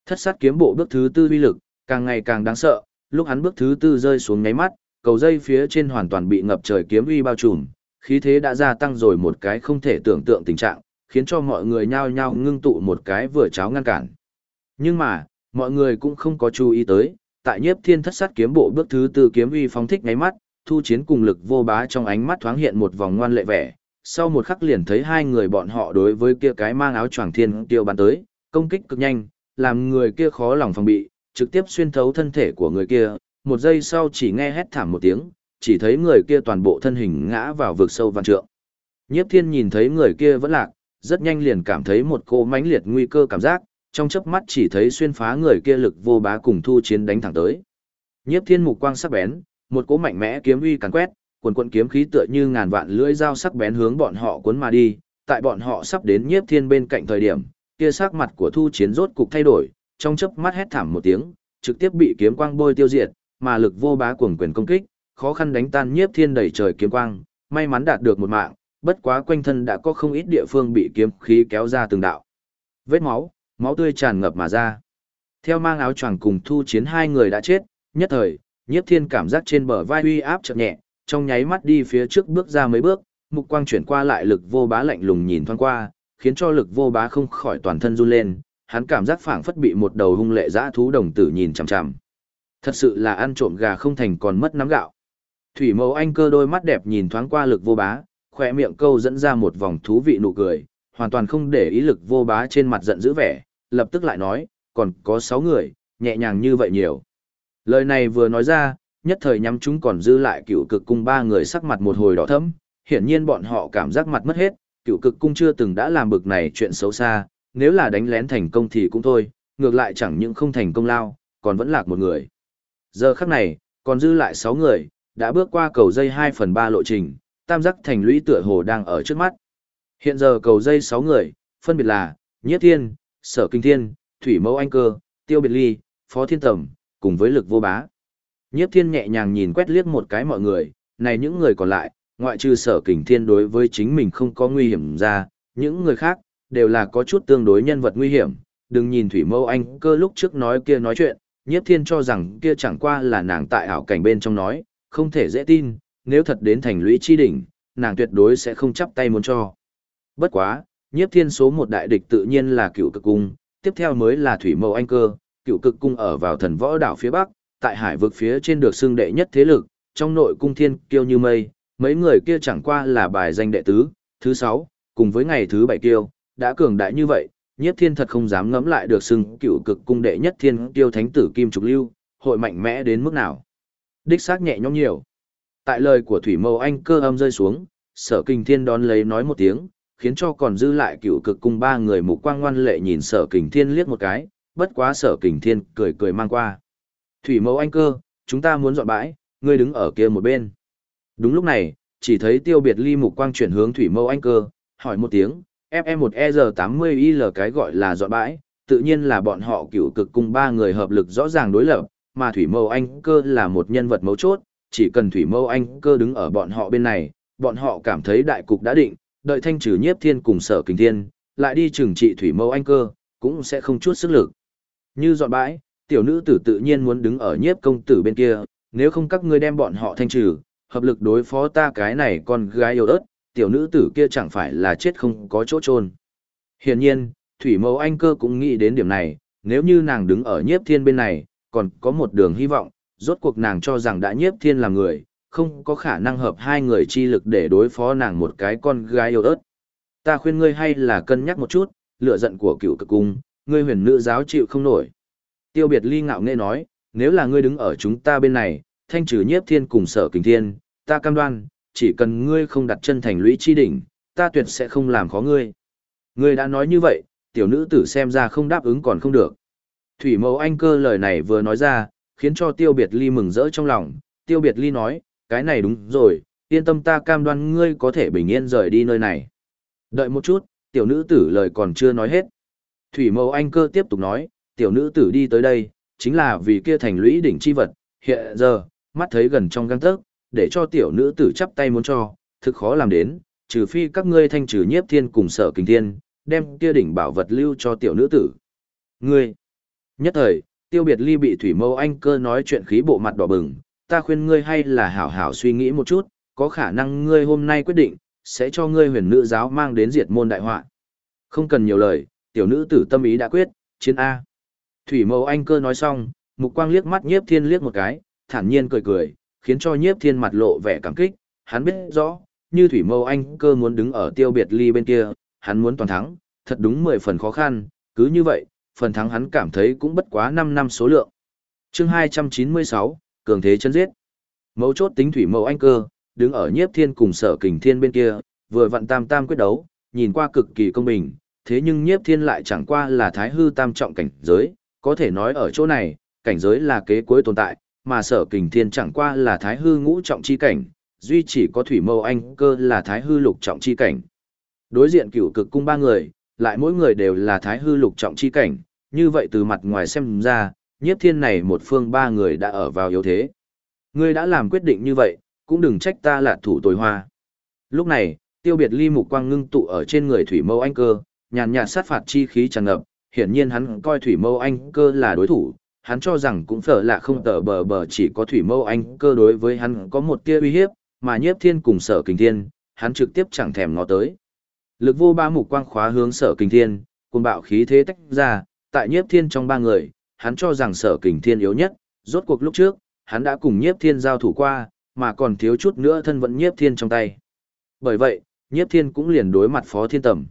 Thất sát kiếm bộ bước thứ tư uy lực, càng ngày càng đáng sợ, lúc hắn bước thứ tư rơi xuống nháy mắt, cầu dây phía trên hoàn toàn bị ngập trời kiếm uy bao trùm, khí thế đã gia tăng rồi một cái không thể tưởng tượng tình trạng, khiến cho mọi người nhao nhao ngưng tụ một cái vừa cháo ngăn cản. Nhưng mà, mọi người cũng không có chú ý tới, tại Nhiếp Thiên thất sát kiếm bộ bước thứ tư kiếm uy phóng thích nháy mắt, Thu Chiến cùng Lực Vô Bá trong ánh mắt thoáng hiện một vòng ngoan lệ vẻ, sau một khắc liền thấy hai người bọn họ đối với kia cái mang áo choàng thiên tiêu bắn tới, công kích cực nhanh, làm người kia khó lòng phòng bị, trực tiếp xuyên thấu thân thể của người kia, một giây sau chỉ nghe hét thảm một tiếng, chỉ thấy người kia toàn bộ thân hình ngã vào vực sâu vạn trượng. Nhiếp Thiên nhìn thấy người kia vẫn lạc, rất nhanh liền cảm thấy một cỗ mãnh liệt nguy cơ cảm giác, trong chớp mắt chỉ thấy xuyên phá người kia Lực Vô Bá cùng Thu Chiến đánh thẳng tới. Nhiếp Thiên mục quang sắc bén, một cỗ mạnh mẽ kiếm uy càn quét, quần quần kiếm khí tựa như ngàn vạn lưỡi dao sắc bén hướng bọn họ cuốn mà đi, tại bọn họ sắp đến Nhiếp Thiên bên cạnh thời điểm, kia sắc mặt của Thu Chiến rốt cục thay đổi, trong chớp mắt hét thảm một tiếng, trực tiếp bị kiếm quang bôi tiêu diệt, mà Lực Vô Bá cuồng quyền công kích, khó khăn đánh tan Nhiếp Thiên đẩy trời kiếm quang, may mắn đạt được một mạng, bất quá quanh thân đã có không ít địa phương bị kiếm khí kéo ra từng đạo. Vết máu, máu tươi tràn ngập mà ra. Theo mang áo choàng cùng Thu Chiến hai người đã chết, nhất thời, Nhiếp Thiên cảm giác trên bờ vai uy áp chợt nhẹ, trong nháy mắt đi phía trước bước ra mấy bước, mục quang chuyển qua lại Lực Vô Bá lạnh lùng nhìn thoáng qua, khiến cho Lực Vô Bá không khỏi toàn thân run lên, hắn cảm giác phảng phất bị một đầu hung lệ dã thú đồng tử nhìn chằm chằm. Thật sự là ăn trộm gà không thành còn mất nắm gạo. Thủy Mâu Anh Cơ đôi mắt đẹp nhìn thoáng qua Lực Vô Bá, khóe miệng câu dẫn ra một vòng thú vị nụ cười, hoàn toàn không để ý Lực Vô Bá trên mặt giận dữ vẻ, lập tức lại nói, còn có 6 người, nhẹ nhàng như vậy nhiều. Lời này vừa nói ra, nhất thời nhắm chúng còn dư lại Cựu Cực Cung 3 người sắc mặt một hồi đỏ thẫm, hiển nhiên bọn họ cảm giác mặt mất hết, Cựu Cực Cung chưa từng đã làm bực này chuyện xấu xa, nếu là đánh lén thành công thì cũng thôi, ngược lại chẳng những không thành công lao, còn vẫn lạc một người. Giờ khắc này, còn dư lại 6 người, đã bước qua cầu dây 2/3 lộ trình, tam giác thành lũy tựa hồ đang ở trước mắt. Hiện giờ cầu dây 6 người, phân biệt là Nhiếp Thiên, Sở Kinh Thiên, Thủy Mâu Anh Cơ, Tiêu Biệt Ly, Phó Thiên Tầm, cùng với Lực Vô Bá. Nhiếp Thiên nhẹ nhàng nhìn quét liếc một cái mọi người, này những người còn lại, ngoại trừ Sở Kình Thiên đối với chính mình không có nguy hiểm ra, những người khác, đều là có chút tương đối nhân vật nguy hiểm. Đừng nhìn Thủy Mâu Anh Cơ lúc trước nói kia nói chuyện, Nhiếp Thiên cho rằng kia chẳng qua là nàng tại ảo cảnh bên trong nói, không thể dễ tin, nếu thật đến thành lũy chi đỉnh, nàng tuyệt đối sẽ không chắp tay muốn cho. Bất quá, Nhiếp Thiên số một đại địch tự nhiên là Cựu Cực Cung, tiếp theo mới là Thủy Mâu Anh Cơ. Cựu Cực Cung ở vào Thần Võ đảo phía bắc, tại hải vực phía trên được xưng đệ nhất thế lực, trong nội cung thiên kiêu như mây, mấy người kia chẳng qua là bài danh đệ tứ, thứ 6, cùng với ngày thứ 7 kiêu, đã cường đại như vậy, Nhiếp Thiên thật không dám ngẫm lại được xưng Cựu Cực Cung đệ nhất thiên kiêu thánh tử Kim Trục Lưu, hội mạnh mẽ đến mức nào. Đích xác nhẹ nhõm nhiều. Tại lời của Thủy Mâu Anh Cơ âm rơi xuống, Sở Kình Thiên đón lấy nói một tiếng, khiến cho còn dư lại Cựu Cực Cung 3 người mục quang ngoan lệ nhìn Sở Kình Thiên liếc một cái, bất quá Sở Kình Thiên cười cười mang qua. Thủy Mâu Anh Cơ, chúng ta muốn dọn bãi, ngươi đứng ở kia một bên. Đúng lúc này, chỉ thấy Tiêu Biệt Ly mục quang chuyển hướng Thủy Mâu Anh Cơ, hỏi một tiếng, FE1ER80IL cái gọi là dọn bãi, tự nhiên là bọn họ Cựu Cực Cung 3 người hợp lực rõ ràng đối lập, mà Thủy Mâu Anh Cơ là một nhân vật mấu chốt, chỉ cần Thủy Mâu Anh Cơ đứng ở bọn họ bên này, bọn họ cảm thấy đại cục đã định, đợi thanh trừ Nhiếp Thiên cùng Sở Kình Thiên, lại đi trừng trị Thủy Mâu Anh Cơ, cũng sẽ không chút sức lực. Như dọn bãi, tiểu nữ tử tự nhiên muốn đứng ở Nhiếp công tử bên kia, nếu không các ngươi đem bọn họ thanh trừ, hợp lực đối phó ta cái này con gái yêu ớt, tiểu nữ tử kia chẳng phải là chết không có chỗ chôn. Hiển nhiên, Thủy Mâu Anh Cơ cũng nghĩ đến điểm này, nếu như nàng đứng ở Nhiếp Thiên bên này, còn có một đường hy vọng, rốt cuộc nàng cho rằng đã Nhiếp Thiên là người, không có khả năng hợp hai người chi lực để đối phó nàng một cái con gái yêu ớt. Ta khuyên ngươi hay là cân nhắc một chút, lựa giận của Cựu Cực Cung, ngươi huyền nữ giáo chịu không nổi. Tiêu Biệt Ly ngạo nghễ nói, nếu là ngươi đứng ở chúng ta bên này, thanh trừ Nhiếp Thiên cùng Sở Kình Thiên, ta cam đoan, chỉ cần ngươi không đặt chân thành lũy chi đỉnh, ta tuyệt sẽ không làm khó ngươi. Ngươi đã nói như vậy, tiểu nữ tử xem ra không đáp ứng còn không được. Thủy Mâu Anh Cơ lời này vừa nói ra, khiến cho Tiêu Biệt Ly mừng rỡ trong lòng. Tiêu Biệt Ly nói, cái này đúng rồi, yên tâm, ta cam đoan ngươi có thể bình yên rời đi nơi này. Đợi một chút, tiểu nữ tử lời còn chưa nói hết. Thủy Mâu Anh Cơ tiếp tục nói, tiểu nữ tử đi tới đây, chính là vì kia thành lũy đỉnh chi vật, hiện giờ, mắt thấy gần trong gang tấc, để cho tiểu nữ tử chắp tay muốn cho, thực khó làm đến, trừ phi các ngươi thanh trừ Nhiếp Thiên cùng Sở Kình Thiên, đem kia đỉnh bảo vật lưu cho tiểu nữ tử. Ngươi, Nhất thời, Tiêu Biệt Ly bị Thủy Mâu Anh Cơ nói chuyện khí bộ mặt đỏ bừng, ta khuyên ngươi hay là hảo hảo suy nghĩ một chút, có khả năng ngươi hôm nay quyết định, sẽ cho ngươi huyền nữ giáo mang đến diệt môn đại họa. Không cần nhiều lời, tiểu nữ tử tâm ý đã quyết, chiến A. Thủy Mâu Anh Cơ nói xong, mục quang liếc mắt Nhiếp Thiên liếc một cái, thản nhiên cười cười, khiến cho Nhiếp Thiên mặt lộ vẻ cảm kích, hắn biết rõ, như Thủy Mâu Anh Cơ muốn đứng ở Tiêu Biệt Ly bên kia, hắn muốn toàn thắng, thật đúng 10 phần khó khăn, cứ như vậy, phần thắng hắn cảm thấy cũng bất quá 5 năm số lượng. Chương 296, cường thế chân giết. Mấu chốt tính Thủy Mâu Anh Cơ, đứng ở Nhiếp Thiên cùng Sở Kình Thiên bên kia, vừa vặn tam tam quyết đấu, nhìn qua cực kỳ công bình, thế nhưng Nhiếp Thiên lại chẳng qua là thái hư tam trọng cảnh giới, có thể nói ở chỗ này, cảnh giới là kế cuối tồn tại, mà Sở Kình Thiên chẳng qua là thái hư ngũ trọng chi cảnh, duy chỉ có Thủy Mâu Anh Cơ là thái hư lục trọng chi cảnh. Đối diện Cửu Cực cung ba người, lại mỗi người đều là thái hư lục trọng chi cảnh, như vậy từ mặt ngoài xem ra, Nhiếp Thiên này một phương ba người đã ở vào yếu thế. Ngươi đã làm quyết định như vậy, cũng đừng trách ta là thủ tồi hoa. Lúc này, Tiêu Biệt Ly mục quang ngưng tụ ở trên người Thủy Mâu Anh Cơ, nhàn nhạt sát phạt chi khí tràn ngập, hiển nhiên hắn coi Thủy Mâu Anh Cơ là đối thủ, hắn cho rằng cũng phở là không tờ bờ bờ chỉ có Thủy Mâu Anh Cơ đối với hắn có một tia uy hiếp, mà Nhiếp Thiên cùng Sở Kình Thiên, hắn trực tiếp chẳng thèm ngó tới. Lực vô ba mục quang khóa hướng Sở Kình Thiên, cuồng bạo khí thế tách ra, tại Nhiếp Thiên trong ba người, hắn cho rằng Sở Kình Thiên yếu nhất, rốt cuộc lúc trước, hắn đã cùng Nhiếp Thiên giao thủ qua, mà còn thiếu chút nữa thân vẫn Nhiếp Thiên trong tay. Bởi vậy, Nhiếp Thiên cũng liền đối mặt Phó Thiên Tầm.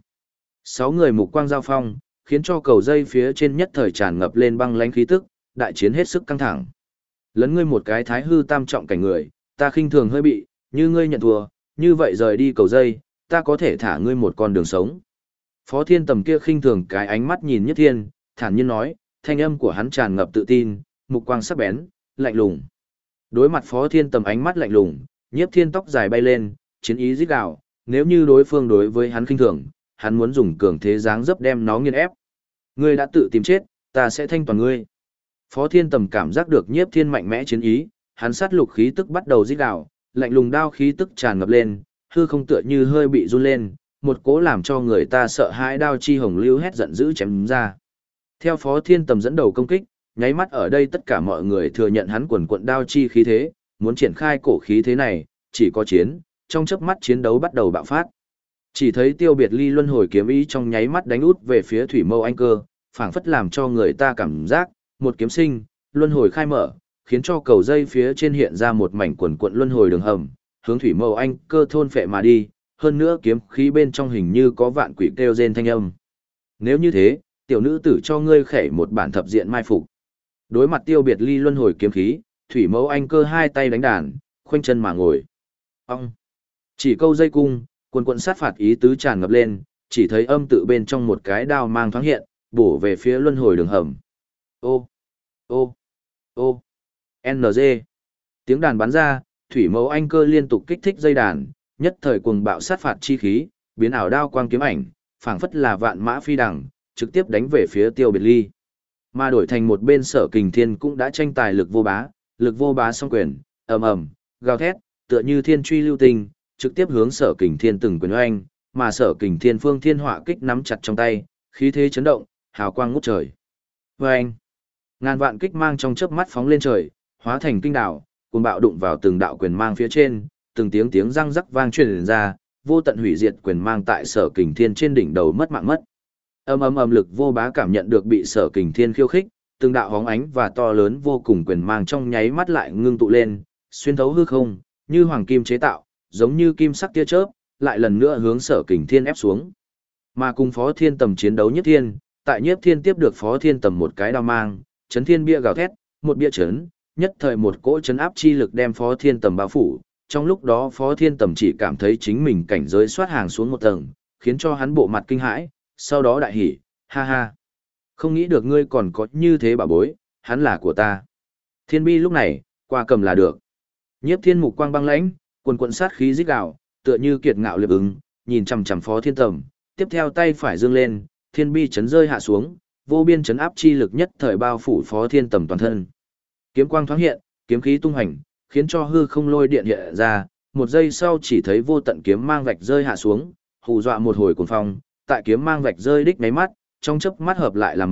6 người mục quang giao phong, khiến cho cầu dây phía trên nhất thời tràn ngập lên băng lãnh khí tức, đại chiến hết sức căng thẳng. Lấn ngươi một cái thái hư tam trọng cảnh người, ta khinh thường hơi bị, như ngươi nhận thua, như vậy rời đi cầu dây, ta có thể thả ngươi một con đường sống. Phó Thiên Tầm kia khinh thường cái ánh mắt nhìn Nhiếp Thiên, thản nhiên nói, thanh âm của hắn tràn ngập tự tin, mục quang sắc bén, lạnh lùng. Đối mặt Phó Thiên Tầm ánh mắt lạnh lùng, Nhiếp Thiên tóc dài bay lên, chiến ý rít gào, nếu như đối phương đối với hắn khinh thường, hắn muốn dùng cường thế dáng dấp đem nó nghiền ép. Ngươi đã tự tìm chết, ta sẽ thanh toàn ngươi. Phó Thiên Tầm cảm giác được Nhiếp Thiên mạnh mẽ chiến ý, hắn sát lục khí tức bắt đầu rít gào, lạnh lùng đao khí tức tràn ngập lên, hư không tựa như hơi bị run lên, một cỗ làm cho người ta sợ hãi đao chi hồng lưu hét giận dữ chém ra. Theo Phó Thiên Tầm dẫn đầu công kích, nháy mắt ở đây tất cả mọi người thừa nhận hắn quần quận đao chi khí thế, muốn triển khai cổ khí thế này, chỉ có chiến, trong chớp mắt chiến đấu bắt đầu bạo phát. Chỉ thấy Tiêu Biệt Ly luân hồi kiếm ý trong nháy mắt đánh út về phía Thủy Mâu Anh Cơ, phảng phất làm cho người ta cảm giác, một kiếm sinh, luân hồi khai mở, khiến cho cầu dây phía trên hiện ra một mảnh quần quận luân hồi đường hầm, hướng Thủy Mâu Anh Cơ thôn phệ mà đi, hơn nữa kiếm khí bên trong hình như có vạn quỷ kêu rên thanh âm. Nếu như thế, tiểu nữ tử cho ngươi khẻ một bản thập diện mai phục. Đối mặt Tiêu Biệt Ly luân hồi kiếm khí, Thủy Mâu Anh Cơ hai tay đánh đàn, khoanh chân mà ngồi. Ông! Chỉ câu dây cung, quần quận sát phạt ý tứ tràn ngập lên, chỉ thấy âm tự bên trong một cái đao mang thoáng hiện, bổ về phía luân hồi đường hầm. Ô! Ô! Ô! NG! Tiếng đàn bắn ra, Thủy Mâu Anh Cơ liên tục kích thích dây đàn, nhất thời cuồng bạo sát phạt chi khí, biến ảo đao quang kiếm ảnh, phảng phất là vạn mã phi đằng, trực tiếp đánh về phía Tiêu Biệt Ly. Mà đổi thành một bên Sở Kình Thiên cũng đã tranh tài lực vô bá song quyền, ầm ầm, gào thét, tựa như thiên truy lưu tinh, trực tiếp hướng Sở Kình Thiên từng quyền oanh, mà Sở Kình Thiên phương thiên họa kích nắm chặt trong tay, khí thế chấn động, hào quang ngút trời. Oanh! Ngàn vạn kích mang trong chớp mắt phóng lên trời, hóa thành kinh đảo, cuồng bạo đụng vào từng đạo quyền mang phía trên, từng tiếng răng rắc vang truyền ra, vô tận hủy diệt quyền mang tại Sở Kình Thiên trên đỉnh đầu mất mạng mất. Ầm lực vô bá cảm nhận được bị Sở Kình Thiên khiêu khích, từng đạo hóng ánh và to lớn vô cùng quyền mang trong nháy mắt lại ngưng tụ lên, xuyên thấu hư không, như hoàng kim chế tạo, giống như kim sắc tia chớp, lại lần nữa hướng Sở Kình Thiên ép xuống. Mà cùng Phó Thiên Tầm chiến đấu Nhiếp Thiên, tại Nhiếp Thiên tiếp được Phó Thiên Tầm một cái đao mang, chấn thiên bia gào thét, một bia chấn, nhất thời một cỗ chấn áp chi lực đem Phó Thiên Tầm bao phủ. Trong lúc đó Phó Thiên Tầm chỉ cảm thấy chính mình cảnh giới xoát hàng xuống một tầng, khiến cho hắn bộ mặt kinh hãi, sau đó đại hỉ, ha ha. Không nghĩ được ngươi còn có như thế bảo bối, hắn là của ta. Thiên bi lúc này, qua cầm là được. Nhiếp Thiên mục quang băng lãnh, quần quần sát khí rít gào, tựa như kiệt ngạo liệp ứng, nhìn chằm chằm Phó Thiên Tầm, tiếp theo tay phải dương lên, thiên bi chấn rơi hạ xuống, vô biên chấn áp chi lực nhất thời bao phủ Phó Thiên Tầm toàn thân. Kiếm quang thoáng hiện, kiếm khí tung hành, khiến cho hư không lôi điện hiện ra, một giây sau chỉ thấy vô tận kiếm mang vạch rơi hạ xuống, hù dọa một hồi cuồng phong, tại kiếm mang vạch rơi đích nháy mắt, trong chớp mắt hợp lại là một,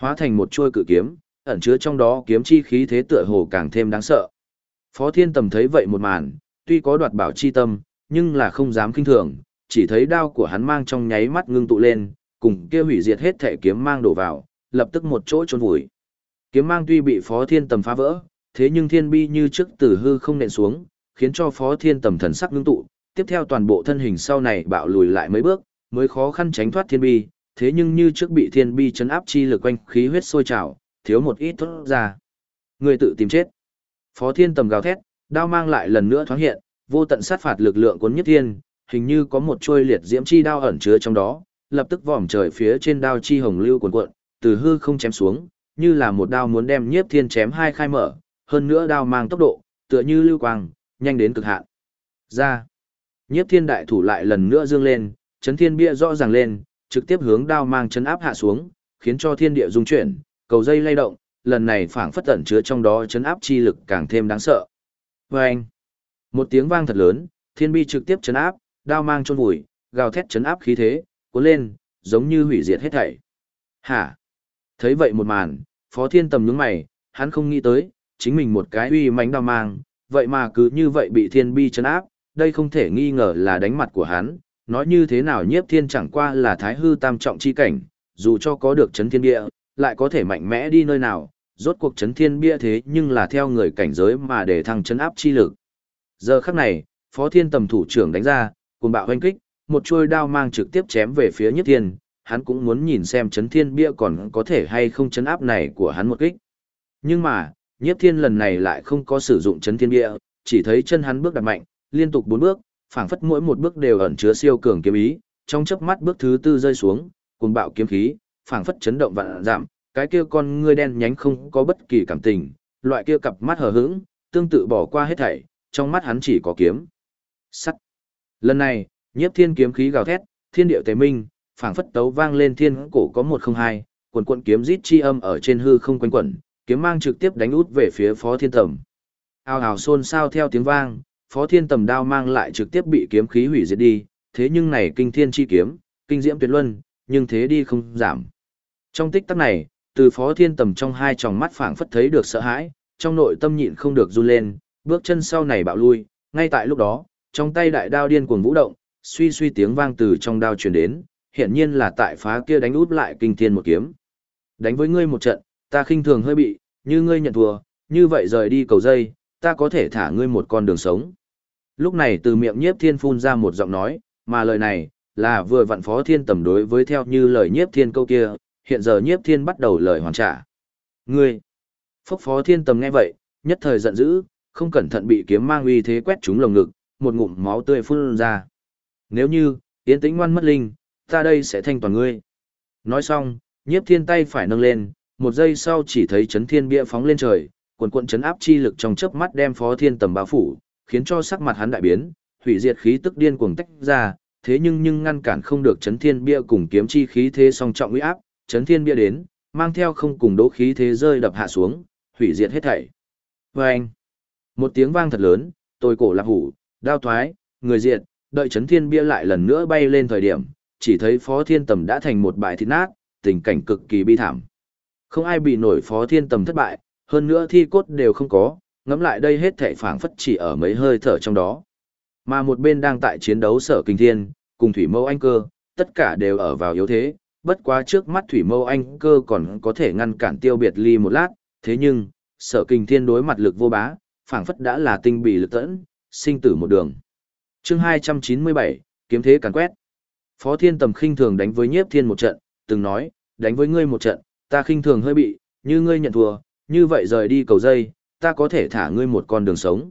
hóa thành một chuôi cự kiếm, ẩn chứa trong đó kiếm chi khí thế tựa hồ càng thêm đáng sợ. Phó Thiên Tầm thấy vậy một màn, tuy có đoạt bảo chi tâm, nhưng là không dám kinh thường, chỉ thấy đao của hắn mang trong nháy mắt ngưng tụ lên, cùng kia hủy diệt hết thể kiếm mang đổ vào, lập tức một chỗ chôn vùi. Kiếm mang tuy bị Phó Thiên Tầm phá vỡ, thế nhưng thiên bi như trước từ hư không nện xuống, khiến cho Phó Thiên Tầm thần sắc ngưng tụ, tiếp theo toàn bộ thân hình sau này bạo lùi lại mấy bước, mới khó khăn tránh thoát thiên bi, thế nhưng như trước bị thiên bi chấn áp chi lực quanh khí huyết sôi trào, thiếu một ít thoát ra. Người tự tìm chết. Phó Thiên Tầm gào thét, đao mang lại lần nữa thoáng hiện, vô tận sát phạt lực lượng cuốn nhất thiên, hình như có một trôi liệt diễm chi đao ẩn chứa trong đó, lập tức vòm trời phía trên đao chi hồng lưu cuồn cuộn, từ hư không chém xuống, như là một đao muốn đem Nhiếp Thiên chém hai khai mở, hơn nữa đao mang tốc độ, tựa như lưu quang, nhanh đến cực hạn. Ra. Nhiếp Thiên đại thủ lại lần nữa dương lên, chấn thiên bia rõ ràng lên, trực tiếp hướng đao mang chấn áp hạ xuống, khiến cho thiên địa rung chuyển, cầu dây lay động, lần này phảng phất tẩn chứa trong đó chấn áp chi lực càng thêm đáng sợ. Vâng! Một tiếng vang thật lớn, thiên bi trực tiếp chấn áp, đao mang chôn vùi, gào thét chấn áp khí thế, cuốn lên, giống như hủy diệt hết thảy. Hả? Thấy vậy một màn, Phó Thiên Tầm nhướng mày, hắn không nghĩ tới, chính mình một cái uy mãnh đao mang, vậy mà cứ như vậy bị thiên bi chấn áp, đây không thể nghi ngờ là đánh mặt của hắn, nói như thế nào Nhiếp Thiên chẳng qua là thái hư tam trọng chi cảnh, dù cho có được chấn thiên bia, lại có thể mạnh mẽ đi nơi nào, rốt cuộc chấn thiên bia thế nhưng là theo người cảnh giới mà để thăng chấn áp chi lực. Giờ khắc này, Phó Thiên Tầm thủ trưởng đánh ra, cuồng bạo hoành kích, một chuôi đao mang trực tiếp chém về phía Nhiếp Thiên, hắn cũng muốn nhìn xem chấn thiên bia còn có thể hay không chấn áp này của hắn một kích. Nhưng mà, Nhiếp Thiên lần này lại không có sử dụng chấn thiên bia, chỉ thấy chân hắn bước đặt mạnh, liên tục 4 bước, phảng phất mỗi một bước đều ẩn chứa siêu cường kiếm ý, trong chớp mắt bước thứ tư rơi xuống, cuồng bạo kiếm khí, phảng phất chấn động vạn dặm, cái kia con ngươi đen nhánh không có bất kỳ cảm tình, loại kia cặp mắt hờ hững, tương tự bỏ qua hết thảy, trong mắt hắn chỉ có kiếm. Sắt. Lần này, Nhiếp Thiên kiếm khí gào thét, thiên điệu tề minh, phảng phất tấu vang lên thiên cổ có 102, quần quần kiếm rít chi âm ở trên hư không quanh quẩn, kiếm mang trực tiếp đánh út về phía Phó Thiên Tầm. Ào ào xôn xao theo tiếng vang, Phó Thiên Tầm đao mang lại trực tiếp bị kiếm khí hủy diệt đi, thế nhưng này kinh thiên chi kiếm, kinh diễm tuyệt luân, nhưng thế đi không giảm. Trong tích tắc này, từ Phó Thiên Tầm trong hai tròng mắt phảng phất thấy được sợ hãi, trong nội tâm nhịn không được run lên, bước chân sau này bạo lui, ngay tại lúc đó, trong tay đại đao điên cuồng vũ động, suy suy tiếng vang từ trong đao truyền đến, hiển nhiên là tại phá kia đánh út lại kinh thiên một kiếm. Đánh với ngươi một trận, ta khinh thường hơi bị, như ngươi nhận thua, như vậy rời đi cầu dây, ta có thể thả ngươi một con đường sống. Lúc này từ miệng Nhiếp Thiên phun ra một giọng nói, mà lời này, là vừa vặn Phó Thiên Tầm đối với theo như lời Nhiếp Thiên câu kia, hiện giờ Nhiếp Thiên bắt đầu lời hoàn trả. Ngươi! Phốc Phó Thiên Tầm nghe vậy, nhất thời giận dữ, không cẩn thận bị kiếm mang uy thế quét trúng lồng ngực, một ngụm máu tươi phun ra. Nếu như, Yến Tĩnh ngoan mất linh, ta đây sẽ thanh toàn ngươi. Nói xong, Nhiếp Thiên tay phải nâng lên, một giây sau chỉ thấy chấn thiên bia phóng lên trời, cuồn cuộn chấn áp chi lực trong chớp mắt đem Phó Thiên Tầm bao phủ, khiến cho sắc mặt hắn đại biến, hủy diệt khí tức điên cuồng tách ra, thế nhưng ngăn cản không được chấn thiên bia cùng kiếm chi khí thế song trọng uy áp, chấn thiên bia đến, mang theo không cùng đỗ khí thế rơi đập hạ xuống, hủy diệt hết thảy. Oeng! Một tiếng vang thật lớn, tôi cổ lạc hủ, đao thoái, người diệt, đợi chấn thiên bia lại lần nữa bay lên thời điểm, chỉ thấy Phó Thiên Tầm đã thành một bãi thịt nát, tình cảnh cực kỳ bi thảm. Không ai bị nổi Phó Thiên Tầm thất bại, hơn nữa thi cốt đều không có, ngẫm lại đây hết thảy phảng phất chỉ ở mấy hơi thở trong đó. Mà một bên đang tại chiến đấu Sở Kinh Thiên, cùng Thủy Mâu Anh Cơ, tất cả đều ở vào yếu thế, bất quá trước mắt Thủy Mâu Anh Cơ còn có thể ngăn cản Tiêu Biệt Ly một lát, thế nhưng, Sở Kinh Thiên đối mặt lực vô bá, phảng phất đã là tinh bị lực tẫn, sinh tử một đường. Chương 297, kiếm thế càn quét. Phó Thiên Tầm khinh thường đánh với Nhiếp Thiên một trận, từng nói, đánh với ngươi một trận, ta khinh thường hơi bị, như ngươi nhận thua, như vậy rời đi cầu dây, ta có thể thả ngươi một con đường sống.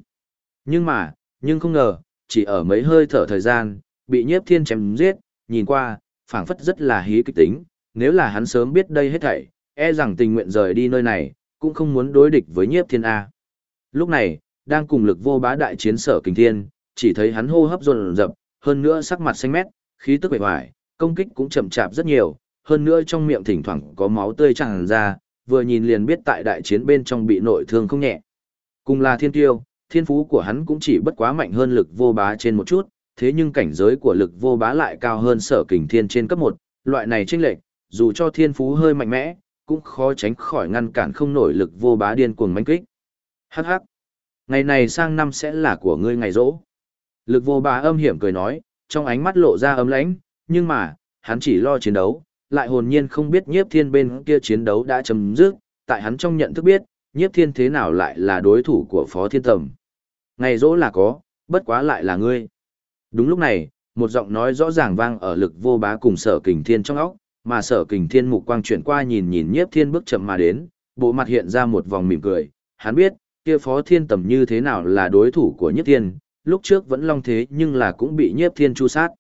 Nhưng không ngờ, chỉ ở mấy hơi thở thời gian, bị Nhiếp Thiên chém giết, nhìn qua, phảng phất rất là hí kịch tính, nếu là hắn sớm biết đây hết thảy, e rằng tình nguyện rời đi nơi này, cũng không muốn đối địch với Nhiếp Thiên A. Lúc này, đang cùng lực vô bá đại chiến Sở Kinh Thiên, chỉ thấy hắn hô hấp dồn dập, hơn nữa sắc mặt xanh mét, khí tức bề ngoài, công kích cũng chậm chạp rất nhiều, hơn nữa trong miệng thỉnh thoảng có máu tươi tràn ra, vừa nhìn liền biết tại đại chiến bên trong bị nội thương không nhẹ. Cùng là thiên tiêu, thiên phú của hắn cũng chỉ bất quá mạnh hơn lực vô bá trên một chút, thế nhưng cảnh giới của lực vô bá lại cao hơn Sở Kình Thiên trên cấp 1, loại này chênh lệch, dù cho thiên phú hơi mạnh mẽ, cũng khó tránh khỏi ngăn cản không nổi lực vô bá điên cuồng mãnh kích. Hắc hắc, ngày này sang năm sẽ là của ngươi ngày rỗ. Lực vô bá âm hiểm cười nói, trong ánh mắt lộ ra ấm lãnh, nhưng mà, hắn chỉ lo chiến đấu, lại hồn nhiên không biết Nhiếp Thiên bên kia chiến đấu đã chấm dứt, tại hắn trong nhận thức biết, Nhiếp Thiên thế nào lại là đối thủ của Phó Thiên Tầm. Ngày rỗ là có, bất quá lại là ngươi. Đúng lúc này, một giọng nói rõ ràng vang ở lực vô bá cùng Sở Kình Thiên trong óc, mà Sở Kình Thiên mục quang chuyển qua nhìn Nhiếp Thiên bước chậm mà đến, bộ mặt hiện ra một vòng mỉm cười, hắn biết, kia Phó Thiên Tầm như thế nào là đối thủ của Nhiếp Thiên, lúc trước vẫn long thế nhưng là cũng bị Nhiếp Thiên tru sát.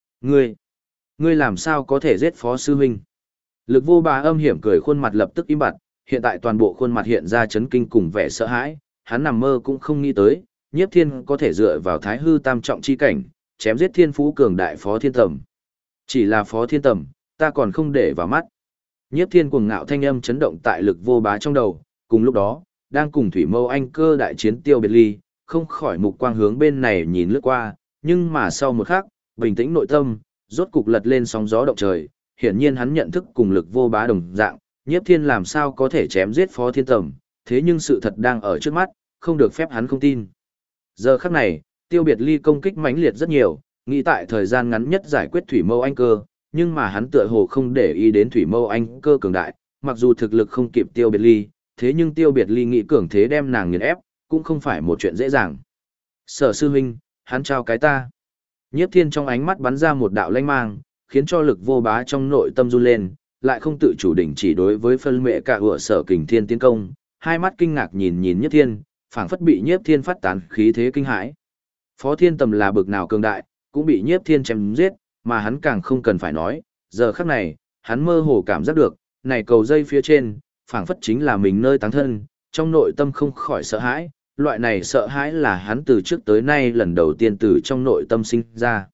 Ngươi làm sao có thể giết Phó sư huynh? Lực vô bá âm hiểm cười, khuôn mặt lập tức im bặt, hiện tại toàn bộ khuôn mặt hiện ra chấn kinh cùng vẻ sợ hãi, hắn nằm mơ cũng không nghĩ tới, Nhiếp Thiên có thể dựa vào Thái hư tam trọng chi cảnh, chém giết thiên phú cường đại Phó Thiên Tầm. Chỉ là Phó Thiên Tầm, ta còn không để vào mắt. Nhiếp Thiên cuồng ngạo thanh âm chấn động tại lực vô bá trong đầu, cùng lúc đó, đang cùng Thủy Mâu Anh Cơ đại chiến Tiêu Biệt Ly, không khỏi mục quang hướng bên này nhìn lướt qua, nhưng mà sau một khắc, bình tĩnh nội tâm, rốt cục lật lên sóng gió động trời, hiển nhiên hắn nhận thức cùng lực vô bá đồng dạng, Nhiếp Thiên làm sao có thể chém giết Phó Thiên Tầm, thế nhưng sự thật đang ở trước mắt, không được phép hắn không tin. Giờ khắc này, Tiêu Biệt Ly công kích mãnh liệt rất nhiều, nghĩ tại thời gian ngắn nhất giải quyết Thủy Mâu Anh Cơ, nhưng mà hắn tựa hồ không để ý đến Thủy Mâu Anh Cơ cường đại, mặc dù thực lực không kịp Tiêu Biệt Ly, thế nhưng Tiêu Biệt Ly nghĩ cường thế đem nàng nghiền ép, cũng không phải một chuyện dễ dàng. Sở sư huynh, hắn trao cái ta. Nhiếp Thiên trong ánh mắt bắn ra một đạo lanh mang, khiến cho lực vô bá trong nội tâm run lên, lại không tự chủ đỉnh chỉ đối với phân mẹ cả ủa Sở Kình Thiên tiến công, hai mắt kinh ngạc nhìn Nhiếp Thiên, phảng phất bị Nhiếp Thiên phát tán khí thế kinh hãi. Phó Thiên Tầm là bực nào cường đại, cũng bị Nhiếp Thiên chém giết, mà hắn càng không cần phải nói, giờ khắc này, hắn mơ hồ cảm giác được, này cầu dây phía trên, phảng phất chính là mình nơi táng thân, trong nội tâm không khỏi sợ hãi, loại này sợ hãi là hắn từ trước tới nay lần đầu tiên từ trong nội tâm sinh ra.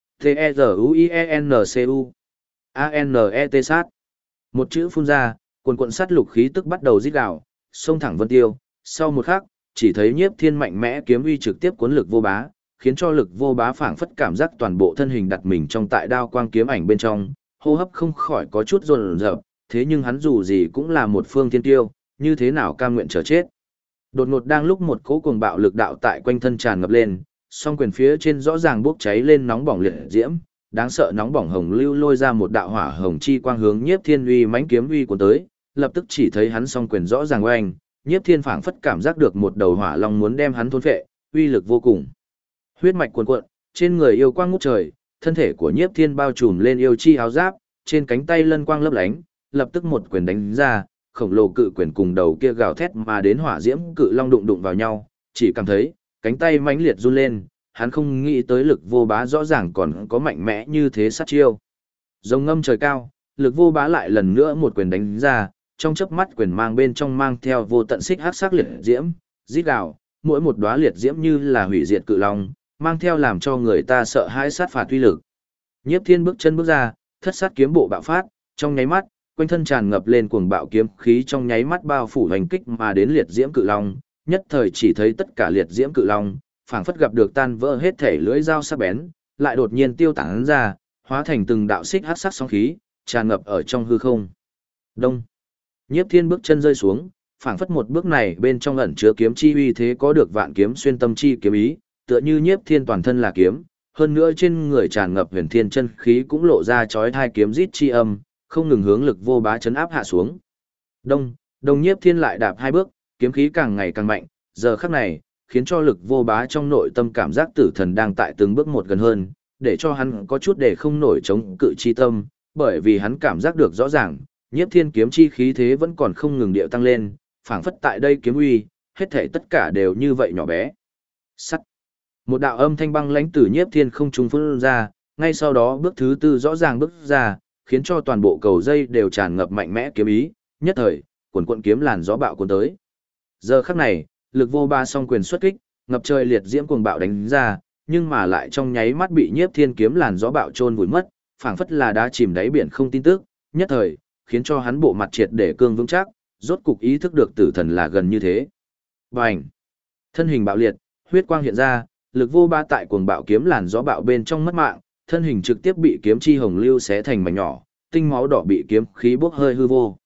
T-E-Z-U-I-E-N-C-U A-N-E-T sát. Một chữ phun ra, quần quận sát lục khí tức bắt đầu rít gào, xông thẳng vân tiêu, sau một khắc, chỉ thấy Nhiếp Thiên mạnh mẽ kiếm uy trực tiếp cuốn lực vô bá, khiến cho lực vô bá phảng phất cảm giác toàn bộ thân hình đặt mình trong tại đao quang kiếm ảnh bên trong, hô hấp không khỏi có chút run rợn, thế nhưng hắn dù gì cũng là một phương thiên tiêu, như thế nào cam nguyện chờ chết. Đột ngột đang lúc một cỗ cuồng bạo lực đạo tại quanh thân tràn ngập lên, song quyền phía trên rõ ràng bốc cháy lên nóng bỏng liệt diễm, đáng sợ nóng bỏng hồng lưu lôi ra một đạo hỏa hồng chi quang hướng Nhiếp Thiên uy mãnh kiếm uy của tới, lập tức chỉ thấy hắn song quyền rõ ràng oanh, Nhiếp Thiên phảng phất cảm giác được một đầu hỏa long muốn đem hắn thôn phệ, uy lực vô cùng. Huyết mạch cuồn cuộn, trên người yêu quang ngút trời, thân thể của Nhiếp Thiên bao trùm lên yêu chi áo giáp, trên cánh tay lân quang lấp lánh, lập tức một quyền đánh ra, khổng lồ cự quyền cùng đầu kia gào thét mà đến hỏa diễm cự long đụng đụng vào nhau, chỉ cảm thấy cánh tay mãnh liệt run lên, hắn không nghĩ tới lực vô bá rõ ràng còn có mạnh mẽ như thế sát chiêu. Rồng ngâm trời cao, lực vô bá lại lần nữa một quyền đánh ra, trong chớp mắt quyền mang bên trong mang theo vô tận xích hắc sắc liệt diễm, rít gào, mỗi một đóa liệt diễm như là hủy diệt cự long, mang theo làm cho người ta sợ hãi sát phạt uy lực. Nhiếp Thiên bước chân bước ra, thất sát kiếm bộ bạo phát, trong nháy mắt, quanh thân tràn ngập lên cuồng bạo kiếm khí trong nháy mắt bao phủ hành kích mà đến liệt diễm cự long, nhất thời chỉ thấy tất cả liệt diễm cự long, phảng phất gặp được tan vỡ hết thể lưỡi dao sắc bén, lại đột nhiên tiêu tán ra, hóa thành từng đạo xích hắc sắc sóng khí, tràn ngập ở trong hư không. Đông. Nhiếp Thiên bước chân rơi xuống, phảng phất một bước này bên trong ẩn chứa kiếm chi uy thế có được vạn kiếm xuyên tâm chi kiếm ý, tựa như Nhiếp Thiên toàn thân là kiếm, hơn nữa trên người tràn ngập huyền thiên chân khí cũng lộ ra chói tai kiếm rít chi âm, không ngừng hướng lực vô bá chấn áp hạ xuống. Đông, Đông Nhiếp Thiên lại đạp hai bước, kiếm khí càng ngày càng mạnh, giờ khắc này, khiến cho lực vô bá trong nội tâm cảm giác tử thần đang tại từng bước một gần hơn, để cho hắn có chút để không nổi chống cự chi tâm, bởi vì hắn cảm giác được rõ ràng, Nhiếp Thiên kiếm chi khí thế vẫn còn không ngừng điệu tăng lên, phảng phất tại đây kiếm uy, hết thảy tất cả đều như vậy nhỏ bé. Sắt. Một đạo âm thanh băng lãnh từ Nhiếp Thiên không trung phun ra, ngay sau đó bước thứ tư rõ ràng bước ra, khiến cho toàn bộ cầu dây đều tràn ngập mạnh mẽ kiếm ý, nhất thời, cuồn cuộn kiếm làn gió bạo cuốn tới. Giờ khắc này, lực vô ba song quyền xuất kích, ngập trời liệt diễm cuồng bạo đánh ra, nhưng mà lại trong nháy mắt bị Nhiếp Thiên kiếm làn gió bạo chôn vùi mất, phảng phất là đá chìm đáy biển không tin tức, nhất thời, khiến cho hắn bộ mặt triệt để cương vững chắc, rốt cục ý thức được tử thần là gần như thế. Bành! Thân hình bạo liệt, huyết quang hiện ra, lực vô ba tại cuồng bạo kiếm làn gió bạo bên trong mất mạng, thân hình trực tiếp bị kiếm chi hồng lưu xé thành mảnh nhỏ, tinh máu đỏ bị kiếm khí bốc hơi hư vô.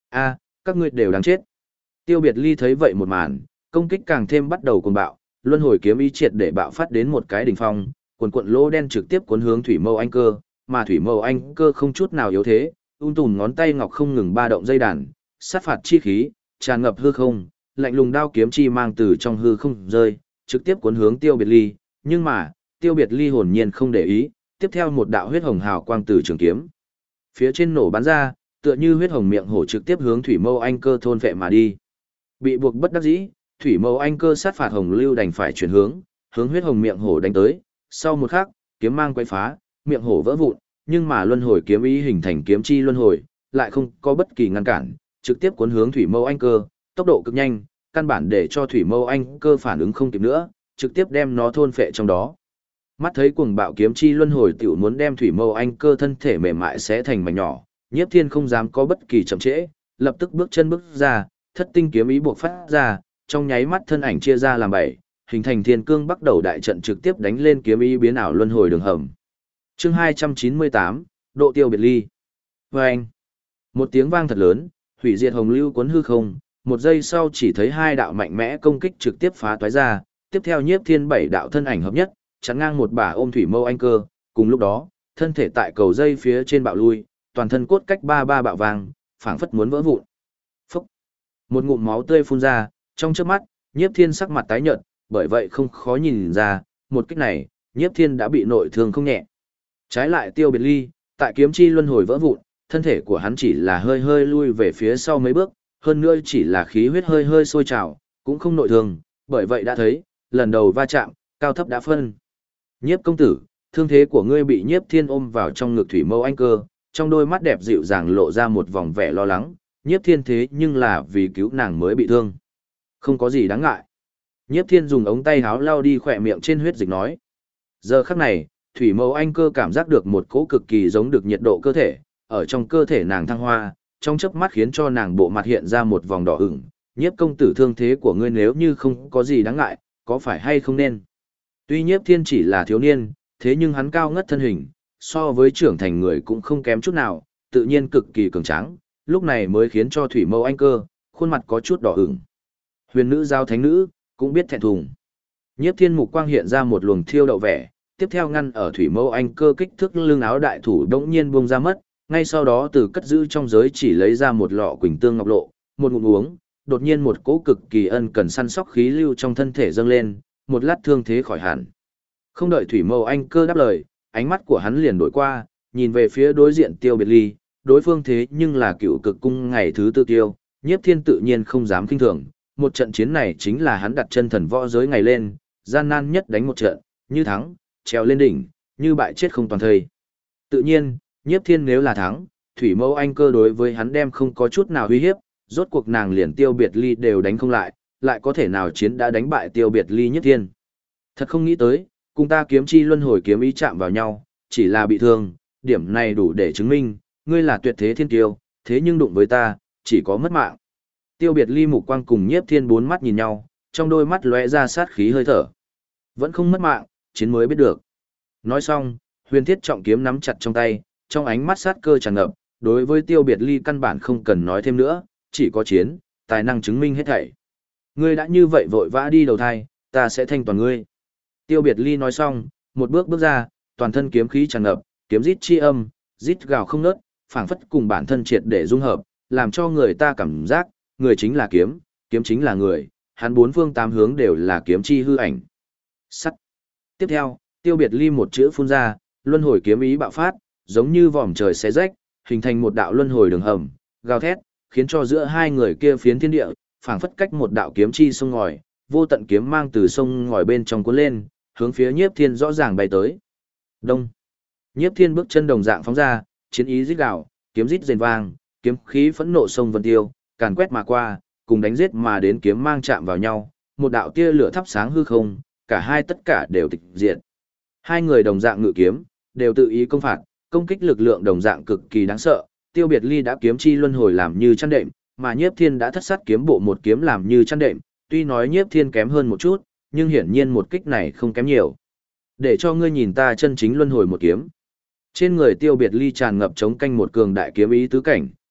A, các ngươi đều đáng chết. Tiêu Biệt Ly thấy vậy một màn, công kích càng thêm bắt đầu cuồng bạo, luân hồi kiếm ý triệt để bạo phát đến một cái đỉnh phong, cuồn cuộn lỗ đen trực tiếp cuốn hướng Thủy Mâu Anh Cơ, mà Thủy Mâu Anh Cơ không chút nào yếu thế, tùm ngón tay ngọc không ngừng ba động dây đàn, sát phạt chi khí, tràn ngập hư không, lạnh lùng đao kiếm chi mang từ trong hư không rơi, trực tiếp cuốn hướng Tiêu Biệt Ly, nhưng mà, Tiêu Biệt Ly hồn nhiên không để ý, tiếp theo một đạo huyết hồng hào quang từ trường kiếm phía trên nổ bắn ra, tựa như huyết hồng miệng hổ trực tiếp hướng Thủy Mâu Anh Cơ thôn vệ mà đi. Bị buộc bất đắc dĩ, Thủy Mâu Anh Cơ sát phạt hồng lưu đành phải chuyển hướng huyết hồng miệng hổ đánh tới. Sau một khắc, kiếm mang quay phá, miệng hổ vỡ vụn, nhưng mà luân hồi kiếm ý hình thành kiếm chi luân hồi, lại không có bất kỳ ngăn cản, trực tiếp cuốn hướng Thủy Mâu Anh Cơ, tốc độ cực nhanh, căn bản để cho Thủy Mâu Anh Cơ phản ứng không kịp nữa, trực tiếp đem nó thôn phệ trong đó. Mắt thấy cuồng bạo kiếm chi luân hồi tiểu muốn đem Thủy Mâu Anh Cơ thân thể mềm mại xé thành mảnh nhỏ, Nhiếp Thiên không dám có bất kỳ chậm trễ, lập tức bước chân bước ra, thất tinh kiếm ý buộc phát ra, trong nháy mắt thân ảnh chia ra làm bảy, hình thành Thiên Cương Bắc Đầu đại trận trực tiếp đánh lên kiếm ý biến ảo luân hồi đường hầm. Chương 298, độ Tiêu Biệt Ly. Oeng! Một tiếng vang thật lớn, hủy diệt hồng lưu cuốn hư không, một giây sau chỉ thấy hai đạo mạnh mẽ công kích trực tiếp phá toái ra, tiếp theo Nhiếp Thiên bảy đạo thân ảnh hợp nhất, chắn ngang một bả ôm Thủy Mâu Anh Cơ, cùng lúc đó, thân thể tại cầu dây phía trên bạo lui, toàn thân cốt cách ba bạo vàng, phảng phất muốn vỡ vụn. Phốc. Một ngụm máu tươi phun ra, trong chớp mắt, Nhiếp Thiên sắc mặt tái nhợt, bởi vậy không khó nhìn ra, một kích này, Nhiếp Thiên đã bị nội thương không nhẹ. Trái lại Tiêu Biệt Ly, tại kiếm chi luân hồi vỡ vụn, thân thể của hắn chỉ là hơi hơi lui về phía sau mấy bước, hơn nữa chỉ là khí huyết hơi hơi sôi trào, cũng không nội thương, bởi vậy đã thấy, lần đầu va chạm, cao thấp đã phân. Nhiếp công tử, thương thế của ngươi bị Nhiếp Thiên ôm vào trong ngực Thủy Mâu Anh Cơ, trong đôi mắt đẹp dịu dàng lộ ra một vòng vẻ lo lắng, Nhiếp Thiên thế nhưng là vì cứu nàng mới bị thương. Không có gì đáng ngại. Nhiếp Thiên dùng ống tay háo lau đi khỏe miệng trên huyết dịch nói. Giờ khắc này, Thủy Mâu Anh Cơ cảm giác được một cỗ cực kỳ giống được nhiệt độ cơ thể, ở trong cơ thể nàng thăng hoa, trong chớp mắt khiến cho nàng bộ mặt hiện ra một vòng đỏ ửng. Nhiếp công tử thương thế của ngươi nếu như không có gì đáng ngại, có phải hay không nên? Tuy Nhiếp Thiên chỉ là thiếu niên, thế nhưng hắn cao ngất thân hình, so với trưởng thành người cũng không kém chút nào, tự nhiên cực kỳ cường tráng, lúc này mới khiến cho Thủy Mâu Anh Cơ, khuôn mặt có chút đỏ ửng. Huyền nữ giao thánh nữ, cũng biết thẹn thùng. Nhiếp Thiên mục quang hiện ra một luồng thiêu đậu vẻ, tiếp theo ngăn ở Thủy Mâu Anh Cơ kích thước lưng áo đại thủ đống nhiên buông ra mất, ngay sau đó từ cất giữ trong giới chỉ lấy ra một lọ quỳnh tương ngọc lộ, một ngụm uống, đột nhiên một cỗ cực kỳ ân cần săn sóc khí lưu trong thân thể dâng lên, một lát thương thế khỏi hẳn. Không đợi Thủy Mâu Anh Cơ đáp lời, ánh mắt của hắn liền đổi qua, nhìn về phía đối diện Tiêu Biệt Ly, đối phương thế nhưng là cựu cực cung ngày thứ tư tiêu, Nhiếp Thiên tự nhiên không dám kinh thường, một trận chiến này chính là hắn đặt chân thần võ giới ngày lên, gian nan nhất đánh một trận, như thắng, trèo lên đỉnh, như bại chết không toàn thây. Tự nhiên, Nhiếp Thiên nếu là thắng, Thủy Mâu Anh Cơ đối với hắn đem không có chút nào uy hiếp, rốt cuộc nàng liền Tiêu Biệt Ly đều đánh không lại, lại có thể nào chiến đã đánh bại Tiêu Biệt Ly Nhiếp Thiên. Thật không nghĩ tới, cùng ta kiếm chi luân hồi kiếm ý chạm vào nhau, chỉ là bị thương, điểm này đủ để chứng minh, ngươi là tuyệt thế thiên kiêu, thế nhưng đụng với ta, chỉ có mất mạng. Tiêu Biệt Ly mục quang cùng Nhiếp Thiên bốn mắt nhìn nhau, trong đôi mắt lóe ra sát khí hơi thở. Vẫn không mất mạng, chiến mới biết được. Nói xong, huyền thiết trọng kiếm nắm chặt trong tay, trong ánh mắt sát cơ tràn ngập, đối với Tiêu Biệt Ly căn bản không cần nói thêm nữa, chỉ có chiến, tài năng chứng minh hết thảy. Ngươi đã như vậy vội vã đi đầu thai, ta sẽ thanh toàn ngươi. Tiêu Biệt Ly nói xong, một bước bước ra, toàn thân kiếm khí tràn ngập, kiếm rít chi âm, rít gào không ngớt, phảng phất cùng bản thân triệt để dung hợp, làm cho người ta cảm giác, người chính là kiếm, kiếm chính là người, hắn bốn phương tám hướng đều là kiếm chi hư ảnh. Sắt. Tiếp theo, Tiêu Biệt Ly một chữ phun ra, luân hồi kiếm ý bạo phát, giống như vòm trời xé rách, hình thành một đạo luân hồi đường hầm, gào thét, khiến cho giữa hai người kia phiến thiên địa, phảng phất cách một đạo kiếm chi sông ngòi, vô tận kiếm mang từ sông ngòi bên trong cuốn lên, hướng phía Nhiếp Thiên rõ ràng bay tới. Đông. Nhiếp Thiên bước chân đồng dạng phóng ra, chiến ý rít gào, kiếm rít rền vang, kiếm khí phẫn nộ sông vân tiêu, càn quét mà qua, cùng đánh giết mà đến kiếm mang chạm vào nhau, một đạo tia lửa thắp sáng hư không, cả hai tất cả đều tịch diệt. Hai người đồng dạng ngự kiếm, đều tự ý công phạt, công kích lực lượng đồng dạng cực kỳ đáng sợ. Tiêu Biệt Ly đã kiếm chi luân hồi làm như chăn đệm, mà Nhiếp Thiên đã thất sát kiếm bộ một kiếm làm như chăn đệm, tuy nói Nhiếp Thiên kém hơn một chút, nhưng hiển nhiên một kích này không kém nhiều. Để cho ngươi nhìn ta chân chính luân hồi một kiếm. Trên người Tiêu Biệt Ly tràn ngập chống canh một cường đại kiếm ý tứ cảnh,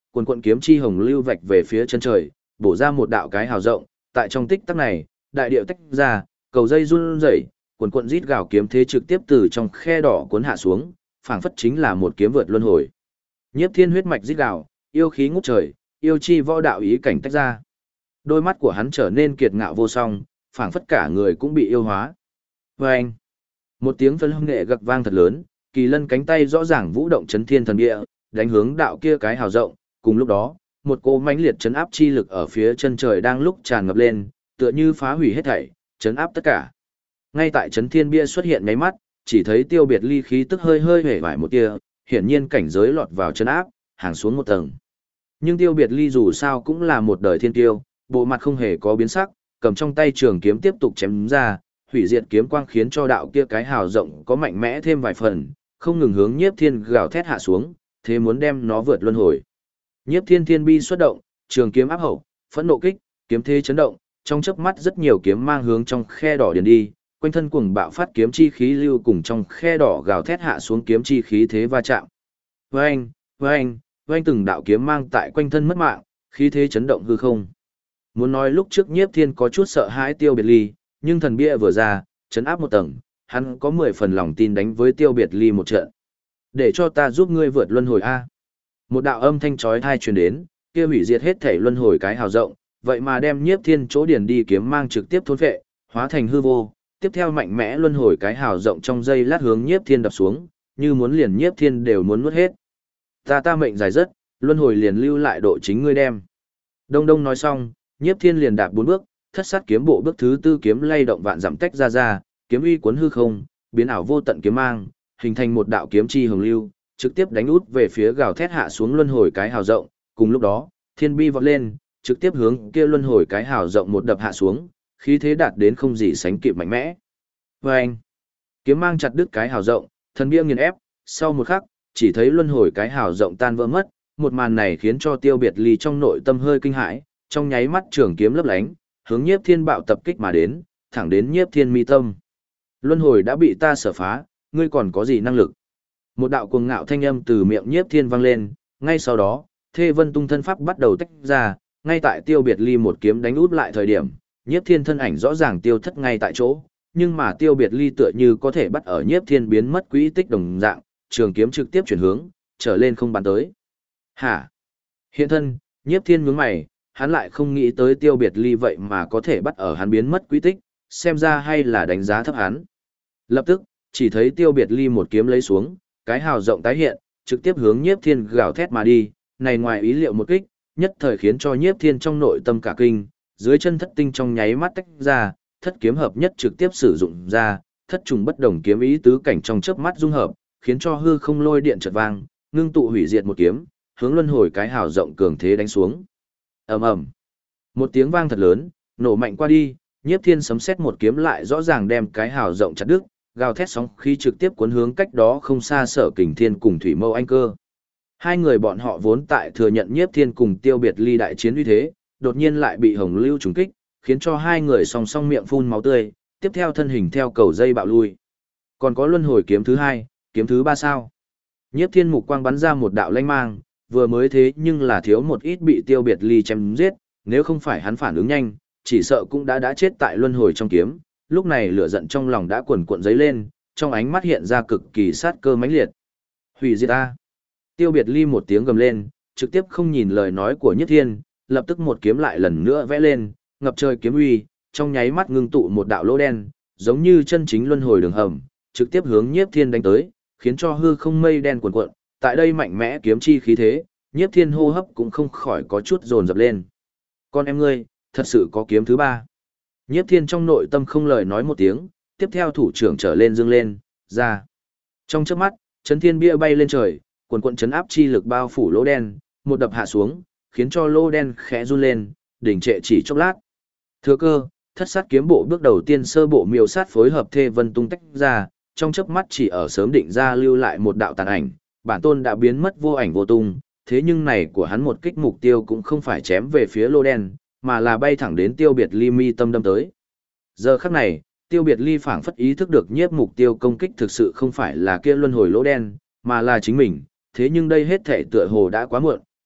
quần quận kiếm chi hồng lưu vạch về phía chân trời, bổ ra một đạo cái hào rộng, tại trong tích tắc này, đại điệu tách ra, cầu dây run rẩy, quần quận rít gào kiếm thế trực tiếp từ trong khe đỏ cuốn hạ xuống, phảng phất chính là một kiếm vượt luân hồi. Nhiếp Thiên huyết mạch rít gào, yêu khí ngút trời, yêu chi võ đạo ý cảnh tách ra. Đôi mắt của hắn trở nên kiệt ngạo vô song, phảng phất cả người cũng bị yêu hóa. Vâng! Một tiếng phân nghệ gật vang thật lớn, kỳ lân cánh tay rõ ràng vũ động chấn thiên thần địa, đánh hướng đạo kia cái hào rộng, cùng lúc đó, một cỗ mãnh liệt chấn áp chi lực ở phía chân trời đang lúc tràn ngập lên, tựa như phá hủy hết thảy, chấn áp tất cả. Ngay tại chấn thiên bia xuất hiện nháy mắt, chỉ thấy Tiêu Biệt Ly khí tức hơi hơi hề vải một tia, hiển nhiên cảnh giới lọt vào chấn áp, hàng xuống một tầng. Nhưng Tiêu Biệt Ly dù sao cũng là một đời thiên tiêu, bộ mặt không hề có biến sắc, cầm trong tay trường kiếm tiếp tục chém ra, hủy diệt kiếm quang khiến cho đạo kia cái hào rộng có mạnh mẽ thêm vài phần, không ngừng hướng Nhiếp Thiên gào thét hạ xuống, thế muốn đem nó vượt luân hồi. Nhiếp Thiên thiên bi xuất động, trường kiếm áp hậu, phẫn nộ kích, kiếm thế chấn động, trong chớp mắt rất nhiều kiếm mang hướng trong khe đỏ điền đi, quanh thân cuồng bạo phát kiếm chi khí lưu cùng trong khe đỏ gào thét hạ xuống kiếm chi khí thế va chạm. Oeng, oeng, oeng từng đạo kiếm mang tại quanh thân mất mạng, khí thế chấn động hư không. Muốn nói lúc trước Nhiếp Thiên có chút sợ hãi Tiêu Biệt Ly, nhưng thần bia vừa ra, chấn áp một tầng, hắn có 10 phần lòng tin đánh với Tiêu Biệt Ly một trận. Để cho ta giúp ngươi vượt luân hồi a. Một đạo âm thanh chói tai truyền đến, kia hủy diệt hết thể luân hồi cái hào rộng, vậy mà đem Nhiếp Thiên chỗ điền đi kiếm mang trực tiếp thôn phệ, hóa thành hư vô, tiếp theo mạnh mẽ luân hồi cái hào rộng trong giây lát hướng Nhiếp Thiên đập xuống, như muốn liền Nhiếp Thiên đều muốn nuốt hết. Ta mệnh dài rất, luân hồi liền lưu lại độ chính ngươi đem. Đông Đông nói xong, Nhiếp Thiên liền đạp 4 bước, thất sát kiếm bộ bước thứ 4 kiếm lay động vạn dặm tách ra, kiếm uy cuốn hư không, biến ảo vô tận kiếm mang, hình thành một đạo kiếm chi hồng lưu, trực tiếp đánh út về phía gào thét hạ xuống luân hồi cái hào rộng, cùng lúc đó, thiên bi vọt lên, trực tiếp hướng kia luân hồi cái hào rộng một đập hạ xuống, khí thế đạt đến không gì sánh kịp mạnh mẽ. Vâng! Kiếm mang chặt đứt cái hào rộng, thần bia nghiền ép, sau một khắc, chỉ thấy luân hồi cái hào rộng tan vỡ mất, một màn này khiến cho Tiêu Biệt Ly trong nội tâm hơi kinh hãi, trong nháy mắt trường kiếm lấp lánh, hướng Nhiếp Thiên bạo tập kích mà đến, thẳng đến Nhiếp Thiên mi tâm. Luân hồi đã bị ta sở phá, ngươi còn có gì năng lực? Một đạo cuồng ngạo thanh âm từ miệng Nhiếp Thiên vang lên, ngay sau đó, Thê Vân Tung thân pháp bắt đầu tách ra, ngay tại Tiêu Biệt Ly một kiếm đánh út lại thời điểm, Nhiếp Thiên thân ảnh rõ ràng tiêu thất ngay tại chỗ, nhưng mà Tiêu Biệt Ly tựa như có thể bắt ở Nhiếp Thiên biến mất quỹ tích đồng dạng, trường kiếm trực tiếp chuyển hướng, trở lên không bắn tới. Hả? Hiện thân, Nhiếp Thiên nhướng mày, hắn lại không nghĩ tới Tiêu Biệt Ly vậy mà có thể bắt ở hắn biến mất quỹ tích, xem ra hay là đánh giá thấp hắn. Lập tức, chỉ thấy Tiêu Biệt Ly một kiếm lấy xuống, cái hào rộng tái hiện, trực tiếp hướng Nhiếp Thiên gào thét mà đi, này ngoài ý liệu một kích, nhất thời khiến cho Nhiếp Thiên trong nội tâm cả kinh, dưới chân thất tinh trong nháy mắt tách ra, thất kiếm hợp nhất trực tiếp sử dụng ra, thất trùng bất đồng kiếm ý tứ cảnh trong chớp mắt dung hợp, khiến cho hư không lôi điện chợt vang, ngưng tụ hủy diệt một kiếm, hướng luân hồi cái hào rộng cường thế đánh xuống. Ầm ầm. Một tiếng vang thật lớn, nổ mạnh qua đi, Nhiếp Thiên sấm sét một kiếm lại rõ ràng đem cái hào rộng chặt đứt, gào thét sóng khí trực tiếp cuốn hướng cách đó không xa Sở Kình Thiên cùng Thủy Mâu Anh Cơ. Hai người bọn họ vốn tại thừa nhận Nhiếp Thiên cùng Tiêu Biệt Ly đại chiến uy thế, đột nhiên lại bị Hồng Lưu trùng kích, khiến cho hai người song song miệng phun máu tươi, tiếp theo thân hình theo cầu dây bạo lui. Còn có luân hồi kiếm thứ 2, kiếm thứ 3 sao? Nhiếp Thiên mục quang bắn ra một đạo lanh mang, vừa mới thế nhưng là thiếu một ít bị Tiêu Biệt Ly chém giết, nếu không phải hắn phản ứng nhanh, chỉ sợ cũng đã chết tại luân hồi trong kiếm. Lúc này lửa giận trong lòng đã cuồn cuộn dấy lên, trong ánh mắt hiện ra cực kỳ sát cơ mãnh liệt. Hủy diệt ta! Tiêu Biệt Ly một tiếng gầm lên, trực tiếp không nhìn lời nói của Nhiếp Thiên, lập tức một kiếm lại lần nữa vẽ lên, ngập trời kiếm uy, trong nháy mắt ngưng tụ một đạo lỗ đen, giống như chân chính luân hồi đường hầm, trực tiếp hướng Nhiếp Thiên đánh tới, khiến cho hư không mây đen cuồn cuộn, tại đây mạnh mẽ kiếm chi khí thế, Nhiếp Thiên hô hấp cũng không khỏi có chút dồn dập lên. Con em ngươi, thật sự có kiếm thứ 3. Nhiếp Thiên trong nội tâm không lời nói một tiếng, tiếp theo thủ trưởng trở lên dương lên, ra. Trong chớp mắt, chấn thiên bia bay lên trời, cuồn cuộn chấn áp chi lực bao phủ lỗ đen, một đập hạ xuống, khiến cho lỗ đen khẽ run lên, đỉnh trệ chỉ chốc lát. Thừa cơ, thất sát kiếm bộ bước đầu tiên sơ bộ miêu sát phối hợp Thê Vân Tung tách ra, trong chớp mắt chỉ ở sớm định ra lưu lại một đạo tàn ảnh, bản tôn đã biến mất vô ảnh vô tung, thế nhưng này của hắn một kích mục tiêu cũng không phải chém về phía lỗ đen, mà là bay thẳng đến Tiêu Biệt Ly mi tâm đâm tới. Giờ khắc này, Tiêu Biệt Ly phảng phất ý thức được nhiếp mục tiêu công kích thực sự không phải là kia luân hồi lỗ đen, mà là chính mình, thế nhưng đây hết thể tựa hồ đã quá muộn,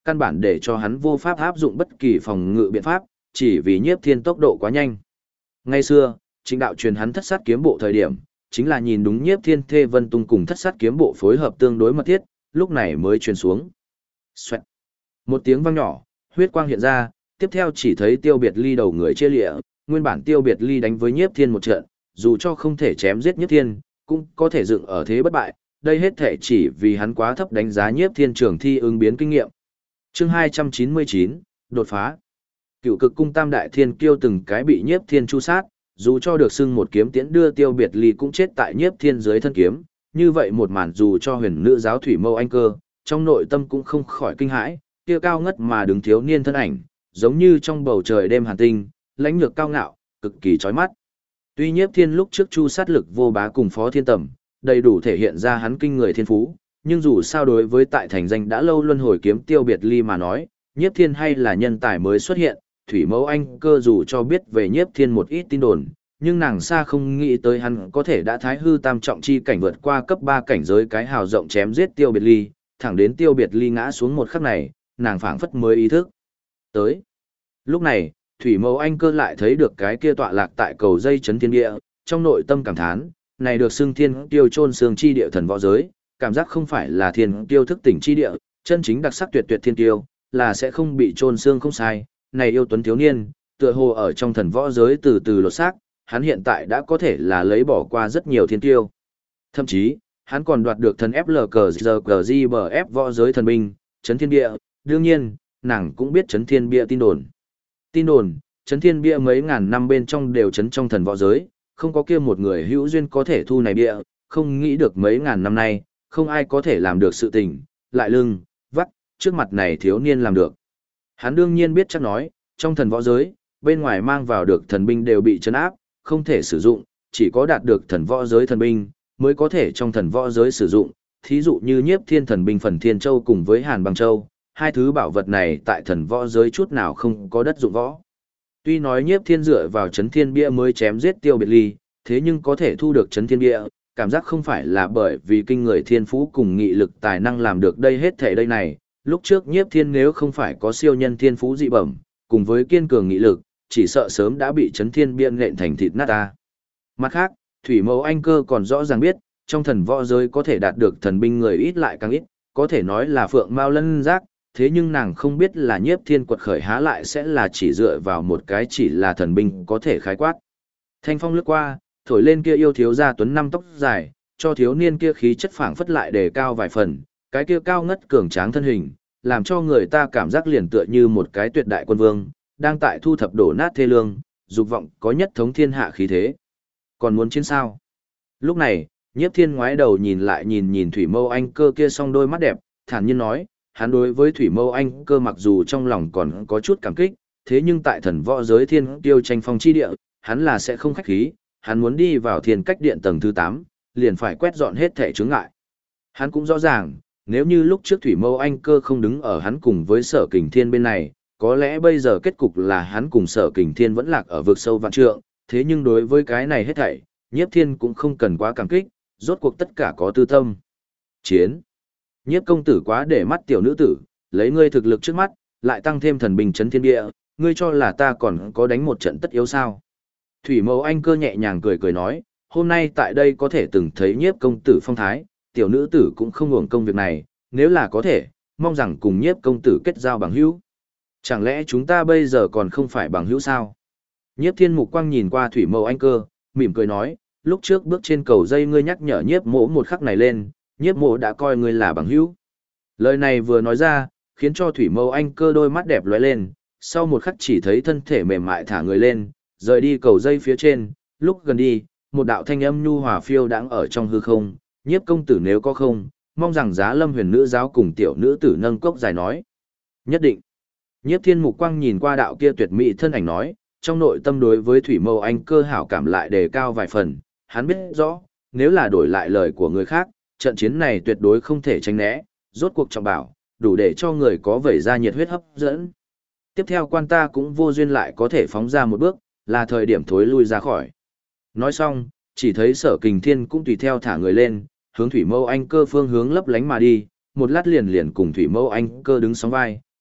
căn bản để cho hắn vô pháp áp dụng bất kỳ phòng ngự biện pháp, chỉ vì Nhiếp Thiên tốc độ quá nhanh. Ngày xưa, Trịnh đạo truyền hắn Thất Sát kiếm bộ thời điểm, chính là nhìn đúng Nhiếp Thiên Thê Vân Tung cùng Thất Sát kiếm bộ phối hợp tương đối mật thiết, lúc này mới truyền xuống. Xoẹt. Một tiếng vang nhỏ, huyết quang hiện ra, tiếp theo chỉ thấy Tiêu Biệt Ly đầu người chia lịa, nguyên bản Tiêu Biệt Ly đánh với Nhiếp Thiên một trận, dù cho không thể chém giết Nhiếp Thiên, cũng có thể dựng ở thế bất bại, đây hết thể chỉ vì hắn quá thấp đánh giá Nhiếp Thiên trường thi ứng biến kinh nghiệm. Chương 299, đột phá. Cựu Cực cung tam đại thiên kiêu từng cái bị Nhiếp Thiên chu sát, dù cho được xưng một kiếm tiễn đưa Tiêu Biệt Ly cũng chết tại Nhiếp Thiên dưới thân kiếm, như vậy một màn dù cho huyền nữ giáo thủy mâu anh cơ, trong nội tâm cũng không khỏi kinh hãi, kia cao ngất mà đứng thiếu niên thân ảnh, giống như trong bầu trời đêm hàn tinh, lãnh nhược cao ngạo, cực kỳ chói mắt. Tuy Nhiếp Thiên lúc trước chu sát lực vô bá cùng Phó Thiên Tầm, đầy đủ thể hiện ra hắn kinh người thiên phú, nhưng dù sao đối với tại thành danh đã lâu luân hồi kiếm Tiêu Biệt Ly mà nói, Nhiếp Thiên hay là nhân tài mới xuất hiện, thủy mẫu anh cơ dù cho biết về Nhiếp Thiên một ít tin đồn, nhưng nàng xa không nghĩ tới hắn có thể đã thái hư tam trọng chi cảnh vượt qua cấp 3 cảnh giới cái hào rộng chém giết Tiêu Biệt Ly, thẳng đến Tiêu Biệt Ly ngã xuống một khắc này, nàng phảng phất mới ý thức. Tới. Lúc này, thủy mẫu anh cơ lại thấy được cái kia tọa lạc tại cầu dây chấn thiên địa, trong nội tâm cảm thán, này được xưng thiên tiêu chôn xương chi địa thần võ giới, cảm giác không phải là thiên tiêu thức tỉnh chi địa, chân chính đặc sắc tuyệt tuyệt thiên tiêu, là sẽ không bị chôn xương không sai. Này yêu tuấn thiếu niên, tựa hồ ở trong thần võ giới từ từ lột xác, hắn hiện tại đã có thể là lấy bỏ qua rất nhiều thiên tiêu. Thậm chí, hắn còn đoạt được thần FLKZGBF võ giới thần binh, chấn thiên bia, đương nhiên, nàng cũng biết chấn thiên bia tin đồn. Tin đồn, chấn thiên bia mấy ngàn năm bên trong đều chấn trong thần võ giới, không có kia một người hữu duyên có thể thu này bia, không nghĩ được mấy ngàn năm nay, không ai có thể làm được sự tình, lại lưng, vắt, trước mặt này thiếu niên làm được. Hắn đương nhiên biết chắc nói, trong thần võ giới, bên ngoài mang vào được thần binh đều bị trấn áp, không thể sử dụng, chỉ có đạt được thần võ giới thần binh, mới có thể trong thần võ giới sử dụng, thí dụ như Nhiếp Thiên thần binh Phần Thiên Châu cùng với Hàn Băng Châu, hai thứ bảo vật này tại thần võ giới chút nào không có đất dụng võ. Tuy nói Nhiếp Thiên dựa vào chấn thiên bia mới chém giết Tiêu Biệt Ly, thế nhưng có thể thu được chấn thiên bia, cảm giác không phải là bởi vì kinh người thiên phú cùng nghị lực tài năng làm được đây hết thể đây này. Lúc trước Nhiếp Thiên nếu không phải có siêu nhân thiên phú dị bẩm, cùng với kiên cường nghị lực, chỉ sợ sớm đã bị chấn thiên bia nện thành thịt nát ta. Mặt khác, thủy mẫu anh cơ còn rõ ràng biết, trong thần võ giới có thể đạt được thần binh người ít lại càng ít, có thể nói là phượng mao lân giác, thế nhưng nàng không biết là Nhiếp Thiên quật khởi há lại sẽ là chỉ dựa vào một cái chỉ là thần binh có thể khái quát. Thanh phong lướt qua, thổi lên kia yêu thiếu gia tuấn năm tóc dài, cho thiếu niên kia khí chất phảng phất lại đề cao vài phần, cái kia cao ngất cường tráng thân hình, làm cho người ta cảm giác liền tựa như một cái tuyệt đại quân vương, đang tại thu thập đổ nát thê lương, dục vọng có nhất thống thiên hạ khí thế. Còn muốn chiến sao? Lúc này, Nhiếp Thiên ngoái đầu nhìn lại nhìn thủy mâu anh cơ kia song đôi mắt đẹp, thản nhiên nói, hắn đối với thủy mâu anh cơ mặc dù trong lòng còn có chút cảm kích, thế nhưng tại thần võ giới thiên tiêu tranh phong chi địa, hắn là sẽ không khách khí, hắn muốn đi vào thiên cách điện tầng thứ 8, liền phải quét dọn hết thể chướng ngại. Hắn cũng rõ ràng, nếu như lúc trước thủy mâu anh cơ không đứng ở hắn cùng với sở kình thiên bên này, có lẽ bây giờ kết cục là hắn cùng sở kình thiên vẫn lạc ở vực sâu vạn trượng, thế nhưng đối với cái này hết thảy, Nhiếp Thiên cũng không cần quá cảm kích, rốt cuộc tất cả có tư tâm. Chiến. Nhiếp công tử quá để mắt tiểu nữ tử, lấy ngươi thực lực trước mắt, lại tăng thêm thần binh chấn thiên địa, ngươi cho là ta còn có đánh một trận tất yếu sao? Thủy mẫu anh cơ nhẹ nhàng cười nói, hôm nay tại đây có thể từng thấy Nhiếp công tử phong thái, tiểu nữ tử cũng không uổng công việc này, nếu là có thể, mong rằng cùng Nhiếp công tử kết giao bằng hữu. Chẳng lẽ chúng ta bây giờ còn không phải bằng hữu sao? Nhiếp Thiên mục quang nhìn qua thủy mẫu anh cơ, mỉm cười nói, lúc trước bước trên cầu dây ngươi nhắc nhở Nhiếp mỗ một khắc này lên, Nhiếp mỗ đã coi ngươi là bằng hữu. Lời này vừa nói ra, khiến cho thủy mẫu anh cơ đôi mắt đẹp lóe lên, sau một khắc chỉ thấy thân thể mềm mại thả người lên, rời đi cầu dây phía trên, lúc gần đi, một đạo thanh âm nhu hòa phiêu đãng ở trong hư không, Nhiếp công tử nếu có không, mong rằng Giá Lâm Huyền nữ giáo cùng tiểu nữ tử nâng cốc dài nói. Nhất định. Nhiếp Thiên mục quang nhìn qua đạo kia tuyệt mỹ thân ảnh nói, trong nội tâm đối với thủy mâu anh cơ hảo cảm lại đề cao vài phần, hắn biết rõ, nếu là đổi lại lời của người khác, trận chiến này tuyệt đối không thể tránh né, rốt cuộc trọng bảo, đủ để cho người có vẩy ra nhiệt huyết hấp dẫn. Tiếp theo quan ta cũng vô duyên lại có thể phóng ra một bước, là thời điểm thối lui ra khỏi. Nói xong, chỉ thấy sở kình thiên cũng tùy theo thả người lên, hướng thủy mâu anh cơ phương hướng lấp lánh mà đi, một lát liền cùng thủy mâu anh cơ đứng sóng vai,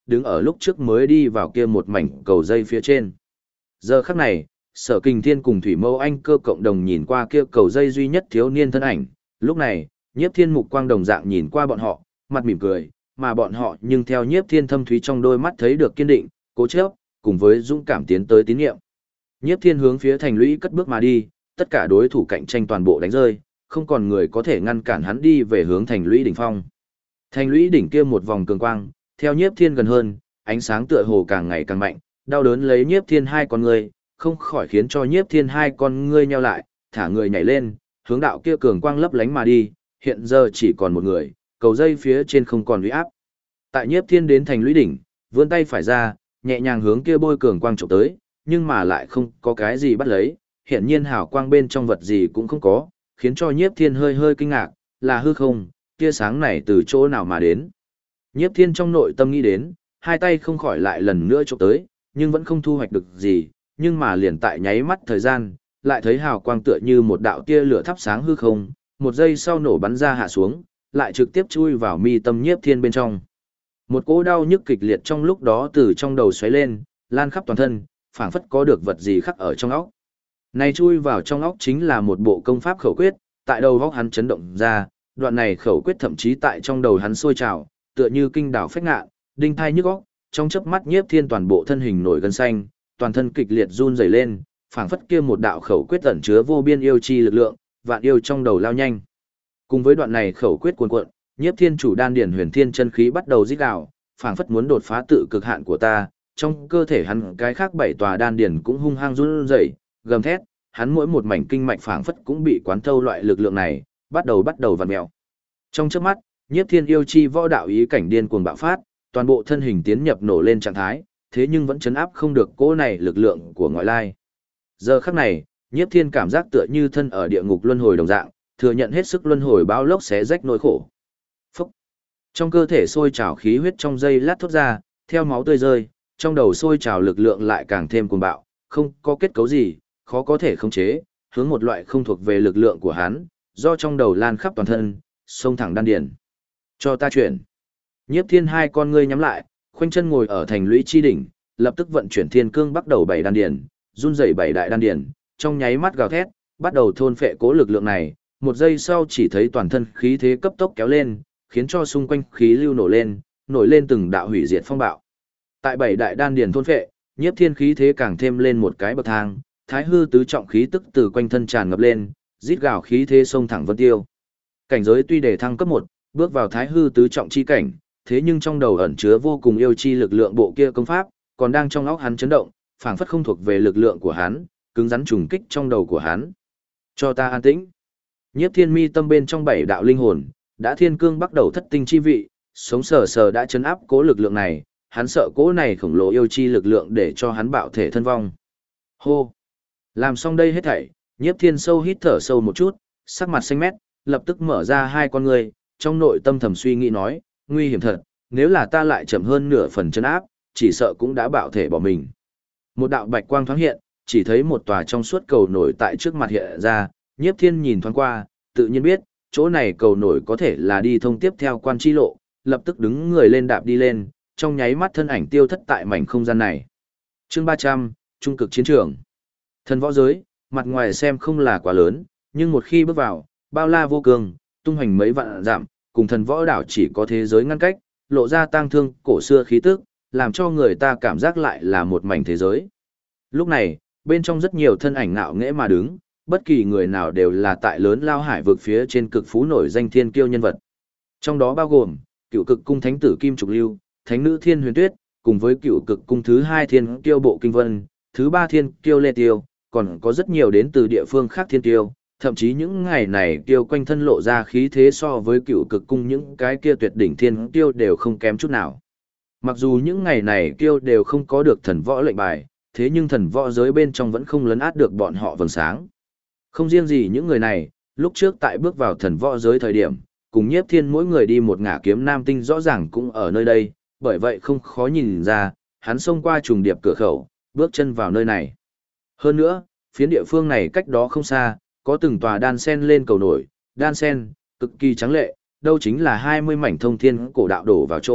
đứng ở lúc trước mới đi vào kia một mảnh cầu dây phía trên. Giờ khắc này, Sở Kình Thiên cùng Thủy Mâu Anh Cơ cộng đồng nhìn qua kia cầu dây duy nhất thiếu niên thân ảnh, lúc này, Nhiếp Thiên mục quang đồng dạng nhìn qua bọn họ, mặt mỉm cười, mà bọn họ nhưng theo Nhiếp Thiên thâm thúy trong đôi mắt thấy được kiên định, cố chấp, cùng với dũng cảm tiến tới tín nhiệm. Nhiếp Thiên hướng phía thành lũy cất bước mà đi, tất cả đối thủ cạnh tranh toàn bộ đánh rơi, không còn người có thể ngăn cản hắn đi về hướng thành lũy đỉnh phong. Thành lũy đỉnh kia một vòng cường quang, theo Nhiếp Thiên gần hơn, ánh sáng tựa hồ càng ngày càng mạnh, đau đớn lấy Nhiếp Thiên hai con người, không khỏi khiến cho Nhiếp Thiên hai con ngươi nheo lại, thả người nhảy lên, hướng đạo kia cường quang lấp lánh mà đi, hiện giờ chỉ còn một người, cầu dây phía trên không còn uy áp. Tại Nhiếp Thiên đến thành lũy đỉnh, vươn tay phải ra, nhẹ nhàng hướng kia bôi cường quang chụp tới, nhưng mà lại không có cái gì bắt lấy, hiện nhiên hào quang bên trong vật gì cũng không có, khiến cho Nhiếp Thiên hơi hơi kinh ngạc, là hư không, tia sáng này từ chỗ nào mà đến. Nhiếp Thiên trong nội tâm nghĩ đến, hai tay không khỏi lại lần nữa chụp tới, nhưng vẫn không thu hoạch được gì, nhưng mà liền tại nháy mắt thời gian, lại thấy hào quang tựa như một đạo tia lửa thắp sáng hư không, một giây sau nổ bắn ra hạ xuống, lại trực tiếp chui vào mi tâm Nhiếp Thiên bên trong. Một cỗ đau nhức kịch liệt trong lúc đó từ trong đầu xoáy lên, lan khắp toàn thân, phảng phất có được vật gì khắc ở trong óc. Này chui vào trong óc chính là một bộ công pháp khẩu quyết, tại đầu óc hắn chấn động ra, đoạn này khẩu quyết thậm chí tại trong đầu hắn sôi trào, tựa như kinh đảo phách ngạn, đinh thai nhức óc, trong chớp mắt Nhiếp Thiên toàn bộ thân hình nổi gân xanh, toàn thân kịch liệt run rẩy lên, phảng phất kia một đạo khẩu quyết ẩn chứa vô biên yêu chi lực lượng, vạn yêu trong đầu lao nhanh. Cùng với đoạn này khẩu quyết cuồn cuộn, Nhiếp Thiên chủ đan điển huyền thiên chân khí bắt đầu rít gào, phảng phất muốn đột phá tự cực hạn của ta, trong cơ thể hắn cái khác bảy tòa đan điển cũng hung hăng run rẩy, gầm thét, hắn mỗi một mảnh kinh mạch phảng phất cũng bị quán thâu loại lực lượng này, bắt đầu vặn mèo. Trong chớp mắt, Nhiếp Thiên yêu chi võ đạo ý cảnh điên cuồng bạo phát, toàn bộ thân hình tiến nhập nổ lên trạng thái, thế nhưng vẫn chấn áp không được cỗ này lực lượng của ngoại lai. Giờ khắc này, Nhiếp Thiên cảm giác tựa như thân ở địa ngục luân hồi đồng dạng, thừa nhận hết sức luân hồi báo lốc xé rách nỗi khổ. Phúc! Trong cơ thể sôi trào khí huyết trong giây lát thoát ra, theo máu tươi rơi, trong đầu sôi trào lực lượng lại càng thêm cuồng bạo, không có kết cấu gì, khó có thể khống chế, hướng một loại không thuộc về lực lượng của hắn, do trong đầu lan khắp toàn thân, xông thẳng đan điền. Cho ta chuyển. Nhiếp Thiên hai con ngươi nhắm lại, khoanh chân ngồi ở thành lũy chi đỉnh, lập tức vận chuyển thiên cương bắt đầu bảy đan điền, run rẩy bảy đại đan điền, trong nháy mắt gào thét, bắt đầu thôn phệ cố lực lượng này, một giây sau chỉ thấy toàn thân khí thế cấp tốc kéo lên, khiến cho xung quanh khí lưu nổi lên từng đạo hủy diệt phong bạo. Tại bảy đại đan điền thôn phệ, Nhiếp Thiên khí thế càng thêm lên một cái bậc thang, thái hư tứ trọng khí tức từ quanh thân tràn ngập lên, rít gào khí thế xông thẳng vân tiêu. Cảnh giới tuy đề thăng cấp 1, bước vào thái hư tứ trọng chi cảnh, thế nhưng trong đầu ẩn chứa vô cùng yêu chi lực lượng bộ kia công pháp, còn đang trong óc hắn chấn động, phảng phất không thuộc về lực lượng của hắn, cứng rắn trùng kích trong đầu của hắn. Cho ta an tĩnh. Nhiếp Thiên mi tâm bên trong bảy đạo linh hồn, đã thiên cương bắt đầu thất tinh chi vị, sống sờ sờ đã chấn áp cố lực lượng này, hắn sợ cố này khổng lồ yêu chi lực lượng để cho hắn bạo thể thân vong. Hô. Làm xong đây hết thảy, Nhiếp Thiên sâu hít thở sâu một chút, sắc mặt xanh mét, lập tức mở ra hai con ngươi, trong nội tâm thầm suy nghĩ nói, nguy hiểm thật, nếu là ta lại chậm hơn nửa phần chân áp, chỉ sợ cũng đã bạo thể bỏ mình. Một đạo bạch quang thoáng hiện, chỉ thấy một tòa trong suốt cầu nổi tại trước mặt hiện ra, Nhiếp Thiên nhìn thoáng qua, tự nhiên biết, chỗ này cầu nổi có thể là đi thông tiếp theo quan chi lộ, lập tức đứng người lên đạp đi lên, trong nháy mắt thân ảnh tiêu thất tại mảnh không gian này. Chương 300, Trung cực chiến trường. Thần võ giới, mặt ngoài xem không là quá lớn, nhưng một khi bước vào, bao la vô cường, tung hoành mấy vạn dặm, cùng thần võ đảo chỉ có thế giới ngăn cách, lộ ra tang thương cổ xưa khí tức, làm cho người ta cảm giác lại là một mảnh thế giới. Lúc này, bên trong rất nhiều thân ảnh ngạo nghễ mà đứng, bất kỳ người nào đều là tại lớn lao hải vực phía trên cực phú nổi danh thiên kiêu nhân vật. Trong đó bao gồm, cựu cực cung thánh tử Kim Trục Lưu, thánh nữ Thiên Huyền Tuyết, cùng với cựu cực cung thứ 2 thiên kiêu Bộ Kinh Vân, thứ 3 thiên kiêu Lê Tiêu, còn có rất nhiều đến từ địa phương khác thiên kiêu, thậm chí những ngày này kiêu quanh thân lộ ra khí thế so với cựu cực cung những cái kia tuyệt đỉnh thiên kiêu đều không kém chút nào. Mặc dù những ngày này kiêu đều không có được thần võ lệnh bài, thế nhưng thần võ giới bên trong vẫn không lấn át được bọn họ vầng sáng. Không riêng gì những người này, lúc trước tại bước vào thần võ giới thời điểm, cùng Nhiếp Thiên mỗi người đi một ngả kiếm nam tinh rõ ràng cũng ở nơi đây, bởi vậy không khó nhìn ra, hắn xông qua trùng điệp cửa khẩu, bước chân vào nơi này. Hơn nữa, phiến địa phương này cách đó không xa, có từng tòa đan sen lên cầu nổi, đan sen, cực kỳ trắng lệ, đâu chính là 20 mảnh thông thiên cổ đạo đổ vào chỗ,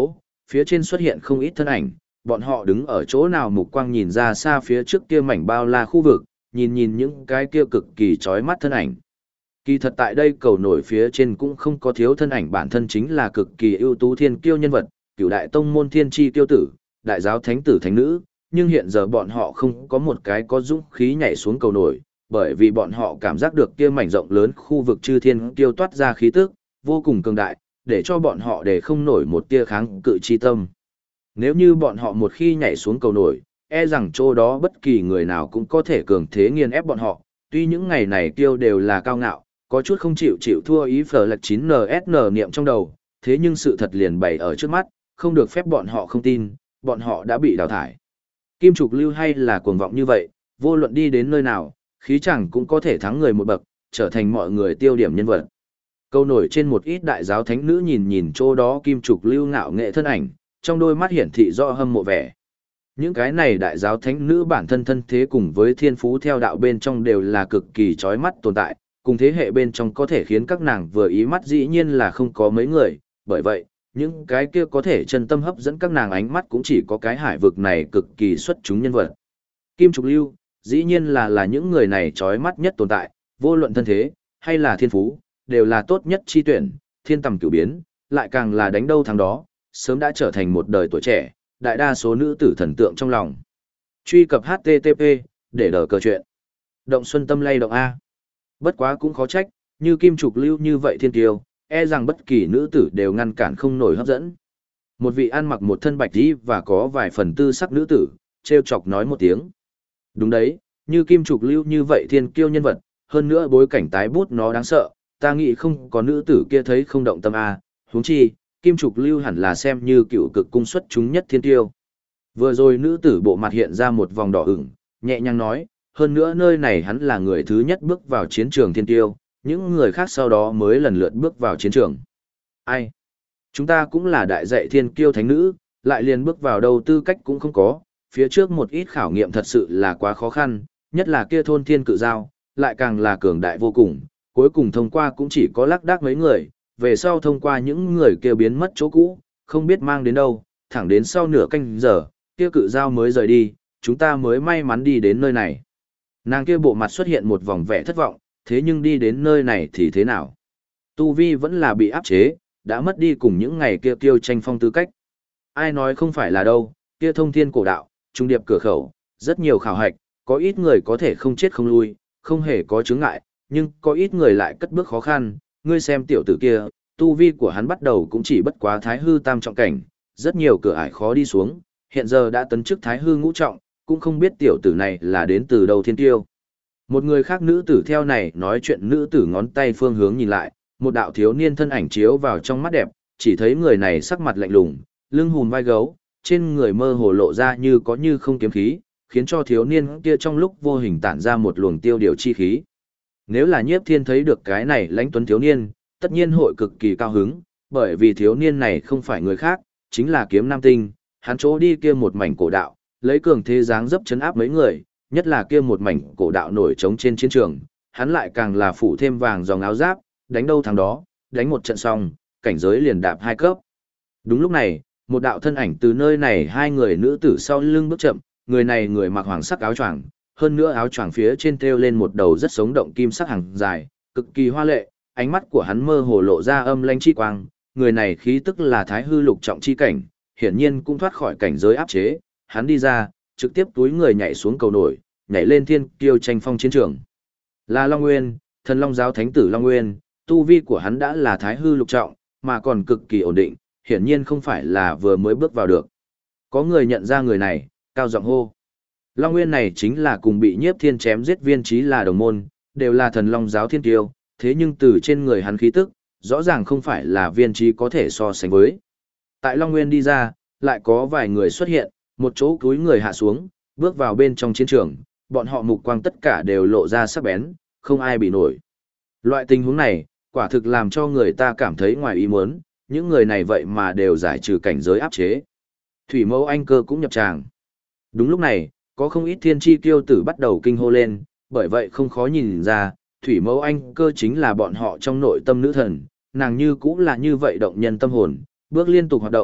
phía trên xuất hiện không ít thân ảnh, bọn họ đứng ở chỗ nào mục quang nhìn ra xa phía trước kia mảnh bao la khu vực, nhìn những cái kia cực kỳ chói mắt thân ảnh. Kỳ thật tại đây cầu nổi phía trên cũng không có thiếu thân ảnh bản thân chính là cực kỳ ưu tú thiên kiêu nhân vật, cửu đại tông môn thiên chi tiêu tử, đại giáo thánh tử thánh nữ, nhưng hiện giờ bọn họ không có một cái có dũng khí nhảy xuống cầu nổi, bởi vì bọn họ cảm giác được kia mảnh rộng lớn khu vực chư thiên kiêu toát ra khí tức, vô cùng cường đại, để cho bọn họ để không nổi một tia kháng cự chi tâm. Nếu như bọn họ một khi nhảy xuống cầu nổi, e rằng chỗ đó bất kỳ người nào cũng có thể cường thế nghiền ép bọn họ, tuy những ngày này kiêu đều là cao ngạo, có chút không chịu thua ý phở lạch 9NSN niệm trong đầu, thế nhưng sự thật liền bày ở trước mắt, không được phép bọn họ không tin, bọn họ đã bị đào thải. Kim Trục Lưu hay là cuồng vọng như vậy, vô luận đi đến nơi nào, khí chẳng cũng có thể thắng người một bậc, trở thành mọi người tiêu điểm nhân vật. Câu nổi trên một ít đại giáo thánh nữ nhìn chỗ đó Kim Trục Lưu ngạo nghệ thân ảnh, trong đôi mắt hiển thị rõ hâm mộ vẻ. Những cái này đại giáo thánh nữ bản thân thân thế cùng với thiên phú theo đạo bên trong đều là cực kỳ chói mắt tồn tại, cùng thế hệ bên trong có thể khiến các nàng vừa ý mắt dĩ nhiên là không có mấy người, bởi vậy, những cái kia có thể chân tâm hấp dẫn các nàng ánh mắt cũng chỉ có cái hải vực này cực kỳ xuất chúng nhân vật. Kim Trục Lưu, dĩ nhiên là những người này chói mắt nhất tồn tại, vô luận thân thế, hay là thiên phú, đều là tốt nhất chi tuyển, thiên tầm cửu biến, lại càng là đánh đâu thắng đó, sớm đã trở thành một đời tuổi trẻ, đại đa số nữ tử thần tượng trong lòng. Truy cập HTTP, để đỡ cờ chuyện. Động xuân tâm lay động A. Bất quá cũng khó trách, như Kim Trục Lưu như vậy thiên tiêu, e rằng bất kỳ nữ tử đều ngăn cản không nổi hấp dẫn. Một vị ăn mặc một thân bạch y và có vài phần tư sắc nữ tử, treo chọc nói một tiếng. Đúng đấy, như Kim Trục Lưu như vậy thiên kiêu nhân vật, hơn nữa bối cảnh tái bút nó đáng sợ, ta nghĩ không có nữ tử kia thấy không động tâm a, huống chi, Kim Trục Lưu hẳn là xem như cựu cực cung xuất chúng nhất thiên tiêu. Vừa rồi nữ tử bộ mặt hiện ra một vòng đỏ ửng, nhẹ nhàng nói, hơn nữa nơi này hắn là người thứ nhất bước vào chiến trường thiên tiêu, những người khác sau đó mới lần lượt bước vào chiến trường. Ai? Chúng ta cũng là đại dạy thiên kiêu thánh nữ, lại liền bước vào đâu tư cách cũng không có, phía trước một ít khảo nghiệm thật sự là quá khó khăn, nhất là kia thôn thiên cự giao, lại càng là cường đại vô cùng, cuối cùng thông qua cũng chỉ có lác đác mấy người, về sau thông qua những người kia biến mất chỗ cũ, không biết mang đến đâu, thẳng đến sau nửa canh giờ, kia cự giao mới rời đi, chúng ta mới may mắn đi đến nơi này. Nàng kia bộ mặt xuất hiện một vòng vẻ thất vọng, thế nhưng đi đến nơi này thì thế nào? Tu Vi vẫn là bị áp chế, đã mất đi cùng những ngày kia tiêu tranh phong tư cách. Ai nói không phải là đâu, kia thông thiên cổ đạo, trung điệp cửa khẩu, rất nhiều khảo hạch, có ít người có thể không chết không lui, không hề có chướng ngại, nhưng có ít người lại cất bước khó khăn, ngươi xem tiểu tử kia, tu vi của hắn bắt đầu cũng chỉ bất quá thái hư tam trọng cảnh, rất nhiều cửa ải khó đi xuống, hiện giờ đã tấn chức thái hư ngũ trọng, cũng không biết tiểu tử này là đến từ đâu thiên tiêu. Một người khác nữ tử theo này nói chuyện nữ tử ngón tay phương hướng nhìn lại, một đạo thiếu niên thân ảnh chiếu vào trong mắt đẹp, chỉ thấy người này sắc mặt lạnh lùng, lưng hùm vai gấu, trên người mơ hồ lộ ra như có như không kiếm khí, khiến cho thiếu niên kia trong lúc vô hình tản ra một luồng tiêu điều chi khí. Nếu là Nhiếp Thiên thấy được cái này lãnh tuấn thiếu niên, tất nhiên hội cực kỳ cao hứng, bởi vì thiếu niên này không phải người khác, chính là Kiếm Nam Tinh, hắn chỗ đi kia một mảnh cổ đạo, lấy cường thế dáng dấp chấn áp mấy người, nhất là kia một mảnh cổ đạo nổi trống trên chiến trường, hắn lại càng là phủ thêm vàng dòng áo giáp, đánh đâu thắng đó, đánh một trận xong, cảnh giới liền đạp 2 cấp. Đúng lúc này, một đạo thân ảnh từ nơi này hai người nữ tử sau lưng bước chậm, người này người mặc hoàng sắc áo choàng, hơn nữa áo choàng phía trên treo lên một đầu rất sống động kim sắc hàng dài, cực kỳ hoa lệ, ánh mắt của hắn mơ hồ lộ ra âm lãnh chi quang, người này khí tức là thái hư lục trọng chi cảnh, hiển nhiên cũng thoát khỏi cảnh giới áp chế, hắn đi ra, trực tiếp túi người nhảy xuống cầu nổi, nhảy lên thiên kiêu tranh phong chiến trường. Là Long Nguyên, Thần Long giáo thánh tử Long Nguyên, tu vi của hắn đã là thái hư lục trọng, mà còn cực kỳ ổn định, hiển nhiên không phải là vừa mới bước vào được. Có người nhận ra người này, cao giọng hô. Long Nguyên này chính là cùng bị Nhiếp Thiên chém giết Viên Chí là đồng môn, đều là Thần Long giáo thiên kiêu, thế nhưng từ trên người hắn khí tức, rõ ràng không phải là Viên Chí có thể so sánh với. Tại Long Nguyên đi ra, lại có vài người xuất hiện, một chỗ cúi người hạ xuống, bước vào bên trong chiến trường, bọn họ mục quang tất cả đều lộ ra sắc bén, không ai bị nổi. Loại tình huống này, quả thực làm cho người ta cảm thấy ngoài ý muốn, những người này vậy mà đều giải trừ cảnh giới áp chế. Thủy Mẫu Anh Cơ cũng nhập tràng. Đúng lúc này, có không ít thiên chi kiêu tử bắt đầu kinh hô lên, bởi vậy không khó nhìn ra, Thủy Mẫu Anh Cơ chính là bọn họ trong nội tâm nữ thần, nàng như cũng là như vậy động nhân tâm hồn, bước liên tục hoạt động,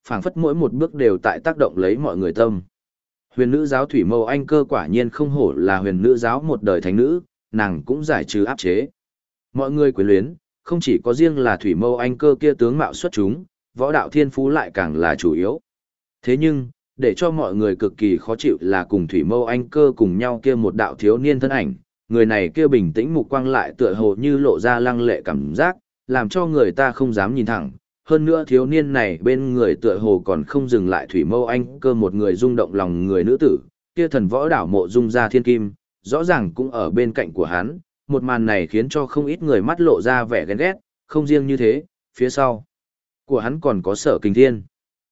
phảng phất mỗi một bước đều tại tác động lấy mọi người tâm. Huyền nữ giáo Thủy Mâu Anh Cơ quả nhiên không hổ là huyền nữ giáo một đời thánh nữ, nàng cũng giải trừ áp chế. Mọi người quyến luyến, không chỉ có riêng là Thủy Mâu Anh Cơ kia tướng mạo xuất chúng, võ đạo thiên phú lại càng là chủ yếu. Thế nhưng, để cho mọi người cực kỳ khó chịu là cùng Thủy Mâu Anh Cơ cùng nhau kia một đạo thiếu niên thân ảnh, người này kia bình tĩnh mục quang lại tựa hồ như lộ ra lăng lệ cảm giác, làm cho người ta không dám nhìn thẳng. Hơn nữa thiếu niên này bên người tựa hồ còn không dừng lại Thủy Mâu Anh Cơ một người rung động lòng người nữ tử, kia thần võ đảo Mộ Dung Gia Thiên Kim, rõ ràng cũng ở bên cạnh của hắn, một màn này khiến cho không ít người mắt lộ ra vẻ ghen ghét, không riêng như thế, phía sau của hắn còn có Sở Kình Thiên.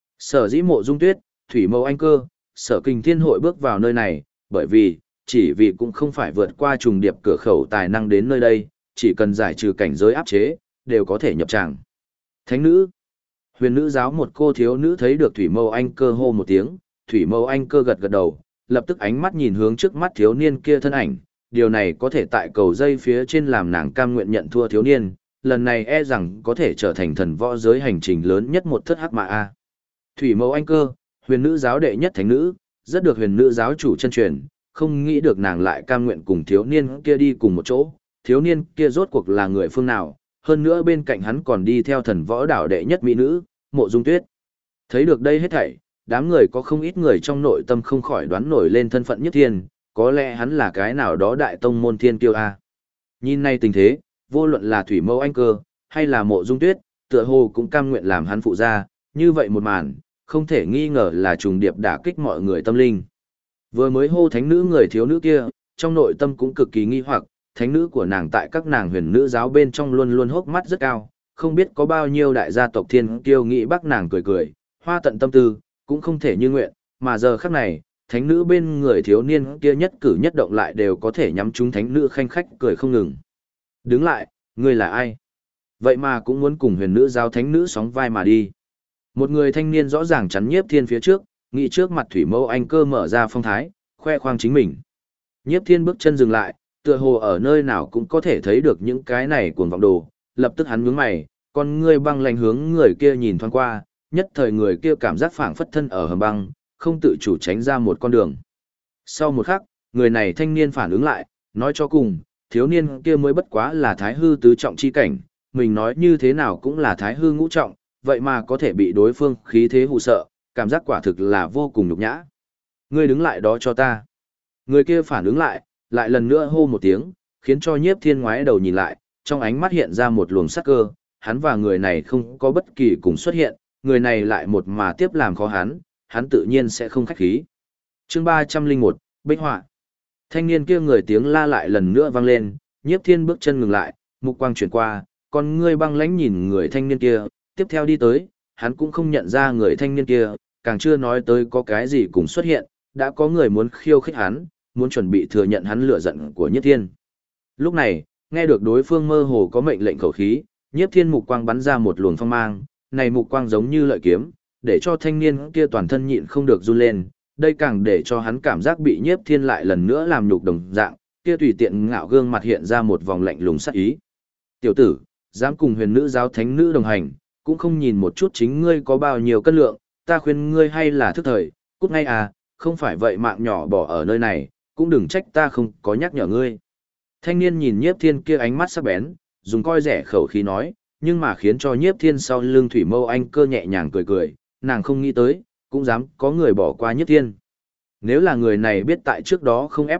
Sở dĩ Mộ Dung Tuyết, Thủy Mâu Anh Cơ, Sở Kình Thiên hội bước vào nơi này, bởi vì, chỉ vì cũng không phải vượt qua trùng điệp cửa khẩu tài năng đến nơi đây, chỉ cần giải trừ cảnh giới áp chế, đều có thể nhập tràng. Thánh nữ, huyền nữ giáo một cô thiếu nữ thấy được Thủy Mâu Anh Cơ hô một tiếng, Thủy Mâu Anh Cơ gật gật đầu, lập tức ánh mắt nhìn hướng trước mắt thiếu niên kia thân ảnh, điều này có thể tại cầu dây phía trên làm nàng cam nguyện nhận thua thiếu niên, lần này e rằng có thể trở thành thần võ giới hành trình lớn nhất một thất hắc mã a. Thủy Mâu Anh Cơ, huyền nữ giáo đệ nhất thánh nữ, rất được huyền nữ giáo chủ chân truyền, không nghĩ được nàng lại cam nguyện cùng thiếu niên kia đi cùng một chỗ, thiếu niên kia rốt cuộc là người phương nào, hơn nữa bên cạnh hắn còn đi theo thần võ đảo đệ nhất mỹ nữ, Mộ Dung Tuyết. Thấy được đây hết thảy, đám người có không ít người trong nội tâm không khỏi đoán nổi lên thân phận Nhiếp Thiên, có lẽ hắn là cái nào đó đại tông môn thiên kiêu a. Nhìn nay tình thế, vô luận là Thủy Mâu Anh Cơ, hay là Mộ Dung Tuyết, tựa hồ cũng cam nguyện làm hắn phụ gia, như vậy một màn, không thể nghi ngờ là trùng điệp đả kích mọi người tâm linh. Vừa mới hô thánh nữ người thiếu nữ kia, trong nội tâm cũng cực kỳ nghi hoặc, thánh nữ của nàng tại các nàng huyền nữ giáo bên trong luôn luôn hốc mắt rất cao, không biết có bao nhiêu đại gia tộc thiên kiêu nghĩ bác nàng cười cười, hoa tận tâm tư, cũng không thể như nguyện, mà giờ khắc này, thánh nữ bên người thiếu niên kia nhất cử nhất động lại đều có thể nhắm chúng thánh nữ khanh khách cười không ngừng. Đứng lại, ngươi là ai? Vậy mà cũng muốn cùng huyền nữ giáo thánh nữ sóng vai mà đi. Một người thanh niên rõ ràng chắn Nhiếp Thiên phía trước, nghĩ trước mặt Thủy Mâu Anh Cơ mở ra phong thái, khoe khoang chính mình. Nhiếp Thiên bước chân dừng lại, tựa hồ ở nơi nào cũng có thể thấy được những cái này cuồng vọng đồ, lập tức hắn nhướng mày, con ngươi băng lạnh hướng người kia nhìn thoáng qua, nhất thời người kia cảm giác phảng phất thân ở hầm băng, không tự chủ tránh ra một con đường. Sau một khắc, người này thanh niên phản ứng lại, nói cho cùng, thiếu niên kia mới bất quá là thái hư tứ trọng chi cảnh, mình nói như thế nào cũng là thái hư ngũ trọng, vậy mà có thể bị đối phương khí thế hù sợ, cảm giác quả thực là vô cùng nhục nhã. Ngươi đứng lại đó cho ta. Người kia phản ứng lại, lại lần nữa hô một tiếng, khiến cho Nhiếp Thiên ngoái đầu nhìn lại, trong ánh mắt hiện ra một luồng sắc cơ, hắn và người này không có bất kỳ cùng xuất hiện, người này lại một mà tiếp làm khó hắn tự nhiên sẽ không khách khí. Chương 301, Bích Họa. Thanh niên kia người tiếng la lại lần nữa vang lên, Nhiếp Thiên bước chân ngừng lại, mục quang chuyển qua, con ngươi băng lãnh nhìn người thanh niên kia, tiếp theo đi tới, hắn cũng không nhận ra người thanh niên kia, càng chưa nói tới có cái gì cùng xuất hiện, đã có người muốn khiêu khích hắn, muốn chuẩn bị thừa nhận hắn lửa giận của Nhiếp Thiên. Lúc này, nghe được đối phương mơ hồ có mệnh lệnh khẩu khí, Nhiếp Thiên mục quang bắn ra một luồng phong mang, này mục quang giống như lợi kiếm, để cho thanh niên kia toàn thân nhịn không được run lên, đây càng để cho hắn cảm giác bị Nhiếp Thiên lại lần nữa làm nhục đồng dạng, kia tùy tiện ngạo gương mặt hiện ra một vòng lạnh lùng sắc ý. Tiểu tử, dám cùng huyền nữ giáo thánh nữ đồng hành, cũng không nhìn một chút chính ngươi có bao nhiêu cân lượng, ta khuyên ngươi hay là thức thời, cút ngay à, không phải vậy mạng nhỏ bỏ ở nơi này, cũng đừng trách ta không có nhắc nhở ngươi. Thanh niên nhìn Nhiếp Thiên kia ánh mắt sắc bén, dùng coi rẻ khẩu khí nói, nhưng mà khiến cho Nhiếp Thiên sau lưng Thủy Mâu Anh Cơ nhẹ nhàng cười cười, nàng không nghĩ tới, cũng dám có người bỏ qua Nhiếp Thiên. Nếu là người này biết tại trước đó không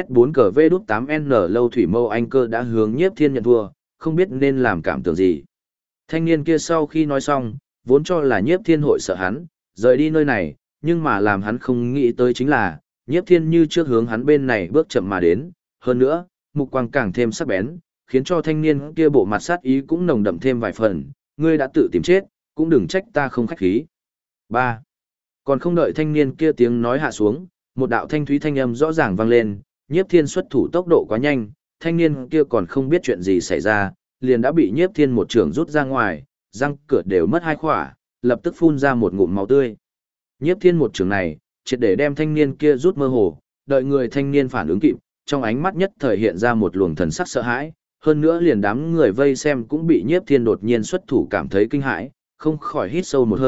F3Z4CV8N lâu Thủy Mâu Anh Cơ đã hướng Nhiếp Thiên nhận thua, không biết nên làm cảm tưởng gì. Thanh niên kia sau khi nói xong, vốn cho là Nhiếp Thiên hội sợ hắn, rời đi nơi này, nhưng mà làm hắn không nghĩ tới chính là, Nhiếp Thiên như trước hướng hắn bên này bước chậm mà đến, hơn nữa, mục quang càng thêm sắc bén, khiến cho thanh niên kia bộ mặt sát ý cũng nồng đậm thêm vài phần, ngươi đã tự tìm chết, cũng đừng trách ta không khách khí. 3. Còn không đợi thanh niên kia tiếng nói hạ xuống, một đạo thanh thúy thanh âm rõ ràng vang lên, Nhiếp Thiên xuất thủ tốc độ quá nhanh, thanh niên kia còn không biết chuyện gì xảy ra, liền đã bị Nhiếp Thiên một trường rút ra ngoài, răng cửa đều mất hai khỏa, lập tức phun ra một ngụm máu tươi. Nhiếp Thiên một trường này, triệt để đem thanh niên kia rút mơ hồ, đợi người thanh niên phản ứng kịp, trong ánh mắt nhất thời hiện ra một luồng thần sắc sợ hãi, hơn nữa liền đám người vây xem cũng bị Nhiếp Thiên đột nhiên xuất thủ cảm thấy kinh hãi, không khỏi hít sâu một hơi,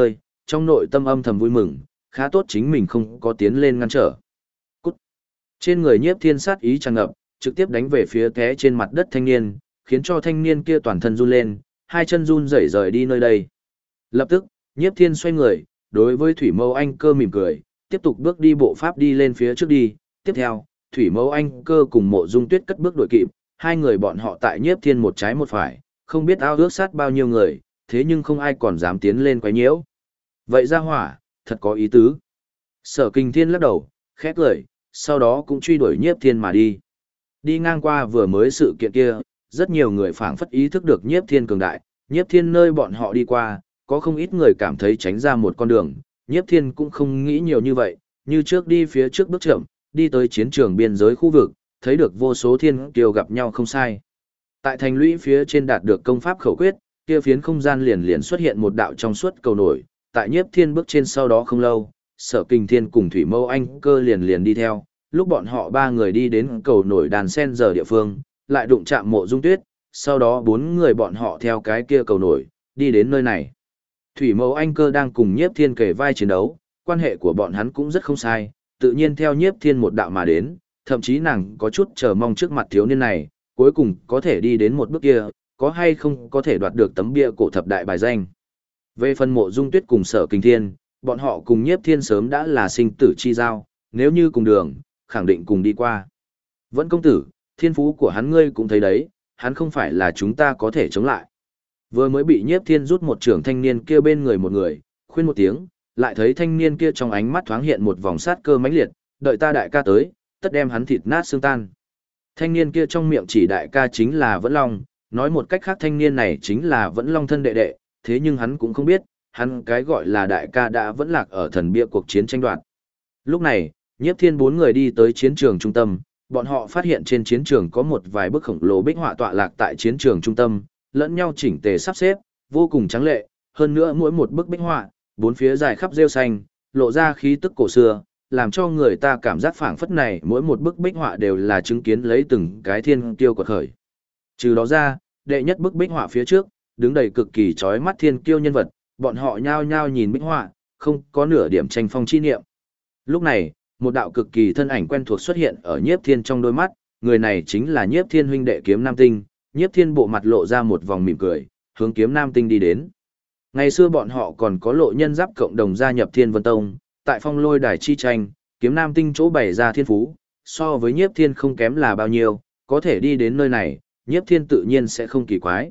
trong nội tâm âm thầm vui mừng, khá tốt chính mình không có tiến lên ngăn trở. Cút! Trên người Nhiếp Thiên sát ý tràn ngập, trực tiếp đánh về phía té trên mặt đất thanh niên, khiến cho thanh niên kia toàn thân run lên, hai chân run rẩy rời đi nơi đây. Lập tức, Nhiếp Thiên xoay người, đối với Thủy Mâu Anh Cơ mỉm cười, tiếp tục bước đi bộ pháp đi lên phía trước đi. Tiếp theo, Thủy Mâu Anh Cơ cùng Mộ Dung Tuyết cất bước đuổi kịp, hai người bọn họ tại Nhiếp Thiên một trái một phải, không biết ao ước sát bao nhiêu người, thế nhưng không ai còn dám tiến lên quấy nhiễu. Vậy ra hỏa, thật có ý tứ. Sở Kình Thiên lắc đầu, khẽ cười, sau đó cũng truy đuổi Nhiếp Thiên mà đi. Đi ngang qua vừa mới sự kiện kia, rất nhiều người phảng phất ý thức được Nhiếp Thiên cường đại, Nhiếp Thiên nơi bọn họ đi qua, có không ít người cảm thấy tránh ra một con đường, Nhiếp Thiên cũng không nghĩ nhiều như vậy, như trước đi phía trước bước chậm, đi tới chiến trường biên giới khu vực, thấy được vô số thiên kiêu gặp nhau không sai. Tại thành lũy phía trên đạt được công pháp khẩu quyết, kia phiến không gian liền liền xuất hiện một đạo trong suốt cầu nổi, tại Nhiếp Thiên bước trên sau đó không lâu, Sở Kình Thiên cùng Thủy Mâu Anh Cơ liền liền đi theo, lúc bọn họ ba người đi đến cầu nổi đàn sen giờ địa phương, lại đụng chạm Mộ Dung Tuyết, sau đó bốn người bọn họ theo cái kia cầu nổi, đi đến nơi này. Thủy Mâu Anh Cơ đang cùng Nhiếp Thiên kề vai chiến đấu, quan hệ của bọn hắn cũng rất không sai, tự nhiên theo Nhiếp Thiên một đạo mà đến, thậm chí nàng có chút chờ mong trước mặt thiếu niên này, cuối cùng có thể đi đến một bước kia, có hay không có thể đoạt được tấm bia cổ thập đại bài danh. Về phần Mộ Dung Tuyết cùng Sở Kình Thiên, bọn họ cùng Nhiếp Thiên sớm đã là sinh tử chi giao, nếu như cùng đường, khẳng định cùng đi qua. Vẫn công tử, thiên phú của hắn ngươi cũng thấy đấy, hắn không phải là chúng ta có thể chống lại. Vừa mới bị Nhiếp Thiên rút một trưởng thanh niên kia bên người một người, khuyên một tiếng, lại thấy thanh niên kia trong ánh mắt thoáng hiện một vòng sát cơ mãnh liệt, đợi ta đại ca tới, tất đem hắn thịt nát xương tan. Thanh niên kia trong miệng chỉ đại ca chính là Vẫn Long, nói một cách khác thanh niên này chính là Vẫn Long thân đệ đệ, thế nhưng hắn cũng không biết, hắn cái gọi là đại ca đã vẫn lạc ở thần bia cuộc chiến tranh đoạt. Lúc này, Nhiếp Thiên bốn người đi tới chiến trường trung tâm, bọn họ phát hiện trên chiến trường có một vài bức khổng lồ bích họa tọa lạc tại chiến trường trung tâm, lẫn nhau chỉnh tề sắp xếp, vô cùng trắng lệ, hơn nữa mỗi một bức bích họa, bốn phía dài khắp rêu xanh, lộ ra khí tức cổ xưa, làm cho người ta cảm giác phảng phất này mỗi một bức bích họa đều là chứng kiến lấy từng cái thiên kiêu quật khởi. Trừ đó ra, đệ nhất bức bích họa phía trước, đứng đầy cực kỳ chói mắt thiên kiêu nhân vật, bọn họ nhao nhao nhìn bích họa, không có nửa điểm tranh phong chi niệm. Lúc này, một đạo cực kỳ thân ảnh quen thuộc xuất hiện ở Nhiếp Thiên trong đôi mắt, người này chính là Nhiếp Thiên huynh đệ Kiếm Nam Tinh. Nhiếp Thiên bộ mặt lộ ra một vòng mỉm cười, hướng Kiếm Nam Tinh đi đến. Ngày xưa bọn họ còn có lộ nhân giáp cộng đồng gia nhập Thiên Vân Tông, tại Phong Lôi Đài chi tranh, Kiếm Nam Tinh chỗ bày ra thiên phú, so với Nhiếp Thiên không kém là bao nhiêu, có thể đi đến nơi này, Nhiếp Thiên tự nhiên sẽ không kỳ quái.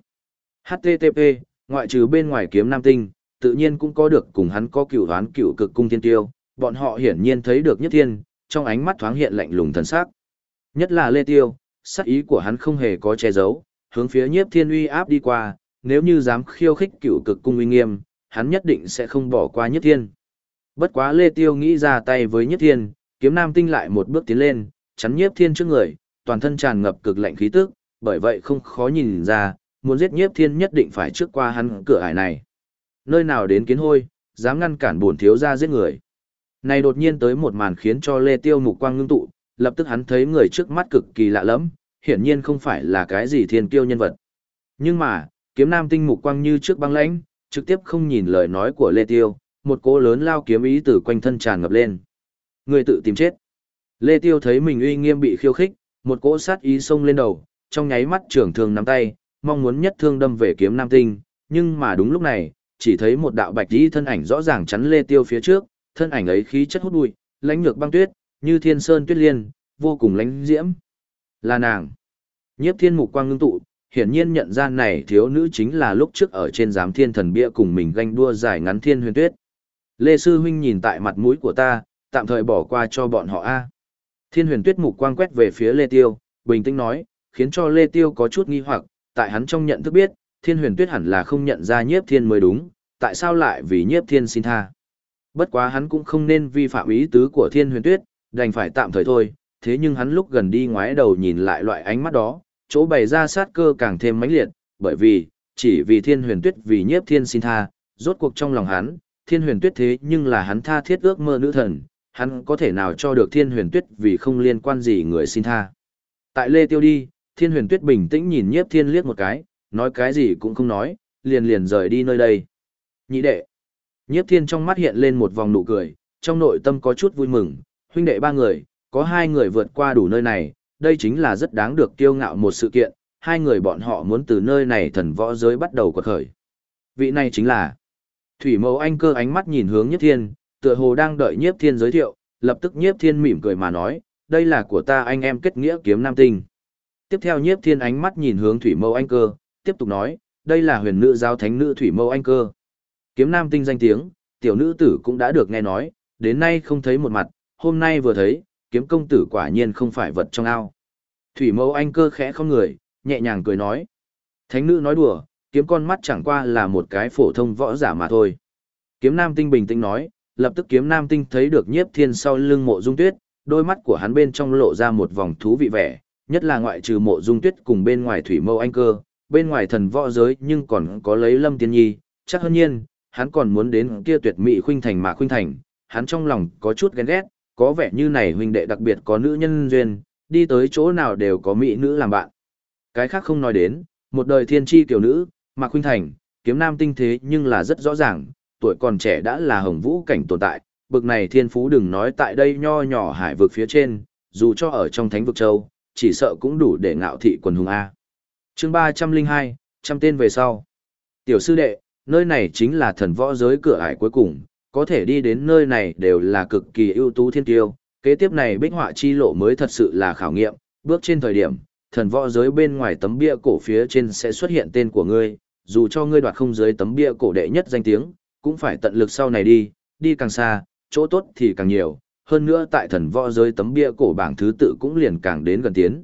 HTTP, ngoại trừ bên ngoài Kiếm Nam Tinh, tự nhiên cũng có được cùng hắn có cửu đoán cửu cực cung thiên tiêu, bọn họ hiển nhiên thấy được Nhiếp Thiên, trong ánh mắt thoáng hiện lạnh lùng thần sắc. Nhất là Lê Tiêu, sắc ý của hắn không hề có che giấu, hướng phía Nhiếp Thiên uy áp đi qua, nếu như dám khiêu khích cửu cực cung uy nghiêm, hắn nhất định sẽ không bỏ qua Nhiếp Thiên. Bất quá Lê Tiêu nghĩ ra tay với Nhiếp Thiên, Kiếm Nam Tinh lại một bước tiến lên, chắn Nhiếp Thiên trước người, toàn thân tràn ngập cực lạnh khí tức, bởi vậy không khó nhìn ra, muốn giết Nhiếp Thiên nhất định phải trước qua hắn cửa ải này. Nơi nào đến kiến hôi, dám ngăn cản bổn thiếu gia giết người. Này đột nhiên tới một màn khiến cho Lê Tiêu mục quang ngưng tụ, lập tức hắn thấy người trước mắt cực kỳ lạ lẫm, hiển nhiên không phải là cái gì thiên kiêu nhân vật. Nhưng mà, Kiếm Nam Tinh mục quang như trước băng lãnh, trực tiếp không nhìn lời nói của Lê Tiêu, một cỗ lớn lao kiếm ý từ quanh thân tràn ngập lên. Người tự tìm chết. Lê Tiêu thấy mình uy nghiêm bị khiêu khích, một cỗ sát ý xông lên đầu, trong nháy mắt trưởng thương nắm tay, mong muốn nhất thương đâm về Kiếm Nam Tinh, nhưng mà đúng lúc này, chỉ thấy một đạo bạch y thân ảnh rõ ràng chắn Lê Tiêu phía trước, thân ảnh ấy khí chất hút bụi, lãnh nhược băng tuyết, như thiên sơn tuyết liên, vô cùng lãnh diễm. Là nàng. Nhiếp Thiên mục quang ngưng tụ, hiển nhiên nhận ra này thiếu nữ chính là lúc trước ở trên giám thiên thần bia cùng mình ganh đua giải ngắn Thiên Huyền Tuyết. Lê Sư huynh nhìn tại mặt mũi của ta, tạm thời bỏ qua cho bọn họ a. Thiên Huyền Tuyết mục quang quét về phía Lê Tiêu, bình tĩnh nói, khiến cho Lê Tiêu có chút nghi hoặc, tại hắn trong nhận thức biết, Thiên Huyền Tuyết hẳn là không nhận ra Nhiếp Thiên mới đúng, tại sao lại vì Nhiếp Thiên xin tha. Bất quá hắn cũng không nên vi phạm ý tứ của Thiên Huyền Tuyết, đành phải tạm thời thôi, thế nhưng hắn lúc gần đi ngoái đầu nhìn lại loại ánh mắt đó, chỗ bày ra sát cơ càng thêm mãnh liệt, bởi vì, chỉ vì Thiên Huyền Tuyết vì Nhiếp Thiên xin tha, rốt cuộc trong lòng hắn, Thiên Huyền Tuyết thế nhưng là hắn tha thiết ước mơ nữ thần, hắn có thể nào cho được Thiên Huyền Tuyết vì không liên quan gì người xin tha. Tại Lê Tiêu đi, Thiên Huyền Tuyết bình tĩnh nhìn Nhiếp Thiên liếc một cái, nói cái gì cũng không nói, liền liền rời đi nơi đây. Nhị đệ. Nhiếp Thiên trong mắt hiện lên một vòng nụ cười, trong nội tâm có chút vui mừng, huynh đệ ba người, có hai người vượt qua đủ nơi này, đây chính là rất đáng được kiêu ngạo một sự kiện, hai người bọn họ muốn từ nơi này thần võ giới bắt đầu quật khởi. Vị này chính là Thủy Mẫu Anh Cơ, ánh mắt nhìn hướng Nhiếp Thiên, tựa hồ đang đợi Nhiếp Thiên giới thiệu, lập tức Nhiếp Thiên mỉm cười mà nói, đây là của ta anh em kết nghĩa Kiếm Nam Tinh. Tiếp theo Nhiếp Thiên ánh mắt nhìn hướng Thủy Mẫu Anh Cơ, tiếp tục nói, đây là huyền nữ giáo thánh nữ Thủy Mẫu Anh Cơ. Kiếm Nam Tinh danh tiếng, tiểu nữ tử cũng đã được nghe nói, đến nay không thấy một mặt, hôm nay vừa thấy, kiếm công tử quả nhiên không phải vật trong ao. Thủy Mẫu Anh Cơ khẽ không người, nhẹ nhàng cười nói. Thánh nữ nói đùa, kiếm con mắt chẳng qua là một cái phổ thông võ giả mà thôi. Kiếm Nam Tinh bình tĩnh nói, lập tức Kiếm Nam Tinh thấy được Nhiếp Thiên sau lưng Mộ Dung Tuyết, đôi mắt của hắn bên trong lộ ra một vòng thú vị vẻ, nhất là ngoại trừ Mộ Dung Tuyết cùng bên ngoài Thủy Mẫu Anh Cơ, bên ngoài thần võ giới nhưng còn có lấy Lâm Tiên Nhi, chắc hơn nhiên, hắn còn muốn đến kia tuyệt mỹ Khuynh Thành mà Khuynh Thành, hắn trong lòng có chút ghen ghét, có vẻ như này huynh đệ đặc biệt có nữ nhân duyên, đi tới chỗ nào đều có mỹ nữ làm bạn. Cái khác không nói đến, một đời thiên chi tiểu nữ, Mạc Khuynh Thành, Kiếm Nam Tinh thế nhưng là rất rõ ràng, tuổi còn trẻ đã là hồng vũ cảnh tồn tại, bực này thiên phú đừng nói tại đây nho nhỏ hải vực phía trên, dù cho ở trong thánh vực châu, chỉ sợ cũng đủ để ngạo thị quần hùng A. Chương 302, trăm tên về sau. Tiểu sư đệ, nơi này chính là thần võ giới cửa ải cuối cùng, có thể đi đến nơi này đều là cực kỳ ưu tú thiên tiêu, kế tiếp này bích họa chi lộ mới thật sự là khảo nghiệm, bước trên thời điểm, thần võ giới bên ngoài tấm bia cổ phía trên sẽ xuất hiện tên của ngươi, dù cho ngươi đoạt không dưới tấm bia cổ đệ nhất danh tiếng, cũng phải tận lực sau này đi, đi càng xa, chỗ tốt thì càng nhiều, hơn nữa tại thần võ giới tấm bia cổ bảng thứ tự cũng liền càng đến gần tiến.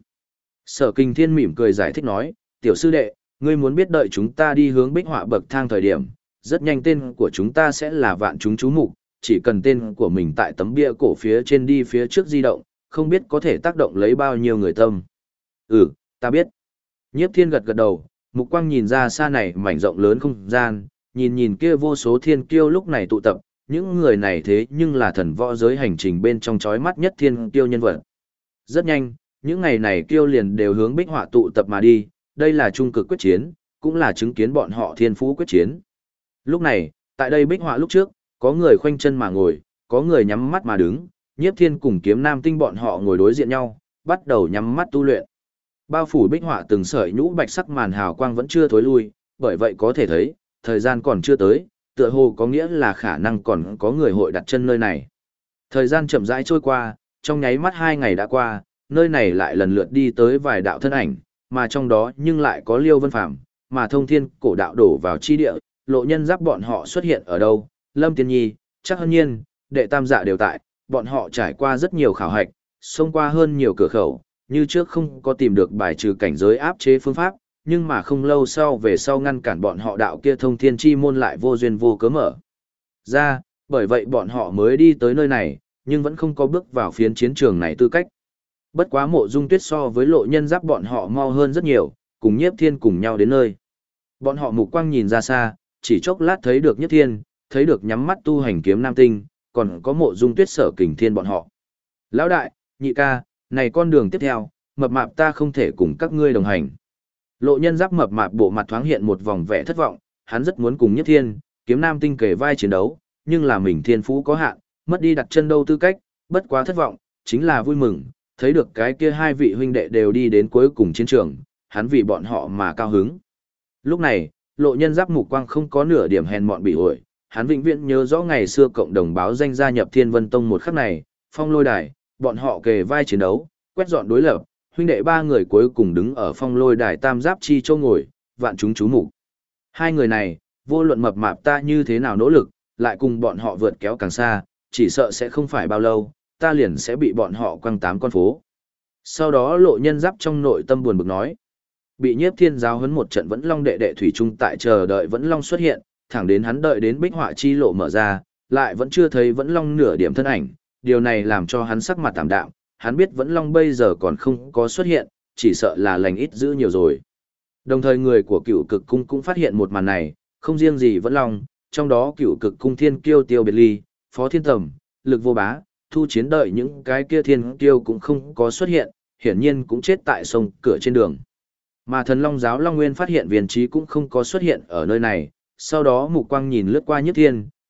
Sở Kinh Thiên mỉm cười giải thích nói, tiểu sư đệ, ngươi muốn biết đợi chúng ta đi hướng bích họa bậc thang thời điểm, rất nhanh tên của chúng ta sẽ là vạn chúng chú mục, chỉ cần tên của mình tại tấm bia cổ phía trên đi phía trước di động, không biết có thể tác động lấy bao nhiêu người tâm. Ừ, ta biết. Nhiếp Thiên gật gật đầu, mục quang nhìn ra xa này mảnh rộng lớn không gian, nhìn kia vô số thiên kiêu lúc này tụ tập, những người này thế nhưng là thần võ giới hành trình bên trong chói mắt nhất thiên kiêu nhân vật. Rất nhanh, những ngày này kiêu liền đều hướng bích họa tụ tập mà đi, đây là trung cực quyết chiến, cũng là chứng kiến bọn họ thiên phú quyết chiến. Lúc này, tại đây bích họa lúc trước, có người khoanh chân mà ngồi, có người nhắm mắt mà đứng, Nhiếp Thiên cùng Kiếm Nam Tinh bọn họ ngồi đối diện nhau, bắt đầu nhắm mắt tu luyện. Bao phủ bích họa từng sợi nhũ bạch sắc màn hào quang vẫn chưa thối lui, bởi vậy có thể thấy, thời gian còn chưa tới, tựa hồ có nghĩa là khả năng còn có người hội đặt chân nơi này. Thời gian chậm rãi trôi qua, trong nháy mắt 2 ngày đã qua, nơi này lại lần lượt đi tới vài đạo thân ảnh, mà trong đó nhưng lại có Liêu Vân Phàm, mà Thông Thiên cổ đạo đổ vào chi địa, Lộ Nhân Giáp bọn họ xuất hiện ở đâu, Lâm Tiên Nhi, chắc hân nhiên, đệ tam dạ đều tại, bọn họ trải qua rất nhiều khảo hạch, xông qua hơn nhiều cửa khẩu, như trước không có tìm được bài trừ cảnh giới áp chế phương pháp, nhưng mà không lâu sau về sau ngăn cản bọn họ đạo kia Thông Thiên chi môn lại vô duyên vô cớ mở ra, bởi vậy bọn họ mới đi tới nơi này, nhưng vẫn không có bước vào phiến chiến trường này tư cách. Bất quá Mộ Dung Tuyết so với Lộ Nhân Giáp bọn họ mau hơn rất nhiều, cùng Nhiếp Thiên cùng nhau đến nơi. Bọn họ mục quang nhìn ra xa, chỉ chốc lát thấy được Nhiếp Thiên, thấy được nhắm mắt tu hành Kiếm Nam Tinh, còn có Mộ Dung Tuyết Sở Kình Thiên bọn họ. Lão đại, nhị ca, này con đường tiếp theo, mập mạp ta không thể cùng các ngươi đồng hành. Lộ Nhân Giáp mập mạp bộ mặt thoáng hiện một vòng vẻ thất vọng, hắn rất muốn cùng Nhiếp Thiên, Kiếm Nam Tinh kề vai chiến đấu, nhưng là mình thiên phú có hạn, mất đi đặt chân đâu tư cách, bất quá thất vọng, chính là vui mừng, thấy được cái kia hai vị huynh đệ đều đi đến cuối cùng chiến trường, hắn vì bọn họ mà cao hứng. Lúc này, Lộ Nhân Giáp mục quang không có nửa điểm hèn mọn bị ổi, hắn vĩnh viễn nhớ rõ ngày xưa cộng đồng báo danh gia nhập Thiên Vân Tông một khắc này, Phong Lôi Đài, bọn họ kề vai chiến đấu, quét dọn đối lập, huynh đệ ba người cuối cùng đứng ở Phong Lôi Đài tam giáp chi châu ngồi, vạn chúng chú mục. Hai người này, vô luận mập mạp ta như thế nào nỗ lực, lại cùng bọn họ vượt kéo càng xa, chỉ sợ sẽ không phải bao lâu, ta liền sẽ bị bọn họ quăng 8 con phố. Sau đó Lộ Nhân Giáp trong nội tâm buồn bực nói, bị Nhiếp Thiên giáo huấn một trận Vẫn Long đệ đệ thủy chung tại chờ đợi Vẫn Long xuất hiện, thẳng đến hắn đợi đến bích họa chi lộ mở ra, lại vẫn chưa thấy Vẫn Long nửa điểm thân ảnh, điều này làm cho hắn sắc mặt tạm đạm, hắn biết Vẫn Long bây giờ còn không có xuất hiện, chỉ sợ là lành ít giữ nhiều rồi. Đồng thời người của Cựu Cực Cung cũng phát hiện một màn này, không riêng gì Vẫn Long, trong đó Cựu Cực Cung Thiên Kiêu Tiêu Biệt Ly, Phó Thiên Tầm, Lực Vô Bá, Thu Chiến đợi những cái kia thiên kiêu cũng không có xuất hiện, hiển nhiên cũng chết tại sông cửa trên đường. Mà Thần Long giáo Long Nguyên phát hiện Viên Trí cũng không có xuất hiện ở nơi này, sau đó mục quang nhìn lướt qua Nhiếp Thiên,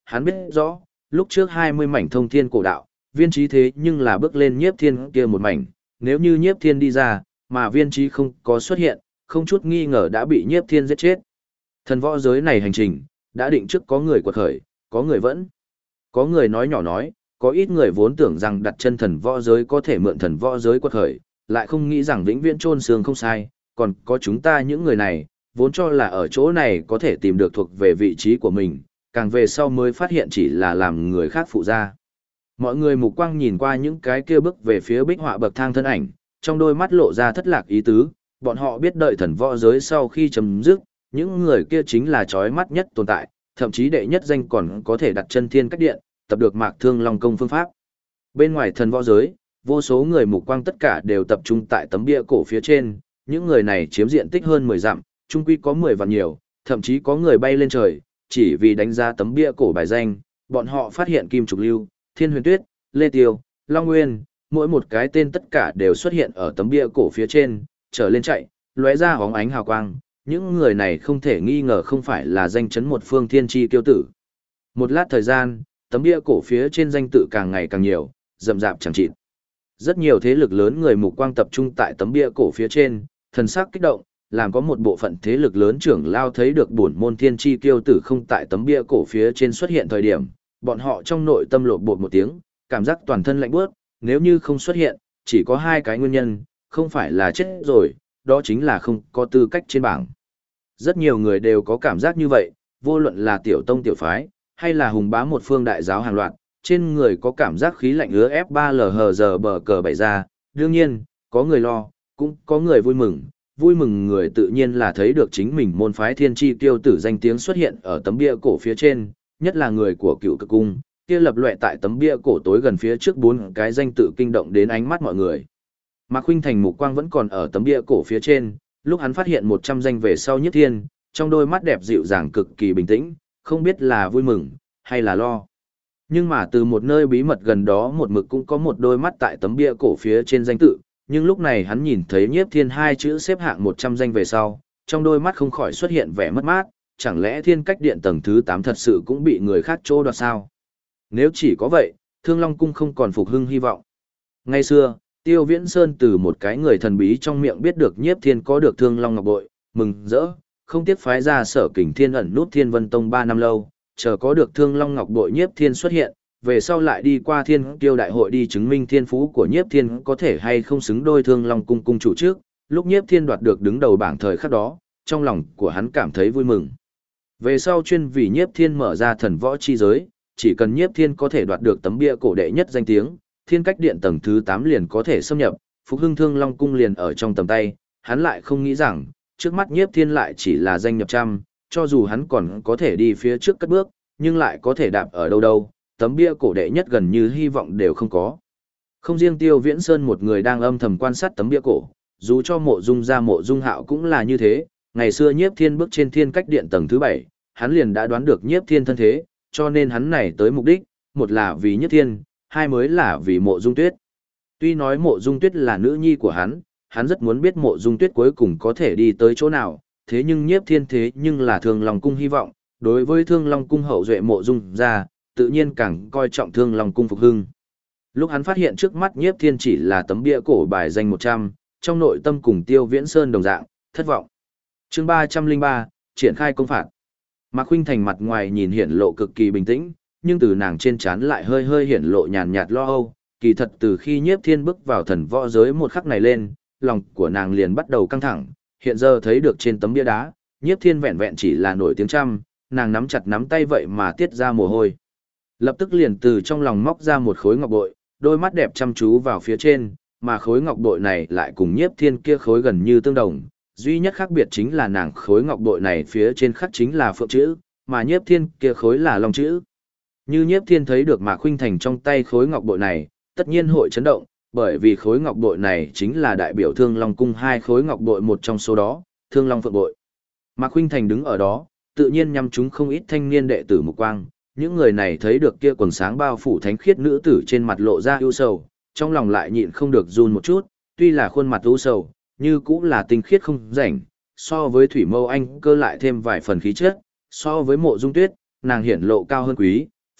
hắn biết rõ, lúc trước 20 mảnh thông thiên cổ đạo, viên trí thế nhưng là bước lên nhiếp thiên kia một mảnh, nếu như nhiếp thiên đi ra, mà viên trí không có xuất hiện, không chút nghi ngờ đã bị nhiếp thiên giết chết. Thần võ giới này hành trình, đã định trước có người quật khởi, có người vẫn. Có người nói nhỏ nói, có ít người vốn tưởng rằng đặt chân thần võ giới có thể mượn thần võ giới quật khởi, lại không nghĩ rằng vĩnh viễn chôn xương không sai, còn có chúng ta những người này, vốn cho là ở chỗ này có thể tìm được thuộc về vị trí của mình, càng về sau mới phát hiện chỉ là làm người khác phụ ra. Mọi người mục quang nhìn qua những cái kia bước về phía bích họa bậc thang thân ảnh, trong đôi mắt lộ ra thất lạc ý tứ, bọn họ biết đợi thần võ giới sau khi chấm dứt, những người kia chính là chói mắt nhất tồn tại, thậm chí đệ nhất danh còn có thể đặt chân thiên cách điện, tập được Mạc Thương Long công phương pháp. Bên ngoài thần võ giới, vô số người mục quang tất cả đều tập trung tại tấm bia cổ phía trên, những người này chiếm diện tích hơn 10 dặm, chung quy có 10 vạn nhiều, thậm chí có người bay lên trời, chỉ vì đánh giá tấm bia cổ bài danh, bọn họ phát hiện Kim Trục Lưu, Thiên Huyền Tuyết, Lê Tiêu, Long Nguyên, mỗi một cái tên tất cả đều xuất hiện ở tấm bia cổ phía trên, trở lên chạy, lóe ra hóng ánh hào quang, những người này không thể nghi ngờ không phải là danh chấn một phương thiên chi kiêu tử. Một lát thời gian, tấm bia cổ phía trên danh tự càng ngày càng nhiều, rậm rạp chẳng chịt. Rất nhiều thế lực lớn người mục quang tập trung tại tấm bia cổ phía trên, thần sắc kích động, làm có một bộ phận thế lực lớn trưởng lao thấy được bổn môn thiên chi kiêu tử không tại tấm bia cổ phía trên xuất hiện thời điểm, bọn họ trong nội tâm lột bột một tiếng, cảm giác toàn thân lạnh bước, nếu như không xuất hiện, chỉ có hai cái nguyên nhân, không phải là chết rồi, đó chính là không có tư cách trên bảng. Rất nhiều người đều có cảm giác như vậy, vô luận là tiểu tông tiểu phái, hay là hùng bá một phương đại giáo hàng loạt, trên người có cảm giác khí lạnh ứa ép 3 giờ bờ cờ bày ra, đương nhiên, có người lo, cũng có người vui mừng người tự nhiên là thấy được chính mình môn phái thiên chi tiêu tử danh tiếng xuất hiện ở tấm bia cổ phía trên, nhất là người của Cựu Cực Cung, kia lập loè tại tấm bia cổ tối gần phía trước 4 cái danh tự kinh động đến ánh mắt mọi người. Mạc Khuynh Thành mục quang vẫn còn ở tấm bia cổ phía trên, lúc hắn phát hiện 100 danh về sau Nhiếp Thiên, trong đôi mắt đẹp dịu dàng cực kỳ bình tĩnh, không biết là vui mừng hay là lo. Nhưng mà từ một nơi bí mật gần đó một mực cũng có một đôi mắt tại tấm bia cổ phía trên danh tự, nhưng lúc này hắn nhìn thấy Nhiếp Thiên hai chữ xếp hạng 100 danh về sau, trong đôi mắt không khỏi xuất hiện vẻ mất mát, chẳng lẽ Thiên Cách Điện tầng thứ 8 thật sự cũng bị người khác trô đoạt sao? Nếu chỉ có vậy, Thương Long Cung không còn phục hưng hy vọng. Ngày xưa, Tiêu Viễn Sơn từ một cái người thần bí trong miệng biết được Nhiếp Thiên có được Thương Long Ngọc Bội, mừng rỡ, không tiếc phái ra Sở Kình Thiên ẩn nút Thiên Vân Tông 3 năm lâu, chờ có được Thương Long Ngọc Bội Nhiếp Thiên xuất hiện, về sau lại đi qua Thiên Kiêu đại hội đi chứng minh thiên phú của Nhiếp Thiên có thể hay không xứng đôi Thương Long cung cung chủ trước, lúc Nhiếp Thiên đoạt được đứng đầu bảng thời khắc đó, trong lòng của hắn cảm thấy vui mừng. Về sau chuyên vì Nhiếp Thiên mở ra thần võ chi giới, chỉ cần Nhiếp Thiên có thể đoạt được tấm bia cổ đệ nhất danh tiếng, Thiên Cách Điện tầng thứ 8 liền có thể xâm nhập, phục hưng Thương Long cung liền ở trong tầm tay, hắn lại không nghĩ rằng, trước mắt Nhiếp Thiên lại chỉ là danh nhập trăm, cho dù hắn còn có thể đi phía trước cất bước, nhưng lại có thể đạp ở đâu đâu, tấm bia cổ đệ nhất gần như hy vọng đều không có. Không riêng Tiêu Viễn Sơn một người đang âm thầm quan sát tấm bia cổ, dù cho Mộ Dung gia Mộ Dung Hạo cũng là như thế, ngày xưa Nhiếp Thiên bước trên Thiên Cách Điện tầng thứ 7, hắn liền đã đoán được Nhiếp Thiên thân thế, cho nên hắn này tới mục đích, một là vì Nhiếp Thiên, hai mới là vì Mộ Dung Tuyết. Tuy nói Mộ Dung Tuyết là nữ nhi của hắn rất muốn biết Mộ Dung Tuyết cuối cùng có thể đi tới chỗ nào, thế nhưng Nhiếp Thiên thế nhưng là Thương Long cung hy vọng, đối với Thương Long cung hậu duệ Mộ Dung gia, tự nhiên càng coi trọng Thương Long cung phục hưng. Lúc hắn phát hiện trước mắt Nhiếp Thiên chỉ là tấm bia cổ bài danh 100, trong nội tâm cùng Tiêu Viễn Sơn đồng dạng, thất vọng. Chương 303, triển khai công phạt. Mạc Khuynh Thành mặt ngoài nhìn hiển lộ cực kỳ bình tĩnh, nhưng từ nàng trên trán lại hơi hơi hiển lộ nhàn nhạt lo âu, kỳ thật từ khi Nhiếp Thiên bước vào thần võ giới một khắc này lên, lòng của nàng liền bắt đầu căng thẳng, hiện giờ thấy được trên tấm bia đá, Nhiếp Thiên vẹn vẹn chỉ là nổi tiếng trăm, nàng nắm chặt nắm tay vậy mà tiết ra mồ hôi. Lập tức liền từ trong lòng móc ra một khối ngọc bội, đôi mắt đẹp chăm chú vào phía trên, mà khối ngọc bội này lại cùng Nhiếp Thiên kia khối gần như tương đồng, duy nhất khác biệt chính là nàng khối ngọc bội này phía trên khắc chính là phượng chữ, mà Nhiếp Thiên kia khối là long chữ. Như Nhiếp Thiên thấy được Mạc Khuynh Thành trong tay khối ngọc bội này, tất nhiên hội chấn động, bởi vì khối ngọc bội này chính là đại biểu Thương Long cung hai khối ngọc bội một trong số đó, Thương Long Phượng bội. Mạc Khuynh Thành đứng ở đó, tự nhiên nhắm chúng không ít thanh niên đệ tử mục quang, những người này thấy được kia quần sáng bao phủ thánh khiết nữ tử trên mặt lộ ra ưu sầu, trong lòng lại nhịn không được run một chút, tuy là khuôn mặt ưu sầu, như cũng là tinh khiết không rảnh, so với Thủy Mâu Anh cơ lại thêm vài phần khí chất, so với Mộ Dung Tuyết, nàng hiển lộ cao hơn quý,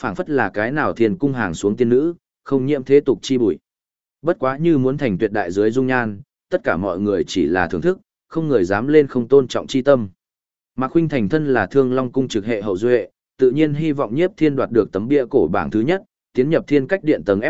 phảng phất là cái nào thiên cung hàng xuống tiên nữ, không nhiễm thế tục chi bụi. Bất quá như muốn thành tuyệt đại dưới dung nhan, tất cả mọi người chỉ là thưởng thức, không người dám lên không tôn trọng chi tâm. Mạc Khuynh Thành thân là Thương Long cung trực hệ hậu duệ, tự nhiên hy vọng Nhiếp Thiên đoạt được tấm bia cổ bảng thứ nhất, tiến nhập Thiên Cách Điện tầng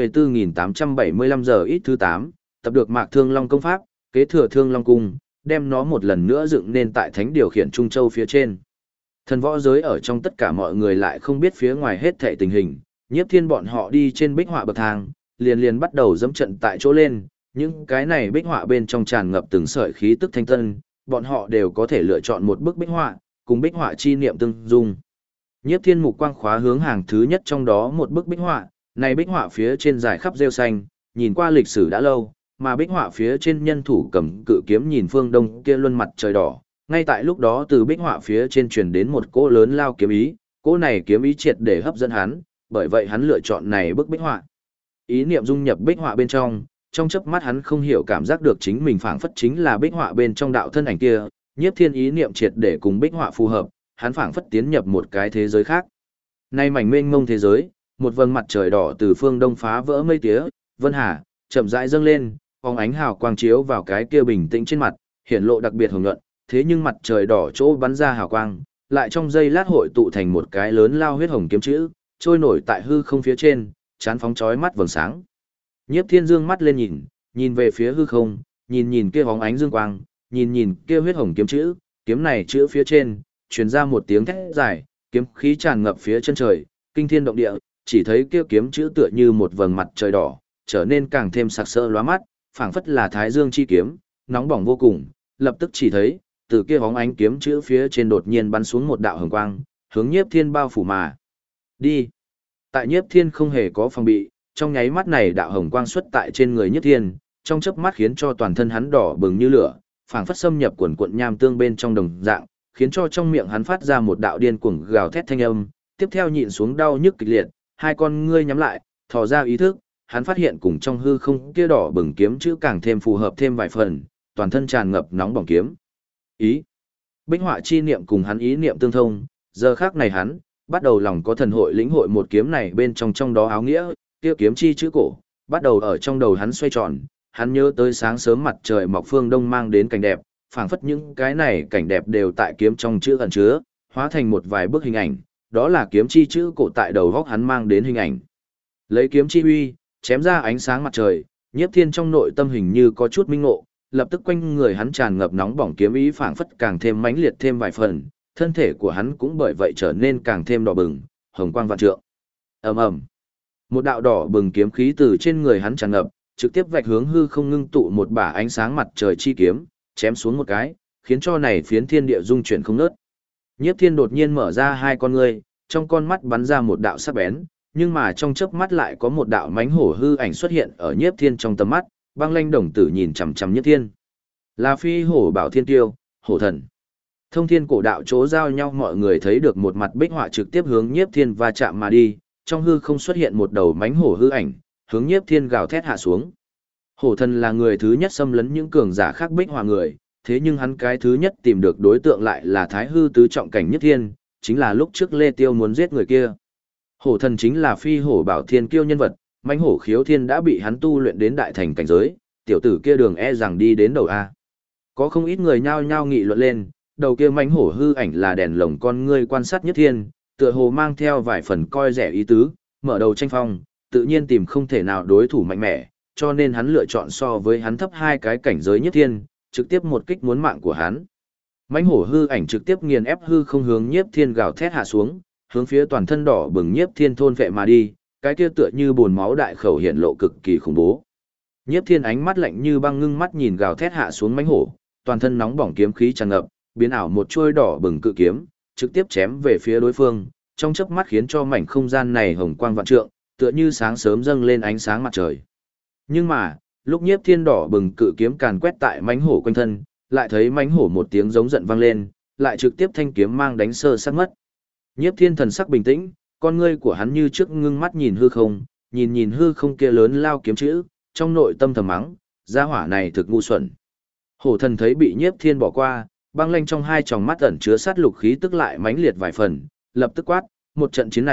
F34875 giờ ít thứ 8, tập được Mạc Thương Long công pháp, kế thừa Thương Long cung, đem nó một lần nữa dựng nên tại Thánh điều khiển Trung Châu phía trên. Thần võ giới ở trong tất cả mọi người lại không biết phía ngoài hết thảy tình hình, Nhiếp Thiên bọn họ đi trên bích họa bậc thang, liền bắt đầu dẫm trận tại chỗ lên, những cái này bích họa bên trong tràn ngập từng sợi khí tức thanh tân, bọn họ đều có thể lựa chọn một bức bích họa, cùng bích họa chi niệm tương dung. Nhiếp Thiên mục quang khóa hướng hàng thứ nhất trong đó một bức bích họa, này bích họa phía trên dài khắp rêu xanh, nhìn qua lịch sử đã lâu, mà bích họa phía trên nhân thủ cầm cự kiếm nhìn phương đông kia luân mặt trời đỏ. Ngay tại lúc đó từ bích họa phía trên truyền đến một cỗ lớn lao kiếm ý, cỗ này kiếm ý triệt để hấp dẫn hắn, bởi vậy hắn lựa chọn này bức bích họa. Ý niệm dung nhập bích họa bên trong chớp mắt hắn không hiểu cảm giác được chính mình phảng phất chính là bích họa bên trong đạo thân ảnh kia, Nhiếp Thiên ý niệm triệt để cùng bích họa phù hợp, hắn phảng phất tiến nhập một cái thế giới khác. Nay mảnh mênh mông thế giới, một vầng mặt trời đỏ từ phương đông phá vỡ mây tía, vân hà, chậm rãi dâng lên, phóng ánh hào quang chiếu vào cái kia bình tĩnh trên mặt, hiển lộ đặc biệt hồng nhuận, thế nhưng mặt trời đỏ chỗ bắn ra hào quang, lại trong giây lát hội tụ thành một cái lớn lao huyết hồng kiếm chữ, trôi nổi tại hư không phía trên, chán phóng chói mắt vầng sáng. Nhiếp Thiên dương mắt lên nhìn về phía hư không, nhìn kia bóng ánh dương quang, nhìn kia huyết hồng kiếm chữ, kiếm này chữ phía trên, truyền ra một tiếng thét dài, kiếm khí tràn ngập phía chân trời, kinh thiên động địa, chỉ thấy kia kiếm chữ tựa như một vầng mặt trời đỏ, trở nên càng thêm sặc sỡ lóa mắt, phảng phất là thái dương chi kiếm, nóng bỏng vô cùng, lập tức chỉ thấy, từ kia bóng ánh kiếm chữ phía trên đột nhiên bắn xuống một đạo hồng quang, hướng Nhiếp Thiên bao phủ mà đi. Tại Nhiếp Thiên không hề có phòng bị, trong nháy mắt này đạo hồng quang xuất tại trên người Nhiếp Thiên, trong chớp mắt khiến cho toàn thân hắn đỏ bừng như lửa, phảng phất xâm nhập quần quần nham tương bên trong đồng dạng, khiến cho trong miệng hắn phát ra một đạo điên cuồng gào thét thanh âm, tiếp theo nhịn xuống đau nhức kịch liệt, hai con ngươi nhắm lại, thò ra ý thức, hắn phát hiện cùng trong hư không kia đỏ bừng kiếm chữ càng thêm phù hợp thêm vài phần, toàn thân tràn ngập nóng bỏng kiếm ý. Bích họa chi niệm cùng hắn ý niệm tương thông, giờ khắc này hắn bắt đầu lòng có thần hội lĩnh hội một kiếm này bên trong đó áo nghĩa, kia kiếm chi chữ cổ, bắt đầu ở trong đầu hắn xoay tròn, hắn nhớ tới sáng sớm mặt trời mọc phương đông mang đến cảnh đẹp, phảng phất những cái này cảnh đẹp đều tại kiếm trong chữ ẩn chứa, hóa thành một vài bức hình ảnh, đó là kiếm chi chữ cổ tại đầu góc hắn mang đến hình ảnh. Lấy kiếm chi uy, chém ra ánh sáng mặt trời, Nhiếp Thiên trong nội tâm hình như có chút minh ngộ, lập tức quanh người hắn tràn ngập nóng bỏng kiếm ý phảng phất càng thêm mãnh liệt thêm vài phần, thân thể của hắn cũng bởi vậy trở nên càng thêm đỏ bừng, hồng quang vạn trượng. Ầm ầm. Một đạo đỏ bừng kiếm khí từ trên người hắn tràn ngập, trực tiếp vạch hướng hư không ngưng tụ một bả ánh sáng mặt trời chi kiếm, chém xuống một cái, khiến cho này phiến thiên địa rung chuyển không ngớt. Nhiếp Thiên đột nhiên mở ra hai con ngươi, trong con mắt bắn ra một đạo sắc bén, nhưng mà trong chớp mắt lại có một đạo mãnh hổ hư ảnh xuất hiện ở Nhiếp Thiên trong tầm mắt, băng lanh đồng tử nhìn chằm chằm Nhiếp Thiên. Là phi hổ bảo thiên tiêu, hổ thần. Thông thiên cổ đạo chỗ giao nhau mọi người thấy được một mặt bích họa trực tiếp hướng Nhiếp Thiên va chạm mà đi, trong hư không xuất hiện một đầu mãnh hổ hư ảnh, hướng Nhiếp Thiên gào thét hạ xuống. Hổ thần là người thứ nhất xâm lấn những cường giả khác bích họa người, thế nhưng hắn cái thứ nhất tìm được đối tượng lại là Thái hư tứ trọng cảnh Nhiếp Thiên, chính là lúc trước Lê Tiêu muốn giết người kia. Hổ thần chính là phi hổ bảo thiên kiêu nhân vật, mãnh hổ khiếu thiên đã bị hắn tu luyện đến đại thành cảnh giới, tiểu tử kia đường e rằng đi đến đầu A. Có không ít người nhao nhao nghị luận lên, đầu kia mãnh hổ hư ảnh là đèn lồng con ngươi quan sát Nhiếp Thiên, tựa hồ mang theo vài phần coi rẻ ý tứ, mở đầu tranh phong, tự nhiên tìm không thể nào đối thủ mạnh mẽ, cho nên hắn lựa chọn so với hắn thấp hai cái cảnh giới Nhiếp Thiên, trực tiếp một kích muốn mạng của hắn. Mãnh hổ hư ảnh trực tiếp nghiền ép hư không hướng Nhiếp Thiên gào thét hạ xuống, hướng phía toàn thân đỏ bừng Nhiếp Thiên thôn vệ mà đi, cái kia tựa như bồn máu đại khẩu hiện lộ cực kỳ khủng bố. Nhiếp Thiên ánh mắt lạnh như băng ngưng mắt nhìn gào thét hạ xuống mãnh hổ, toàn thân nóng bỏng kiếm khí tràn ngập, biến ảo một chuôi đỏ bừng cự kiếm, trực tiếp chém về phía đối phương, trong chớp mắt khiến cho mảnh không gian này hồng quang vạn trượng, tựa như sáng sớm dâng lên ánh sáng mặt trời. Nhưng mà, lúc Nhiếp Thiên đỏ bừng cự kiếm càn quét tại mãnh hổ quanh thân, lại thấy mãnh hổ một tiếng giống giận vang lên, lại trực tiếp thanh kiếm mang đánh sơ sát mất. Nhiếp Thiên thần sắc bình tĩnh, con ngươi của hắn như trước ngưng mắt nhìn hư không, nhìn hư không kia lớn lao kiếm chữ, trong nội tâm thầm mắng, gia hỏa này thực ngu xuẩn. Hổ thần thấy bị Nhiếp Thiên bỏ qua, băng lanh trong hai tròng mắt ẩn chứa sát lục khí tức lại mãnh liệt vài phần, lập tức quát, một trận chiến này,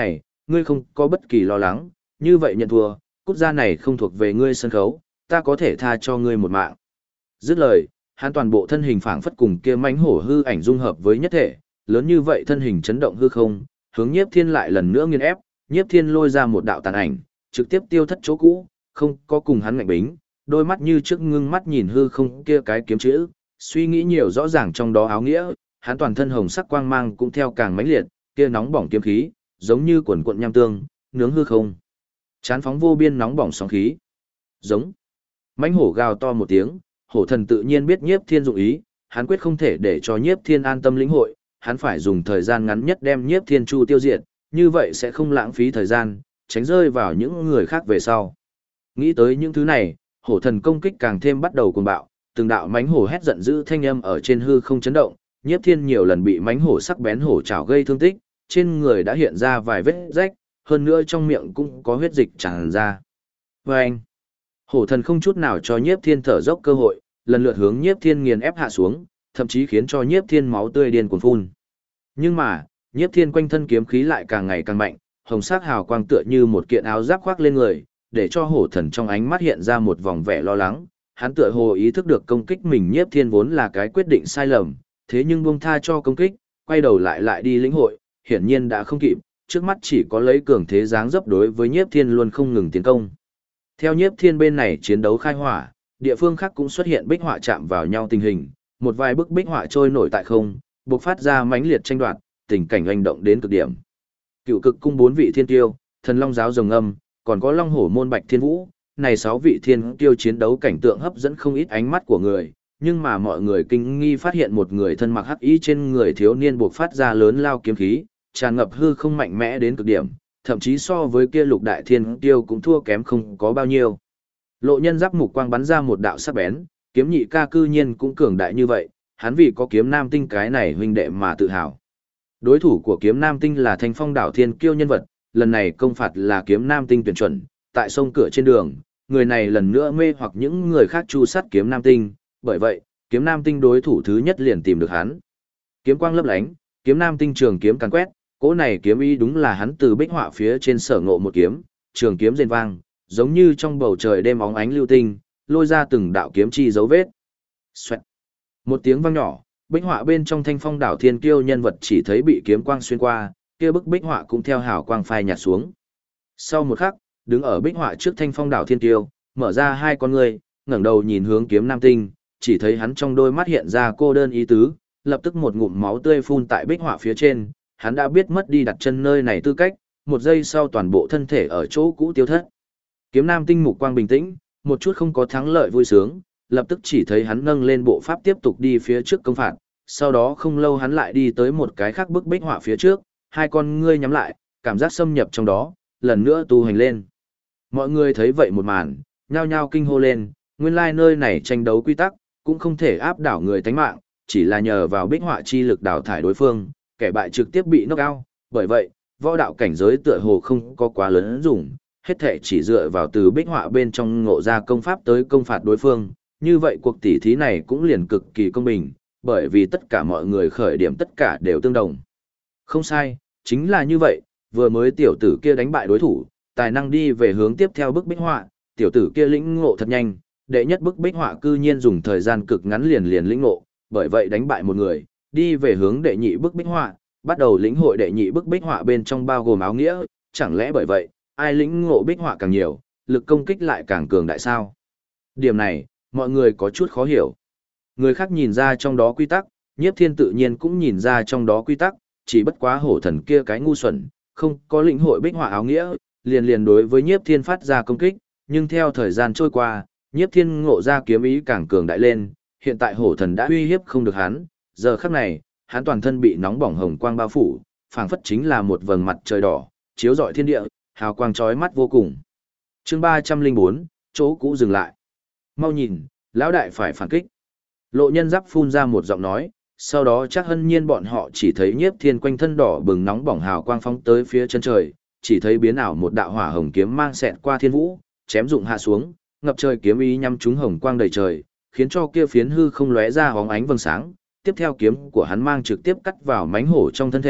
ngươi không có bất kỳ lo lắng, như vậy nhận thua, quốc gia này không thuộc về ngươi sân khấu, ta có thể tha cho ngươi một mạng. Dứt lời, hắn toàn bộ thân hình phảng phất cùng kia mãnh hổ hư ảnh dung hợp với nhất thể, lớn như vậy thân hình chấn động hư không, hướng Nhiếp Thiên lại lần nữa nghiền ép, Nhiếp Thiên lôi ra một đạo tàn ảnh, trực tiếp tiêu thất chỗ cũ, không có cùng hắn ngạnh bính, đôi mắt như trước ngưng mắt nhìn hư không kia cái kiếm chữ, suy nghĩ nhiều rõ ràng trong đó áo nghĩa, hắn toàn thân hồng sắc quang mang cũng theo càng mãnh liệt, kia nóng bỏng kiếm khí, giống như quần cuộn nham tương, nướng hư không. Chán phóng vô biên nóng bỏng sóng khí. Giống. Mãnh hổ gào to một tiếng, hổ thần tự nhiên biết Nhiếp Thiên dụng ý, hắn quyết không thể để cho Nhiếp Thiên an tâm lĩnh hội, hắn phải dùng thời gian ngắn nhất đem Nhiếp Thiên chu tiêu diệt, như vậy sẽ không lãng phí thời gian, tránh rơi vào những người khác về sau. Nghĩ tới những thứ này, hổ thần công kích càng thêm bắt đầu cuồng bạo, từng đạo mãnh hổ hét giận dữ thanh âm ở trên hư không chấn động, Nhiếp Thiên nhiều lần bị mãnh hổ sắc bén hổ chảo gây thương tích, trên người đã hiện ra vài vết rách, hơn nữa trong miệng cũng có huyết dịch tràn ra. Vâng! Hổ thần không chút nào cho Nhiếp Thiên thở dốc cơ hội, lần lượt hướng Nhiếp Thiên nghiền ép hạ xuống, thậm chí khiến cho Nhiếp Thiên máu tươi điên cuồng phun. Nhưng mà, Nhiếp Thiên quanh thân kiếm khí lại càng ngày càng mạnh, hồng sắc hào quang tựa như một kiện áo giáp khoác lên người, để cho hổ thần trong ánh mắt hiện ra một vòng vẻ lo lắng. Hắn tựa hồ ý thức được công kích mình Nhiếp Thiên vốn là cái quyết định sai lầm, thế nhưng buông tha cho công kích, quay đầu lại đi lĩnh hội, hiển nhiên đã không kịp, trước mắt chỉ có lấy cường thế dáng dấp đối với Nhiếp Thiên luôn không ngừng tiến công. Theo Nhiếp Thiên bên này chiến đấu khai hỏa, địa phương khác cũng xuất hiện bích họa chạm vào nhau tình hình, một vài bức bích họa trôi nổi tại không, bộc phát ra mãnh liệt tranh đoạt, tình cảnh oanh động đến cực điểm. Cựu cực cung 4 vị thiên tiêu, thần long giáo rồng âm, còn có long hổ môn bạch thiên vũ, này 6 vị thiên tiêu chiến đấu cảnh tượng hấp dẫn không ít ánh mắt của người, nhưng mà mọi người kinh nghi phát hiện một người thân mặc hắc y trên người thiếu niên bộc phát ra lớn lao kiếm khí, tràn ngập hư không mạnh mẽ đến cực điểm, thậm chí so với kia lục đại thiên tiêu cũng thua kém không có bao nhiêu. Lộ Nhân giáp mục quang bắn ra một đạo sắc bén, kiếm nhị ca cư nhiên cũng cường đại như vậy, hắn vì có kiếm nam tinh cái này huynh đệ mà tự hào. Đối thủ của kiếm nam tinh là Thanh Phong đảo thiên kiêu nhân vật, lần này công phạt là kiếm nam tinh tuyển chuẩn, tại sông cửa trên đường, người này lần nữa mê hoặc những người khác chu sát kiếm nam tinh, bởi vậy, kiếm nam tinh đối thủ thứ nhất liền tìm được hắn. Kiếm quang lấp lánh, kiếm nam tinh trường kiếm càn quét, cỗ này kiếm ý đúng là hắn từ bích họa phía trên sở ngộ một kiếm, trường kiếm rền vang, giống như trong bầu trời đêm óng ánh lưu tinh, lôi ra từng đạo kiếm chi dấu vết. Xoẹt. Một tiếng vang nhỏ, bích họa bên trong Thanh Phong đảo thiên kiêu nhân vật chỉ thấy bị kiếm quang xuyên qua, kia bức bích họa cũng theo hào quang phai nhạt xuống. Sau một khắc, đứng ở bích họa trước Thanh Phong đảo thiên kiêu, mở ra hai con ngươi, ngẩng đầu nhìn hướng kiếm nam tinh, chỉ thấy hắn trong đôi mắt hiện ra cô đơn ý tứ, lập tức một ngụm máu tươi phun tại bích họa phía trên, hắn đã biết mất đi đặt chân nơi này tư cách, một giây sau toàn bộ thân thể ở chỗ cũ tiêu thất. Kiếm nam tinh mục quang bình tĩnh, một chút không có thắng lợi vui sướng, lập tức chỉ thấy hắn nâng lên bộ pháp tiếp tục đi phía trước công phạt, sau đó không lâu hắn lại đi tới một cái khác bức bích họa phía trước, hai con ngươi nhắm lại, cảm giác xâm nhập trong đó, lần nữa tu hành lên. Mọi người thấy vậy một màn, nhao nhao kinh hô lên, nguyên lai nơi này tranh đấu quy tắc, cũng không thể áp đảo người tánh mạng, chỉ là nhờ vào bích họa chi lực đào thải đối phương, kẻ bại trực tiếp bị knock out, bởi vậy, võ đạo cảnh giới tựa hồ không có quá lớn dùng, hết thể chỉ dựa vào từ bích họa bên trong ngộ ra công pháp tới công phạt đối phương, như vậy cuộc tỉ thí này cũng liền cực kỳ công bình, bởi vì tất cả mọi người khởi điểm tất cả đều tương đồng. Không sai, chính là như vậy, vừa mới tiểu tử kia đánh bại đối thủ, tài năng đi về hướng tiếp theo bức bích họa, tiểu tử kia lĩnh ngộ thật nhanh, đệ nhất bức bích họa cư nhiên dùng thời gian cực ngắn liền lĩnh ngộ, bởi vậy đánh bại một người, đi về hướng đệ nhị bức bích họa, bắt đầu lĩnh hội đệ nhị bức bích họa bên trong bao gồm áo nghĩa, chẳng lẽ bởi vậy, ai lĩnh ngộ bích họa càng nhiều, lực công kích lại càng cường đại sao? Điểm này, mọi người có chút khó hiểu. Người khác nhìn ra trong đó quy tắc, Nhiếp Thiên tự nhiên cũng nhìn ra trong đó quy tắc, chỉ bất quá hổ thần kia cái ngu xuẩn, không có lĩnh hội bích họa áo nghĩa, liền đối với Nhiếp Thiên phát ra công kích, nhưng theo thời gian trôi qua, Nhiếp Thiên ngộ ra kiếm ý càng cường đại lên, hiện tại hổ thần đã uy hiếp không được hắn, giờ khắc này, hắn toàn thân bị nóng bỏng hồng quang bao phủ, phảng phất chính là một vầng mặt trời đỏ, chiếu rọi thiên địa, hào quang chói mắt vô cùng. Chương 304, chỗ cũ dừng lại. Mau nhìn, lão đại phải phản kích. Lộ Nhân giáp phun ra một giọng nói, sau đó chắc hân nhiên bọn họ chỉ thấy Nhiếp Thiên quanh thân đỏ bừng nóng bỏng hào quang phóng tới phía chân trời, chỉ thấy biến ảo một đạo hỏa hồng kiếm mang xẹt qua thiên vũ, chém dụng hạ xuống, ngập trời kiếm ý nhắm trúng hồng quang đầy trời, khiến cho kia phiến hư không lóe ra hóng ánh vầng sáng. Tiếp theo kiếm của hắn mang trực tiếp cắt vào mãnh hổ trong thân thể,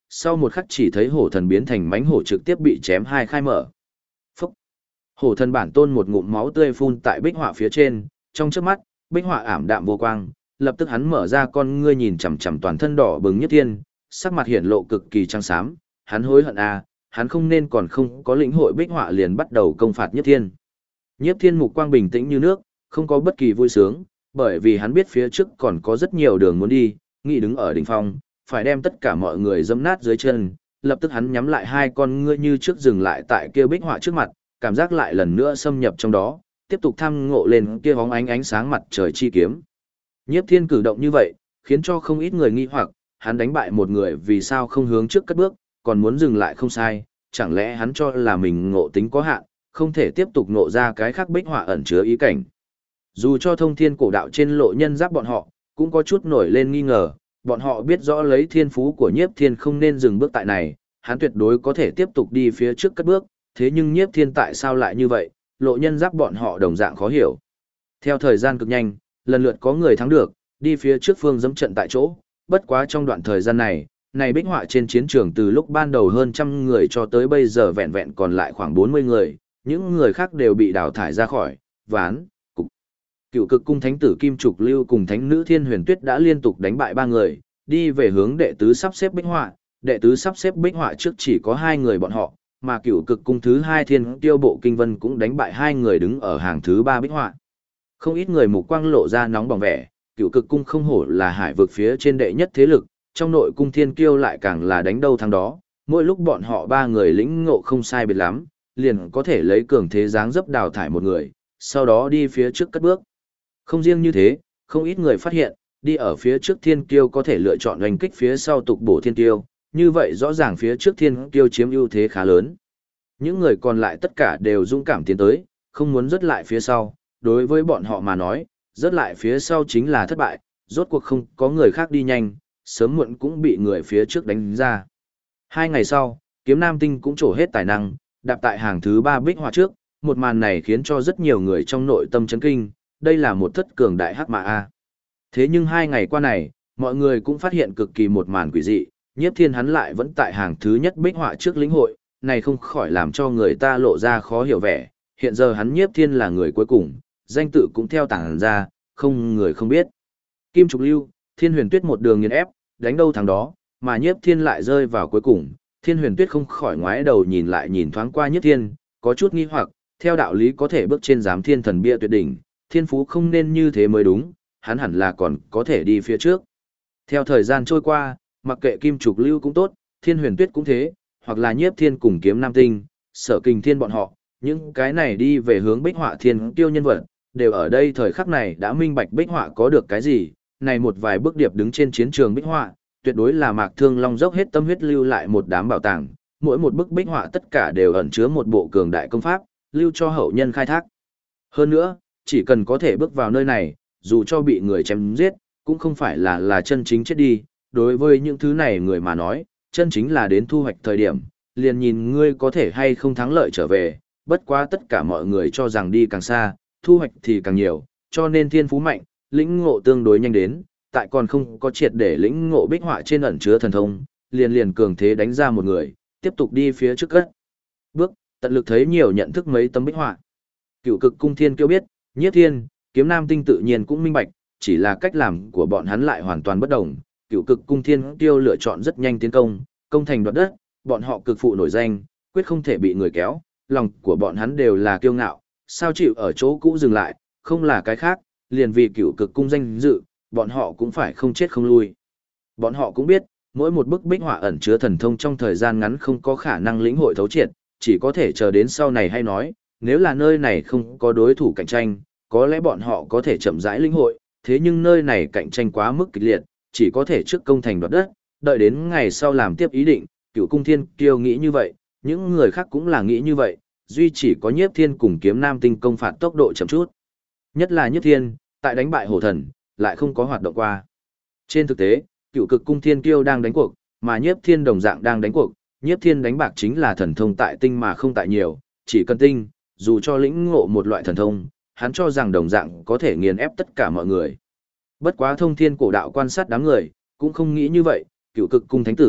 sau một khắc chỉ thấy hổ thần biến thành mãnh hổ trực tiếp bị chém hai khai mở. Phúc! Hổ thần bản tôn một ngụm máu tươi phun tại bích họa phía trên, trong chớp mắt, bích họa ảm đạm vô quang, lập tức hắn mở ra con ngươi nhìn chằm chằm toàn thân đỏ bừng Nhiếp Thiên, sắc mặt hiển lộ cực kỳ trắng xám, hắn hối hận hắn không nên còn không có lĩnh hội bích họa liền bắt đầu công phạt Nhiếp Thiên. Nhiếp Thiên mục quang bình tĩnh như nước, không có bất kỳ vui sướng, bởi vì hắn biết phía trước còn có rất nhiều đường muốn đi, nghĩ đứng ở đỉnh phong, phải đem tất cả mọi người dẫm nát dưới chân. Lập tức hắn nhắm lại hai con ngươi như trước dừng lại tại kia bích họa trước mặt, cảm giác lại lần nữa xâm nhập trong đó, tiếp tục tham ngộ lên kia bóng ánh sáng mặt trời chi kiếm. Nhiếp Thiên cử động như vậy, khiến cho không ít người nghi hoặc, hắn đánh bại một người vì sao không hướng trước cất bước, còn muốn dừng lại không sai, chẳng lẽ hắn cho là mình ngộ tính có hạn, không thể tiếp tục ngộ ra cái khác bích họa ẩn chứa ý cảnh. Dù cho thông thiên cổ đạo trên lộ nhân giáp bọn họ, cũng có chút nổi lên nghi ngờ, bọn họ biết rõ lấy thiên phú của Nhiếp Thiên không nên dừng bước tại này, hắn tuyệt đối có thể tiếp tục đi phía trước cất bước, thế nhưng Nhiếp Thiên tại sao lại như vậy, lộ nhân giáp bọn họ đồng dạng khó hiểu. Theo thời gian cực nhanh, lần lượt có người thắng được, đi phía trước phương dẫm trận tại chỗ, bất quá trong đoạn thời gian này, bích họa trên chiến trường từ lúc ban đầu hơn 100 người cho tới bây giờ vẹn vẹn còn lại khoảng 40 người, những người khác đều bị đào thải ra khỏi, ván, cục. Cựu cực cung thánh tử Kim Trục Lưu cùng thánh nữ Thiên Huyền Tuyết đã liên tục đánh bại 3 người, đi về hướng đệ tứ sắp xếp bích họa, đệ tứ sắp xếp bích họa trước chỉ có 2 người bọn họ, mà cựu cực cung thứ 2 Thiên Tiêu Bộ Kinh Vân cũng đánh bại 2 người đứng ở hàng thứ 3 bích họa. Không ít người mục quang lộ ra nóng bỏng vẻ, cựu cực cung không hổ là hải vực phía trên đệ nhất thế lực, trong nội cung Thiên Kiêu lại càng là đánh đâu thắng đó, mỗi lúc bọn họ 3 người lĩnh ngộ không sai biệt lắm, liền có thể lấy cường thế dáng dấp đào thải một người, sau đó đi phía trước cất bước. Không riêng như thế, không ít người phát hiện, đi ở phía trước Thiên Kiêu có thể lựa chọn đánh kích phía sau tục bổ Thiên Kiêu, như vậy rõ ràng phía trước Thiên Kiêu chiếm ưu thế khá lớn. Những người còn lại tất cả đều dũng cảm tiến tới, không muốn rớt lại phía sau, đối với bọn họ mà nói, rớt lại phía sau chính là thất bại, rốt cuộc không có người khác đi nhanh, sớm muộn cũng bị người phía trước đánh ra. 2 ngày sau, Kiếm Nam Tinh cũng trổ hết tài năng, đạp tại hàng thứ 3 bích họa trước, một màn này khiến cho rất nhiều người trong nội tâm chấn kinh, đây là một thất cường đại hắc mã a. Thế nhưng 2 ngày qua này, mọi người cũng phát hiện cực kỳ một màn quỷ dị, Nhiếp Thiên hắn lại vẫn tại hàng thứ nhất bích họa trước lĩnh hội, này không khỏi làm cho người ta lộ ra khó hiểu vẻ, hiện giờ hắn Nhiếp Thiên là người cuối cùng, danh tự cũng theo tảng ra, không người không biết. Kim Trục Lưu, Thiên Huyền Tuyết một đường nghiền ép, đánh đâu thắng đó, mà Nhiếp Thiên lại rơi vào cuối cùng, Thiên Huyền Tuyết không khỏi ngoái đầu nhìn lại nhìn thoáng qua Nhiếp Thiên, có chút nghi hoặc, theo đạo lý có thể bước trên giám thiên thần bia tuyệt đỉnh, thiên phú không nên như thế mới đúng, hắn hẳn là còn có thể đi phía trước. Theo thời gian trôi qua, mặc kệ Kim Trục Lưu cũng tốt, Thiên Huyền Tuyết cũng thế, hoặc là Nhiếp Thiên cùng Kiếm Nam Tinh, Sở Kình Thiên bọn họ, những cái này đi về hướng bích họa thiên tiêu nhân vật, đều ở đây thời khắc này đã minh bạch bích họa có được cái gì, này một vài bước điệp đứng trên chiến trường bích họa, tuyệt đối là Mạc Thương Long dốc hết tâm huyết lưu lại một đám bảo tàng, mỗi một bức bích họa tất cả đều ẩn chứa một bộ cường đại công pháp, lưu cho hậu nhân khai thác. Hơn nữa, chỉ cần có thể bước vào nơi này, dù cho bị người chém giết, cũng không phải là chân chính chết đi, đối với những thứ này người mà nói, chân chính là đến thu hoạch thời điểm, liền nhìn ngươi có thể hay không thắng lợi trở về, bất quá tất cả mọi người cho rằng đi càng xa, thu hoạch thì càng nhiều, cho nên thiên phú mạnh, lĩnh ngộ tương đối nhanh đến, tại còn không có triệt để lĩnh ngộ bích họa trên ẩn chứa thần thông, liền cường thế đánh ra một người, tiếp tục đi phía trước cất. Bước, tận lực thấy nhiều nhận thức mấy tấm bích họa. Cựu cực cung Thiên Kiêu biết, Nhiếp Thiên, Kiếm Nam Tinh tự nhiên cũng minh bạch, chỉ là cách làm của bọn hắn lại hoàn toàn bất đồng. Cựu cực cung Thiên Kiêu lựa chọn rất nhanh tiến công, công thành đoạt đất, bọn họ cực phụ nổi danh, quyết không thể bị người kéo, lòng của bọn hắn đều là kiêu ngạo, sao chịu ở chỗ cũ dừng lại, không là cái khác, liền vì cựu cực cung danh dự, bọn họ cũng phải không chết không lui. Bọn họ cũng biết, mỗi một bức bích họa ẩn chứa thần thông trong thời gian ngắn không có khả năng lĩnh hội thấu triệt, chỉ có thể chờ đến sau này hay nói, nếu là nơi này không có đối thủ cạnh tranh, có lẽ bọn họ có thể chậm rãi lĩnh hội, thế nhưng nơi này cạnh tranh quá mức kịch liệt, chỉ có thể trước công thành đoạt đất, đợi đến ngày sau làm tiếp ý định, Cựu cung Thiên Kiêu nghĩ như vậy, những người khác cũng là nghĩ như vậy, duy chỉ có Nhiếp Thiên cùng Kiếm Nam Tinh công phạt tốc độ chậm chút. Nhất là Nhiếp Thiên, tại đánh bại hổ thần, lại không có hoạt động qua. Trên thực tế, Cựu cực cung Thiên Kiêu đang đánh cuộc, mà Nhiếp Thiên đồng dạng đang đánh cuộc, Nhiếp Thiên đánh bạc chính là thần thông tại tinh mà không tại nhiều, chỉ cần tinh, dù cho lĩnh ngộ một loại thần thông, hắn cho rằng đồng dạng có thể nghiền ép tất cả mọi người. Bất quá thông thiên cổ đạo quan sát đám người, cũng không nghĩ như vậy, Cựu cực cung thánh tử,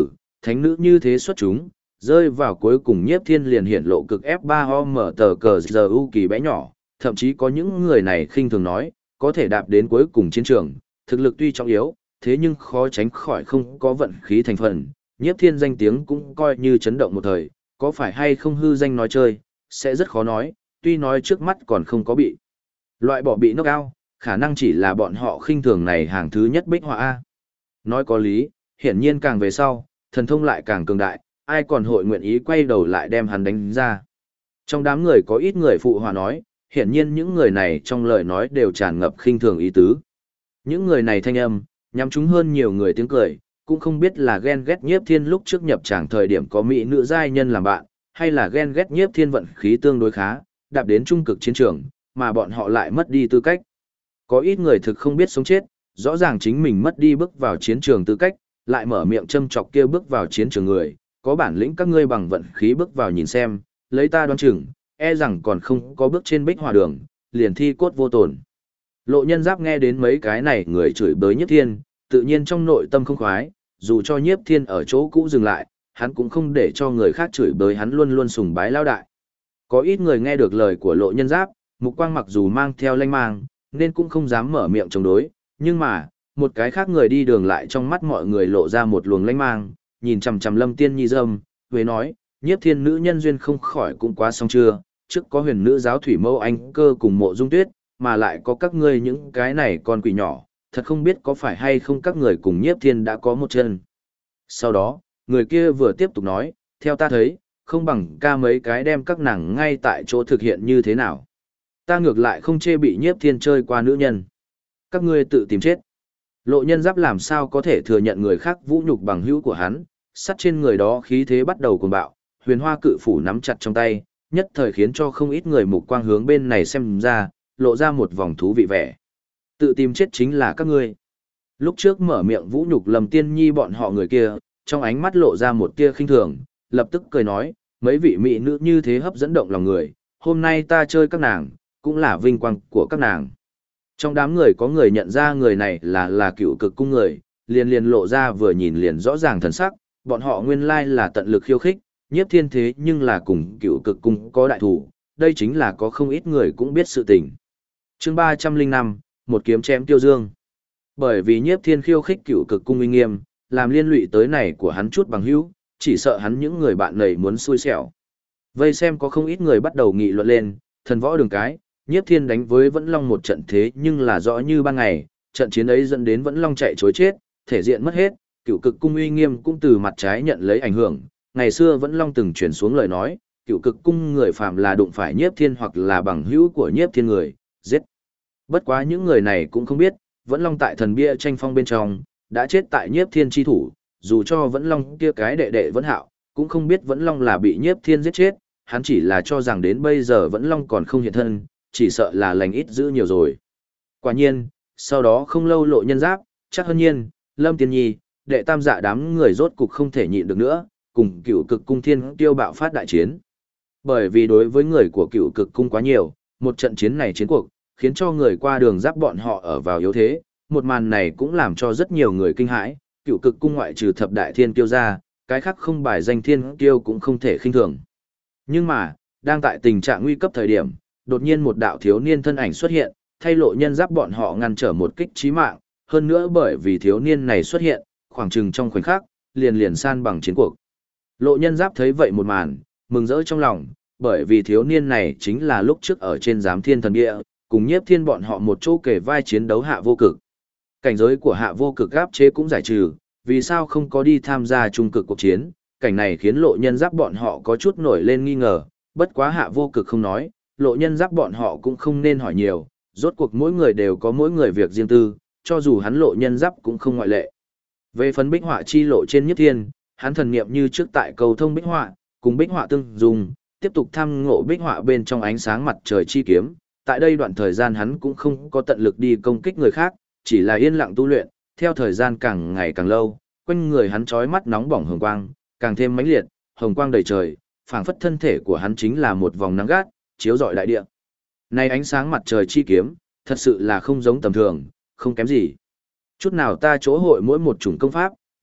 thánh nữ như thế xuất chúng, rơi vào cuối cùng Nhiếp Thiên liền hiện lộ cực F3OM tờ cờ giờ ưu kỳ bé nhỏ, thậm chí có những người này khinh thường nói, có thể đạp đến cuối cùng chiến trường, thực lực tuy trọng yếu, thế nhưng khó tránh khỏi không có vận khí thành phần. Nhiếp Thiên danh tiếng cũng coi như chấn động một thời, có phải hay không hư danh nói chơi, sẽ rất khó nói, tuy nói trước mắt còn không có bị loại bỏ bị knock out, khả năng chỉ là bọn họ khinh thường này hàng thứ nhất bích họa A. Nói có lý, hiển nhiên càng về sau, thần thông lại càng cường đại, ai còn hội nguyện ý quay đầu lại đem hắn đánh ra. Trong đám người có ít người phụ hòa nói, hiển nhiên những người này trong lời nói đều tràn ngập khinh thường ý tứ. Những người này thanh âm, nhắm chúng hơn nhiều người tiếng cười, cũng không biết là ghen ghét Nhiếp Thiên lúc trước nhập tràng thời điểm có mỹ nữ giai nhân làm bạn, hay là ghen ghét Nhiếp Thiên vận khí tương đối khá, đạp đến trung cực chiến trường, mà bọn họ lại mất đi tư cách. Có ít người thực không biết sống chết, rõ ràng chính mình mất đi bước vào chiến trường tư cách, lại mở miệng châm chọc kia bước vào chiến trường người, có bản lĩnh các ngươi bằng vận khí bước vào nhìn xem, lấy ta đoán chừng, e rằng còn không có bước trên bích hòa đường, liền thi cốt vô tổn. Lộ Nhân Giáp nghe đến mấy cái này người chửi bới Nhiếp Thiên, tự nhiên trong nội tâm không khoái, dù cho Nhiếp Thiên ở chỗ cũ dừng lại, hắn cũng không để cho người khác chửi bới hắn, luôn luôn sùng bái lao đại. Có ít người nghe được lời của Lộ Nhân Giáp, mục quang mặc dù mang theo lanh mang, nên cũng không dám mở miệng chống đối, nhưng mà, một cái khác người đi đường lại trong mắt mọi người lộ ra một luồng lanh mang, nhìn chằm chằm Lâm Tiên Nhi dâm, huế nói, Nhiếp Thiên nữ nhân duyên không khỏi cũng quá xong chưa, trước có huyền nữ giáo thủy mâu anh cơ cùng Mộ Dung Tuyết, mà lại có các ngươi những cái này con quỷ nhỏ, thật không biết có phải hay không các người cùng Nhiếp Thiên đã có một chân. Sau đó, người kia vừa tiếp tục nói, theo ta thấy, không bằng ca mấy cái đem các nàng ngay tại chỗ thực hiện như thế nào. Ta ngược lại không chê bị Nhiếp Thiên chơi qua nữ nhân. Các ngươi tự tìm chết. Lộ Nhân Giáp làm sao có thể thừa nhận người khác vũ nhục bằng hữu của hắn, sắt trên người đó khí thế bắt đầu cuồng bạo, huyền hoa cự phủ nắm chặt trong tay, nhất thời khiến cho không ít người mục quang hướng bên này xem ra, lộ ra một vòng thú vị vẻ. Tự tìm chết chính là các ngươi. Lúc trước mở miệng vũ nhục Lâm Tiên Nhi bọn họ người kia, trong ánh mắt lộ ra một tia khinh thường, lập tức cười nói, mấy vị mỹ nữ như thế hấp dẫn động lòng người, hôm nay ta chơi các nàng, cũng là vinh quang của các nàng. Trong đám người có người nhận ra người này là Cựu Cực cung người, liền lộ ra vừa nhìn liền rõ ràng thần sắc, bọn họ nguyên lai là tận lực khiêu khích, Nhiếp Thiên thế nhưng là cùng Cựu Cực cung có đại thủ, đây chính là có không ít người cũng biết sự tình. Chương 305, một kiếm chém Tiêu Dương. Bởi vì Nhiếp Thiên khiêu khích Cựu Cực cung uy nghiêm, làm liên lụy tới này của hắn chút bằng hữu, chỉ sợ hắn những người bạn này muốn xui xẻo. Vây xem có không ít người bắt đầu nghị luận lên, thần võ đường cái, Nhiếp Thiên đánh với Vẫn Long một trận thế nhưng là rõ như ban ngày, trận chiến ấy dẫn đến Vẫn Long chạy chối chết, thể diện mất hết, Cựu Cực cung uy nghiêm cũng từ mặt trái nhận lấy ảnh hưởng. Ngày xưa Vẫn Long từng truyền xuống lời nói, Cựu Cực cung người phạm là đụng phải Nhiếp Thiên hoặc là bằng hữu của Nhiếp Thiên người, giết. Bất quá những người này cũng không biết, Vẫn Long tại thần bia tranh phong bên trong, đã chết tại Nhiếp Thiên chi thủ, dù cho Vẫn Long kia cái đệ đệ Vẫn Hạo, cũng không biết Vẫn Long là bị Nhiếp Thiên giết chết, hắn chỉ là cho rằng đến bây giờ Vẫn Long còn không hiện thân, chỉ sợ là lành ít giữ nhiều rồi. Quả nhiên, sau đó không lâu Lộ Nhân Giáp, chắc hơn nhiên, Lâm Tiên Nhi, đệ tam dạ đám người rốt cục không thể nhịn được nữa, cùng Cựu Cực cung Thiên Tiêu bạo phát đại chiến. Bởi vì đối với người của Cựu Cực cung quá nhiều, một trận chiến này chiến cuộc, khiến cho người qua đường giáp bọn họ ở vào yếu thế, một màn này cũng làm cho rất nhiều người kinh hãi, Cựu Cực cung ngoại trừ thập đại thiên tiêu ra, cái khác không bài danh thiên tiêu cũng không thể khinh thường. Nhưng mà, đang tại tình trạng nguy cấp thời điểm, đột nhiên một đạo thiếu niên thân ảnh xuất hiện, thay Lộ Nhân Giáp bọn họ ngăn trở một kích chí mạng, hơn nữa bởi vì thiếu niên này xuất hiện, khoảng chừng trong khoảnh khắc, liền san bằng chiến cuộc. Lộ Nhân Giáp thấy vậy một màn, mừng rỡ trong lòng, bởi vì thiếu niên này chính là lúc trước ở trên Giám Thiên Thần Địa, cùng Nhiếp Thiên bọn họ một chỗ kể vai chiến đấu Hạ Vô Cực. Cảnh giới của Hạ Vô Cực áp chế cũng giải trừ, vì sao không có đi tham gia trung cực cuộc chiến, cảnh này khiến Lộ Nhân Giáp bọn họ có chút nổi lên nghi ngờ, bất quá Hạ Vô Cực không nói, Lộ Nhân Giáp bọn họ cũng không nên hỏi nhiều, rốt cuộc mỗi người đều có mỗi người việc riêng tư, cho dù hắn Lộ Nhân Giáp cũng không ngoại lệ. Về phần bích họa chi lộ trên Nhiếp Thiên, hắn thần niệm như trước tại cầu thông bích họa, cùng bích họa tương dùng, tiếp tục tham ngộ bích họa bên trong ánh sáng mặt trời chi kiếm. Tại đây đoạn thời gian hắn cũng không có tận lực đi công kích người khác, chỉ là yên lặng tu luyện, theo thời gian càng ngày càng lâu, quanh người hắn chói mắt nóng bỏng hồng quang, càng thêm mãnh liệt, hồng quang đầy trời, phảng phất thân thể của hắn chính là một vòng nắng gắt, chiếu rọi đại địa. Này ánh sáng mặt trời chi kiếm, thật sự là không giống tầm thường, không kém gì. Chút nào ta chỗ hội mỗi một chủng công pháp,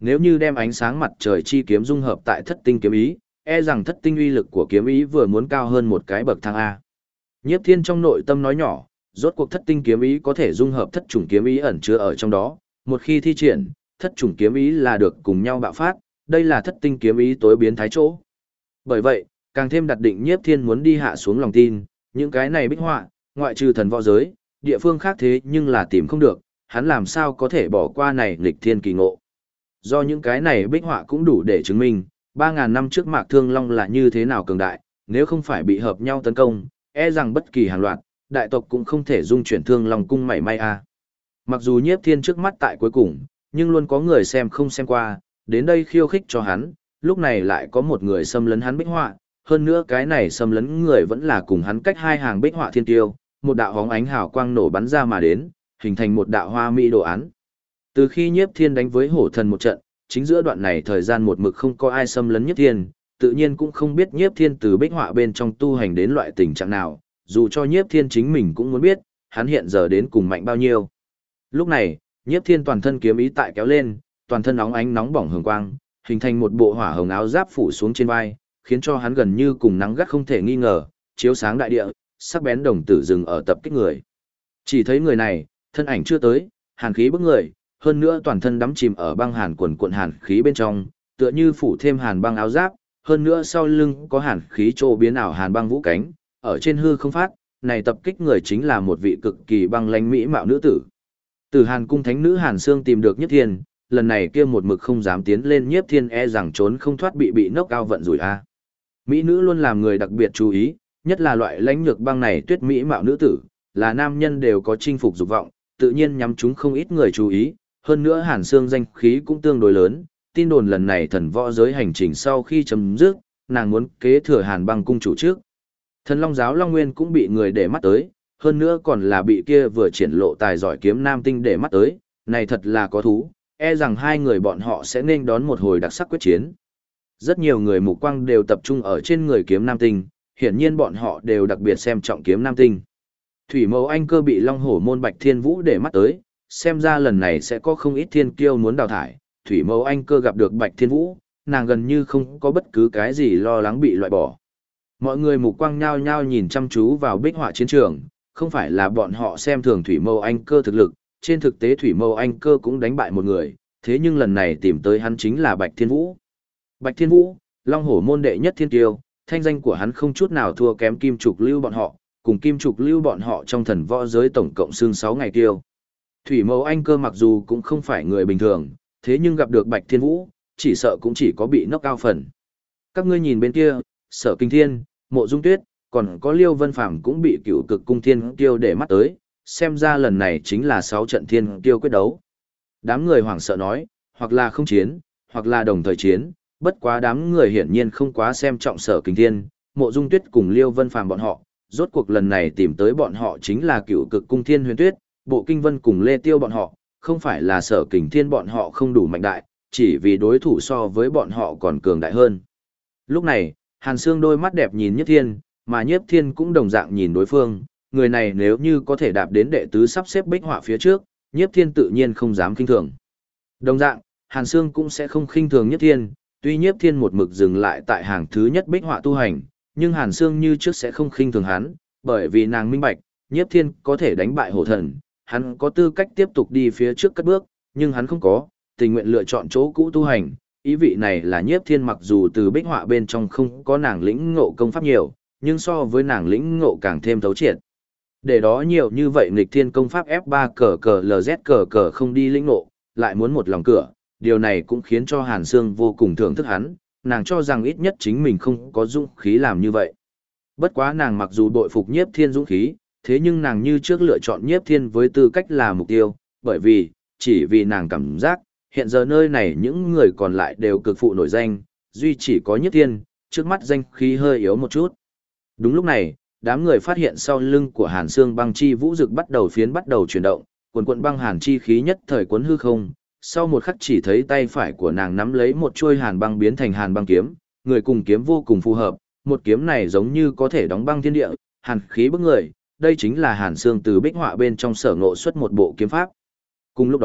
nếu như đem ánh sáng mặt trời chi kiếm dung hợp tại thất tinh kiếm ý, e rằng thất tinh uy lực của kiếm ý vừa muốn cao hơn một cái bậc thang A. Nhiếp Thiên trong nội tâm nói nhỏ, rốt cuộc thất tinh kiếm ý có thể dung hợp thất chủng kiếm ý ẩn chứa ở trong đó, một khi thi triển, thất chủng kiếm ý là được cùng nhau bạo phát, đây là thất tinh kiếm ý tối biến thái chỗ. Bởi vậy, càng thêm đặt định Nhiếp Thiên muốn đi hạ xuống lòng tin, những cái này bích họa, ngoại trừ thần võ giới, địa phương khác thế nhưng là tìm không được, hắn làm sao có thể bỏ qua này nghịch thiên kỳ ngộ. Do những cái này bích họa cũng đủ để chứng minh, 3.000 năm trước Mạc Thương Long là như thế nào cường đại, nếu không phải bị hợp nhau tấn công, e rằng bất kỳ hàng loạt, đại tộc cũng không thể dung chuyển Thương Long cung mảy may a. Mặc dù Nhiếp Thiên trước mắt tại cuối cùng, nhưng luôn có người xem không xem qua, đến đây khiêu khích cho hắn, lúc này lại có một người xâm lấn hắn bích họa, hơn nữa cái này xâm lấn người vẫn là cùng hắn cách hai hàng bích họa thiên tiêu, một đạo hóng ánh hào quang nổ bắn ra mà đến, hình thành một đạo hoa mỹ đồ án. Từ khi Nhiếp Thiên đánh với hổ thần một trận, chính giữa đoạn này thời gian một mực không có ai xâm lấn Nhiếp Thiên, tự nhiên cũng không biết Nhiếp Thiên từ bích họa bên trong tu hành đến loại tình trạng nào, dù cho Nhiếp Thiên chính mình cũng muốn biết, hắn hiện giờ đến cùng mạnh bao nhiêu. Lúc này, Nhiếp Thiên toàn thân kiếm ý tại kéo lên, toàn thân óng ánh nóng bỏng hường quang, hình thành một bộ hỏa hồng áo giáp phủ xuống trên vai, khiến cho hắn gần như cùng nắng gắt không thể nghi ngờ, chiếu sáng đại địa, sắc bén đồng tử dừng ở tập kích người. Chỉ thấy người này, thân ảnh chưa tới, hàn khí bức người, hơn nữa toàn thân đắm chìm ở băng hàn quần cuộn hàn khí bên trong, tựa như phủ thêm hàn băng áo giáp, hơn nữa sau lưng có hàn khí trô biến ảo hàn băng vũ cánh, ở trên hư không phát, này tập kích người chính là một vị cực kỳ băng lãnh mỹ mạo nữ tử. Từ Hàn cung thánh nữ Hàn Sương tìm được Nhiếp Thiên, lần này kia một mực không dám tiến lên Nhiếp Thiên e rằng trốn không thoát bị nốc cao vận rủi a. Mỹ nữ luôn làm người đặc biệt chú ý, nhất là loại lãnh nhược băng này tuyết mỹ mạo nữ tử, là nam nhân đều có chinh phục dục vọng, tự nhiên nhắm chúng không ít người chú ý, hơn nữa Hàn Sương danh khí cũng tương đối lớn, tin đồn lần này thần võ giới hành trình sau khi chấm dứt, nàng muốn kế thừa Hàn băng cung chủ trước. Thần Long giáo Long Nguyên cũng bị người để mắt tới, hơn nữa còn là bị kia vừa triển lộ tài giỏi kiếm nam tinh để mắt tới, này thật là có thú, e rằng hai người bọn họ sẽ nên đón một hồi đặc sắc quyết chiến. Rất nhiều người mục quang đều tập trung ở trên người kiếm nam tinh, hiển nhiên bọn họ đều đặc biệt xem trọng kiếm nam tinh. Thủy Mẫu Anh Cơ bị Long Hổ môn Bạch Thiên Vũ để mắt tới, xem ra lần này sẽ có không ít thiên kiêu muốn đào thải. Thủy Mẫu Anh Cơ gặp được Bạch Thiên Vũ, nàng gần như không có bất cứ cái gì lo lắng bị loại bỏ. Mọi người mục quang nhao nhao nhìn chăm chú vào bích họa chiến trường, không phải là bọn họ xem thường Thủy Mẫu Anh Cơ thực lực, trên thực tế Thủy Mẫu Anh Cơ cũng đánh bại một người, thế nhưng lần này tìm tới hắn chính là Bạch Thiên Vũ. Bạch Thiên Vũ, Long Hổ môn đệ nhất thiên kiêu, thanh danh của hắn không chút nào thua kém Kim Trục Lưu bọn họ, cùng Kim Trục Lưu bọn họ trong thần võ giới tổng cộng xương 6 ngày kiêu. Thủy Mẫu Anh Cơ mặc dù cũng không phải người bình thường, thế nhưng gặp được Bạch Thiên Vũ, chỉ sợ cũng chỉ có bị knock out phần. Các ngươi nhìn bên kia, Sở Kinh Thiên, Mộ Dung Tuyết, còn có Liêu Vân Phàm cũng bị Cửu Cực Cung Thiên Kiêu để mắt tới, xem ra lần này chính là 6 trận thiên kiêu quyết đấu. Đám người hoảng sợ nói, hoặc là không chiến, hoặc là đồng thời chiến, bất quá đám người hiển nhiên không quá xem trọng Sở Kinh Thiên, Mộ Dung Tuyết cùng Liêu Vân Phàm bọn họ, rốt cuộc lần này tìm tới bọn họ chính là Cửu Cực Cung Thiên Huyền Tuyết, Bộ Kinh Vân cùng Lê Tiêu bọn họ, không phải là Sở Kình Thiên bọn họ không đủ mạnh đại, chỉ vì đối thủ so với bọn họ còn cường đại hơn. Lúc này, Hàn Sương đôi mắt đẹp nhìn Nhiếp Thiên, mà Nhiếp Thiên cũng đồng dạng nhìn đối phương, người này nếu như có thể đạp đến đệ tứ sắp xếp bích họa phía trước, Nhiếp Thiên tự nhiên không dám khinh thường. Đồng dạng, Hàn Sương cũng sẽ không khinh thường Nhiếp Thiên, tuy Nhiếp Thiên một mực dừng lại tại hàng thứ nhất bích họa tu hành, nhưng Hàn Sương như trước sẽ không khinh thường hắn, bởi vì nàng minh bạch, Nhiếp Thiên có thể đánh bại hổ thần, hắn có tư cách tiếp tục đi phía trước cất bước, nhưng hắn không có, tình nguyện lựa chọn chỗ cũ tu hành, ý vị này là Nhiếp Thiên mặc dù từ bích họa bên trong không có nàng lĩnh ngộ công pháp nhiều, nhưng so với nàng lĩnh ngộ càng thêm thấu triệt. Để đó nhiều như vậy nghịch thiên công pháp F3 cờ cờ LZ cờ cờ không đi lĩnh ngộ, lại muốn một lòng cửa, điều này cũng khiến cho Hàn Sương vô cùng thưởng thức hắn, nàng cho rằng ít nhất chính mình không có dũng khí làm như vậy. Bất quá nàng mặc dù bội phục Nhiếp Thiên dũng khí, thế nhưng nàng như trước lựa chọn Nhiếp Thiên với tư cách là mục tiêu, bởi vì, chỉ vì nàng cảm giác, hiện giờ nơi này những người còn lại đều cực phụ nổi danh, duy chỉ có Nhiếp Thiên, trước mắt danh khí hơi yếu một chút. Đúng lúc này, đám người phát hiện sau lưng của Hàn Sương băng chi vũ dực bắt đầu chuyển động, quần quần băng hàn chi khí nhất thời cuốn hư không, sau một khắc chỉ thấy tay phải của nàng nắm lấy một chuôi hàn băng biến thành hàn băng kiếm, người cùng kiếm vô cùng phù hợp, một kiếm này giống như có thể đóng băng thiên địa, hàn khí bức người, đây chính là Hàn Sương từ bích họa bên trong sở ngộ xuất một bộ kiếm pháp. Cùng lúc đó,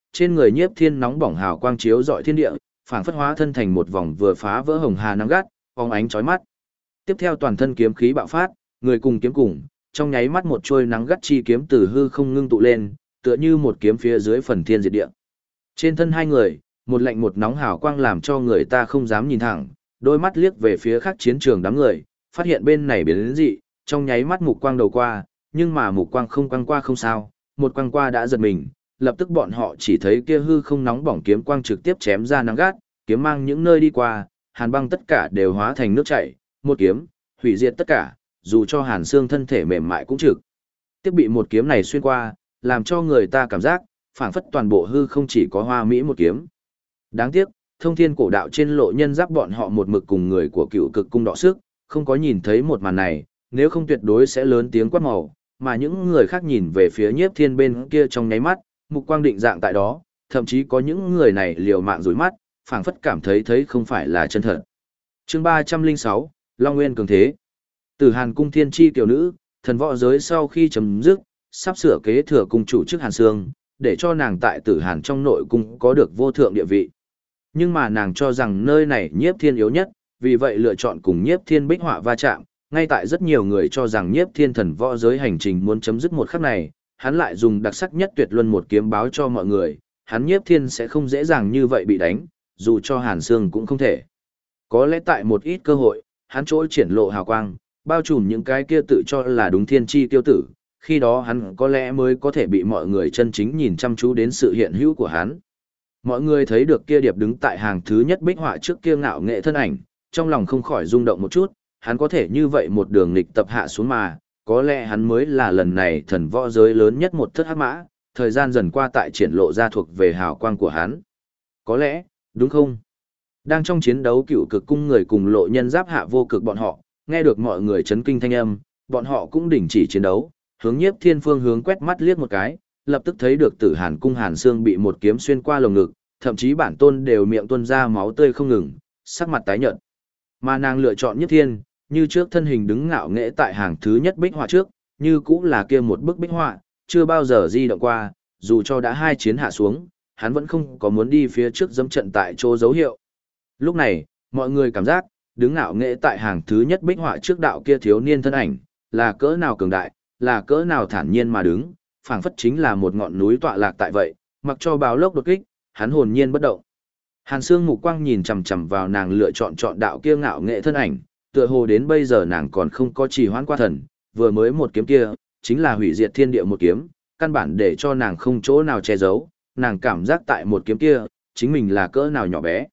trên người Nhiếp Thiên nóng bỏng hào quang chiếu rọi thiên địa, phảng phất hóa thân thành một vòng vừa phá vỡ hồng hà nắng gắt, phóng ánh chói mắt. Tiếp theo toàn thân kiếm khí bạo phát, người cùng kiếm cùng, trong nháy mắt một chuôi nắng gắt chi kiếm từ hư không ngưng tụ lên, tựa như một kiếm phía dưới phần thiên diệt địa. Trên thân hai người, một lạnh một nóng hào quang làm cho người ta không dám nhìn thẳng, đôi mắt liếc về phía khác chiến trường đám người, phát hiện bên này biến đến dị, trong nháy mắt mục quang đầu qua, nhưng mà mục quang không quang qua không sao, một quang qua đã giật mình, lập tức bọn họ chỉ thấy kia hư không nóng bỏng kiếm quang trực tiếp chém ra nắng gắt, kiếm mang những nơi đi qua, hàn băng tất cả đều hóa thành nước chảy, một kiếm, hủy diệt tất cả, dù cho Hàn Xương thân thể mềm mại cũng trực tiếp bị một kiếm này xuyên qua, làm cho người ta cảm giác, phảng phất toàn bộ hư không chỉ có hoa mỹ một kiếm. Đáng tiếc, thông thiên cổ đạo trên lộ nhân giáp bọn họ một mực cùng người của cựu cực cung đọ sức, không có nhìn thấy một màn này, nếu không tuyệt đối sẽ lớn tiếng quát màu, mà những người khác nhìn về phía Nhiếp Thiên bên kia trong nháy mắt, mục quang định dạng tại đó, thậm chí có những người này liều mạng rủi mắt, phảng phất cảm thấy không phải là chân thật. Chương 306, Long Nguyên cường thế. Từ Hàn cung thiên chi tiểu nữ, thần võ giới sau khi chấm dứt, sắp sửa kế thừa cung chủ chức Hàn Sương, để cho nàng tại Tử Hàn trong nội cung có được vô thượng địa vị. Nhưng mà nàng cho rằng nơi này Nhiếp Thiên yếu nhất, vì vậy lựa chọn cùng Nhiếp Thiên bích họa va chạm, ngay tại rất nhiều người cho rằng Nhiếp Thiên thần võ giới hành trình muốn chấm dứt một khắc này, hắn lại dùng đặc sắc nhất tuyệt luân một kiếm báo cho mọi người, hắn Nhiếp Thiên sẽ không dễ dàng như vậy bị đánh, dù cho Hàn Sương cũng không thể. Có lẽ tại một ít cơ hội, hắn trỗi triển lộ hào quang, bao trùm những cái kia tự cho là đúng thiên chi tiêu tử, khi đó hắn có lẽ mới có thể bị mọi người chân chính nhìn chăm chú đến sự hiện hữu của hắn. Mọi người thấy được kia điệp đứng tại hàng thứ nhất bích họa trước kia ngạo nghệ thân ảnh, trong lòng không khỏi rung động một chút, hắn có thể như vậy một đường nghịch tập hạ xuống mà, có lẽ hắn mới là lần này thần võ giới lớn nhất một thất hắc mã, thời gian dần qua tại triển lộ ra thuộc về hào quang của hắn. Có lẽ, đúng không? Đang trong chiến đấu cựu cực cung người cùng lộ nhân giáp hạ vô cực bọn họ, nghe được mọi người chấn kinh thanh âm, bọn họ cũng đình chỉ chiến đấu, hướng Nhiếp Thiên phương hướng quét mắt liếc một cái, lập tức thấy được Tử Hàn cung Hàn Xương bị một kiếm xuyên qua lồng ngực, thậm chí bản tôn đều miệng tuôn ra máu tươi không ngừng, sắc mặt tái nhợt. Mà nàng lựa chọn Nhiếp Thiên, như trước thân hình đứng ngạo nghễ tại hàng thứ nhất bích họa trước, như cũng là kia một bức bích họa, chưa bao giờ di động qua, dù cho đã hai chiến hạ xuống, hắn vẫn không có muốn đi phía trước dẫm trận tại chỗ dấu hiệu. Lúc này, mọi người cảm giác, đứng ngạo nghễ tại hàng thứ nhất bích họa trước đạo kia thiếu niên thân ảnh, là cỡ nào cường đại, là cỡ nào thản nhiên mà đứng, phảng phất chính là một ngọn núi tọa lạc tại vậy, mặc cho báo lốc đột kích, hắn hồn nhiên bất động. Hàn Sương mục quang nhìn chằm chằm vào nàng lựa chọn đạo kia ngạo nghệ thân ảnh, tựa hồ đến bây giờ nàng còn không có trì hoãn qua thần, vừa mới một kiếm kia, chính là hủy diệt thiên địa một kiếm, căn bản để cho nàng không chỗ nào che giấu, nàng cảm giác tại một kiếm kia, chính mình là cỡ nào nhỏ bé.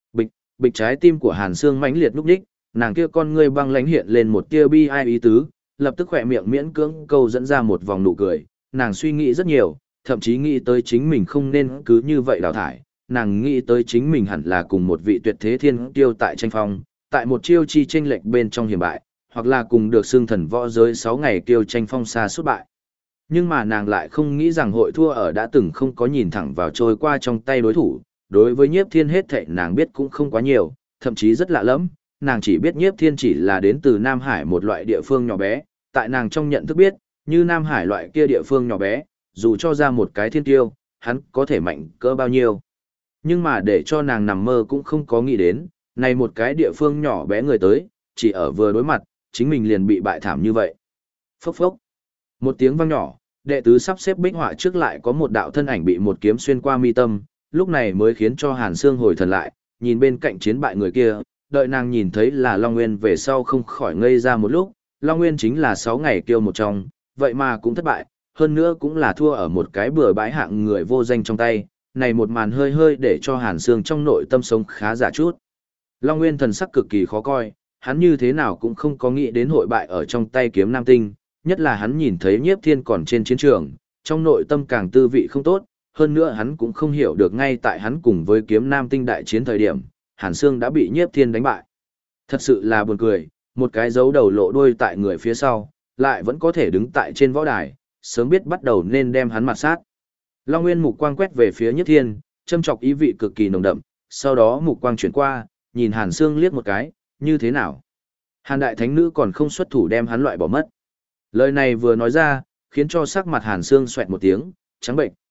Bịch trái tim của Hàn Sương mãnh liệt lúc đích, nàng kia con ngươi băng lãnh hiện lên một tia bi ai ý tứ, lập tức khỏe miệng miễn cưỡng câu dẫn ra một vòng nụ cười, nàng suy nghĩ rất nhiều, thậm chí nghĩ tới chính mình không nên cứ như vậy đào thải, nàng nghĩ tới chính mình hẳn là cùng một vị tuyệt thế thiên tiêu tại tranh phong, tại một chiêu chi tranh lệch bên trong hiểm bại, hoặc là cùng được xương thần võ giới 6 ngày tiêu tranh phong xa suốt bại. Nhưng mà nàng lại không nghĩ rằng hội thua ở đã từng không có nhìn thẳng vào trôi qua trong tay đối thủ, đối với Nhiếp Thiên hết thảy nàng biết cũng không quá nhiều, thậm chí rất lạ lẫm, nàng chỉ biết Nhiếp Thiên chỉ là đến từ Nam Hải một loại địa phương nhỏ bé, tại nàng trong nhận thức biết, như Nam Hải loại kia địa phương nhỏ bé, dù cho ra một cái thiên tiêu, hắn có thể mạnh cỡ bao nhiêu. Nhưng mà để cho nàng nằm mơ cũng không có nghĩ đến, này một cái địa phương nhỏ bé người tới, chỉ ở vừa đối mặt, chính mình liền bị bại thảm như vậy. Phốc phốc. Một tiếng vang nhỏ, đệ tứ sắp xếp bích họa trước lại có một đạo thân ảnh bị một kiếm xuyên qua mi tâm, lúc này mới khiến cho Hàn Sương hồi thần lại, nhìn bên cạnh chiến bại người kia, đợi nàng nhìn thấy là Long Nguyên về sau không khỏi ngây ra một lúc, Long Nguyên chính là 6 ngày kiêu một trong, vậy mà cũng thất bại, hơn nữa cũng là thua ở một cái bừa bãi hạng người vô danh trong tay, này một màn hơi hơi để cho Hàn Sương trong nội tâm sống khá giả chút. Long Nguyên thần sắc cực kỳ khó coi, hắn như thế nào cũng không có nghĩ đến hội bại ở trong tay kiếm nam tinh, nhất là hắn nhìn thấy Nhiếp Thiên còn trên chiến trường, trong nội tâm càng tư vị không tốt, hơn nữa hắn cũng không hiểu được ngay tại hắn cùng với kiếm nam tinh đại chiến thời điểm, Hàn Sương đã bị Nhiếp Thiên đánh bại. Thật sự là buồn cười, một cái dấu đầu lộ đuôi tại người phía sau, lại vẫn có thể đứng tại trên võ đài, sớm biết bắt đầu nên đem hắn mặt sát. Long Nguyên mục quang quét về phía Nhiếp Thiên, châm chọc ý vị cực kỳ nồng đậm, sau đó mục quang chuyển qua, nhìn Hàn Sương liếc một cái, như thế nào? Hàn đại thánh nữ còn không xuất thủ đem hắn loại bỏ mất. Lời này vừa nói ra, khiến cho sắc mặt Hàn Sương xoẹt một tiếng, trắng bệnh,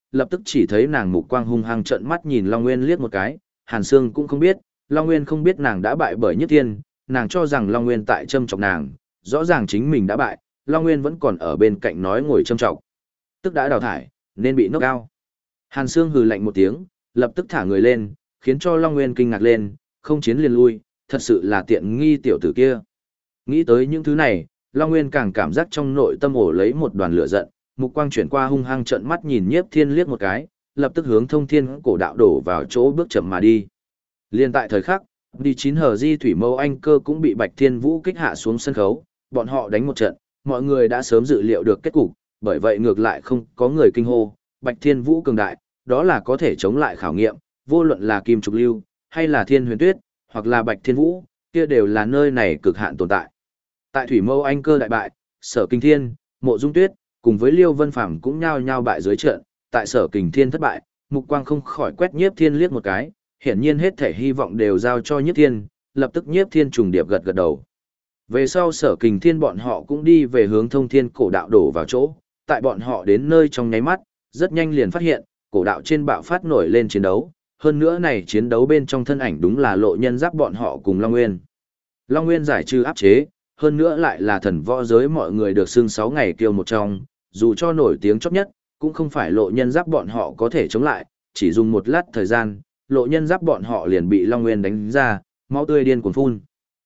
lập tức chỉ thấy nàng mục quang hung hăng trợn mắt nhìn Long Nguyên liếc một cái, Hàn Sương cũng không biết, Long Nguyên không biết nàng đã bại bởi Nhiếp Thiên, nàng cho rằng Long Nguyên tại châm chọc nàng, rõ ràng chính mình đã bại, Long Nguyên vẫn còn ở bên cạnh nói ngồi châm chọc. Tức đã đào thải, nên bị knock out. Hàn Sương hừ lạnh một tiếng, lập tức thả người lên, khiến cho Long Nguyên kinh ngạc lên, không chiến liền lui, thật sự là tiện nghi tiểu tử kia. Nghĩ tới những thứ này, Long Nguyên càng cảm giác trong nội tâm ổ lấy một đoàn lửa giận, mục quang chuyển qua hung hăng trợn mắt nhìn Nhiếp Thiên liếc một cái, lập tức hướng Thông Thiên cổ đạo đổ vào chỗ bước chậm mà đi. Liên tại thời khắc, đi 9 hờ di thủy mâu anh cơ cũng bị Bạch Thiên Vũ kích hạ xuống sân khấu, bọn họ đánh một trận, mọi người đã sớm dự liệu được kết cục, bởi vậy ngược lại không có người kinh hô, Bạch Thiên Vũ cường đại, đó là có thể chống lại khảo nghiệm, vô luận là Kim Trục Lưu, hay là Thiên Huyền Tuyết, hoặc là Bạch Thiên Vũ, kia đều là nơi này cực hạn tồn tại. Tại thủy mâu anh cơ đại bại, Sở Kình Thiên, Mộ Dung Tuyết, cùng với Liêu Vân Phàm cũng nhao nhao bại dưới trận, tại Sở Kình Thiên thất bại, mục quang không khỏi quét Nhiếp Thiên liếc một cái, hiển nhiên hết thể hy vọng đều giao cho Nhiếp Thiên, lập tức Nhiếp Thiên trùng điệp gật gật đầu. Về sau Sở Kình Thiên bọn họ cũng đi về hướng Thông Thiên cổ đạo đổ vào chỗ, tại bọn họ đến nơi trong nháy mắt, rất nhanh liền phát hiện, cổ đạo trên bạo phát nổi lên chiến đấu, hơn nữa này chiến đấu bên trong thân ảnh đúng là Lộ Nhân Giáp bọn họ cùng Long Nguyên. Long Nguyên giải trừ áp chế, hơn nữa lại là thần võ giới mọi người được xưng 6 ngày kiêu một trong, dù cho nổi tiếng chóp nhất, cũng không phải Lộ Nhân Giáp bọn họ có thể chống lại, chỉ dùng một lát thời gian, Lộ Nhân Giáp bọn họ liền bị Long Nguyên đánh ra, máu tươi điên cuồng phun.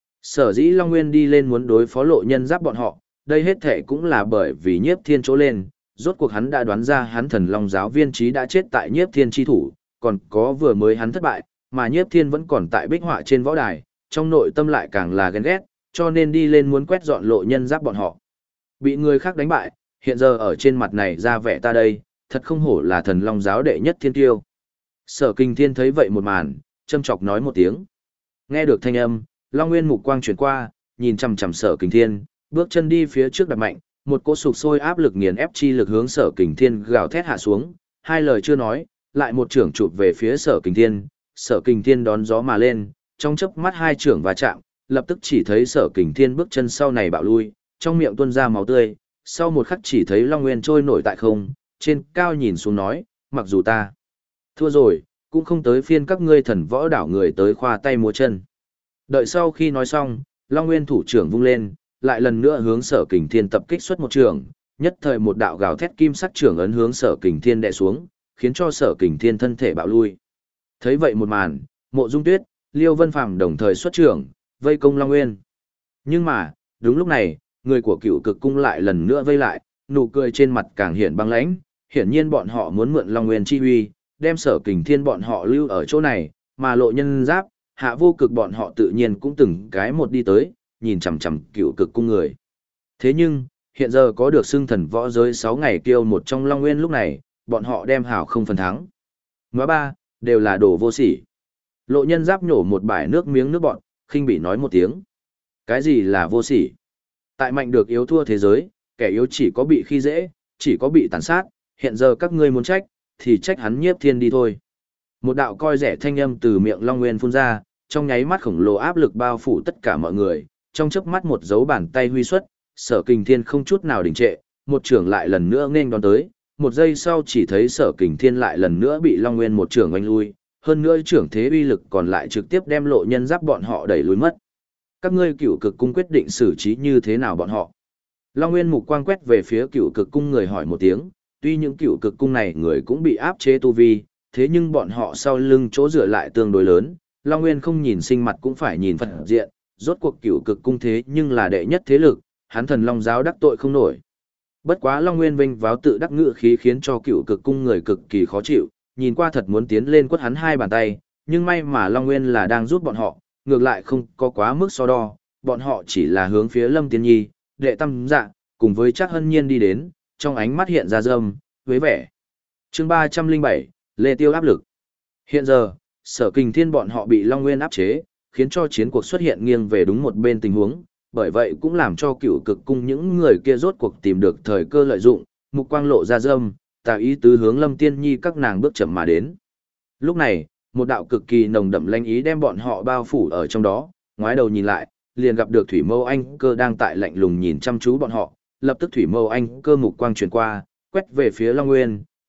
Sở dĩ Long Nguyên đi lên muốn đối phó Lộ Nhân Giáp bọn họ, đây hết thể cũng là bởi vì Nhiếp Thiên chỗ lên, rốt cuộc hắn đã đoán ra hắn Thần Long giáo viên trí đã chết tại Nhiếp Thiên chi thủ, còn có vừa mới hắn thất bại, mà Nhiếp Thiên vẫn còn tại bích họa trên võ đài, trong nội tâm lại càng là ghen ghét, cho nên đi lên muốn quét dọn Lộ Nhân Giáp bọn họ. Bị người khác đánh bại, hiện giờ ở trên mặt này ra vẻ ta đây, thật không hổ là Thần Long giáo đệ nhất thiên tiêu. Sở Kình Thiên thấy vậy một màn, châm chọc nói một tiếng. Nghe được thanh âm, Long Nguyên mục quang chuyển qua, nhìn chằm chằm Sở Kình Thiên, bước chân đi phía trước đạp mạnh, một cỗ sục sôi áp lực nghiền ép chi lực hướng Sở Kình Thiên gào thét hạ xuống, hai lời chưa nói, lại một trưởng chụp về phía Sở Kình Thiên, Sở Kình Thiên đón gió mà lên, trong chớp mắt hai trưởng va chạm, lập tức chỉ thấy Sở Kình Thiên bước chân sau này bạo lui, trong miệng tuôn ra máu tươi, sau một khắc chỉ thấy Long Nguyên trôi nổi tại không, trên cao nhìn xuống nói, mặc dù ta thua rồi, cũng không tới phiên các ngươi thần võ đảo người tới khoa tay múa chân. Đợi sau khi nói xong, Long Nguyên thủ trưởng vung lên, lại lần nữa hướng Sở Kình Thiên tập kích xuất một trường, nhất thời một đạo gào thét kim sắc trưởng ấn hướng Sở Kình Thiên đè xuống, khiến cho Sở Kình Thiên thân thể bạo lui. Thấy vậy một màn, Mộ Dung Tuyết, Liêu Vân Phàm đồng thời xuất trưởng, vây công Long Nguyên. Nhưng mà, đúng lúc này, người của Cựu Cực cung lại lần nữa vây lại, nụ cười trên mặt càng hiện băng lãnh, hiển nhiên bọn họ muốn mượn Long Nguyên chi uy, đem Sở Kình Thiên bọn họ lưu ở chỗ này, mà Lộ Nhân Giáp, Hạ Vô Cực bọn họ tự nhiên cũng từng cái một đi tới, nhìn chằm chằm Cựu Cực cung người. Thế nhưng, hiện giờ có được xưng thần võ giới 6 ngày kiêu một trong Long Nguyên lúc này, bọn họ đem hào không phần thắng. Ngóa ba, đều là đồ vô sỉ. Lộ Nhân Giáp nhổ một bãi nước miếng nước bọn, khinh bị nói một tiếng. Cái gì là vô sỉ? Tại mạnh được yếu thua thế giới, kẻ yếu chỉ có bị khi dễ, chỉ có bị tàn sát, hiện giờ các ngươi muốn trách, thì trách hắn Nhiếp Thiên đi thôi. Một đạo coi rẻ thanh âm từ miệng Long Nguyên phun ra, trong nháy mắt khổng lồ áp lực bao phủ tất cả mọi người, trong chớp mắt một dấu bàn tay huy xuất, Sở Kình Thiên không chút nào đình trệ, một trưởng lại lần nữa nghênh đón tới, một giây sau chỉ thấy Sở Kình Thiên lại lần nữa bị Long Nguyên một trưởng oanh lui, hơn nữa trưởng thế uy lực còn lại trực tiếp đem Lộ Nhân Giáp bọn họ đẩy lùi mất. Các ngươi Cựu Cực cung quyết định xử trí như thế nào bọn họ? Long Nguyên mục quang quét về phía Cựu Cực cung người hỏi một tiếng, tuy những Cựu Cực cung này người cũng bị áp chế tu vi, thế nhưng bọn họ sau lưng chỗ dựa lại tương đối lớn, Long Nguyên không nhìn sinh mặt cũng phải nhìn phật diện, rốt cuộc Cựu Cực cung thế nhưng là đệ nhất thế lực, hắn Thần Long giáo đắc tội không nổi. Bất quá Long Nguyên vinh váo tự đắc ngự khí khiến cho Cựu Cực cung người cực kỳ khó chịu, nhìn qua thật muốn tiến lên quất hắn hai bàn tay, nhưng may mà Long Nguyên là đang giúp bọn họ, ngược lại không có quá mức so đo, bọn họ chỉ là hướng phía Lâm Tiên Nhi, Đệ Tam Dạ, cùng với Trác Hân Nhiên đi đến, trong ánh mắt hiện ra dâm, với vẻ. Chương 307, Lê Tiêu áp lực. Hiện giờ, Sở Kình Thiên bọn họ bị Long Nguyên áp chế, khiến cho chiến cuộc xuất hiện nghiêng về đúng một bên tình huống, bởi vậy cũng làm cho Cựu Cực cung những người kia rốt cuộc tìm được thời cơ lợi dụng, mục quang lộ ra dâm, tạo ý tứ hướng Lâm Tiên Nhi các nàng bước chậm mà đến. Lúc này, một đạo cực kỳ nồng đậm lãnh ý đem bọn họ bao phủ ở trong đó, ngoái đầu nhìn lại, liền gặp được Thủy Mâu Anh Cơ đang tại lạnh lùng nhìn chăm chú bọn họ, lập tức Thủy Mâu Anh Cơ mục quang truyền qua, quét về phía Long Nguyên,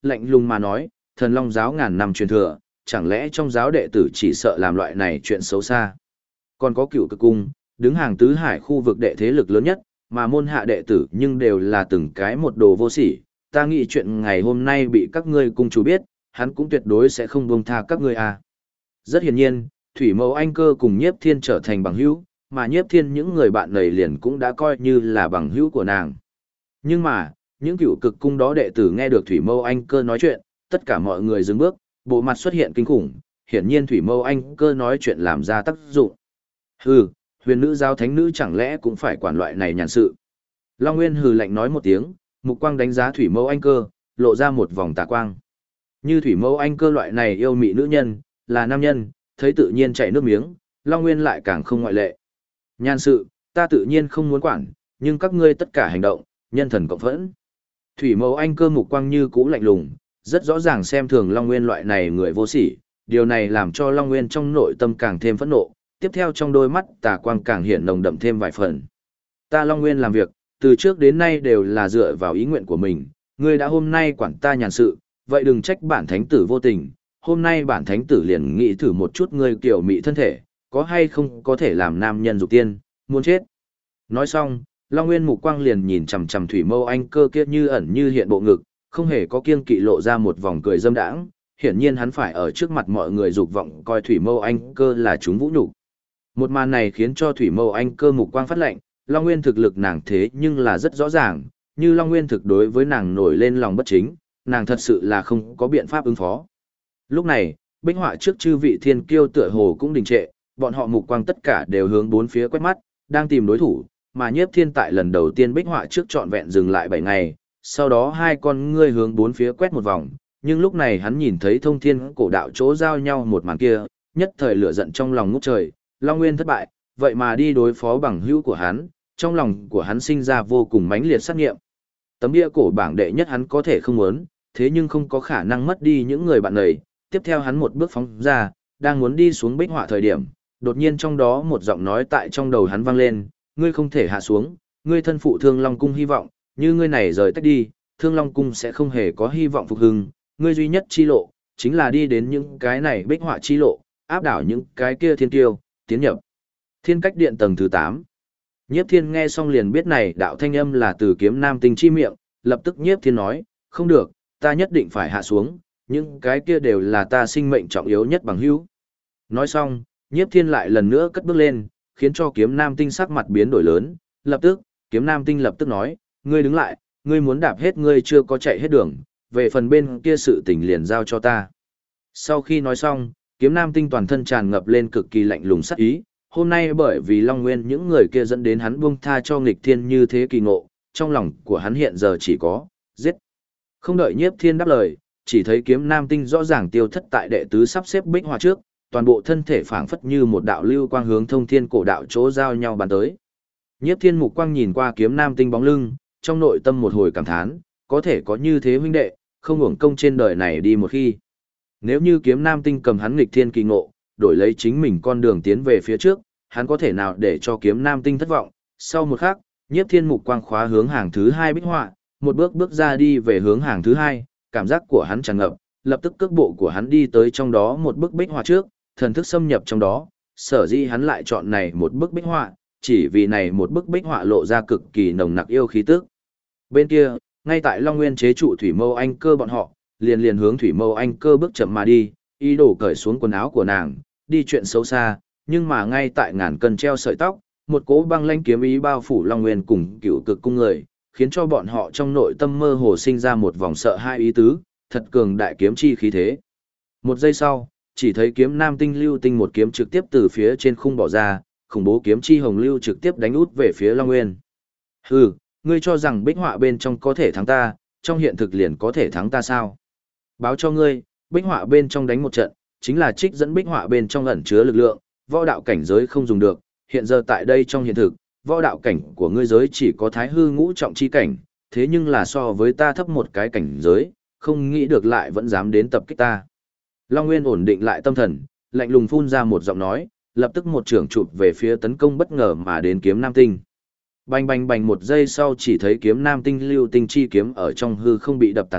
lạnh lùng mà nói, thần long giáo ngàn năm truyền thừa, chẳng lẽ trong giáo đệ tử chỉ sợ làm loại này chuyện xấu xa. Còn có Cựu Cực cung, đứng hàng tứ hải khu vực đệ thế lực lớn nhất, mà môn hạ đệ tử nhưng đều là từng cái một đồ vô sỉ. Ta nghĩ chuyện ngày hôm nay bị các ngươi cung chủ biết, hắn cũng tuyệt đối sẽ không buông tha các ngươi à. Rất hiển nhiên, Thủy Mẫu Anh Cơ cùng Nhiếp Thiên trở thành bằng hữu, mà Nhiếp Thiên những người bạn này liền cũng đã coi như là bằng hữu của nàng. Nhưng mà, những Cựu Cực cung đó đệ tử nghe được Thủy Mẫu Anh Cơ nói chuyện, tất cả mọi người dừng bước, bộ mặt xuất hiện kinh khủng, hiển nhiên Thủy Mẫu Anh Cơ nói chuyện làm ra tác dụng. Hừ, huyền nữ giáo thánh nữ chẳng lẽ cũng phải quản loại này nhàn sự. Long Nguyên hừ lạnh nói một tiếng, mục quang đánh giá Thủy Mẫu Anh Cơ, lộ ra một vòng tà quang. Như Thủy Mẫu Anh Cơ loại này yêu mị nữ nhân, là nam nhân, thấy tự nhiên chảy nước miếng, Long Nguyên lại càng không ngoại lệ. Nhàn sự, ta tự nhiên không muốn quản, nhưng các ngươi tất cả hành động, nhân thần cộng phẫn. Thủy Mẫu Anh Cơ mục quang như cũ lạnh lùng, rất rõ ràng xem thường Long Nguyên loại này người vô sỉ, điều này làm cho Long Nguyên trong nội tâm càng thêm phẫn nộ, tiếp theo trong đôi mắt tà quang càng hiện nồng đậm thêm vài phần. Ta Long Nguyên làm việc, từ trước đến nay đều là dựa vào ý nguyện của mình, ngươi đã hôm nay quản ta nhàn sự, vậy đừng trách bản thánh tử vô tình, hôm nay bản thánh tử liền nghĩ thử một chút ngươi kiểu mị thân thể, có hay không có thể làm nam nhân dục tiên, muốn chết. Nói xong, Long Nguyên mục quang liền nhìn chằm chằm Thủy Mẫu Anh Cơ kia như ẩn như hiện bộ ngực, không hề có kiêng kỵ lộ ra một vòng cười dâm đãng, hiển nhiên hắn phải ở trước mặt mọi người dục vọng coi Thủy Mẫu Anh Cơ là chúng vũ nhục. Một màn này khiến cho Thủy Mẫu Anh Cơ mục quang phát lệnh, Long Nguyên thực lực nàng thế nhưng là rất rõ ràng, như Long Nguyên thực đối với nàng nổi lên lòng bất chính, nàng thật sự là không có biện pháp ứng phó. Lúc này, bích họa trước chư vị thiên kiêu tựa hồ cũng đình trệ, bọn họ mục quang tất cả đều hướng bốn phía quét mắt, đang tìm đối thủ, mà Nhiếp Thiên tại lần đầu tiên bích họa trước trọn vẹn dừng lại 7 ngày, sau đó hai con ngươi hướng bốn phía quét một vòng, nhưng lúc này hắn nhìn thấy thông thiên cổ đạo chỗ giao nhau một màn kia, nhất thời lửa giận trong lòng ngút trời, Long Nguyên thất bại, vậy mà đi đối phó bằng hữu của hắn, trong lòng của hắn sinh ra vô cùng mãnh liệt sát nghiệm. Tấm bia cổ bảng đệ nhất hắn có thể không muốn, thế nhưng không có khả năng mất đi những người bạn này, tiếp theo hắn một bước phóng ra, đang muốn đi xuống bích họa thời điểm, đột nhiên trong đó một giọng nói tại trong đầu hắn vang lên, ngươi không thể hạ xuống, ngươi thân phụ Thương Long Cung hy vọng, như ngươi này rời tách đi, Thương Long Cung sẽ không hề có hy vọng phục hưng, ngươi duy nhất chi lộ, chính là đi đến những cái này bích họa chi lộ, áp đảo những cái kia thiên tiêu, tiến nhập Thiên Cách Điện tầng thứ 8. Nhiếp Thiên nghe xong liền biết này đạo thanh âm là từ Kiếm Nam Tinh chi miệng, lập tức Nhiếp Thiên nói, không được, ta nhất định phải hạ xuống, những cái kia đều là ta sinh mệnh trọng yếu nhất bằng hữu. Nói xong, Nhiếp Thiên lại lần nữa cất bước lên, khiến cho Kiếm Nam Tinh sắc mặt biến đổi lớn, lập tức, Kiếm Nam Tinh lập tức nói, ngươi đứng lại, ngươi muốn đạp hết ngươi chưa có chạy hết đường, về phần bên kia sự tình liền giao cho ta. Sau khi nói xong, Kiếm Nam Tinh toàn thân tràn ngập lên cực kỳ lạnh lùng sắc ý, hôm nay bởi vì Long Nguyên những người kia dẫn đến hắn buông tha cho nghịch thiên như thế kỳ ngộ, trong lòng của hắn hiện giờ chỉ có, giết. Không đợi Nhiếp Thiên đáp lời, chỉ thấy Kiếm Nam Tinh rõ ràng tiêu thất tại đệ tứ sắp xếp bích họa trước, toàn bộ thân thể phảng phất như một đạo lưu quang hướng thông thiên cổ đạo chỗ giao nhau bắn tới. Nhiếp Thiên mục quang nhìn qua Kiếm Nam Tinh bóng lưng, trong nội tâm một hồi cảm thán, có thể có như thế huynh đệ, không uổng công trên đời này đi một khi. Nếu như Kiếm Nam Tinh cầm hắn nghịch thiên kỳ ngộ, đổi lấy chính mình con đường tiến về phía trước, hắn có thể nào để cho Kiếm Nam Tinh thất vọng. Sau một khắc, Nhiếp Thiên mục quang khóa hướng hàng thứ 2 bích họa, một bước bước ra đi về hướng hàng thứ 2, cảm giác của hắn tràn ngập, lập tức cước bộ của hắn đi tới trong đó một bức bích họa trước, thần thức xâm nhập trong đó, sở dĩ hắn lại chọn này một bức bích họa, chỉ vì này một bức bích họa lộ ra cực kỳ nồng nặc yêu khí tức. Bên kia, ngay tại Long Nguyên chế trụ Thủy Mâu Anh Cơ bọn họ, liền hướng Thủy Mâu Anh Cơ bước chậm mà đi, ý đồ cởi xuống quần áo của nàng, đi chuyện xấu xa, nhưng mà ngay tại ngàn cân treo sợi tóc, một cỗ băng lãnh kiếm ý bao phủ Long Nguyên cùng Cựu Cực cung người, khiến cho bọn họ trong nội tâm mơ hồ sinh ra một vòng sợ hai ý tứ, thật cường đại kiếm chi khí thế. Một giây sau, chỉ thấy Kiếm Nam Tinh lưu tinh một kiếm trực tiếp từ phía trên khung bỏ ra, khủng bố kiếm chi hồng lưu trực tiếp đánh út về phía Long Nguyên. Hừ, ngươi cho rằng bích họa bên trong có thể thắng ta, trong hiện thực liền có thể thắng ta sao? Báo cho ngươi, bích họa bên trong đánh một trận, chính là trích dẫn bích họa bên trong ẩn chứa lực lượng, võ đạo cảnh giới không dùng được, hiện giờ tại đây trong hiện thực, võ đạo cảnh của ngươi giới chỉ có thái hư ngũ trọng chi cảnh, thế nhưng là so với ta thấp một cái cảnh giới, không nghĩ được lại vẫn dám đến tập kích ta. Long Nguyên ổn định lại tâm thần, lạnh lùng phun ra một giọng nói, lập tức một trường chụp về phía tấn công bất ngờ mà đến Kiếm Nam Tinh. Bành bành bành, một giây sau chỉ thấy Kiếm Nam Tinh lưu tinh chi kiếm ở trong hư không bị đập tàn mất,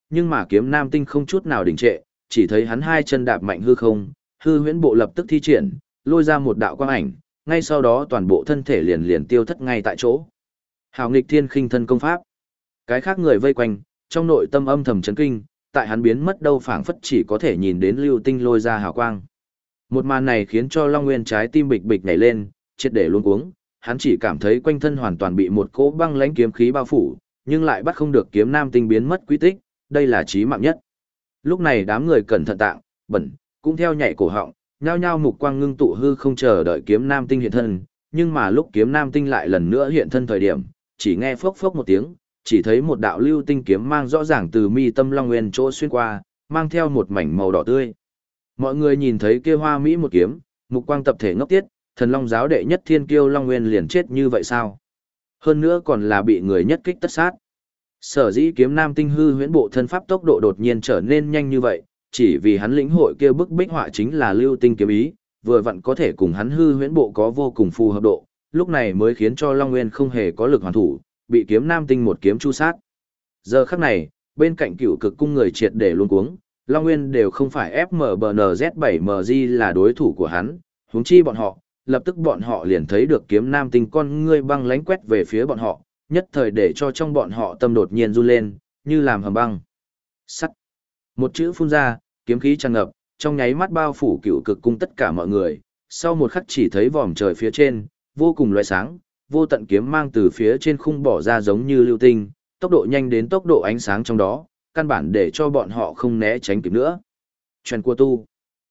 nhưng mà kiếm nam tinh không chút nào đình trệ, chỉ thấy hắn hai chân đạp mạnh hư không, hư huyễn bộ lập tức thi triển, lôi ra một đạo quang ảnh, ngay sau đó toàn bộ thân thể liền liền tiêu thất ngay tại chỗ. Hào nghịch thiên khinh thân công pháp. Cái khác người vây quanh, trong nội tâm âm thầm chấn kinh, tại hắn biến mất đâu phảng phất chỉ có thể nhìn đến lưu tinh lôi ra hào quang. Một màn này khiến cho Long Nguyên trái tim bịch bịch nhảy lên, triệt để luống cuống, hắn chỉ cảm thấy quanh thân hoàn toàn bị một cỗ băng lãnh kiếm khí bao phủ, nhưng lại bắt không được kiếm nam tinh biến mất quy tích, đây là chí mạng nhất. Lúc này đám người cẩn thận tạng, bẩn, cũng theo nhảy cổ họng, nhao nhao mục quang ngưng tụ hư không chờ đợi kiếm nam tinh hiện thân, nhưng mà lúc kiếm nam tinh lại lần nữa hiện thân thời điểm, chỉ nghe phốc phốc một tiếng, chỉ thấy một đạo lưu tinh kiếm mang rõ ràng từ mi tâm Long Nguyên chỗ xuyên qua, mang theo một mảnh màu đỏ tươi. Mọi người nhìn thấy kia hoa mỹ một kiếm, mục quang tập thể ngốc tiết, thần long giáo đệ nhất thiên kiêu Long Nguyên liền chết như vậy sao? Hơn nữa còn là bị người nhất kích tất sát. Sở dĩ kiếm nam tinh hư huyễn bộ thân pháp tốc độ đột nhiên trở nên nhanh như vậy, chỉ vì hắn lĩnh hội kia bức bích họa chính là lưu tinh kiếm ý, vừa vặn có thể cùng hắn hư huyễn bộ có vô cùng phù hợp độ, lúc này mới khiến cho Long Nguyên không hề có lực hoàn thủ, bị kiếm nam tinh một kiếm chu sát. Giờ khắc này, bên cạnh cựu cực cung người triệt để luống cuống, Long Nguyên đều không phải FMBNZ7MG là đối thủ của hắn, huống chi bọn họ, lập tức bọn họ liền thấy được kiếm nam tinh con ngươi băng lánh quét về phía bọn họ, nhất thời để cho trong bọn họ tâm đột nhiên run lên, như làm hầm băng. Sắt. Một chữ phun ra, kiếm khí tràn ngập, trong nháy mắt bao phủ cựu cực cung tất cả mọi người, sau một khắc chỉ thấy vòm trời phía trên, vô cùng loại sáng, vô tận kiếm mang từ phía trên khung bỏ ra giống như lưu tinh, tốc độ nhanh đến tốc độ ánh sáng trong đó, căn bản để cho bọn họ không né tránh kịp nữa. Truyền của tu.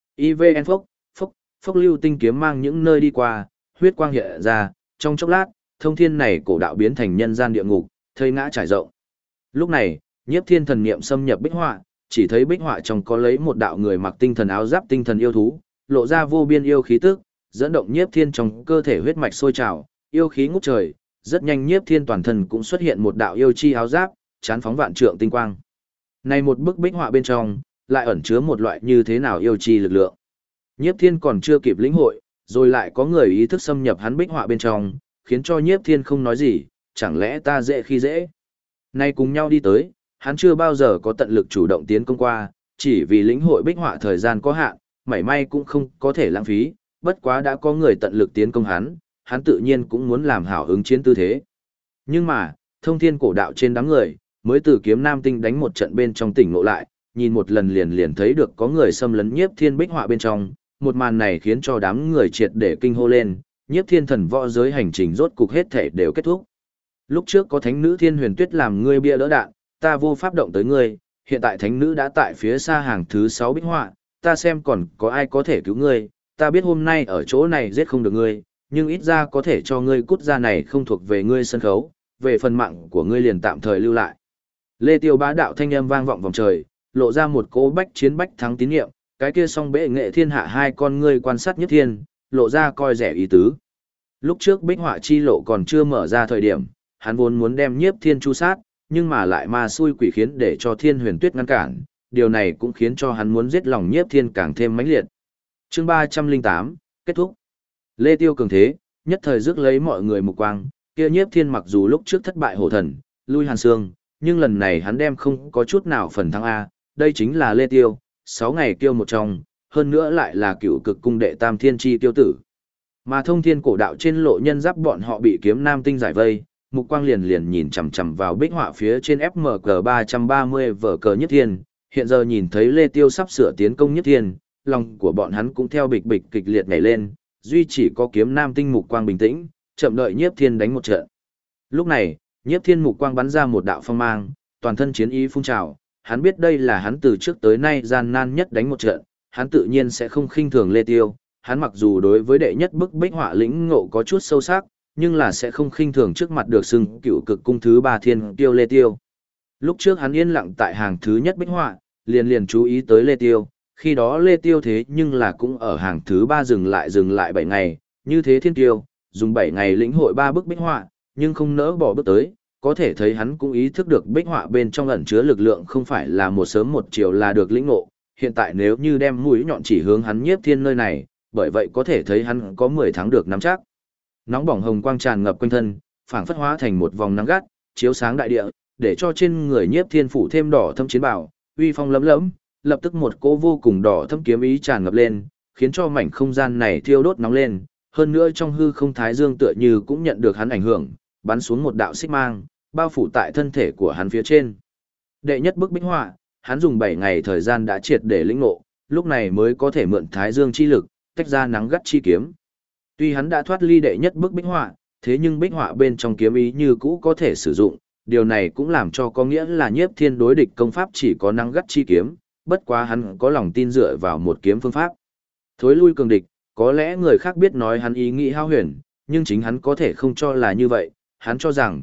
IVN phốc lưu tinh kiếm mang những nơi đi qua, huyết quang hiện ra, trong chốc lát, thông thiên này cổ đạo biến thành nhân gian địa ngục, thây ngã trải rộng. Lúc này, Nhiếp Thiên thần niệm xâm nhập bích họa, chỉ thấy bích họa trong có lấy một đạo người mặc tinh thần áo giáp tinh thần yêu thú, lộ ra vô biên yêu khí tức, dẫn động Nhiếp Thiên trong cơ thể huyết mạch sôi trào, yêu khí ngút trời, rất nhanh Nhiếp Thiên toàn thân cũng xuất hiện một đạo yêu chi áo giáp, chán phóng vạn trượng tinh quang. Này một bức bích họa bên trong, lại ẩn chứa một loại như thế nào yêu chi lực lượng. Nhiếp Thiên còn chưa kịp lĩnh hội, rồi lại có người ý thức xâm nhập hắn bích họa bên trong, khiến cho Nhiếp Thiên không nói gì, chẳng lẽ ta dễ khi dễ. Nay cùng nhau đi tới, hắn chưa bao giờ có tận lực chủ động tiến công qua, chỉ vì lĩnh hội bích họa thời gian có hạn, mảy may cũng không có thể lãng phí, bất quá đã có người tận lực tiến công hắn tự nhiên cũng muốn làm hảo ứng chiến tư thế. Nhưng mà, thông thiên cổ đạo trên đám người, mới từ kiếm nam tinh đánh một trận bên trong tỉnh ngộ lại, nhìn một lần liền liền thấy được có người xâm lấn Nhiếp Thiên bích họa bên trong, một màn này khiến cho đám người triệt để kinh hô lên, Nhiếp Thiên thần võ giới hành trình rốt cục hết thể đều kết thúc. Lúc trước có thánh nữ Thiên Huyền Tuyết làm ngươi bia đỡ đạn, ta vô pháp động tới ngươi, hiện tại thánh nữ đã tại phía xa hàng thứ 6 bích họa, ta xem còn có ai có thể cứu ngươi, ta biết hôm nay ở chỗ này giết không được ngươi, nhưng ít ra có thể cho ngươi cút ra này không thuộc về ngươi sân khấu, về phần mạng của ngươi liền tạm thời lưu lại. Lê Tiêu bá đạo thanh âm vang vọng vòng trời, lộ ra một cỗ bách chiến bách thắng tín nhiệm, cái kia song bệ nghệ thiên hạ hai con ngươi quan sát Nhiếp Thiên, lộ ra coi rẻ ý tứ. Lúc trước bích họa chi lộ còn chưa mở ra thời điểm, hắn vốn muốn đem Nhiếp Thiên chu sát, nhưng mà lại ma xui quỷ khiến để cho Thiên Huyền Tuyết ngăn cản, điều này cũng khiến cho hắn muốn giết lòng Nhiếp Thiên càng thêm mãnh liệt. Chương 308, kết thúc. Lê Tiêu cường thế, nhất thời rước lấy mọi người mục quang, kia Nhiếp Thiên mặc dù lúc trước thất bại hổ thần, lui Hàn Xương, nhưng lần này hắn đem không có chút nào phần thắng A, đây chính là Lê Tiêu, 6 ngày tiêu một trong, hơn nữa lại là cựu cực cung đệ tam thiên chi tiêu tử. Mà thông thiên cổ đạo trên lộ nhân giáp bọn họ bị kiếm nam tinh giải vây, mục quang liền liền nhìn chằm chằm vào bích họa phía trên FMG 330 vở cờ Nhất Thiên, hiện giờ nhìn thấy Lê Tiêu sắp sửa tiến công Nhất Thiên, lòng của bọn hắn cũng theo bịch bịch kịch liệt nhảy lên, duy chỉ có kiếm nam tinh mục quang bình tĩnh, chậm đợi Nhiếp Thiên đánh một trận. Lúc này, Nhiếp Thiên mục quang bắn ra một đạo phong mang, toàn thân chiến ý phun trào, hắn biết đây là hắn từ trước tới nay gian nan nhất đánh một trận, hắn tự nhiên sẽ không khinh thường Lê Tiêu, hắn mặc dù đối với đệ nhất bức bích họa lĩnh ngộ có chút sâu sắc, nhưng là sẽ không khinh thường trước mặt được xưng cựu cực cung thứ 3 thiên tiêu Lê Tiêu. Lúc trước hắn yên lặng tại hàng thứ nhất bích họa, liền liền chú ý tới Lê Tiêu, khi đó Lê Tiêu thế nhưng là cũng ở hàng thứ 3 dừng lại 7 ngày, như thế thiên tiêu, dùng 7 ngày lĩnh hội 3 bức bích họa, nhưng không nỡ bỏ bước tới, có thể thấy hắn cũng ý thức được bích họa bên trong ẩn chứa lực lượng không phải là một sớm một chiều là được lĩnh ngộ, hiện tại nếu như đem mũi nhọn chỉ hướng hắn Nhiếp Thiên nơi này, bởi vậy có thể thấy hắn có 10 tháng được nắm chắc. Nóng bỏng hồng quang tràn ngập quanh thân, phảng phất hóa thành một vòng nắng gắt, chiếu sáng đại địa, để cho trên người Nhiếp Thiên phủ thêm đỏ thâm chiến bào, uy phong lấm lẫm, lập tức một cỗ vô cùng đỏ thâm kiếm ý tràn ngập lên, khiến cho mảnh không gian này thiêu đốt nóng lên, hơn nữa trong hư không thái dương tựa như cũng nhận được hắn ảnh hưởng, bắn xuống một đạo xích mang, bao phủ tại thân thể của hắn phía trên. Đệ nhất bức bích họa, hắn dùng 7 ngày thời gian đã triệt để lĩnh ngộ, lúc này mới có thể mượn thái dương chi lực, tách ra nắng gắt chi kiếm. Tuy hắn đã thoát ly đệ nhất bức bích họa, thế nhưng bích họa bên trong kiếm ý như cũ có thể sử dụng, điều này cũng làm cho có nghĩa là Nhiếp Thiên đối địch công pháp chỉ có nắng gắt chi kiếm, bất quá hắn có lòng tin dựa vào một kiếm phương pháp. Thối lui cường địch, có lẽ người khác biết nói hắn ý nghĩ hao huyền, nhưng chính hắn có thể không cho là như vậy, hắn cho rằng,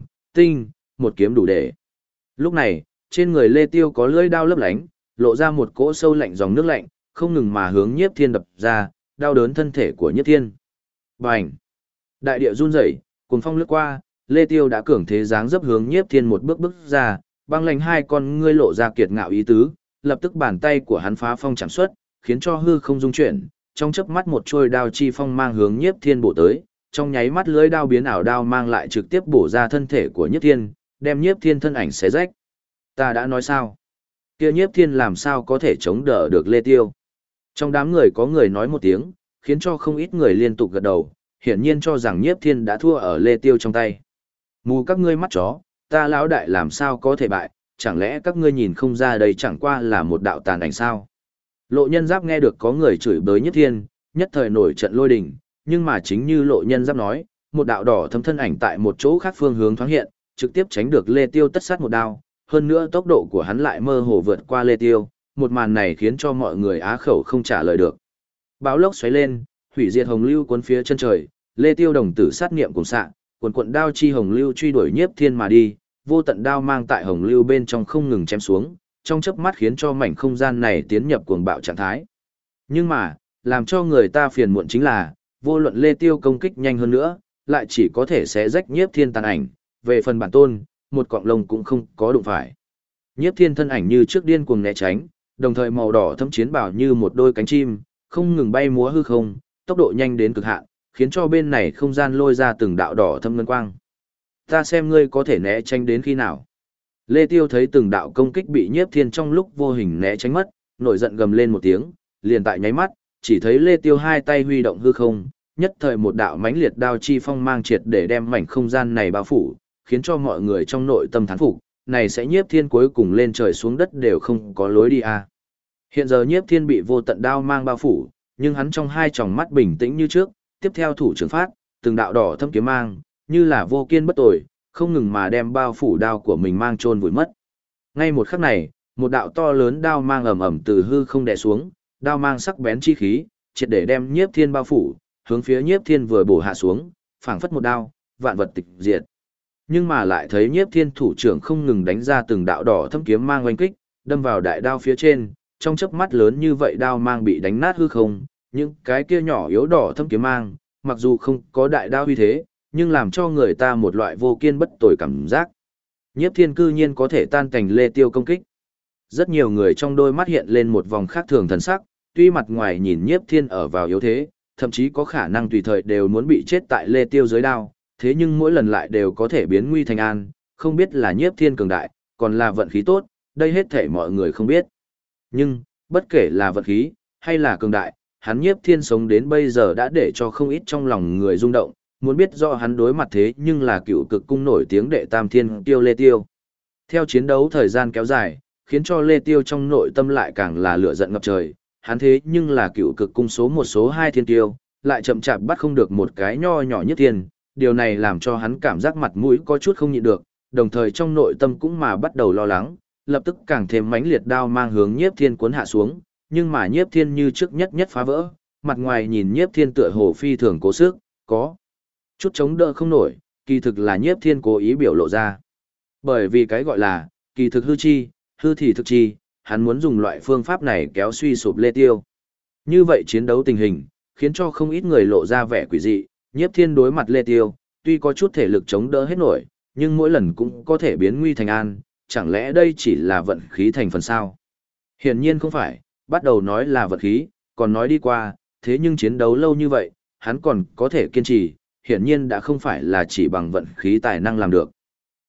một kiếm đủ để. Lúc này, trên người Lê Tiêu có lưỡi đao lấp lánh, lộ ra một cỗ sâu lạnh dòng nước lạnh, không ngừng mà hướng Nhiếp Thiên đập ra, đau đớn thân thể của Nhiếp Thiên. Bành! Đại địa run rẩy, cuồng phong lướt qua, Lê Tiêu đã cường thế dáng dấp hướng Nhiếp Thiên một bước bước ra, băng lạnh hai con ngươi lộ ra kiệt ngạo ý tứ, lập tức bàn tay của hắn phá phong chạm xuất, khiến cho hư không dung chuyển, trong chớp mắt một trôi đao chi phong mang hướng Nhiếp Thiên bổ tới, trong nháy mắt lưỡi đao biến ảo đao mang lại trực tiếp bổ ra thân thể của Nhiếp Thiên, đem Nhiếp Thiên thân ảnh xé rách. Ta đã nói sao? Kia Nhiếp Thiên làm sao có thể chống đỡ được Lê Tiêu? Trong đám người có người nói một tiếng, khiến cho không ít người liên tục gật đầu, hiển nhiên cho rằng Nhiếp Thiên đã thua ở Lê Tiêu trong tay. Mù các ngươi mắt chó, ta lão đại làm sao có thể bại, chẳng lẽ các ngươi nhìn không ra đây chẳng qua là một đạo tàn ảnh sao? Lộ Nhân Giáp nghe được có người chửi bới Nhiếp Thiên, nhất thời nổi trận lôi đình, nhưng mà chính như Lộ Nhân Giáp nói, một đạo đỏ thâm thân ảnh tại một chỗ khác phương hướng thoáng hiện, trực tiếp tránh được Lê Tiêu tất sát một đao, hơn nữa tốc độ của hắn lại mơ hồ vượt qua Lê Tiêu, một màn này khiến cho mọi người á khẩu không trả lời được. Bão lốc xoáy lên, hủy diệt hồng lưu cuốn phía chân trời, Lê Tiêu đồng tử sát niệm cùng xạ, cuộn cuộn đao chi hồng lưu truy đuổi Nhiếp Thiên mà đi, vô tận đao mang tại hồng lưu bên trong không ngừng chém xuống, trong chớp mắt khiến cho mảnh không gian này tiến nhập cuồng bạo trạng thái. Nhưng mà, làm cho người ta phiền muộn chính là, vô luận Lê Tiêu công kích nhanh hơn nữa, lại chỉ có thể xé rách Nhiếp Thiên tàn ảnh, về phần bản tôn, một cọng lông cũng không có đụng phải. Nhiếp Thiên thân ảnh như trước điên cuồng né tránh, đồng thời màu đỏ thâm chiến bảo như một đôi cánh chim, không ngừng bay múa hư không, tốc độ nhanh đến cực hạn, khiến cho bên này không gian lôi ra từng đạo đỏ thâm ngân quang. Ta xem ngươi có thể né tránh đến khi nào. Lê Tiêu thấy từng đạo công kích bị Nhiếp Thiên trong lúc vô hình né tránh mất, nổi giận gầm lên một tiếng, liền tại nháy mắt, chỉ thấy Lê Tiêu hai tay huy động hư không, nhất thời một đạo mãnh liệt đao chi phong mang triệt để đem mảnh không gian này bao phủ, khiến cho mọi người trong nội tâm thán phục, này sẽ Nhiếp Thiên cuối cùng lên trời xuống đất đều không có lối đi à. Hiện giờ Nhiếp Thiên bị vô tận đao mang bao phủ, nhưng hắn trong hai tròng mắt bình tĩnh như trước, tiếp theo thủ trưởng phát, từng đạo đỏ thâm kiếm mang, như là vô kiên bất tồi, không ngừng mà đem bao phủ đao của mình mang chôn vùi mất. Ngay một khắc này, một đạo to lớn đao mang ầm ầm từ hư không đè xuống, đao mang sắc bén chi khí, triệt để đem Nhiếp Thiên bao phủ, hướng phía Nhiếp Thiên vừa bổ hạ xuống, phảng phất một đao, vạn vật tịch diệt. Nhưng mà lại thấy Nhiếp Thiên thủ trưởng không ngừng đánh ra từng đạo đỏ thâm kiếm mang oanh kích, đâm vào đại đao phía trên, trong chớp mắt lớn như vậy đao mang bị đánh nát hư không, những cái kia nhỏ yếu đỏ thâm kiếm mang, mặc dù không có đại đao uy thế, nhưng làm cho người ta một loại vô kiên bất tồi cảm giác. Nhiếp Thiên cư nhiên có thể tan cảnh Lê Tiêu công kích. Rất nhiều người trong đôi mắt hiện lên một vòng khác thường thần sắc, tuy mặt ngoài nhìn Nhiếp Thiên ở vào yếu thế, thậm chí có khả năng tùy thời đều muốn bị chết tại Lê Tiêu dưới đao, thế nhưng mỗi lần lại đều có thể biến nguy thành an, không biết là Nhiếp Thiên cường đại, còn là vận khí tốt, đây hết thể mọi người không biết. Nhưng, bất kể là vận khí, hay là cường đại, hắn Nhiếp Thiên sống đến bây giờ đã để cho không ít trong lòng người rung động, muốn biết rõ hắn đối mặt thế nhưng là cựu cực cung nổi tiếng đệ tam thiên tiêu Lê Tiêu. Theo chiến đấu thời gian kéo dài, khiến cho Lê Tiêu trong nội tâm lại càng là lửa giận ngập trời, hắn thế nhưng là cựu cực cung số 1 số 2 thiên tiêu, lại chậm chạp bắt không được một cái nho nhỏ nhất thiên, điều này làm cho hắn cảm giác mặt mũi có chút không nhịn được, đồng thời trong nội tâm cũng mà bắt đầu lo lắng, lập tức càng thêm mãnh liệt đao mang hướng Nhiếp Thiên cuốn hạ xuống, nhưng mà Nhiếp Thiên như trước nhất nhất phá vỡ, mặt ngoài nhìn Nhiếp Thiên tựa hồ phi thường cố sức, có chút chống đỡ không nổi, kỳ thực là Nhiếp Thiên cố ý biểu lộ ra. Bởi vì cái gọi là kỳ thực hư chi, hư thì thực chi, hắn muốn dùng loại phương pháp này kéo suy sụp Lê Tiêu. Như vậy chiến đấu tình hình, khiến cho không ít người lộ ra vẻ quỷ dị, Nhiếp Thiên đối mặt Lê Tiêu, tuy có chút thể lực chống đỡ hết nổi, nhưng mỗi lần cũng có thể biến nguy thành an, chẳng lẽ đây chỉ là vận khí thành phần sao? Hiển nhiên không phải, bắt đầu nói là vận khí, còn nói đi qua, thế nhưng chiến đấu lâu như vậy, hắn còn có thể kiên trì, hiển nhiên đã không phải là chỉ bằng vận khí tài năng làm được.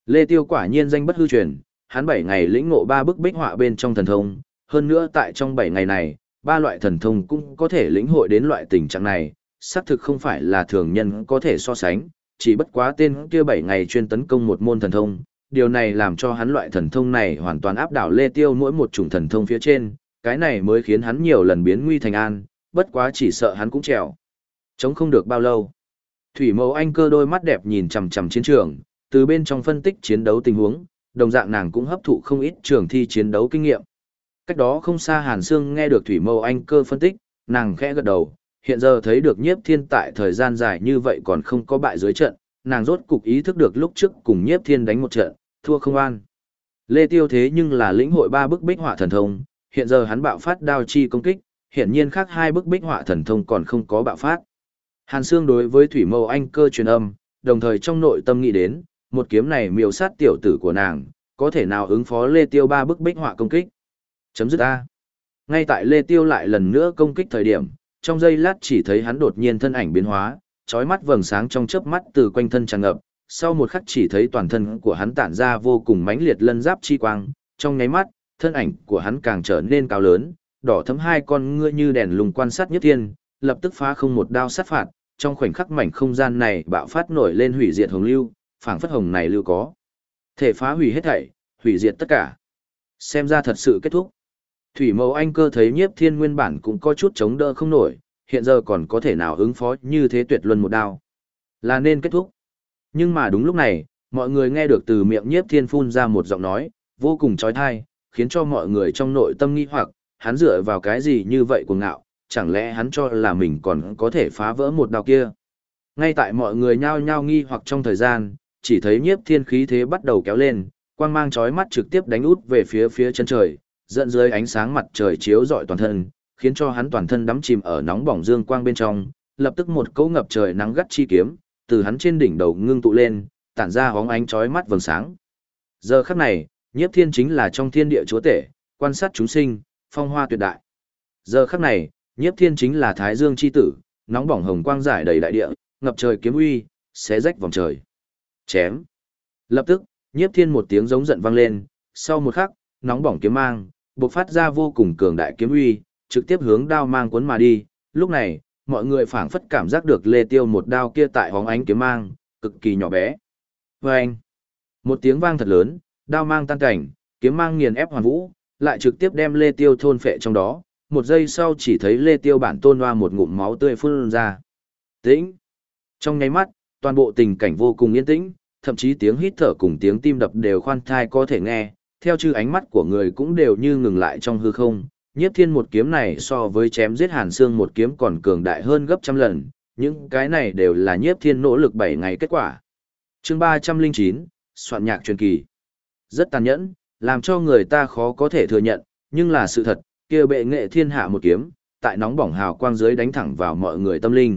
Lê Tiêu quả nhiên danh bất hư truyền, hắn 7 ngày lĩnh ngộ 3 bức bích họa bên trong thần thông, hơn nữa tại trong 7 ngày này, 3 loại thần thông cũng có thể lĩnh hội đến loại tình trạng này, xác thực không phải là thường nhân có thể so sánh, chỉ bất quá tên kia 7 ngày chuyên tấn công một môn thần thông, điều này làm cho hắn loại thần thông này hoàn toàn áp đảo Lê Tiêu mỗi một chủng thần thông phía trên, cái này mới khiến hắn nhiều lần biến nguy thành an, bất quá chỉ sợ hắn cũng trèo chống không được bao lâu. Thủy Mâu Anh Cơ đôi mắt đẹp nhìn chằm chằm chiến trường, từ bên trong phân tích chiến đấu tình huống, đồng dạng nàng cũng hấp thụ không ít trường thi chiến đấu kinh nghiệm. Cách đó không xa Hàn Sương nghe được Thủy Mâu Anh Cơ phân tích, nàng khẽ gật đầu, hiện giờ thấy được Nhiếp Thiên tại thời gian dài như vậy còn không có bại dưới trận, nàng rốt cục ý thức được lúc trước cùng Nhiếp Thiên đánh một trận, thua không an. Lê Tiêu thế nhưng là lĩnh hội 3 bức bích họa thần thông, hiện giờ hắn bạo phát đao chi công kích, hiển nhiên khác 2 bức bích họa thần thông còn không có bạo phát. Hàn Sương đối với Thủy Mâu Anh Cơ truyền âm, đồng thời trong nội tâm nghĩ đến, một kiếm này miêu sát tiểu tử của nàng, có thể nào ứng phó Lê Tiêu 3 bức bích họa công kích. Chấm dứt A. Ngay tại Lê Tiêu lại lần nữa công kích thời điểm, trong giây lát chỉ thấy hắn đột nhiên thân ảnh biến hóa, chói mắt vầng sáng trong chớp mắt từ quanh thân tràn ngập, sau một khắc chỉ thấy toàn thân của hắn tản ra vô cùng mãnh liệt lân giáp chi quang, trong nháy mắt, thân ảnh của hắn càng trở nên cao lớn, đỏ thấm hai con ngươi như đèn lùng quan sát Nhiếp Thiên, lập tức phá không một đao sát phạt, trong khoảnh khắc mảnh không gian này bạo phát nổi lên hủy diệt hồng lưu, phảng phất hồng này lưu có thể phá hủy hết thảy, hủy diệt tất cả. Xem ra thật sự kết thúc. Thủy Mâu Anh Cơ thấy Nhiếp Thiên nguyên bản cũng có chút chống đỡ không nổi, hiện giờ còn có thể nào ứng phó như thế tuyệt luân một đao. Là nên kết thúc. Nhưng mà đúng lúc này, mọi người nghe được từ miệng Nhiếp Thiên phun ra một giọng nói, vô cùng trói thai, khiến cho mọi người trong nội tâm nghi hoặc, hắn dựa vào cái gì như vậy cuồng ngạo, chẳng lẽ hắn cho là mình còn có thể phá vỡ một đao kia. Ngay tại mọi người nhao nhao nghi hoặc trong thời gian, chỉ thấy Nhiếp Thiên khí thế bắt đầu kéo lên, quang mang chói mắt trực tiếp đánh út về phía chân trời, dẫn dưới ánh sáng mặt trời chiếu rọi toàn thân, khiến cho hắn toàn thân đắm chìm ở nóng bỏng dương quang bên trong, lập tức một cỗ ngập trời nắng gắt chi kiếm, từ hắn trên đỉnh đầu ngưng tụ lên, tản ra hóng ánh chói mắt vầng sáng. Giờ khắc này, Nhiếp Thiên chính là trong thiên địa chúa tể, quan sát chúng sinh, phong hoa tuyệt đại. Giờ khắc này, Nhiếp Thiên chính là Thái Dương chi tử, nóng bỏng hồng quang rải đầy đại địa, ngập trời kiếm uy, xé rách vòng trời. Chém. Lập tức, Nhiếp Thiên một tiếng giống giận vang lên, sau một khắc, nóng bỏng kiếm mang bộc phát ra vô cùng cường đại kiếm uy, trực tiếp hướng đao mang cuốn mà đi. Lúc này, mọi người phảng phất cảm giác được Lê Tiêu một đao kia tại hóng ánh kiếm mang, cực kỳ nhỏ bé. Vâng! Một tiếng vang thật lớn, đao mang tan cảnh, kiếm mang nghiền ép hoàn vũ, lại trực tiếp đem Lê Tiêu thôn phệ trong đó. Một giây sau chỉ thấy Lê Tiêu bản tôn hoa một ngụm máu tươi phun ra. Tĩnh! Trong nháy mắt, toàn bộ tình cảnh vô cùng yên tĩnh, thậm chí tiếng hít thở cùng tiếng tim đập đều khoan thai có thể nghe, theo chư ánh mắt của người cũng đều như ngừng lại trong hư không. Nhiếp Thiên một kiếm này so với chém giết Hàn Sương một kiếm còn cường đại hơn gấp trăm lần, những cái này đều là Nhiếp Thiên nỗ lực 7 ngày kết quả. Chương 309, soạn nhạc truyền kỳ. Rất tàn nhẫn, làm cho người ta khó có thể thừa nhận, nhưng là sự thật, kia bệ nghệ thiên hạ một kiếm, tại nóng bỏng hào quang dưới đánh thẳng vào mọi người tâm linh.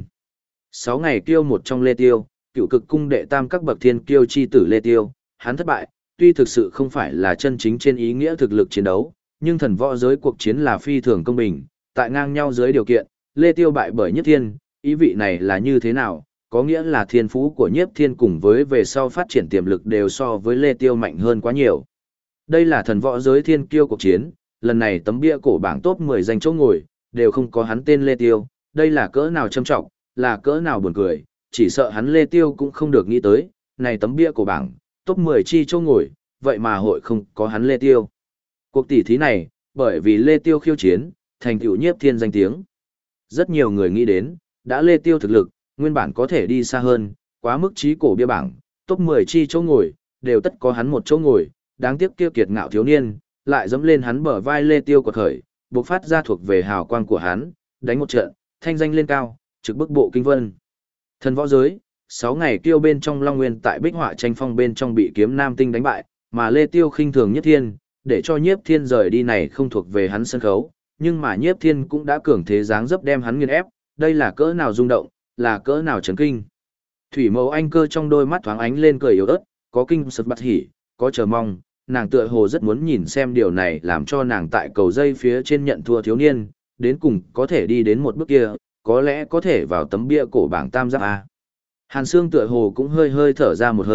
6 ngày kiêu một trong Lê Tiêu, cựu cực cung đệ tam các bậc thiên kiêu chi tử Lê Tiêu, hắn thất bại, tuy thực sự không phải là chân chính trên ý nghĩa thực lực chiến đấu, nhưng thần võ giới cuộc chiến là phi thường công bình, tại ngang nhau dưới điều kiện, Lê Tiêu bại bởi Nhiếp Thiên, ý vị này là như thế nào? Có nghĩa là thiên phú của Nhiếp Thiên cùng với về sau phát triển tiềm lực đều so với Lê Tiêu mạnh hơn quá nhiều. Đây là thần võ giới thiên kiêu cuộc chiến, lần này tấm bia cổ bảng top 10 danh chỗ ngồi, đều không có hắn tên Lê Tiêu, đây là cỡ nào trâm trọng, là cỡ nào buồn cười, chỉ sợ hắn Lê Tiêu cũng không được nghĩ tới, này tấm bia cổ bảng, top 10 chi chỗ ngồi, vậy mà hội không có hắn Lê Tiêu. Cuộc tỷ thí này, bởi vì Lê Tiêu khiêu chiến, thành tựu Nhiếp Thiên danh tiếng. Rất nhiều người nghĩ đến, đã Lê Tiêu thực lực, nguyên bản có thể đi xa hơn, quá mức trí cổ bia bảng, top 10 chi chỗ ngồi, đều tất có hắn một chỗ ngồi, đáng tiếc kia kiệt ngạo thiếu niên, lại dẫm lên hắn bờ vai Lê Tiêu quật khởi, bộc phát ra thuộc về hào quang của hắn, đánh một trận, thanh danh lên cao, trực bức bộ kinh vân. Thần võ giới, 6 ngày kiêu bên trong Long Nguyên tại bích họa tranh phong bên trong bị kiếm nam tinh đánh bại, mà Lê Tiêu khinh thường Nhiếp Thiên, để cho Nhiếp Thiên rời đi này không thuộc về hắn sân khấu, nhưng mà Nhiếp Thiên cũng đã cường thế dáng dấp đem hắn nghiền ép, đây là cỡ nào rung động, là cỡ nào chấn kinh. Thủy Mâu Anh Cơ trong đôi mắt thoáng ánh lên cười yếu ớt, có kinh sật bạt hỉ, có chờ mong, nàng tựa hồ rất muốn nhìn xem điều này làm cho nàng tại cầu dây phía trên nhận thua thiếu niên, đến cùng có thể đi đến một bước kia, có lẽ có thể vào tấm bia cổ bảng tam giáp A. Hàn Sương tựa hồ cũng hơi hơi thở ra một hơi,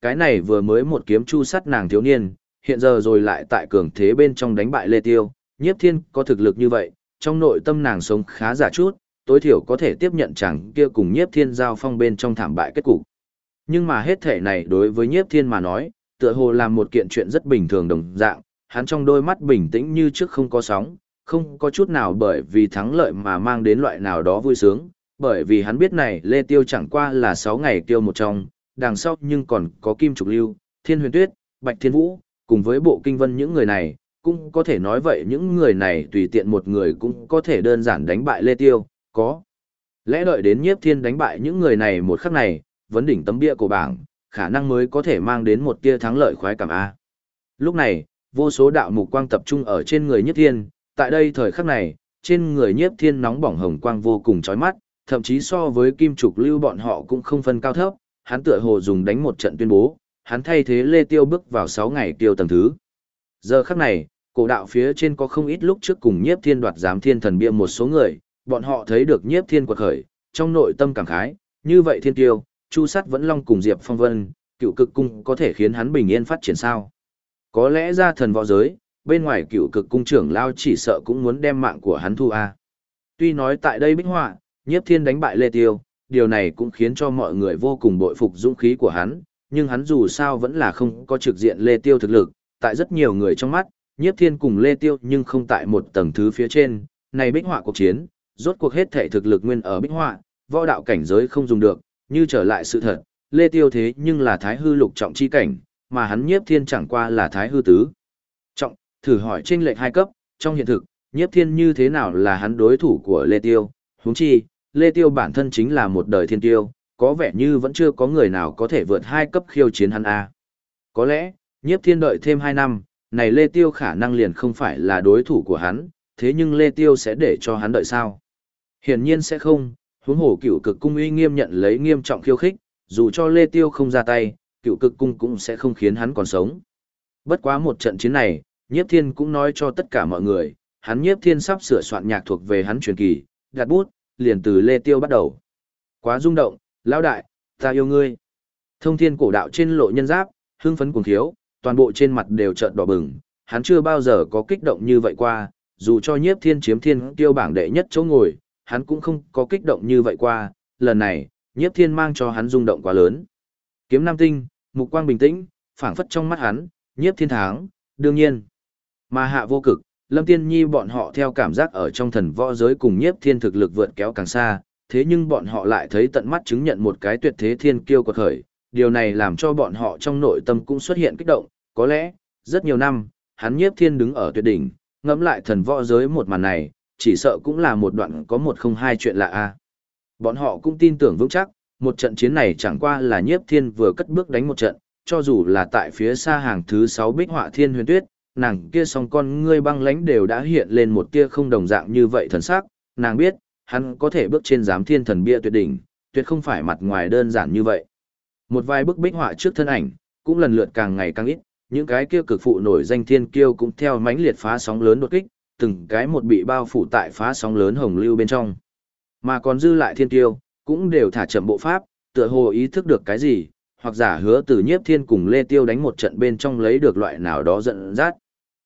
Cái này vừa mới một kiếm chu sắt nàng thiếu niên, hiện giờ rồi lại tại cường thế bên trong đánh bại Lê Tiêu, Nhiếp Thiên có thực lực như vậy, trong nội tâm nàng sống khá giả chút, tối thiểu có thể tiếp nhận chẳng kia cùng Nhiếp Thiên giao phong bên trong thảm bại kết cục. Nhưng mà hết thể này đối với Nhiếp Thiên mà nói, tựa hồ là một kiện chuyện rất bình thường đồng dạng, hắn trong đôi mắt bình tĩnh như trước không có sóng, không có chút nào bởi vì thắng lợi mà mang đến loại nào đó vui sướng, bởi vì hắn biết này Lê Tiêu chẳng qua là 6 ngày tiêu một trong, đằng sau nhưng còn có Kim Trục Lưu, Thiên Huyền Tuyết, Bạch Thiên Vũ, cùng với Bộ Kinh Vân những người này, cũng có thể nói vậy những người này tùy tiện một người cũng có thể đơn giản đánh bại Lê Tiêu, có lẽ đợi đến Nhiếp Thiên đánh bại những người này một khắc này, vấn đỉnh tấm bia của bảng, khả năng mới có thể mang đến một tia thắng lợi khoái cảm A. Lúc này, vô số đạo mục quang tập trung ở trên người Nhiếp Thiên, tại đây thời khắc này, trên người Nhiếp Thiên nóng bỏng hồng quang vô cùng chói mắt, thậm chí so với Kim Trục Lưu bọn họ cũng không phân cao thấp, hắn tựa hồ dùng đánh một trận tuyên bố, hắn thay thế Lê Tiêu bước vào 6 ngày tiêu tầng thứ. Giờ khắc này, cổ đạo phía trên có không ít lúc trước cùng Nhiếp Thiên đoạt giám thiên thần bia một số người, bọn họ thấy được Nhiếp Thiên quật khởi, trong nội tâm cảm khái, như vậy thiên tiêu, Chu Sát vẫn long cùng Diệp Phong Vân, Cựu Cực cung có thể khiến hắn bình yên phát triển sao? Có lẽ ra thần võ giới, bên ngoài Cựu Cực cung trưởng lao chỉ sợ cũng muốn đem mạng của hắn thu a. Tuy nói tại đây bích họa, Nhiếp Thiên đánh bại Lê Tiêu, điều này cũng khiến cho mọi người vô cùng bội phục dũng khí của hắn, nhưng hắn dù sao vẫn là không có trực diện Lê Tiêu thực lực, tại rất nhiều người trong mắt, Nhiếp Thiên cùng Lê Tiêu nhưng không tại một tầng thứ phía trên, này bích họa cuộc chiến, rốt cuộc hết thể thực lực nguyên ở bích họa, võ đạo cảnh giới không dùng được, như trở lại sự thật, Lê Tiêu thế nhưng là thái hư lục trọng chi cảnh, mà hắn Nhiếp Thiên chẳng qua là thái hư tứ trọng, thử hỏi chênh lệch hai cấp, trong hiện thực, Nhiếp Thiên như thế nào là hắn đối thủ của Lê Tiêu, huống chi, Lê Tiêu bản thân chính là một đời thiên tiêu, có vẻ như vẫn chưa có người nào có thể vượt hai cấp khiêu chiến hắn a. Có lẽ, Nhiếp Thiên đợi thêm 2 năm, này Lê Tiêu khả năng liền không phải là đối thủ của hắn, thế nhưng Lê Tiêu sẽ để cho hắn đợi sao? Hiển nhiên sẽ không, huống hồ Cựu Cực cung uy nghiêm nhận lấy nghiêm trọng khiêu khích, dù cho Lê Tiêu không ra tay, Cựu Cực cung cũng sẽ không khiến hắn còn sống. Bất quá một trận chiến này, Nhiếp Thiên cũng nói cho tất cả mọi người, hắn Nhiếp Thiên sắp sửa soạn nhạc thuộc về hắn truyền kỳ, đặt bút, liền từ Lê Tiêu bắt đầu. Quá rung động, lão đại, ta yêu ngươi. Thông thiên cổ đạo trên lộ nhân giáp, hưng phấn cuồng thiếu, toàn bộ trên mặt đều trợn đỏ bừng, hắn chưa bao giờ có kích động như vậy qua, dù cho Nhiếp Thiên chiếm thiên tiêu bảng đệ nhất chỗ ngồi, hắn cũng không có kích động như vậy qua, lần này, Nhiếp Thiên mang cho hắn rung động quá lớn. Kiếm Nam Tinh, mục quang bình tĩnh, phảng phất trong mắt hắn, Nhiếp Thiên thắng, đương nhiên. Mà Hạ Vô Cực, Lâm Tiên Nhi bọn họ theo cảm giác ở trong thần võ giới cùng Nhiếp Thiên thực lực vượt kéo càng xa, thế nhưng bọn họ lại thấy tận mắt chứng nhận một cái tuyệt thế thiên kiêu quật khởi, điều này làm cho bọn họ trong nội tâm cũng xuất hiện kích động, có lẽ, rất nhiều năm, hắn Nhiếp Thiên đứng ở tuyệt đỉnh, ngẫm lại thần võ giới một màn này, chỉ sợ cũng là một đoạn có một không hai chuyện lạ a. Bọn họ cũng tin tưởng vững chắc, một trận chiến này chẳng qua là Nhiếp Thiên vừa cất bước đánh một trận, cho dù là tại phía xa hàng thứ 6 bích họa Thiên Huyền Tuyết, nàng kia song con ngươi băng lãnh đều đã hiện lên một tia không đồng dạng như vậy thần sắc, nàng biết, hắn có thể bước trên giám thiên thần bia tuyệt đỉnh, tuyệt không phải mặt ngoài đơn giản như vậy. Một vài bức bích họa trước thân ảnh, cũng lần lượt càng ngày càng ít, những cái kia cực phụ nổi danh thiên kiêu cũng theo mãnh liệt phá sóng lớn đột kích, từng cái một bị bao phủ tại phá sóng lớn hồng lưu bên trong. Mà còn dư lại thiên kiêu, cũng đều thả chậm bộ pháp, tựa hồ ý thức được cái gì, hoặc giả hứa từ Nhiếp Thiên cùng Lê Tiêu đánh một trận bên trong lấy được loại nào đó dẫn dắt.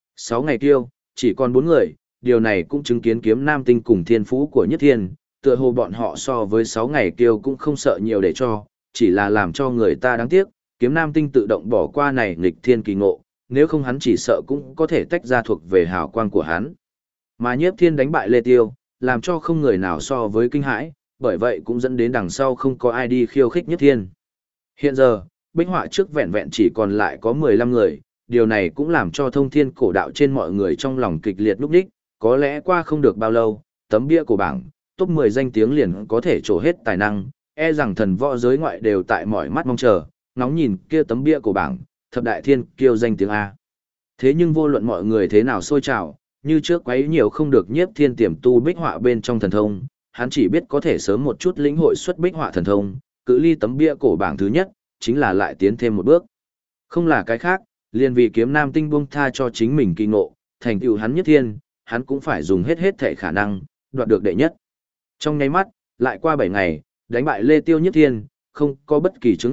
6 ngày tiêu, chỉ còn 4 người, điều này cũng chứng kiến Kiếm Nam Tinh cùng thiên phú của Nhiếp Thiên, tựa hồ bọn họ so với 6 ngày tiêu cũng không sợ nhiều để cho, chỉ là làm cho người ta đáng tiếc, Kiếm Nam Tinh tự động bỏ qua này nghịch thiên kỳ ngộ, nếu không hắn chỉ sợ cũng có thể tách ra thuộc về hào quang của hắn. Mà Nhiếp Thiên đánh bại Lê Tiêu, làm cho không người nào so với kinh hãi, bởi vậy cũng dẫn đến đằng sau không có ai đi khiêu khích Nhiếp Thiên. Hiện giờ, bích họa trước vẹn vẹn chỉ còn lại có 15 người, điều này cũng làm cho thông thiên cổ đạo trên mọi người trong lòng kịch liệt lúc đích, có lẽ qua không được bao lâu, tấm bia của bảng, top 10 danh tiếng liền có thể trổ hết tài năng, e rằng thần võ giới ngoại đều tại mỏi mắt mong chờ, ngóng nhìn kia tấm bia của bảng, thập đại thiên kiêu danh tiếng A. Thế nhưng vô luận mọi người thế nào sôi trào, như trước quấy nhiều không được Nhiếp Thiên tiềm tu bích họa bên trong thần thông, hắn chỉ biết có thể sớm một chút lĩnh hội xuất bích họa thần thông, cự ly tấm bia cổ bảng thứ nhất, chính là lại tiến thêm một bước. Không là cái khác, liền vì Kiếm Nam Tinh buông tha cho chính mình kỳ ngộ, thành tựu hắn Nhiếp Thiên, hắn cũng phải dùng hết thể khả năng, đoạt được đệ nhất. Trong nháy mắt, lại qua 7 ngày, đánh bại Lê Tiêu Nhiếp Thiên, không có bất kỳ chướng ngại,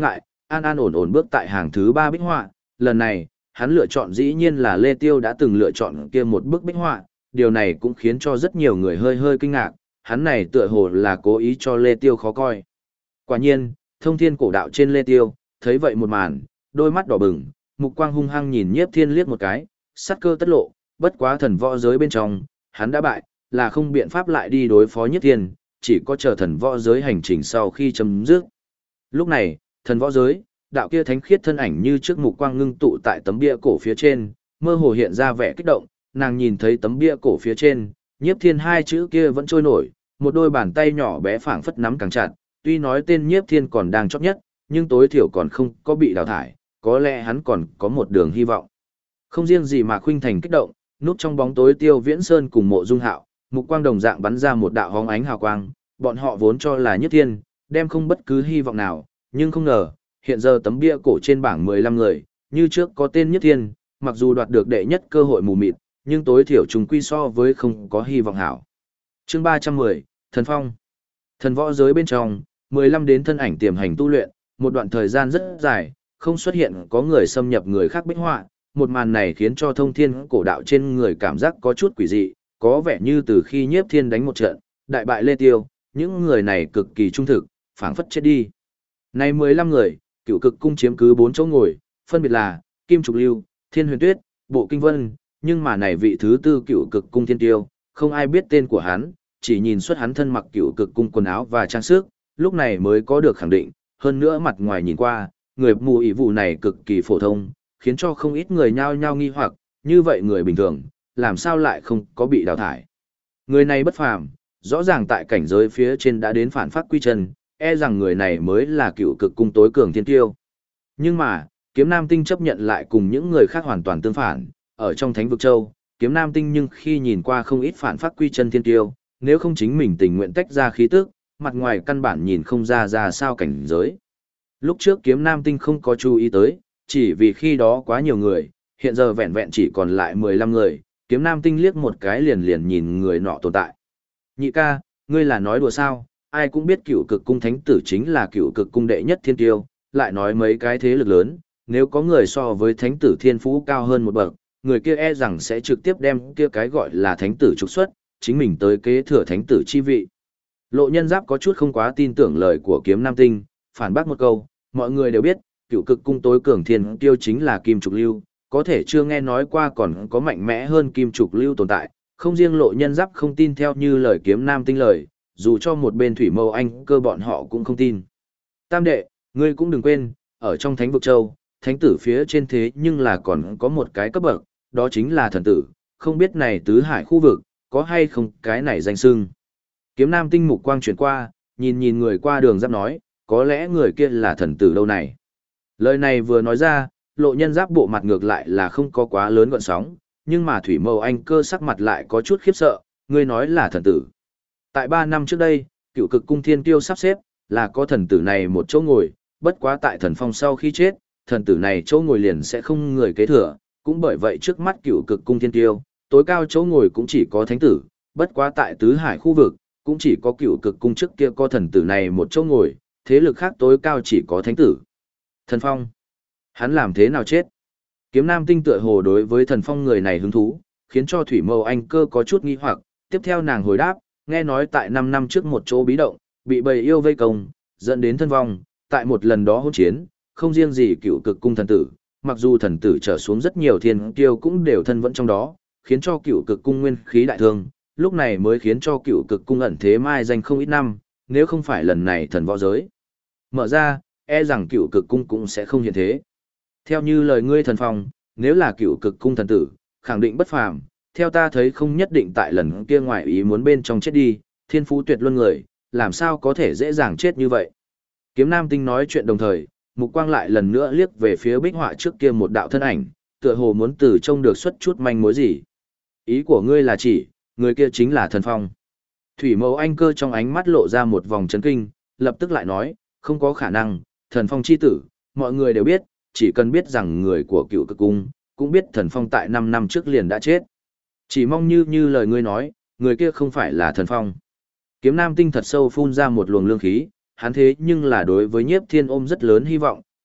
an an ổn ổn bước tại hàng thứ 3 bích họa, lần này, hắn lựa chọn dĩ nhiên là Lê Tiêu đã từng lựa chọn kia một bức bích họa, điều này cũng khiến cho rất nhiều người hơi hơi kinh ngạc, hắn này tựa hồ là cố ý cho Lê Tiêu khó coi. Quả nhiên, thông thiên cổ đạo trên Lê Tiêu, thấy vậy một màn, đôi mắt đỏ bừng, mục quang hung hăng nhìn Nhiếp Thiên liếc một cái, sát cơ tất lộ, bất quá thần võ giới bên trong, hắn đã bại, là không biện pháp lại đi đối phó Nhiếp Thiên, chỉ có chờ thần võ giới hành trình sau khi chấm dứt. Lúc này, thần võ giới, đạo kia thánh khiết thân ảnh như trước mục quang ngưng tụ tại tấm bia cổ phía trên, mơ hồ hiện ra vẻ kích động, nàng nhìn thấy tấm bia cổ phía trên, Nhiếp Thiên hai chữ kia vẫn trôi nổi, một đôi bàn tay nhỏ bé phảng phất nắm càng chặt, tuy nói tên Nhiếp Thiên còn đang chót nhất, nhưng tối thiểu còn không có bị đào thải, có lẽ hắn còn có một đường hy vọng. Không riêng gì mà Khuynh Thành kích động, núp trong bóng tối Tiêu Viễn Sơn cùng Mộ Dung Hạo, mục quang đồng dạng bắn ra một đạo hóng ánh hào quang, bọn họ vốn cho là Nhiếp Thiên đem không bất cứ hy vọng nào, nhưng không ngờ, hiện giờ tấm bia cổ trên bảng 15 người, như trước có tên Nhiếp Thiên, mặc dù đoạt được đệ nhất cơ hội mù mịt, nhưng tối thiểu chúng quy so với không có hy vọng hảo. Chương 310, Thần Phong. Thần võ giới bên trong, 15 đến thân ảnh tiềm hành tu luyện, một đoạn thời gian rất dài, không xuất hiện có người xâm nhập người khác bích họa, một màn này khiến cho thông thiên cổ đạo trên người cảm giác có chút quỷ dị, có vẻ như từ khi Nhiếp Thiên đánh một trận, đại bại Lê Tiêu, những người này cực kỳ trung thực, phảng phất chết đi. Này 15 người, Cựu Cực cung chiếm cứ 4 chỗ ngồi, phân biệt là Kim Trục Lưu, Thiên Huyền Tuyết, Bộ Kinh Vân, nhưng mà này vị thứ tư Cựu Cực cung Thiên Tiêu, không ai biết tên của hắn, chỉ nhìn xuất hắn thân mặc Cựu Cực cung quần áo và trang sức, lúc này mới có được khẳng định, hơn nữa mặt ngoài nhìn qua, người mù ỷ vụ này cực kỳ phổ thông, khiến cho không ít người nhao nhao nghi hoặc, như vậy người bình thường, làm sao lại không có bị đào thải. Người này bất phàm, rõ ràng tại cảnh giới phía trên đã đến phản phát quy chân, e rằng người này mới là Cựu Cực cung tối cường thiên tiêu. Nhưng mà, Kiếm Nam Tinh chấp nhận lại cùng những người khác hoàn toàn tương phản, ở trong Thánh vực châu, Kiếm Nam Tinh nhưng khi nhìn qua không ít phản phát quy chân thiên tiêu, nếu không chính mình tình nguyện tách ra khí tức, mặt ngoài căn bản nhìn không ra sao cảnh giới. Lúc trước Kiếm Nam Tinh không có chú ý tới, chỉ vì khi đó quá nhiều người, hiện giờ vẹn vẹn chỉ còn lại 15 người, Kiếm Nam Tinh liếc một cái liền nhìn người nọ tồn tại. Nhị ca, ngươi là nói đùa sao? Ai cũng biết Cựu Cực cung thánh tử chính là Cựu Cực cung đệ nhất thiên tiêu, lại nói mấy cái thế lực lớn, nếu có người so với thánh tử thiên phú cao hơn một bậc, người kia e rằng sẽ trực tiếp đem kia cái gọi là thánh tử trục xuất, chính mình tới kế thừa thánh tử chi vị. Lộ Nhân Giáp có chút không quá tin tưởng lời của Kiếm Nam Tinh, phản bác một câu, mọi người đều biết, Cựu Cực cung tối cường thiên tiêu chính là Kim Trục Lưu, có thể chưa nghe nói qua còn có mạnh mẽ hơn Kim Trục Lưu tồn tại, không riêng Lộ Nhân Giáp không tin theo như lời Kiếm Nam Tinh lời, dù cho một bên Thủy Mâu Anh cơ bọn họ cũng không tin. Tam đệ, ngươi cũng đừng quên, ở trong Thánh vực châu, thánh tử phía trên thế nhưng là còn có một cái cấp bậc, đó chính là thần tử, không biết này tứ hải khu vực, có hay không cái này danh xưng. Kiếm Nam Tinh mục quang chuyển qua, nhìn người qua đường Giáp nói, có lẽ người kia là thần tử đâu này. Lời này vừa nói ra, Lộ Nhân Giáp bộ mặt ngược lại là không có quá lớn gợn sóng, nhưng mà Thủy Mâu Anh cơ sắc mặt lại có chút khiếp sợ, ngươi nói là thần tử. Tại 3 năm trước đây, Cựu Cực cung thiên tiêu sắp xếp, là có thần tử này một chỗ ngồi, bất quá tại Thần Phong sau khi chết, thần tử này chỗ ngồi liền sẽ không người kế thừa, cũng bởi vậy trước mắt Cựu Cực cung thiên tiêu, tối cao chỗ ngồi cũng chỉ có thánh tử, bất quá tại tứ hải khu vực, cũng chỉ có Cựu Cực cung trước kia có thần tử này một chỗ ngồi, thế lực khác tối cao chỉ có thánh tử. Thần Phong, hắn làm thế nào chết? Kiếm Nam Tinh tựa hồ đối với Thần Phong người này hứng thú, khiến cho Thủy Mâu Anh cơ có chút nghi hoặc, tiếp theo nàng hồi đáp, nghe nói tại 5 năm trước một chỗ bí động, bị bầy yêu vây công, dẫn đến thân vong, tại một lần đó hỗn chiến, không riêng gì Cựu Cực cung thần tử, mặc dù thần tử trở xuống rất nhiều thiên kiêu cũng đều thân vẫn trong đó, khiến cho Cựu Cực cung nguyên khí đại thương, lúc này mới khiến cho Cựu Cực cung ẩn thế mai danh không ít năm, nếu không phải lần này thần võ giới mở ra, e rằng Cựu Cực cung cũng sẽ không hiện thế. Theo như lời ngươi Thần Phong, nếu là Cựu Cực cung thần tử, khẳng định bất phàm, theo ta thấy không nhất định tại lần kia ngoài ý muốn bên trong chết đi, thiên phú tuyệt luân người, làm sao có thể dễ dàng chết như vậy. Kiếm Nam Tinh nói chuyện đồng thời, mục quang lại lần nữa liếc về phía bích họa trước kia một đạo thân ảnh, tựa hồ muốn từ trông được xuất chút manh mối gì. Ý của ngươi là chỉ, người kia chính là Thần Phong. Thủy Mâu Anh cơ trong ánh mắt lộ ra một vòng chấn kinh, lập tức lại nói, không có khả năng, Thần Phong chi tử, mọi người đều biết, chỉ cần biết rằng người của Cựu Cực cung, cũng biết Thần Phong tại 5 năm trước liền đã chết. Chỉ mong như lời ngươi nói, người kia không phải là Thần Phong. Kiếm Nam Tinh thật sâu phun ra một luồng lương khí, hắn thế nhưng là đối với Nhiếp Thiên ôm rất lớn hy vọng,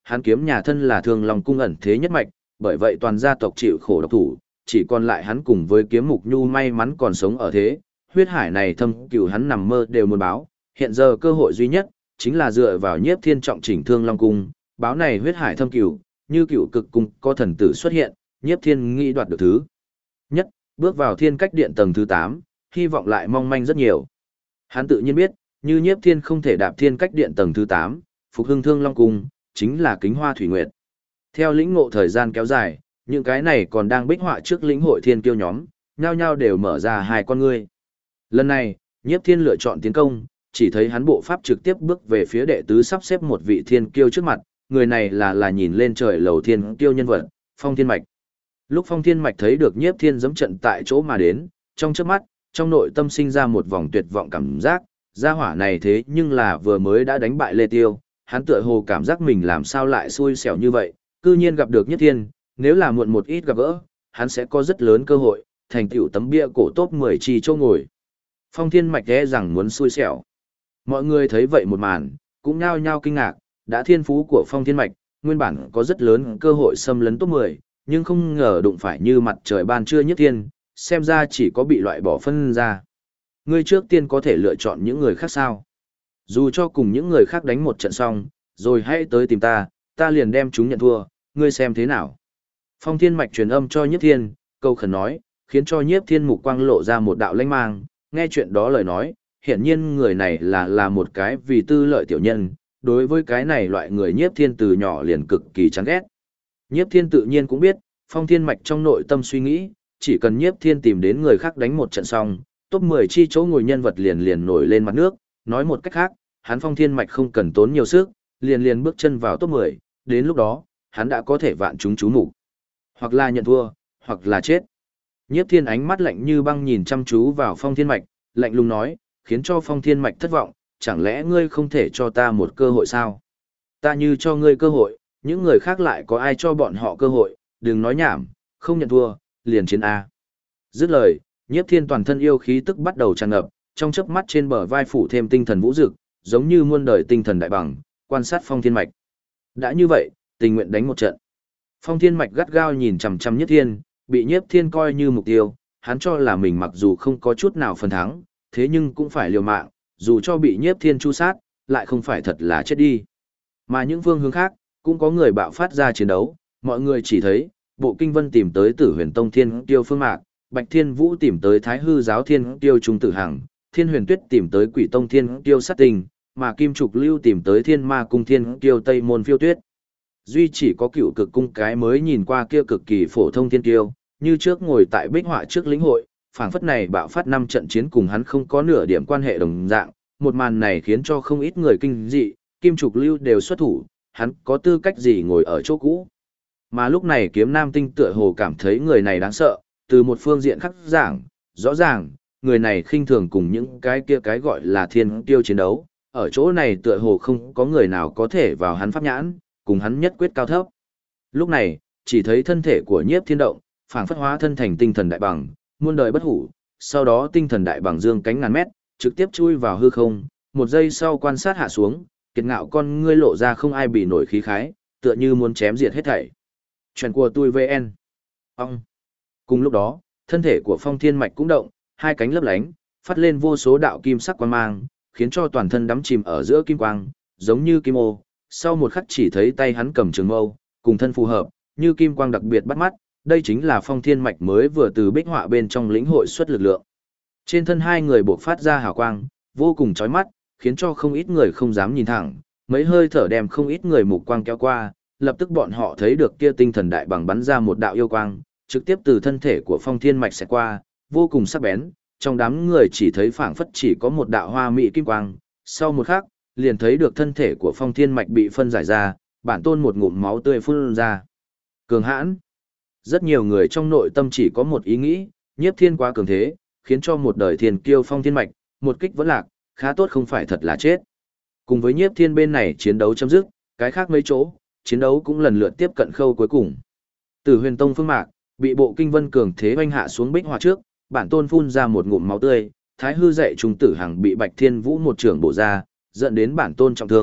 hắn kiếm nhà thân là Thương Long cung ẩn thế nhất mạch, bởi vậy toàn gia tộc chịu khổ độc thủ, chỉ còn lại hắn cùng với Kiếm Mục Nhu may mắn còn sống ở thế, huyết hải này thâm cửu hắn nằm mơ đều muốn báo, hiện giờ cơ hội duy nhất chính là dựa vào Nhiếp Thiên trọng chỉnh Thương Long cung, báo này huyết hải thâm cửu, như cửu cực cung có thần tử xuất hiện, Nhiếp Thiên nghĩ đoạt được thứ nhất, bước vào Thiên Cách Điện tầng thứ 8, hy vọng lại mong manh rất nhiều. Hắn tự nhiên biết, như Nhiếp Thiên không thể đạp Thiên Cách Điện tầng thứ 8, phục hưng Thương Long cung, chính là Kính Hoa Thủy Nguyệt. Theo lĩnh ngộ thời gian kéo dài, những cái này còn đang bích họa trước lĩnh hội thiên kiêu nhóm, nhao nhao đều mở ra hai con ngươi. Lần này, Nhiếp Thiên lựa chọn tiến công, chỉ thấy hắn bộ pháp trực tiếp bước về phía đệ tứ sắp xếp một vị thiên kiêu trước mặt, người này là nhìn lên trời lầu thiên kiêu nhân vật, Phong Thiên Mạch. Lúc Phong Thiên Mạch thấy được Nhiếp Thiên giẫm trận tại chỗ mà đến, trong chớp mắt, trong nội tâm sinh ra một vòng tuyệt vọng cảm giác, gia hỏa này thế nhưng là vừa mới đã đánh bại Lê Tiêu, hắn tựa hồ cảm giác mình làm sao lại xui xẻo như vậy, cư nhiên gặp được Nhiếp Thiên, nếu là muộn một ít gặp gỡ, hắn sẽ có rất lớn cơ hội, thành tựu tấm bia cổ top 10 chi chỗ ngồi. Phong Thiên Mạch e rằng muốn xui xẻo. Mọi người thấy vậy một màn, cũng nhao nhao kinh ngạc, đã thiên phú của Phong Thiên Mạch, nguyên bản có rất lớn cơ hội xâm lấn top 10, nhưng không ngờ đụng phải như mặt trời ban trưa Nhiếp Thiên, xem ra chỉ có bị loại bỏ phân ra. Ngươi trước tiên có thể lựa chọn những người khác sao? Dù cho cùng những người khác đánh một trận xong, rồi hãy tới tìm ta, ta liền đem chúng nhận thua, ngươi xem thế nào? Phong Thiên Mạch truyền âm cho Nhiếp Thiên, câu khẩn nói, khiến cho Nhiếp Thiên mục quang lộ ra một đạo lãnh mang, nghe chuyện đó lời nói, hiển nhiên người này là một cái vì tư lợi tiểu nhân, đối với cái này loại người Nhiếp Thiên từ nhỏ liền cực kỳ chán ghét. Nhiếp Thiên tự nhiên cũng biết, Phong Thiên Mạch trong nội tâm suy nghĩ, chỉ cần Nhiếp Thiên tìm đến người khác đánh một trận xong, top 10 chi chỗ ngồi nhân vật liền nổi lên mặt nước, nói một cách khác, hắn Phong Thiên Mạch không cần tốn nhiều sức, liền bước chân vào top 10, đến lúc đó, hắn đã có thể vạn chúng chú mục. Hoặc là nhận thua, hoặc là chết. Nhiếp Thiên ánh mắt lạnh như băng nhìn chăm chú vào Phong Thiên Mạch, lạnh lùng nói, khiến cho Phong Thiên Mạch thất vọng, chẳng lẽ ngươi không thể cho ta một cơ hội sao? Ta như cho ngươi cơ hội, những người khác lại có ai cho bọn họ cơ hội, đừng nói nhảm, không nhận thua, liền chiến A. Dứt lời, Nhiếp Thiên toàn thân yêu khí tức bắt đầu tràn ngập, trong chớp mắt trên bờ vai phủ thêm tinh thần vũ dực, giống như muôn đời tinh thần đại bằng, quan sát Phong Thiên Mạch. Đã như vậy, tình nguyện đánh một trận. Phong Thiên Mạch gắt gao nhìn chằm chằm Nhiếp Thiên, bị Nhiếp Thiên coi như mục tiêu, hắn cho là mình mặc dù không có chút nào phần thắng, thế nhưng cũng phải liều mạng, dù cho bị Nhiếp Thiên tru sát, lại không phải thật là chết đi. Mà những phương hướng khác, cũng có người bạo phát ra chiến đấu, mọi người chỉ thấy, Bộ Kinh Vân tìm tới Tử Huyền Tông Thiên Tiêu Phương Mạc, Bạch Thiên Vũ tìm tới Thái Hư Giáo Thiên Tiêu Trung Tử Hằng, Thiên Huyền Tuyết tìm tới Quỷ Tông Thiên Tiêu Sát Tình, mà Kim Trục Lưu tìm tới Thiên Ma Cung Thiên Tiêu Tây Môn Phiêu Tuyết. Duy chỉ có Cựu Cực Cung cái mới nhìn qua kia cực kỳ phổ thông thiên tiêu, như trước ngồi tại bích họa trước lĩnh hội, phảng phất này bạo phát 5 trận chiến cùng hắn không có nửa điểm quan hệ đồng dạng, một màn này khiến cho không ít người kinh dị, Kim Trục Lưu đều xuất thủ, hắn có tư cách gì ngồi ở chỗ cũ. Mà lúc này Kiếm Nam Tinh tựa hồ cảm thấy người này đáng sợ, từ một phương diện khác giảng, rõ ràng, người này khinh thường cùng những cái kia cái gọi là thiên tiêu chiến đấu, ở chỗ này tựa hồ không có người nào có thể vào hắn pháp nhãn, cùng hắn nhất quyết cao thấp. Lúc này, chỉ thấy thân thể của Nhiếp Thiên động, phảng phất hóa thân thành tinh thần đại bằng, muôn đời bất hủ, sau đó tinh thần đại bằng dương cánh ngàn mét, trực tiếp chui vào hư không, một giây sau quan sát hạ xuống, kiệt ngạo con ngươi lộ ra không ai bị nổi khí khái, tựa như muốn chém diệt hết thảy. Chuyện của tôi VN. Ông. Cùng lúc đó, thân thể của Phong Thiên Mạch cũng động, hai cánh lấp lánh, phát lên vô số đạo kim sắc quang mang, khiến cho toàn thân đắm chìm ở giữa kim quang, giống như kim ô. Sau một khắc chỉ thấy tay hắn cầm trường mâu, cùng thân phù hợp, như kim quang đặc biệt bắt mắt, đây chính là Phong Thiên Mạch mới vừa từ bích họa bên trong lĩnh hội xuất lực lượng. Trên thân hai người bộc phát ra hào quang, vô cùng chói mắt, khiến cho không ít người không dám nhìn thẳng, mấy hơi thở đem không ít người mục quang kéo qua, lập tức bọn họ thấy được kia tinh thần đại bằng bắn ra một đạo yêu quang, trực tiếp từ thân thể của Phong Thiên Mạch xẹt qua, vô cùng sắc bén, trong đám người chỉ thấy phảng phất chỉ có một đạo hoa mỹ kim quang, sau một khắc, liền thấy được thân thể của Phong Thiên Mạch bị phân giải ra, bản tôn một ngụm máu tươi phun ra. Cường hãn. Rất nhiều người trong nội tâm chỉ có một ý nghĩ, Nhiếp Thiên quá cường thế, khiến cho một đời thiên kiêu Phong Thiên Mạch, một kích vẫn lạc, khá tốt không phải thật là chết. Cùng với Nhiếp Thiên bên này chiến đấu chấm dứt, cái khác mấy chỗ, chiến đấu cũng lần lượt tiếp cận khâu cuối cùng. Tử Huyền Tông Phương Mạc, bị Bộ Kinh Vân cường thế oanh hạ xuống bích họa trước, bản tôn phun ra một ngụm máu tươi, Thái Hư dạy Trung Tử Hằng bị Bạch Thiên Vũ một trưởng bổ ra, dẫn đến bản tôn trọng thương,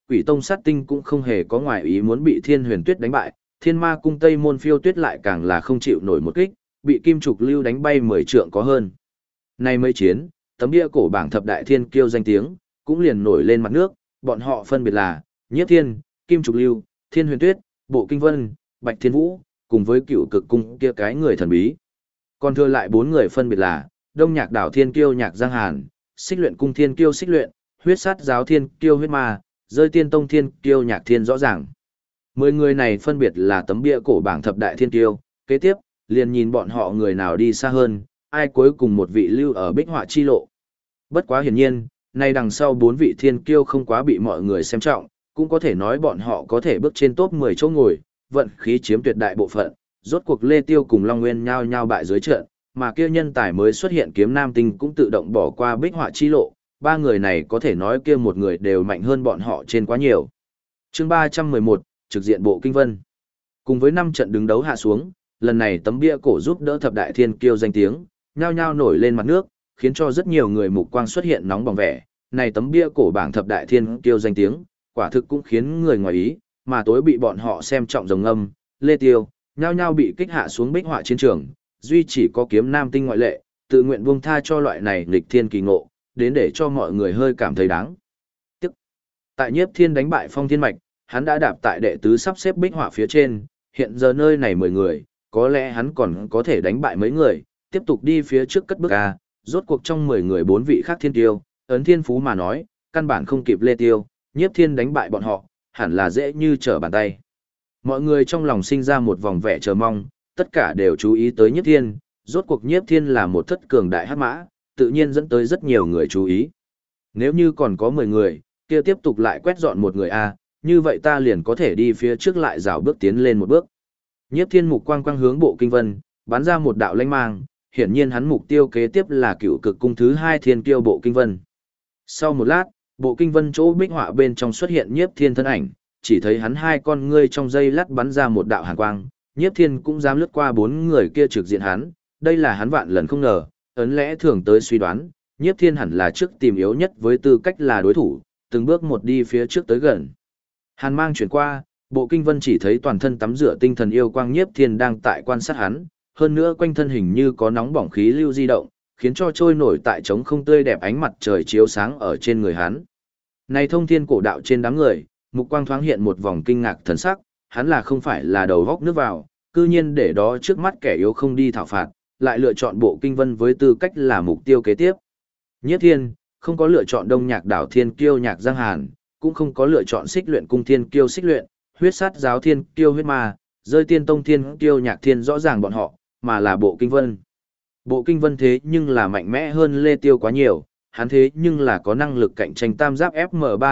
Quỷ tông sát tinh cũng không hề có ngoại ý muốn bị Thiên Huyền Tuyết đánh bại, Thiên Ma cung Tây môn Phiêu Tuyết lại càng là không chịu nổi một kích, bị Kim Trục Lưu đánh bay 10 trượng có hơn. Nay mới chiến, tấm bia cổ bảng thập đại thiên kiêu danh tiếng, cũng liền nổi lên mặt nước, bọn họ phân biệt là Nhiếp Thiên, Kim Trục Lưu, Thiên Huyền Tuyết, Bộ Kinh Vân, Bạch Thiên Vũ, cùng với Cựu Cực cung kia cái người thần bí. Còn thừa lại 4 người phân biệt là Đông Nhạc đảo thiên kiêu Nhạc Giang Hàn, Xích Luyện cung thiên kiêu Xích Luyện, Huyết Sát giáo thiên kiêu Huyết Ma, Rơi Tiên tông thiên kiêu Nhạc Thiên rõ ràng. 10 người này phân biệt là tấm bia cổ bảng thập đại thiên kiêu, kế tiếp, liền nhìn bọn họ người nào đi xa hơn, ai cuối cùng một vị lưu ở bích họa chi lộ. Bất quá hiển nhiên, nay đằng sau 4 vị thiên kiêu không quá bị mọi người xem trọng, cũng có thể nói bọn họ có thể bước trên top 10 chỗ ngồi, vận khí chiếm tuyệt đại bộ phận, rốt cuộc Lê Tiêu cùng Long Nguyên nhao nhao bại dưới trận, mà kia nhân tài mới xuất hiện Kiếm Nam Tinh cũng tự động bỏ qua bích họa chi lộ, 3 người này có thể nói kia một người đều mạnh hơn bọn họ trên quá nhiều. Chương 311, trực diện Bộ Kinh Vân. Cùng với 5 trận đứng đấu hạ xuống, lần này tấm bia cổ giúp đỡ thập đại thiên kiêu danh tiếng, nhao nhao nổi lên mặt nước, khiến cho rất nhiều người mục quang xuất hiện nóng bỏng vẻ. Này tấm bia cổ bảng thập đại thiên kiêu danh tiếng, quả thực cũng khiến người ngoài ý, mà tối bị bọn họ xem trọng Rồng Âm, Lê Tiêu, nhao nhao bị kích hạ xuống bích họa chiến trường, duy chỉ có Kiếm Nam Tinh ngoại lệ, tự nguyện buông tha cho loại này nghịch thiên kỳ ngộ, đến để cho mọi người hơi cảm thấy đáng tiếc. Tại Nhiếp Thiên đánh bại Phong Thiên Mạch, hắn đã đạp tại đệ tứ sắp xếp bích họa phía trên, hiện giờ nơi này 10 người, có lẽ hắn còn có thể đánh bại mấy người, tiếp tục đi phía trước cất bước a, rốt cuộc trong 10 người 4 vị khác thiên tiêu, ấn thiên phú mà nói, căn bản không kịp Lê Tiêu, Nhiếp Thiên đánh bại bọn họ, hẳn là dễ như trở bàn tay. Mọi người trong lòng sinh ra một vòng vẻ chờ mong, tất cả đều chú ý tới Nhiếp Thiên, rốt cuộc Nhiếp Thiên là một thất cường đại hắc mã, tự nhiên dẫn tới rất nhiều người chú ý. Nếu như còn có 10 người, kia tiếp tục lại quét dọn một người a, như vậy ta liền có thể đi phía trước lại rào bước tiến lên một bước. Nhiếp Thiên mục quang quang hướng Bộ Kinh Vân, bắn ra một đạo lanh mang, hiển nhiên hắn mục tiêu kế tiếp là Cựu Cực cung thứ 2 thiên kiêu Bộ Kinh Vân. Sau một lát, Bộ Kinh Vân chỗ bích họa bên trong xuất hiện Nhiếp Thiên thân ảnh, chỉ thấy hắn hai con ngươi trong dây lát bắn ra một đạo hàn quang, Nhiếp Thiên cũng dám lướt qua 4 người kia trực diện hắn, đây là hắn vạn lần không ngờ, ấn lẽ thường tới suy đoán, Nhiếp Thiên hẳn là trước tìm yếu nhất với tư cách là đối thủ, từng bước một đi phía trước tới gần. Hàn mang chuyển qua, Bộ Kinh Vân chỉ thấy toàn thân tắm rửa tinh thần yêu quang Nhiếp Thiên đang tại quan sát hắn, hơn nữa quanh thân hình như có nóng bỏng khí lưu di động, khiến cho trôi nổi tại trống không tươi đẹp ánh mặt trời chiếu sáng ở trên người hắn. Này thông thiên cổ đạo trên đám người, mục quang thoáng hiện một vòng kinh ngạc thần sắc, hắn là không phải là đầu góc nước vào, cư nhiên để đó trước mắt kẻ yếu không đi thảo phạt, lại lựa chọn Bộ Kinh Vân với tư cách là mục tiêu kế tiếp. Nhiếp Thiên không có lựa chọn Đông Nhạc đảo thiên kiêu Nhạc Giang Hàn, cũng không có lựa chọn Xích Luyện cung thiên kiêu Xích Luyện, Huyết Sát giáo thiên kiêu Huyết Ma, Rơi Tiên tông thiên kiêu Nhạc Thiên rõ ràng bọn họ, mà là Bộ Kinh Vân. Bộ Kinh Vân thế nhưng là mạnh mẽ hơn Lê Tiêu quá nhiều, hắn thế nhưng là có năng lực cạnh tranh tam giáp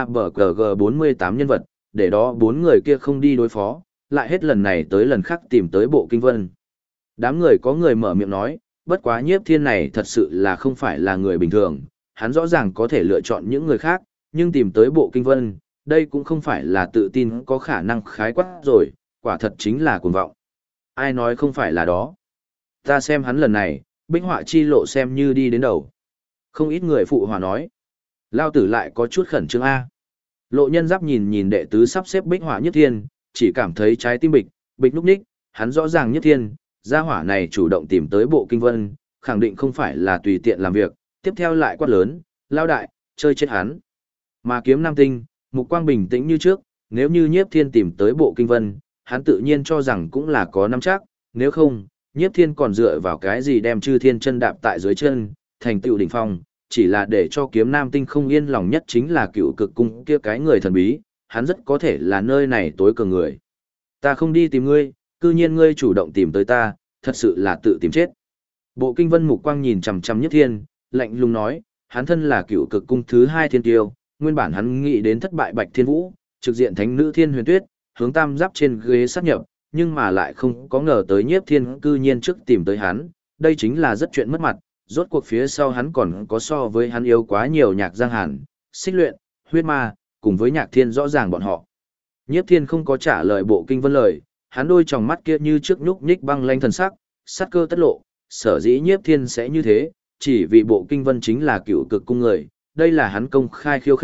FM3BGG48 nhân vật, để đó 4 người kia không đi đối phó, lại hết lần này tới lần khác tìm tới Bộ Kinh Vân. Đám người có người mở miệng nói, bất quá Nhiếp Thiên này thật sự là không phải là người bình thường, hắn rõ ràng có thể lựa chọn những người khác, nhưng tìm tới Bộ Kinh Vân, đây cũng không phải là tự tin có khả năng khái quát rồi, quả thật chính là cuồng vọng. Ai nói không phải là đó. Ta xem hắn lần này, bích họa chi lộ xem như đi đến đầu. Không ít người phụ hòa nói. Lao tử lại có chút khẩn trương A. Lộ Nhân Giáp nhìn nhìn đệ tứ sắp xếp bích họa Nhiếp Thiên, chỉ cảm thấy trái tim bịch núc ních, hắn rõ ràng Nhiếp Thiên, gia hỏa này chủ động tìm tới Bộ Kinh Vân, khẳng định không phải là tùy tiện làm việc, tiếp theo lại quát lớn, lao đại, chơi chết hắn. Mà Kiếm Nam Tinh, mục quang bình tĩnh như trước, nếu như Nhiếp Thiên tìm tới Bộ Kinh Vân, hắn tự nhiên cho rằng cũng là có nắm chắc, nếu không, Nhiếp Thiên còn dựa vào cái gì đem Chư Thiên chân đạp tại dưới chân, thành tựu đỉnh phong, chỉ là để cho Kiếm Nam Tinh không yên lòng nhất chính là Cựu Cực cung kia cái người thần bí, hắn rất có thể là nơi này tối cường người. Ta không đi tìm ngươi, cư nhiên ngươi chủ động tìm tới ta, thật sự là tự tìm chết. Bộ Kinh Vân mục quang nhìn chằm chằm Nhiếp Thiên, lạnh lùng nói, hắn thân là Cựu Cực cung thứ 2 thiên tiêu, nguyên bản hắn nghĩ đến thất bại Bạch Thiên Vũ, trực diện thánh nữ Thiên Huyền Tuyết, hướng tam giáp trên ghế sát nhập, nhưng mà lại không có ngờ tới Nhiếp Thiên cư nhiên trước tìm tới hắn, đây chính là rất chuyện mất mặt, rốt cuộc phía sau hắn còn có so với hắn yếu quá nhiều Nhạc Giang Hàn, Xích Luyện, Huyết Ma, cùng với Nhạc Thiên rõ ràng bọn họ. Nhiếp Thiên không có trả lời Bộ Kinh Vân lời, hắn đôi tròng mắt kia như trước nhúc nhích băng lanh thần sắc, sát cơ tất lộ, sở dĩ Nhiếp Thiên sẽ như thế, chỉ vì Bộ Kinh Vân chính là Cựu Cực cung người, đây là hắn công khai khiêu khích,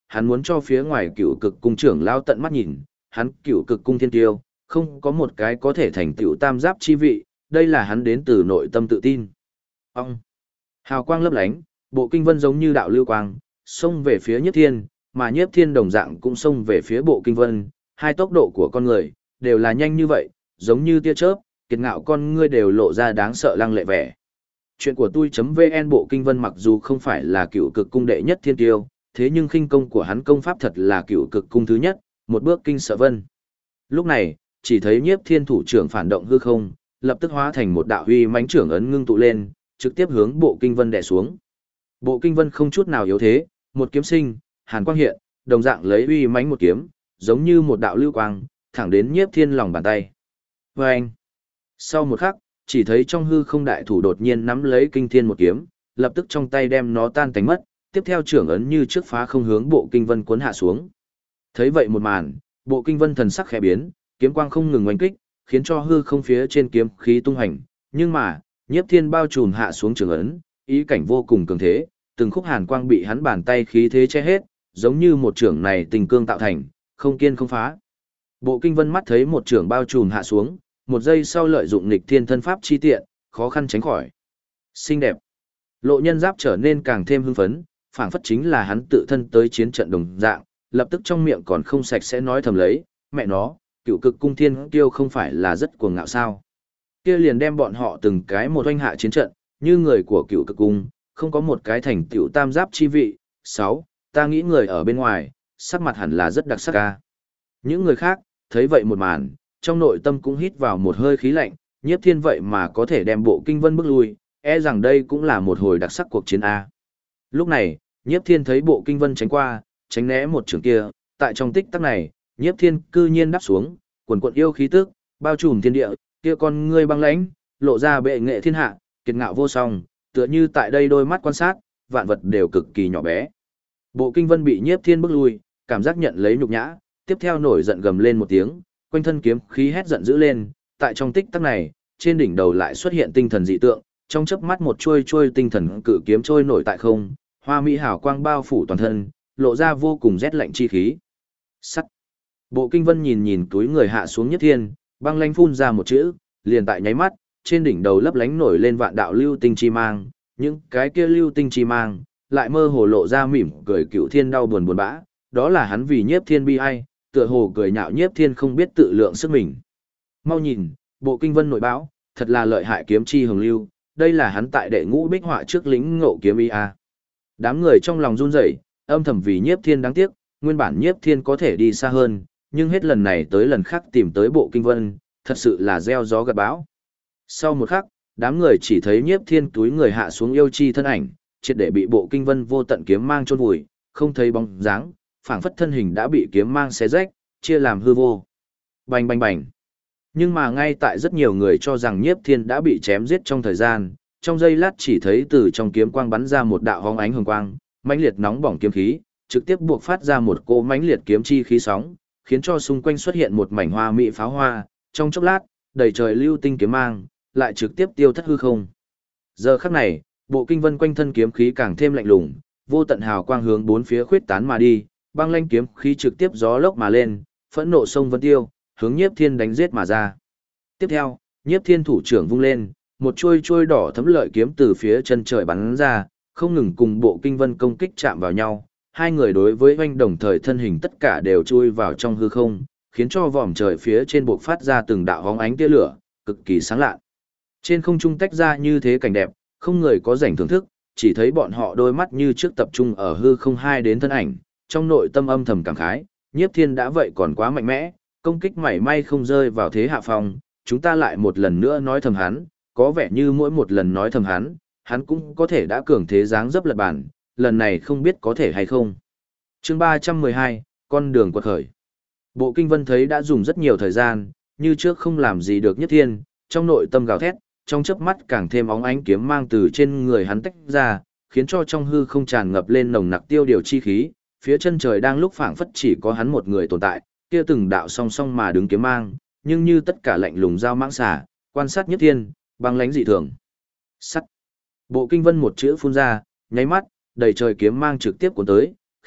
hắn muốn cho phía ngoài Cửu Cực cung trưởng lao tận mắt nhìn, hắn Cửu Cực cung thiên tiêu, không có một cái có thể thành tựu tam giáp chi vị, đây là hắn đến từ nội tâm tự tin. Ông hào quang lấp lánh, bộ kinh vân giống như đạo lưu quang, xông về phía Nhiếp Thiên, mà Nhiếp Thiên đồng dạng cũng xông về phía bộ kinh vân, hai tốc độ của con người đều là nhanh như vậy, giống như tia chớp, kiệt ngạo con ngươi đều lộ ra đáng sợ lăng lệ vẻ. Chuyện của tôi.vn bộ kinh vân mặc dù không phải là Cửu Cực cung đệ nhất thiên tiêu, thế nhưng khinh công của hắn công pháp thật là Cửu Cực cung thứ nhất, một bước kinh sợ vân. Lúc này, chỉ thấy Nhiếp Thiên thủ trưởng phản động hư không, lập tức hóa thành một đạo huy mãnh trưởng ấn ngưng tụ lên, trực tiếp hướng bộ kinh vân đè xuống. Bộ kinh vân không chút nào yếu thế, một kiếm sinh, hàn quang hiện, đồng dạng lấy huy mãnh một kiếm, giống như một đạo lưu quang, thẳng đến Nhiếp Thiên lòng bàn tay. Vâng! Sau một khắc, chỉ thấy trong hư không đại thủ đột nhiên nắm lấy kinh thiên một kiếm, lập tức trong tay đem nó tan tành mất, tiếp theo trưởng ấn như trước phá không hướng bộ kinh vân cuốn hạ xuống. Thấy vậy một màn, bộ kinh vân thần sắc khẽ biến, kiếm quang không ngừng oanh kích, khiến cho hư không phía trên kiếm khí tung hành, nhưng mà, Nhiếp Thiên bao trùm hạ xuống trưởng ấn, ý cảnh vô cùng cường thế, từng khúc hàn quang bị hắn bàn tay khí thế che hết, giống như một trưởng này tình cương tạo thành, không kiên không phá. Bộ kinh vân mắt thấy một trưởng bao trùm hạ xuống, một giây sau lợi dụng nghịch thiên thân pháp chi tiện, khó khăn tránh khỏi. Xinh đẹp. Lộ Nhân Giáp trở nên càng thêm hưng phấn, phảng phất chính là hắn tự thân tới chiến trận đồng dạng, lập tức trong miệng còn không sạch sẽ nói thầm lấy, mẹ nó, Cửu Cực cung thiên kiêu không phải là rất cuồng ngạo sao? Kia liền đem bọn họ từng cái một oanh hạ chiến trận, như người của Cửu Cực cung, không có một cái thành tựu tam giáp chi vị. 6. Ta nghĩ người ở bên ngoài, sắc mặt hẳn là rất đặc sắc ca. Những người khác, thấy vậy một màn, trong nội tâm cũng hít vào một hơi khí lạnh, Nhiếp Thiên vậy mà có thể đem bộ kinh vân bước lui, e rằng đây cũng là một hồi đặc sắc cuộc chiến A. Lúc này, Nhiếp Thiên thấy bộ kinh vân tránh qua, tránh né một trường kia, tại trong tích tắc này, Nhiếp Thiên cư nhiên đáp xuống, quần quần yêu khí tức, bao trùm thiên địa, kia con ngươi băng lãnh, lộ ra bệ nghệ thiên hạ, kiệt ngạo vô song, tựa như tại đây đôi mắt quan sát, vạn vật đều cực kỳ nhỏ bé. Bộ kinh vân bị Nhiếp Thiên bước lui, cảm giác nhận lấy nhục nhã, tiếp theo nổi giận gầm lên một tiếng, quanh thân kiếm khí hét giận dữ lên, tại trong tích tắc này, trên đỉnh đầu lại xuất hiện tinh thần dị tượng, trong chớp mắt một chuôi tinh thần cự kiếm trôi nổi tại không, hoa mỹ hào quang bao phủ toàn thân, lộ ra vô cùng rét lạnh chi khí. Sắt. Bộ kinh vân nhìn nhìn túi người hạ xuống Nhiếp Thiên, băng lanh phun ra một chữ, liền tại nháy mắt, trên đỉnh đầu lấp lánh nổi lên vạn đạo lưu tinh chi mang, những cái kia lưu tinh chi mang, lại mơ hồ lộ ra mỉm cười Cửu Thiên đau buồn buồn bã, đó là hắn vì Nhiếp Thiên bi ai, tựa hồ cười nhạo Nhiếp Thiên không biết tự lượng sức mình. Mau nhìn, bộ kinh vân nội báo, thật là lợi hại kiếm chi hồng lưu, đây là hắn tại đệ ngũ bích họa trước lĩnh ngộ kiếm ý a. Đám người trong lòng run rẩy, âm thầm vì Nhiếp Thiên đáng tiếc, nguyên bản Nhiếp Thiên có thể đi xa hơn, nhưng hết lần này tới lần khác tìm tới bộ kinh vân, thật sự là gieo gió gặt bão. Sau một khắc, đám người chỉ thấy Nhiếp Thiên túi người hạ xuống yêu chi thân ảnh, triệt để bị bộ kinh vân vô tận kiếm mang chôn vùi, không thấy bóng dáng, phảng phất thân hình đã bị kiếm mang xé rách, chia làm hư vô. Bành bành bành. Nhưng mà ngay tại rất nhiều người cho rằng Nhiếp Thiên đã bị chém giết trong thời gian, trong giây lát chỉ thấy từ trong kiếm quang bắn ra một đạo hóng ánh hồng quang, mãnh liệt nóng bỏng kiếm khí, trực tiếp buộc phát ra một cỗ mãnh liệt kiếm chi khí sóng, khiến cho xung quanh xuất hiện một mảnh hoa mỹ pháo hoa, trong chốc lát, đầy trời lưu tinh kiếm mang, lại trực tiếp tiêu thất hư không. Giờ khắc này, bộ kinh vân quanh thân kiếm khí càng thêm lạnh lùng, vô tận hào quang hướng bốn phía khuyết tán mà đi, băng lanh kiếm khí trực tiếp gió lốc mà lên, phẫn nộ sông vân tiêu, hướng Nhiếp Thiên đánh giết mà ra. Tiếp theo, Nhiếp Thiên thủ trưởng vung lên, một chuôi đỏ thấm lợi kiếm từ phía chân trời bắn ra, không ngừng cùng bộ kinh vân công kích chạm vào nhau. Hai người đối với oanh đồng thời thân hình tất cả đều chui vào trong hư không, khiến cho vòm trời phía trên bộc phát ra từng đạo hóng ánh tia lửa, cực kỳ sáng lạ. Trên không trung tách ra như thế cảnh đẹp, không người có rảnh thưởng thức, chỉ thấy bọn họ đôi mắt như trước tập trung ở hư không hai đến thân ảnh, trong nội tâm âm thầm cảm khái, Nhiếp Thiên đã vậy còn quá mạnh mẽ, công kích mảy may không rơi vào thế hạ phong, chúng ta lại một lần nữa nói thầm hắn, có vẻ như mỗi một lần nói thầm hắn cũng có thể đã cường thế dáng dấp lật bản, lần này không biết có thể hay không. Chương 312, con đường quật khởi. Bộ kinh vân thấy đã dùng rất nhiều thời gian, như trước không làm gì được Nhiếp Thiên, trong nội tâm gào thét, trong chớp mắt càng thêm óng ánh kiếm mang từ trên người hắn tách ra, khiến cho trong hư không tràn ngập lên nồng nặc tiêu điều chi khí, phía chân trời đang lúc phảng phất chỉ có hắn một người tồn tại, kia từng đạo song song mà đứng kiếm mang, nhưng như tất cả lạnh lùng dao mãng xả, quan sát Nhiếp Thiên, băng lãnh dị thường. Sắt. Bộ kinh vân một chữ phun ra, nháy mắt, đầy trời kiếm mang trực tiếp cuốn tới,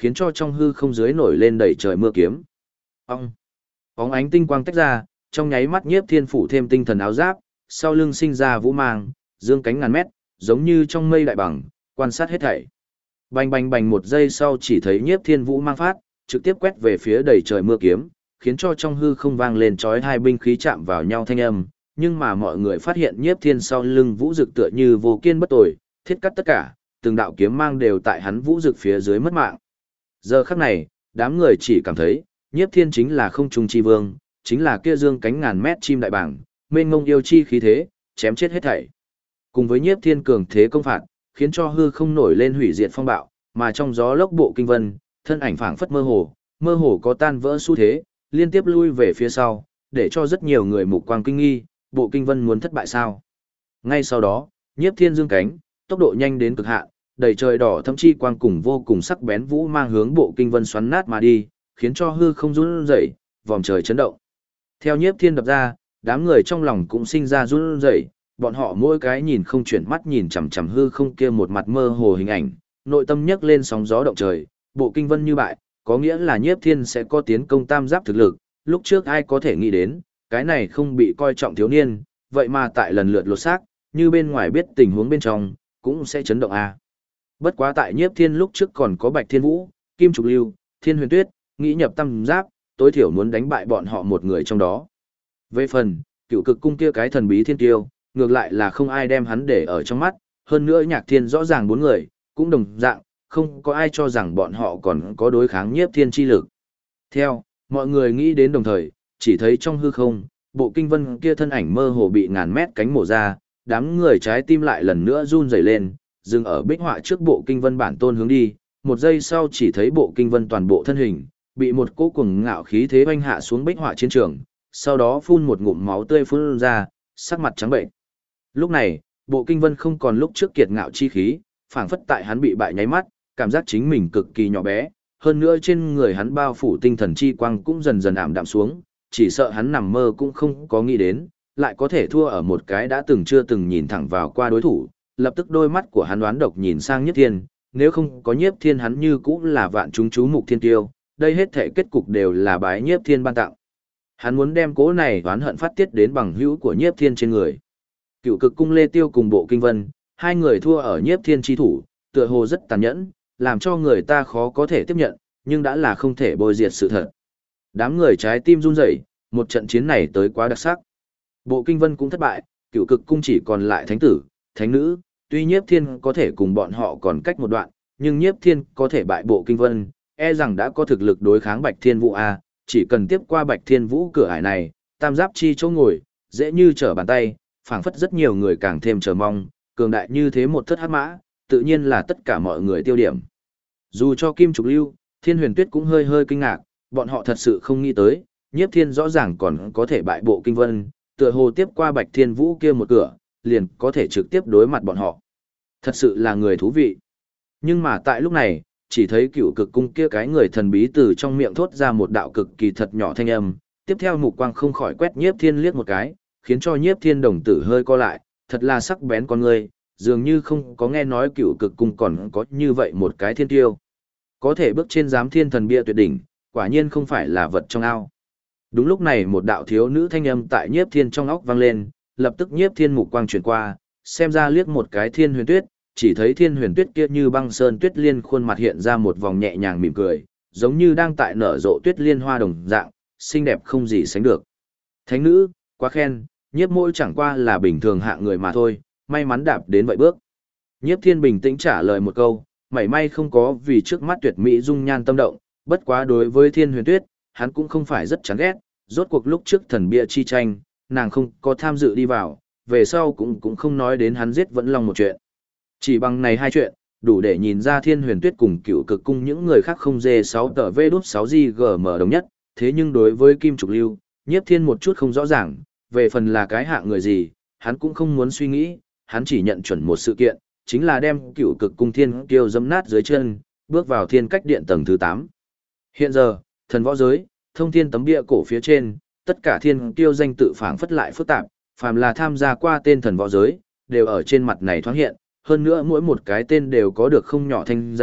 khiến cho trong hư không dưới nổi lên đầy trời mưa kiếm. Ong! Óng ánh tinh quang tách ra, trong nháy mắt Nhiếp Thiên phủ thêm tinh thần áo giáp, sau lưng sinh ra vũ mang, dương cánh ngàn mét, giống như trong mây đại bằng, quan sát hết thảy. Bành bành bành một giây sau chỉ thấy Nhiếp Thiên vũ mang phát, trực tiếp quét về phía đầy trời mưa kiếm, khiến cho trong hư không vang lên chói hai binh khí chạm vào nhau thanh âm, nhưng mà mọi người phát hiện Nhiếp Thiên sau lưng vũ dực tựa như vô kiên bất tồi, thiết cắt tất cả, từng đạo kiếm mang đều tại hắn vũ dực phía dưới mất mạng. Giờ khắc này, đám người chỉ cảm thấy, Nhiếp Thiên chính là không trung chi vương, chính là kia dương cánh ngàn mét chim đại bảng, mênh ngông yêu chi khí thế, chém chết hết thảy. Cùng với Nhiếp Thiên cường thế công phạt, khiến cho hư không nổi lên hủy diệt phong bạo, mà trong gió lốc bộ kinh vân, thân ảnh phảng phất mơ hồ có tan vỡ xu thế, liên tiếp lui về phía sau, để cho rất nhiều người mục quang kinh nghi, bộ kinh vân muốn thất bại sao? Ngay sau đó, Nhiếp Thiên dương cánh, tốc độ nhanh đến cực hạn, đầy trời đỏ thâm chi quang cùng vô cùng sắc bén vũ mang hướng bộ kinh vân xoắn nát mà đi, khiến cho hư không run rẩy, vòm trời chấn động. Theo Nhiếp Thiên đập ra, đám người trong lòng cũng sinh ra run rẩy, bọn họ mỗi cái nhìn không chuyển mắt nhìn chằm chằm hư không kia một mặt mơ hồ hình ảnh, nội tâm nhấc lên sóng gió động trời, bộ kinh vân như bại, có nghĩa là Nhiếp Thiên sẽ có tiến công tam giáp thực lực, lúc trước ai có thể nghĩ đến, cái này không bị coi trọng thiếu niên, vậy mà tại lần lượt lột xác, như bên ngoài biết tình huống bên trong, cũng sẽ chấn động a. Bất quá tại Nhiếp Thiên lúc trước còn có Bạch Thiên Vũ, Kim Trục Lưu, Thiên Huyền Tuyết, nghĩ nhập tam giáp, tối thiểu muốn đánh bại bọn họ một người trong đó. Về phần, Cựu Cực cung kia cái thần bí thiên tiêu, ngược lại là không ai đem hắn để ở trong mắt, hơn nữa Nhạc Thiên rõ ràng bốn người, cũng đồng dạng, không có ai cho rằng bọn họ còn có đối kháng Nhiếp Thiên chi lực. Theo, mọi người nghĩ đến đồng thời, chỉ thấy trong hư không, bộ kinh vân kia thân ảnh mơ hồ bị ngàn mét cánh mổ ra, đám người trái tim lại lần nữa run rẩy lên, dừng ở bích họa trước bộ kinh vân bản tôn hướng đi, một giây sau chỉ thấy bộ kinh vân toàn bộ thân hình, bị một cỗ cuồng ngạo khí thế oanh hạ xuống bích họa chiến trường, sau đó phun một ngụm máu tươi phun ra, sắc mặt trắng bệnh. Lúc này, bộ kinh vân không còn lúc trước kiệt ngạo chi khí, phảng phất tại hắn bị bại nháy mắt, cảm giác chính mình cực kỳ nhỏ bé, hơn nữa trên người hắn bao phủ tinh thần chi quang cũng dần dần ảm đạm xuống, chỉ sợ hắn nằm mơ cũng không có nghĩ đến, lại có thể thua ở một cái đã từng chưa từng nhìn thẳng vào qua đối thủ, lập tức đôi mắt của hắn đoán độc nhìn sang Nhiếp Thiên, nếu không có Nhiếp Thiên hắn như cũng là vạn chúng chú mục thiên tiêu, đây hết thể kết cục đều là bái Nhiếp Thiên ban tặng. Hắn muốn đem cố này oán hận phát tiết đến bằng hữu của Nhiếp Thiên trên người. Cựu Cực cung Lê Tiêu cùng bộ kinh vân, hai người thua ở Nhiếp Thiên chi thủ, tựa hồ rất tàn nhẫn, làm cho người ta khó có thể tiếp nhận, nhưng đã là không thể bôi diệt sự thật. Đám người trái tim run rẩy, một trận chiến này tới quá đặc sắc. Bộ kinh vân cũng thất bại, Cựu Cực cung chỉ còn lại thánh tử, thánh nữ, tuy Nhiếp Thiên có thể cùng bọn họ còn cách một đoạn, nhưng Nhiếp Thiên có thể bại bộ kinh vân, e rằng đã có thực lực đối kháng Bạch Thiên Vũ a, chỉ cần tiếp qua Bạch Thiên Vũ cửa ải này, tam giáp chi chỗ ngồi, dễ như trở bàn tay, phảng phất rất nhiều người càng thêm chờ mong, cường đại như thế một thất hắc mã, tự nhiên là tất cả mọi người tiêu điểm. Dù cho Kim Trục Lưu, Thiên Huyền Tuyết cũng hơi hơi kinh ngạc, bọn họ thật sự không nghĩ tới, Nhiếp Thiên rõ ràng còn có thể bại bộ kinh vân, tựa hồ tiếp qua Bạch Thiên Vũ kia một cửa, liền có thể trực tiếp đối mặt bọn họ. Thật sự là người thú vị. Nhưng mà tại lúc này, chỉ thấy Cựu Cực cung kia cái người thần bí từ trong miệng thốt ra một đạo cực kỳ thật nhỏ thanh âm, tiếp theo mục quang không khỏi quét Nhiếp Thiên liếc một cái, khiến cho Nhiếp Thiên đồng tử hơi co lại, thật là sắc bén con người, dường như không có nghe nói Cựu Cực cung còn có như vậy một cái thiên tiêu. Có thể bước trên giám thiên thần bia tuyệt đỉnh, quả nhiên không phải là vật trong ao. Đúng lúc này một đạo thiếu nữ thanh âm tại Nhiếp Thiên trong óc vang lên, lập tức Nhiếp Thiên mục quang chuyển qua, xem ra liếc một cái Thiên Huyền Tuyết, chỉ thấy Thiên Huyền Tuyết kia như băng sơn tuyết liên khuôn mặt hiện ra một vòng nhẹ nhàng mỉm cười, giống như đang tại nở rộ tuyết liên hoa đồng dạng, xinh đẹp không gì sánh được. Thánh nữ, quá khen, Nhiếp mỗi chẳng qua là bình thường hạng người mà thôi, may mắn đạp đến vậy bước. Nhiếp Thiên bình tĩnh trả lời một câu, mảy may không có vì trước mắt tuyệt mỹ dung nhan tâm động, bất quá đối với Thiên Huyền Tuyết, hắn cũng không phải rất chán ghét, rốt cuộc lúc trước thần bia chi tranh, nàng không có tham dự đi vào, về sau cũng không nói đến hắn giết Vẫn Long một chuyện. Chỉ bằng này hai chuyện, đủ để nhìn ra Thiên Huyền Tuyết cùng Cựu Cực cung những người khác không dê 6 tờ V6GGM đồng nhất, thế nhưng đối với Kim Trục Lưu, Nhiếp Thiên một chút không rõ ràng, về phần là cái hạng người gì, hắn cũng không muốn suy nghĩ, hắn chỉ nhận chuẩn một sự kiện, chính là đem Cựu Cực cung thiên kiêu dẫm nát dưới chân, bước vào thiên cách điện tầng thứ 8. Hiện giờ, thần võ giới, thông thiên tấm bia cổ phía trên, tất cả thiên kiêu danh tự phảng phất lại phức tạp, phàm là tham gia qua tên thần võ giới, đều ở trên mặt này thoáng hiện, hơn nữa mỗi một cái tên đều có được không nhỏ thanh danh,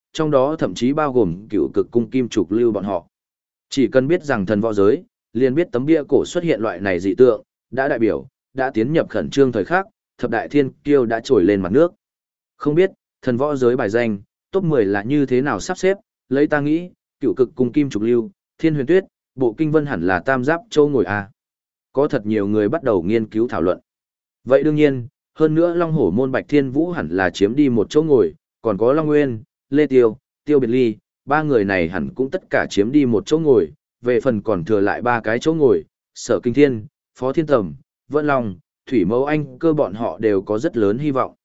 trong đó thậm chí bao gồm cựu cực cung kim trục lưu bọn họ. Chỉ cần biết rằng thần võ giới, liền biết tấm bia cổ xuất hiện loại này dị tượng, đã đại biểu, đã tiến nhập khẩn trương thời khắc, thập đại thiên kiêu đã trồi lên mặt nước. Không biết, thần võ giới bài danh, top 10 là như thế nào sắp xếp, lấy ta nghĩ, cựu cực cung kim trục lưu, thiên huyền tuyết, bộ kinh vân hẳn là tam giáp châu ngồi a. Có thật nhiều người bắt đầu nghiên cứu thảo luận. Vậy đương nhiên, hơn nữa Long Hổ môn Bạch Thiên Vũ hẳn là chiếm đi một chỗ ngồi, còn có Long Nguyên, Lê Tiêu, Tiêu Biệt Ly, ba người này hẳn cũng tất cả chiếm đi một chỗ ngồi, về phần còn thừa lại ba cái chỗ ngồi, Sở Kinh Thiên, Phó Thiên Tầm, Vân Long, Thủy Mẫu Anh cơ bọn họ đều có rất lớn hy vọng.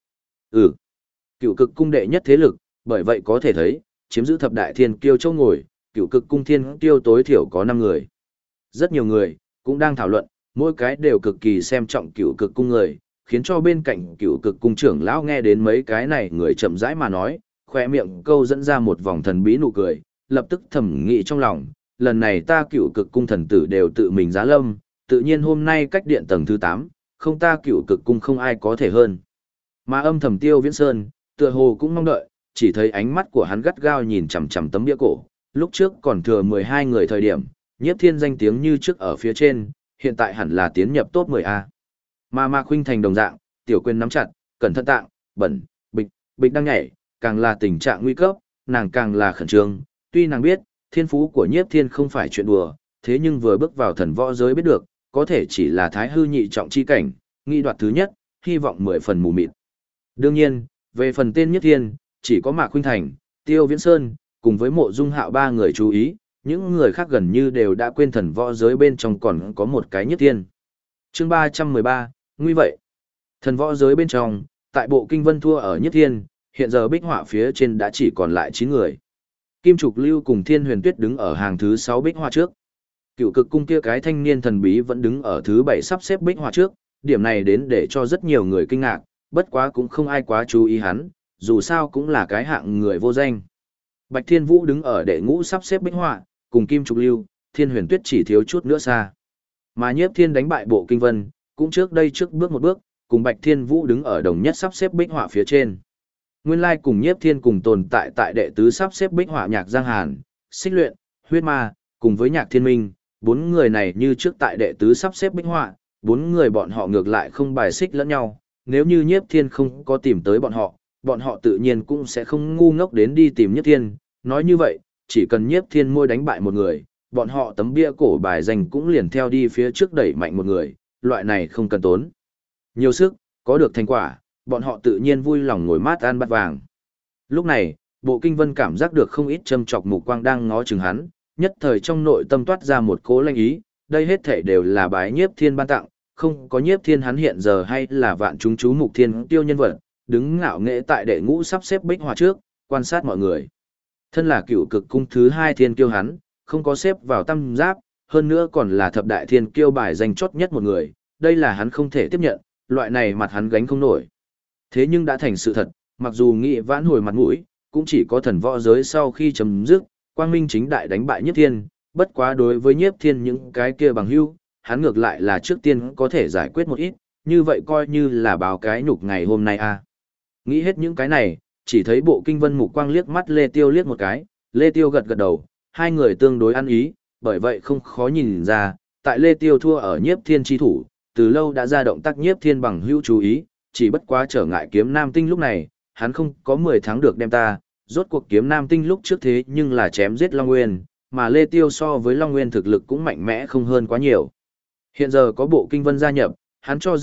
Cựu cực cung đệ nhất thế lực, bởi vậy có thể thấy, chiếm giữ thập đại thiên kiêu chỗ ngồi, cựu cực cung thiên kiêu tối thiểu có 5 người. Rất nhiều người, cũng đang thảo luận, mỗi cái đều cực kỳ xem trọng cựu cực cung người, khiến cho bên cạnh cựu cực cung trưởng lão nghe đến mấy cái này người chậm rãi mà nói, khoe miệng câu dẫn ra một vòng thần bí nụ cười, lập tức thầm nghĩ trong lòng, lần này ta cựu cực cung thần tử đều tự mình giá lâm, tự nhiên hôm nay cách điện tầng thứ 8, không ta cựu cực cung không ai có thể hơn. Mà âm thầm Tiêu Viễn Sơn, tựa hồ cũng mong đợi, chỉ thấy ánh mắt của hắn gắt gao nhìn chằm chằm tấm bia cổ, lúc trước còn thừa 12 người thời điểm, Nhiếp Thiên danh tiếng như trước ở phía trên, hiện tại hẳn là tiến nhập top 10A. Mà Mạc Khuynh Thành đồng dạng, tiểu quyền nắm chặt, cẩn thận tạng, bẩn, bịch đang nhảy, càng là tình trạng nguy cấp, nàng càng là khẩn trương, tuy nàng biết, thiên phú của Nhiếp Thiên không phải chuyện đùa, thế nhưng vừa bước vào thần võ giới biết được, có thể chỉ là thái hư nhị trọng chi cảnh, nghi đoạt thứ nhất, hy vọng 10 phần mù mịt. Đương nhiên, về phần tên Nhiếp Thiên, chỉ có Mạc Khuynh Thành, Tiêu Viễn Sơn, cùng với Mộ Dung Hạo ba người chú ý, những người khác gần như đều đã quên thần võ giới bên trong còn có một cái Nhiếp Thiên. Chương 313, nguy vậy. Thần võ giới bên trong, tại bộ kinh vân thua ở Nhiếp Thiên, hiện giờ bích họa phía trên đã chỉ còn lại 9 người. Kim Trục Lưu cùng Thiên Huyền Tuyết đứng ở hàng thứ 6 bích họa trước. Cựu cực cung kia cái thanh niên thần bí vẫn đứng ở thứ 7 sắp xếp bích họa trước, điểm này đến để cho rất nhiều người kinh ngạc, bất quá cũng không ai quá chú ý hắn, dù sao cũng là cái hạng người vô danh. Bạch Thiên Vũ đứng ở đệ ngũ sắp xếp bích họa, cùng Kim Trục Lưu, Thiên Huyền Tuyết chỉ thiếu chút nữa xa. Mà Nhiếp Thiên đánh bại bộ kinh vân, cũng trước đây trước bước một bước, cùng Bạch Thiên Vũ đứng ở đồng nhất sắp xếp bích họa phía trên. Nguyên lai cùng Nhiếp Thiên cùng tồn tại tại đệ tứ sắp xếp bích họa Nhạc Giang Hàn, Xích Luyện, Huyết Ma, cùng với Nhạc Thiên Minh, bốn người này như trước tại đệ tứ sắp xếp bích họa, bốn người bọn họ ngược lại không bài xích lẫn nhau, nếu như Nhiếp Thiên không có tìm tới bọn họ tự nhiên cũng sẽ không ngu ngốc đến đi tìm Nhiếp Thiên, nói như vậy, chỉ cần Nhiếp Thiên môi đánh bại một người, bọn họ tấm bia cổ bài danh cũng liền theo đi phía trước đẩy mạnh một người, loại này không cần tốn nhiều sức, có được thành quả, bọn họ tự nhiên vui lòng ngồi mát ăn bát vàng. Lúc này, bộ kinh vân cảm giác được không ít châm chọc mục quang đang ngó chừng hắn, nhất thời trong nội tâm toát ra một cố lanh ý, đây hết thể đều là bái Nhiếp Thiên ban tặng, không có Nhiếp Thiên hắn hiện giờ hay là vạn chúng chú mục thiên tiêu nhân vật, đứng ngạo nghễ tại đệ ngũ sắp xếp bích họa trước, quan sát mọi người. Thân là cựu cực cung thứ 2 thiên kiêu hắn, không có xếp vào tam giáp, hơn nữa còn là thập đại thiên kiêu bài danh chót nhất một người, đây là hắn không thể tiếp nhận, loại này mặt hắn gánh không nổi. Thế nhưng đã thành sự thật, mặc dù nghị vãn hồi mặt mũi, cũng chỉ có thần võ giới sau khi chấm dứt, quang minh chính đại đánh bại Nhiếp Thiên, bất quá đối với Nhiếp Thiên những cái kia bằng hữu, hắn ngược lại là trước tiên có thể giải quyết một ít, như vậy coi như là báo cái nhục ngày hôm nay a. Nghĩ hết những cái này, chỉ thấy bộ kinh vân mục quang liếc mắt Lê Tiêu liếc một cái, Lê Tiêu gật gật đầu, hai người tương đối ăn ý, bởi vậy không khó nhìn ra, tại Lê Tiêu thua ở Nhiếp Thiên chi thủ, từ lâu đã ra động tác Nhiếp Thiên bằng hữu chú ý, chỉ bất quá trở ngại kiếm nam tinh lúc này, hắn không có 10 tháng được đem ta, rốt cuộc kiếm nam tinh lúc trước thế nhưng là chém giết Long Nguyên, mà Lê Tiêu so với Long Nguyên thực lực cũng mạnh mẽ không hơn quá nhiều. Hiện giờ có bộ kinh vân gia nhập, hắn cho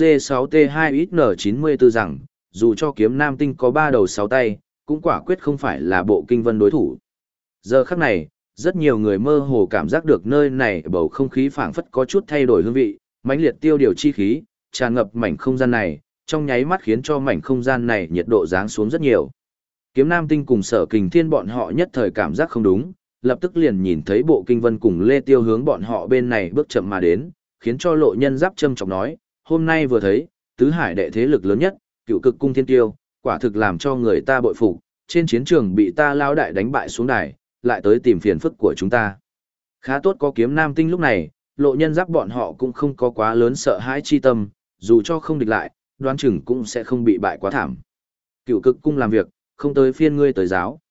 D6T2XN94 rằng, dù cho kiếm nam tinh có 3 đầu 6 tay, cũng quả quyết không phải là bộ kinh vân đối thủ. Giờ khắc này, rất nhiều người mơ hồ cảm giác được nơi này bầu không khí phảng phất có chút thay đổi hương vị, mãnh liệt tiêu điều chi khí, tràn ngập mảnh không gian này, trong nháy mắt khiến cho mảnh không gian này nhiệt độ giáng xuống rất nhiều. Kiếm Nam Tinh cùng Sở Kình Thiên bọn họ nhất thời cảm giác không đúng, lập tức liền nhìn thấy bộ kinh vân cùng Lê Tiêu hướng bọn họ bên này bước chậm mà đến, khiến cho lộ nhân giáp châm chọc nói, hôm nay vừa thấy, tứ hải đệ thế lực lớn nhất, cựu cực cung thiên tiêu, quả thực làm cho người ta bội phục, trên chiến trường bị ta lao đại đánh bại xuống đài, lại tới tìm phiền phức của chúng ta. Khá tốt có Kiếm Nam Tinh lúc này, lộ nhân giáp bọn họ cũng không có quá lớn sợ hãi chi tâm, dù cho không địch lại, đoán chừng cũng sẽ không bị bại quá thảm. Cựu cực cung làm việc, không tới phiên ngươi tới giáo.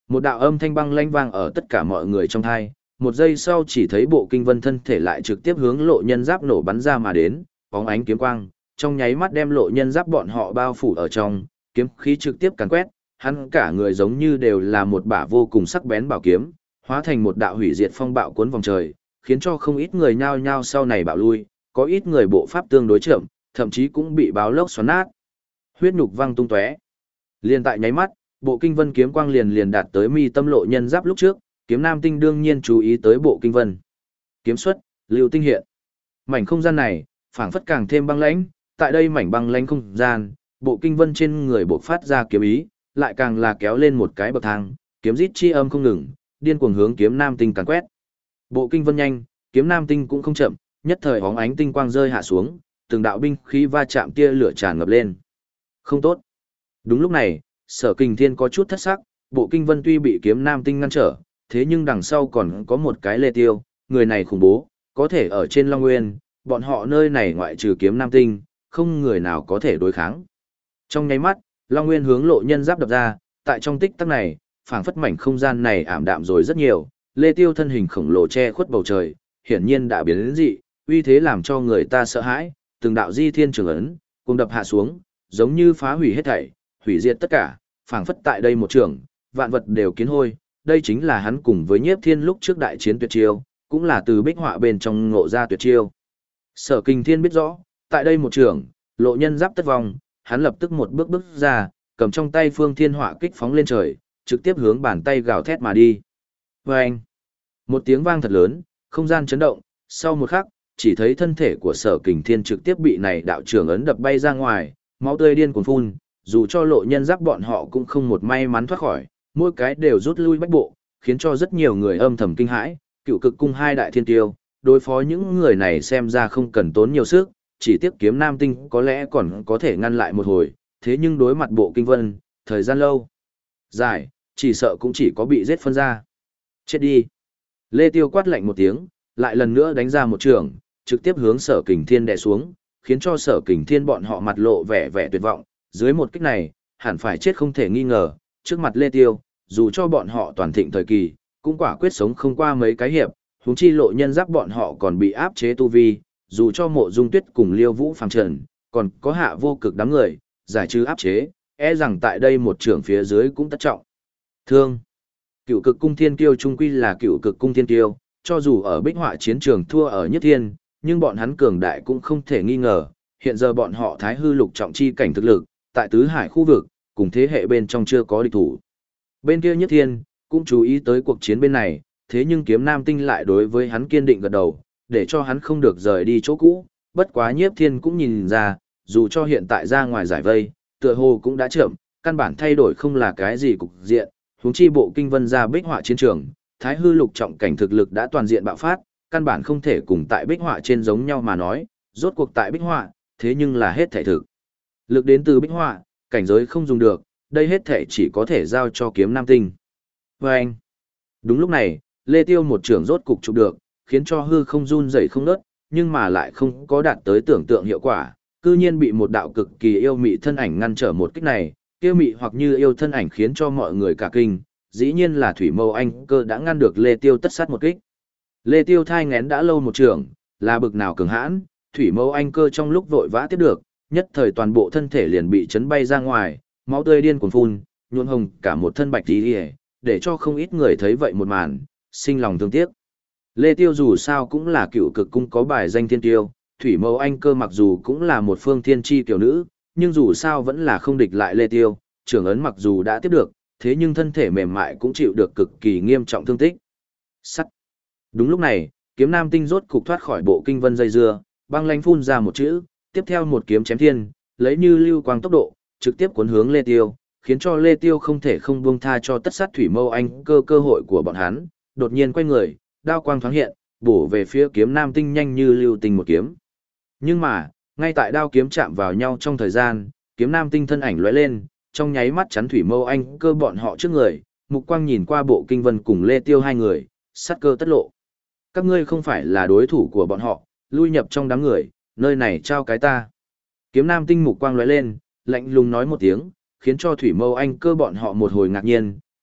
Một đạo âm thanh băng lanh vang ở tất cả mọi người trong thai, một giây sau chỉ thấy bộ kinh vân thân thể lại trực tiếp hướng lộ nhân giáp nổ bắn ra mà đến, bóng ánh kiếm quang, trong nháy mắt đem lộ nhân giáp bọn họ bao phủ ở trong, kiếm khí trực tiếp càn quét, hắn cả người giống như đều là một bả vô cùng sắc bén bảo kiếm, hóa thành một đạo hủy diệt phong bạo cuốn vòng trời, khiến cho không ít người nhao nhao sau này bạo lui, có ít người bộ pháp tương đối chậm, thậm chí cũng bị báo lốc xoắn nát. Huyết nhục văng tung tóe. Liên tại nháy mắt, bộ kinh vân kiếm quang liền đạt tới mi tâm lộ nhân giáp lúc trước, kiếm nam tinh đương nhiên chú ý tới bộ kinh vân. Kiếm xuất, lưu tinh hiện. Mảnh không gian này, phảng phất càng thêm băng lãnh, tại đây mảnh băng lãnh không gian, bộ kinh vân trên người bộc phát ra kiếm ý, lại càng là kéo lên một cái bậc thang, kiếm rít chi âm không ngừng, điên cuồng hướng kiếm nam tinh càn quét. Bộ kinh vân nhanh, kiếm nam tinh cũng không chậm, nhất thời hóng ánh tinh quang rơi hạ xuống, từng đạo binh khí va chạm tia lửa tràn ngập lên. Không tốt. Đúng lúc này, Sở Kình Thiên có chút thất sắc, bộ kinh vân tuy bị kiếm nam tinh ngăn trở, thế nhưng đằng sau còn có một cái Lê Tiêu, người này khủng bố, có thể ở trên Long Nguyên, bọn họ nơi này ngoại trừ kiếm nam tinh, không người nào có thể đối kháng. Trong nháy mắt, Long Nguyên hướng lộ nhân giáp đập ra, tại trong tích tắc này, phảng phất mảnh không gian này ảm đạm rồi rất nhiều, Lê Tiêu thân hình khổng lồ che khuất bầu trời, hiển nhiên đã biến đến dị, uy thế làm cho người ta sợ hãi, từng đạo di thiên trường ấn, cùng đập hạ xuống, giống như phá hủy hết thảy, hủy diệt tất cả, phảng phất tại đây một trường, vạn vật đều kiến hôi, đây chính là hắn cùng với Nhiếp Thiên lúc trước đại chiến tuyệt chiêu, cũng là từ bích họa bên trong ngộ ra tuyệt chiêu. Sở Kình Thiên biết rõ, tại đây một trường, lộ nhân giáp tất vong, hắn lập tức một bước bước ra, cầm trong tay phương thiên họa kích phóng lên trời, trực tiếp hướng bàn tay gào thét mà đi. Vâng! Một tiếng vang thật lớn, không gian chấn động, sau một khắc, chỉ thấy thân thể của Sở Kình Thiên trực tiếp bị này đạo trường ấn đập bay ra ngoài, máu tươi điên cuồng phun, dù cho lộ nhân giáp bọn họ cũng không một may mắn thoát khỏi, mỗi cái đều rút lui bách bộ, khiến cho rất nhiều người âm thầm kinh hãi, Cựu Cực cung hai đại thiên tiêu, đối phó những người này xem ra không cần tốn nhiều sức, chỉ tiếc kiếm nam tinh có lẽ còn có thể ngăn lại một hồi, thế nhưng đối mặt bộ kinh vân, thời gian lâu dài, chỉ sợ cũng chỉ có bị giết phân ra. Chết đi! Lê Tiêu quát lạnh một tiếng, lại lần nữa đánh ra một trường, trực tiếp hướng Sở Kình Thiên đè xuống, khiến cho Sở Kình Thiên bọn họ mặt lộ vẻ tuyệt vọng, dưới một kích này, hẳn phải chết không thể nghi ngờ, trước mặt Lê Tiêu, dù cho bọn họ toàn thịnh thời kỳ, cũng quả quyết sống không qua mấy cái hiệp, huống chi lộ nhân giáp bọn họ còn bị áp chế tu vi, dù cho Mộ Dung Tuyết cùng Liêu Vũ phàm trần, còn có Hạ Vô Cực đám người, giải trừ áp chế, e rằng tại đây một trưởng phía dưới cũng tất trọng. Thương. Cựu Cực cung thiên kiêu trung quy là Cựu Cực cung thiên kiêu, cho dù ở bích họa chiến trường thua ở nhất thiên, nhưng bọn hắn cường đại cũng không thể nghi ngờ, hiện giờ bọn họ thái hư lục trọng chi cảnh thực lực, tại tứ hải khu vực, cùng thế hệ bên trong chưa có địch thủ. Bên kia nhất thiên, cũng chú ý tới cuộc chiến bên này, thế nhưng kiếm nam tinh lại đối với hắn kiên định gật đầu, để cho hắn không được rời đi chỗ cũ, bất quá nhiếp thiên cũng nhìn ra, dù cho hiện tại ra ngoài giải vây, tựa hồ cũng đã chậm, căn bản thay đổi không là cái gì cục diện, huống chi bộ kinh vân ra bích họa chiến trường, thái hư lục trọng cảnh thực lực đã toàn diện bạo phát, căn bản không thể cùng tại bích họa trên giống nhau mà nói, rốt cuộc tại bích họa, thế nhưng là hết thể thực. Lực đến từ bích họa, cảnh giới không dùng được, đây hết thể chỉ có thể giao cho kiếm nam tinh. Và anh, đúng lúc này, Lê Tiêu một trưởng rốt cục chụp được, khiến cho hư không run rẩy không nớt, nhưng mà lại không có đạt tới tưởng tượng hiệu quả, cư nhiên bị một đạo cực kỳ yêu mị thân ảnh ngăn trở một kích này, yêu mị hoặc như yêu thân ảnh khiến cho mọi người cả kinh, dĩ nhiên là Thủy Mâu Anh Cơ đã ngăn được Lê Tiêu tất sát một kích. Lê Tiêu thai ngén đã lâu một trường, là bực nào cường hãn, Thủy Mâu Anh Cơ trong lúc vội vã tiếp được, nhất thời toàn bộ thân thể liền bị chấn bay ra ngoài, máu tươi điên cuồng phun, nhuộm hồng cả một thân bạch tí đi, để cho không ít người thấy vậy một màn, sinh lòng thương tiếc. Lê Tiêu dù sao cũng là Cựu Cực cung có bài danh thiên tiêu, Thủy Mâu Anh Cơ mặc dù cũng là một phương thiên chi tiểu nữ, nhưng dù sao vẫn là không địch lại Lê Tiêu, trưởng ấn mặc dù đã tiếp được, thế nhưng thân thể mềm mại cũng chịu được cực kỳ nghiêm trọng thương tích. Sắt. Đúng lúc này, kiếm nam tinh rốt cục thoát khỏi bộ kinh vân dây dưa, băng lãnh phun ra một chữ, tiếp theo một kiếm chém thiên, lấy như lưu quang tốc độ, trực tiếp cuốn hướng Lê Tiêu, khiến cho Lê Tiêu không thể không buông tha cho tất sát Thủy Mâu Anh Cơ cơ hội của bọn hắn, đột nhiên quay người, đao quang thoáng hiện, bổ về phía kiếm nam tinh nhanh như lưu tình một kiếm. Nhưng mà, ngay tại đao kiếm chạm vào nhau trong thời gian, kiếm nam tinh thân ảnh lóe lên, trong nháy mắt chắn Thủy Mâu Anh Cơ bọn họ trước người, mục quang nhìn qua bộ kinh vân cùng Lê Tiêu hai người, sát cơ tất lộ. Các ngươi không phải là đối thủ của bọn họ, lui nhập trong đám người, nơi này trao cái ta. Kiếm nam tinh mục quang lóe lên, lạnh lùng nói một tiếng, khiến cho Thủy Mâu Anh Cơ bọn họ một hồi ngạc nhiên,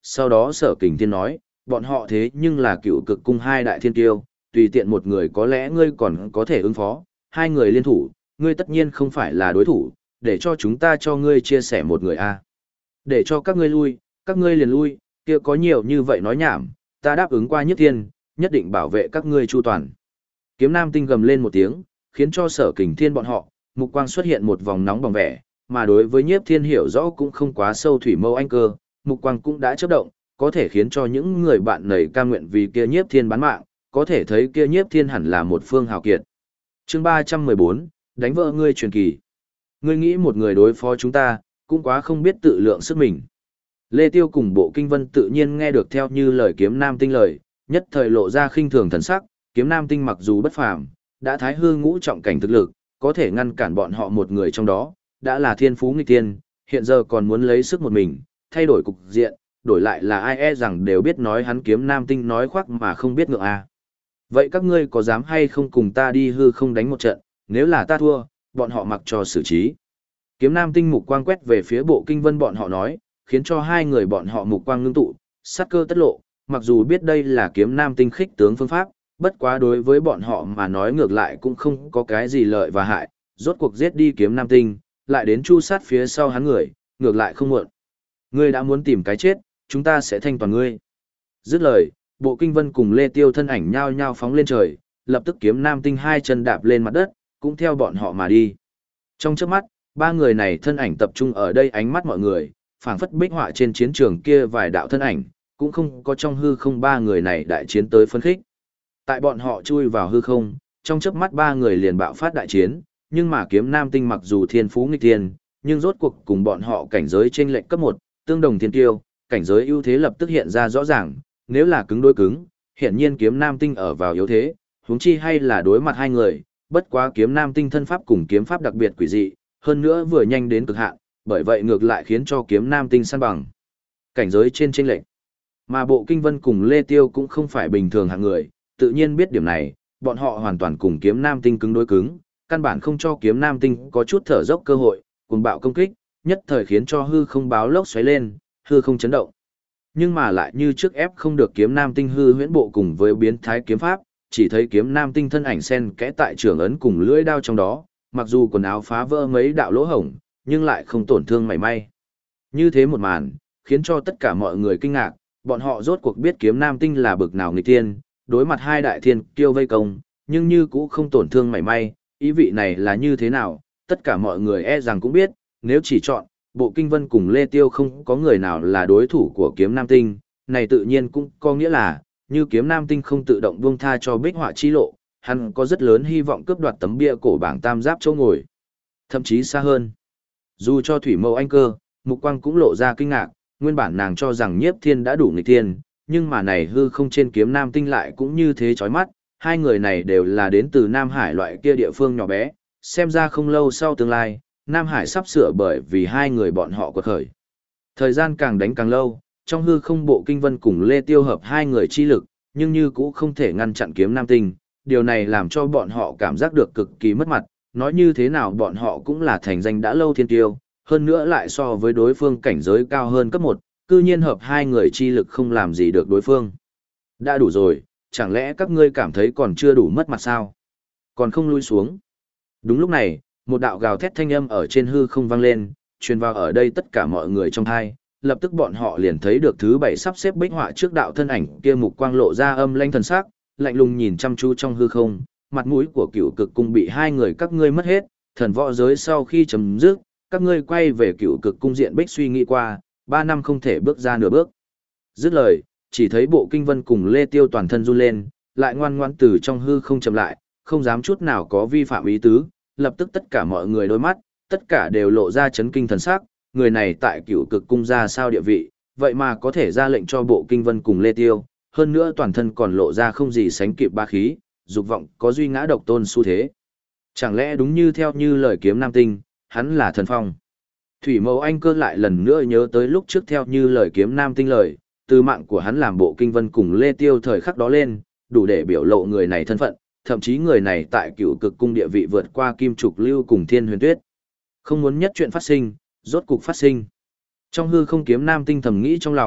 sau đó Sở Kình Thiên nói, bọn họ thế nhưng là cựu cực cung hai đại thiên tiêu, tùy tiện một người có lẽ ngươi còn có thể ứng phó, hai người liên thủ, ngươi tất nhiên không phải là đối thủ, để cho chúng ta cho ngươi chia sẻ một người a. Để cho các ngươi lui, các ngươi liền lui, kia có nhiều như vậy nói nhảm, ta đáp ứng qua Nhiếp Thiên, nhất định bảo vệ các ngươi chu toàn. Kiếm Nam Tinh gầm lên một tiếng, khiến cho Sở Kình Thiên bọn họ, mục quang xuất hiện một vòng nóng bỏng vẻ, mà đối với Nhiếp Thiên hiểu rõ cũng không quá sâu thủy mâu anh cơ, mục quang cũng đã chớp động, có thể khiến cho những người bạn nảy cam nguyện vì kia Nhiếp Thiên bán mạng, có thể thấy kia Nhiếp Thiên hẳn là một phương hào kiệt. Chương 314, đánh vỡ ngươi truyền kỳ. Ngươi nghĩ một người đối phó chúng ta, cũng quá không biết tự lượng sức mình. Lê Tiêu cùng Bộ Kinh Vân tự nhiên nghe được theo như lời Kiếm Nam Tinh lời, nhất thời lộ ra khinh thường thần sắc, Kiếm Nam Tinh mặc dù bất phàm, đã thái hư ngũ trọng cảnh thực lực, có thể ngăn cản bọn họ một người trong đó, đã là thiên phú nghịch tiên, hiện giờ còn muốn lấy sức một mình, thay đổi cục diện, đổi lại là ai e rằng đều biết nói hắn Kiếm Nam Tinh nói khoác mà không biết ngượng à. Vậy các ngươi có dám hay không cùng ta đi hư không đánh một trận, nếu là ta thua, bọn họ mặc cho xử trí. Kiếm Nam Tinh mục quang quét về phía Bộ Kinh Vân bọn họ nói, khiến cho hai người bọn họ mục quang ngưng tụ, sát cơ tất lộ, mặc dù biết đây là Kiếm Nam Tinh khích tướng phương pháp, bất quá đối với bọn họ mà nói ngược lại cũng không có cái gì lợi và hại, rốt cuộc giết đi Kiếm Nam Tinh, lại đến chu sát phía sau hắn người, ngược lại không muộn. Ngươi đã muốn tìm cái chết, chúng ta sẽ thanh toàn ngươi. Dứt lời, Bộ Kinh Vân cùng Lê Tiêu thân ảnh nhao nhao phóng lên trời, lập tức Kiếm Nam Tinh hai chân đạp lên mặt đất, cũng theo bọn họ mà đi. Trong chớp mắt, ba người này thân ảnh tập trung ở đây ánh mắt mọi người, phảng phất bích họa trên chiến trường kia vài đạo thân ảnh, cũng không có trong hư không ba người này đại chiến tới phấn khích. Tại bọn họ chui vào hư không, trong chớp mắt ba người liền bạo phát đại chiến, nhưng mà Kiếm Nam Tinh mặc dù thiên phú nghịch thiên, nhưng rốt cuộc cùng bọn họ cảnh giới chênh lệch cấp 1, tương đồng thiên tiêu, cảnh giới ưu thế lập tức hiện ra rõ ràng, nếu là cứng đối cứng, hiển nhiên Kiếm Nam Tinh ở vào yếu thế, huống chi hay là đối mặt hai người, bất quá Kiếm Nam Tinh thân pháp cùng kiếm pháp đặc biệt quỷ dị, hơn nữa vừa nhanh đến cực hạn, bởi vậy ngược lại khiến cho Kiếm Nam Tinh săn bằng. Cảnh giới trên chênh lệch. Mà Bộ Kinh Vân cùng Lê Tiêu cũng không phải bình thường hạng người, tự nhiên biết điểm này, bọn họ hoàn toàn cùng Kiếm Nam Tinh cứng đối cứng, căn bản không cho Kiếm Nam Tinh có chút thở dốc cơ hội, cuồng bạo công kích, nhất thời khiến cho hư không báo lốc xoáy lên, hư không chấn động. Nhưng mà lại như trước ép không được Kiếm Nam Tinh hư huyễn bộ cùng với biến thái kiếm pháp, chỉ thấy Kiếm Nam Tinh thân ảnh sen kẽ tại trường ấn cùng lưỡi đao trong đó, mặc dù quần áo phá vỡ mấy đạo lỗ hổng, nhưng lại không tổn thương mảy may. Như thế một màn, khiến cho tất cả mọi người kinh ngạc, bọn họ rốt cuộc biết Kiếm Nam Tinh là bực nào nghịch thiên, đối mặt hai đại thiên kiêu vây công, nhưng như cũ không tổn thương mảy may, ý vị này là như thế nào, tất cả mọi người e rằng cũng biết, nếu chỉ chọn, Bộ Kinh Vân cùng Lê Tiêu không có người nào là đối thủ của Kiếm Nam Tinh, này tự nhiên cũng có nghĩa là, như Kiếm Nam Tinh không tự động buông tha cho bích họa chi lộ, hắn có rất lớn hy vọng cướp đoạt tấm bia cổ bảng tam giáp chỗ ngồi. Thậm chí xa hơn. Dù cho Thủy Mâu Anh Cơ, Mục Quang cũng lộ ra kinh ngạc, nguyên bản nàng cho rằng Nhiếp Thiên đã đủ nghịch thiên, nhưng mà này hư không trên Kiếm Nam Tinh lại cũng như thế chói mắt, hai người này đều là đến từ Nam Hải loại kia địa phương nhỏ bé, xem ra không lâu sau tương lai, Nam Hải sắp sửa bởi vì hai người bọn họ quật khởi. Thời gian càng đánh càng lâu, trong hư không Bộ Kinh Vân cùng Lê Tiêu hợp hai người chi lực, nhưng như cũ không thể ngăn chặn Kiếm Nam Tinh, điều này làm cho bọn họ cảm giác được cực kỳ mất mặt, nói như thế nào bọn họ cũng là thành danh đã lâu thiên tiêu, hơn nữa lại so với đối phương cảnh giới cao hơn cấp 1, cư nhiên hợp hai người chi lực không làm gì được đối phương. Đã đủ rồi, chẳng lẽ các ngươi cảm thấy còn chưa đủ mất mặt sao? Còn không lui xuống. Đúng lúc này, một đạo gào thét thanh âm ở trên hư không vang lên, truyền vào ở đây tất cả mọi người trong thai, lập tức bọn họ liền thấy được thứ 7 sắp xếp bích họa trước đạo thân ảnh kia mục quang lộ ra âm lanh thần sắc, lạnh lùng nhìn chăm chú trong hư không, mặt mũi của Cựu Cực cung bị hai người các ngươi mất hết, thần võ giới sau khi chấm dứt, các ngươi quay về Cựu Cực cung diện bích suy nghĩ qua, 3 năm không thể bước ra nửa bước. Dứt lời, chỉ thấy Bộ Kinh Vân cùng Lê Tiêu toàn thân run lên, lại ngoan ngoãn từ trong hư không chậm lại, không dám chút nào có vi phạm ý tứ, lập tức tất cả mọi người đôi mắt, tất cả đều lộ ra chấn kinh thần sắc, người này tại Cựu Cực cung ra sao địa vị, vậy mà có thể ra lệnh cho Bộ Kinh Vân cùng Lê Tiêu, hơn nữa toàn thân còn lộ ra không gì sánh kịp ba khí, dục vọng có duy ngã độc tôn xu thế. Chẳng lẽ đúng như theo như lời Kiếm Nam Tinh, hắn là thần phong? Thủy Mâu Anh Cơ lại lần nữa nhớ tới lúc trước theo như lời Kiếm Nam Tinh lời, từ mạng của hắn làm Bộ Kinh Vân cùng Lê Tiêu thời khắc đó lên, đủ để biểu lộ người này thân phận, thậm chí người này tại Cựu Cực cung địa vị vượt qua Kim Trục Lưu cùng Thiên Huyền Tuyết. Không muốn nhất chuyện phát sinh, rốt cục phát sinh. Trong hư không Kiếm Nam Tinh thầm nghĩ trong lòng,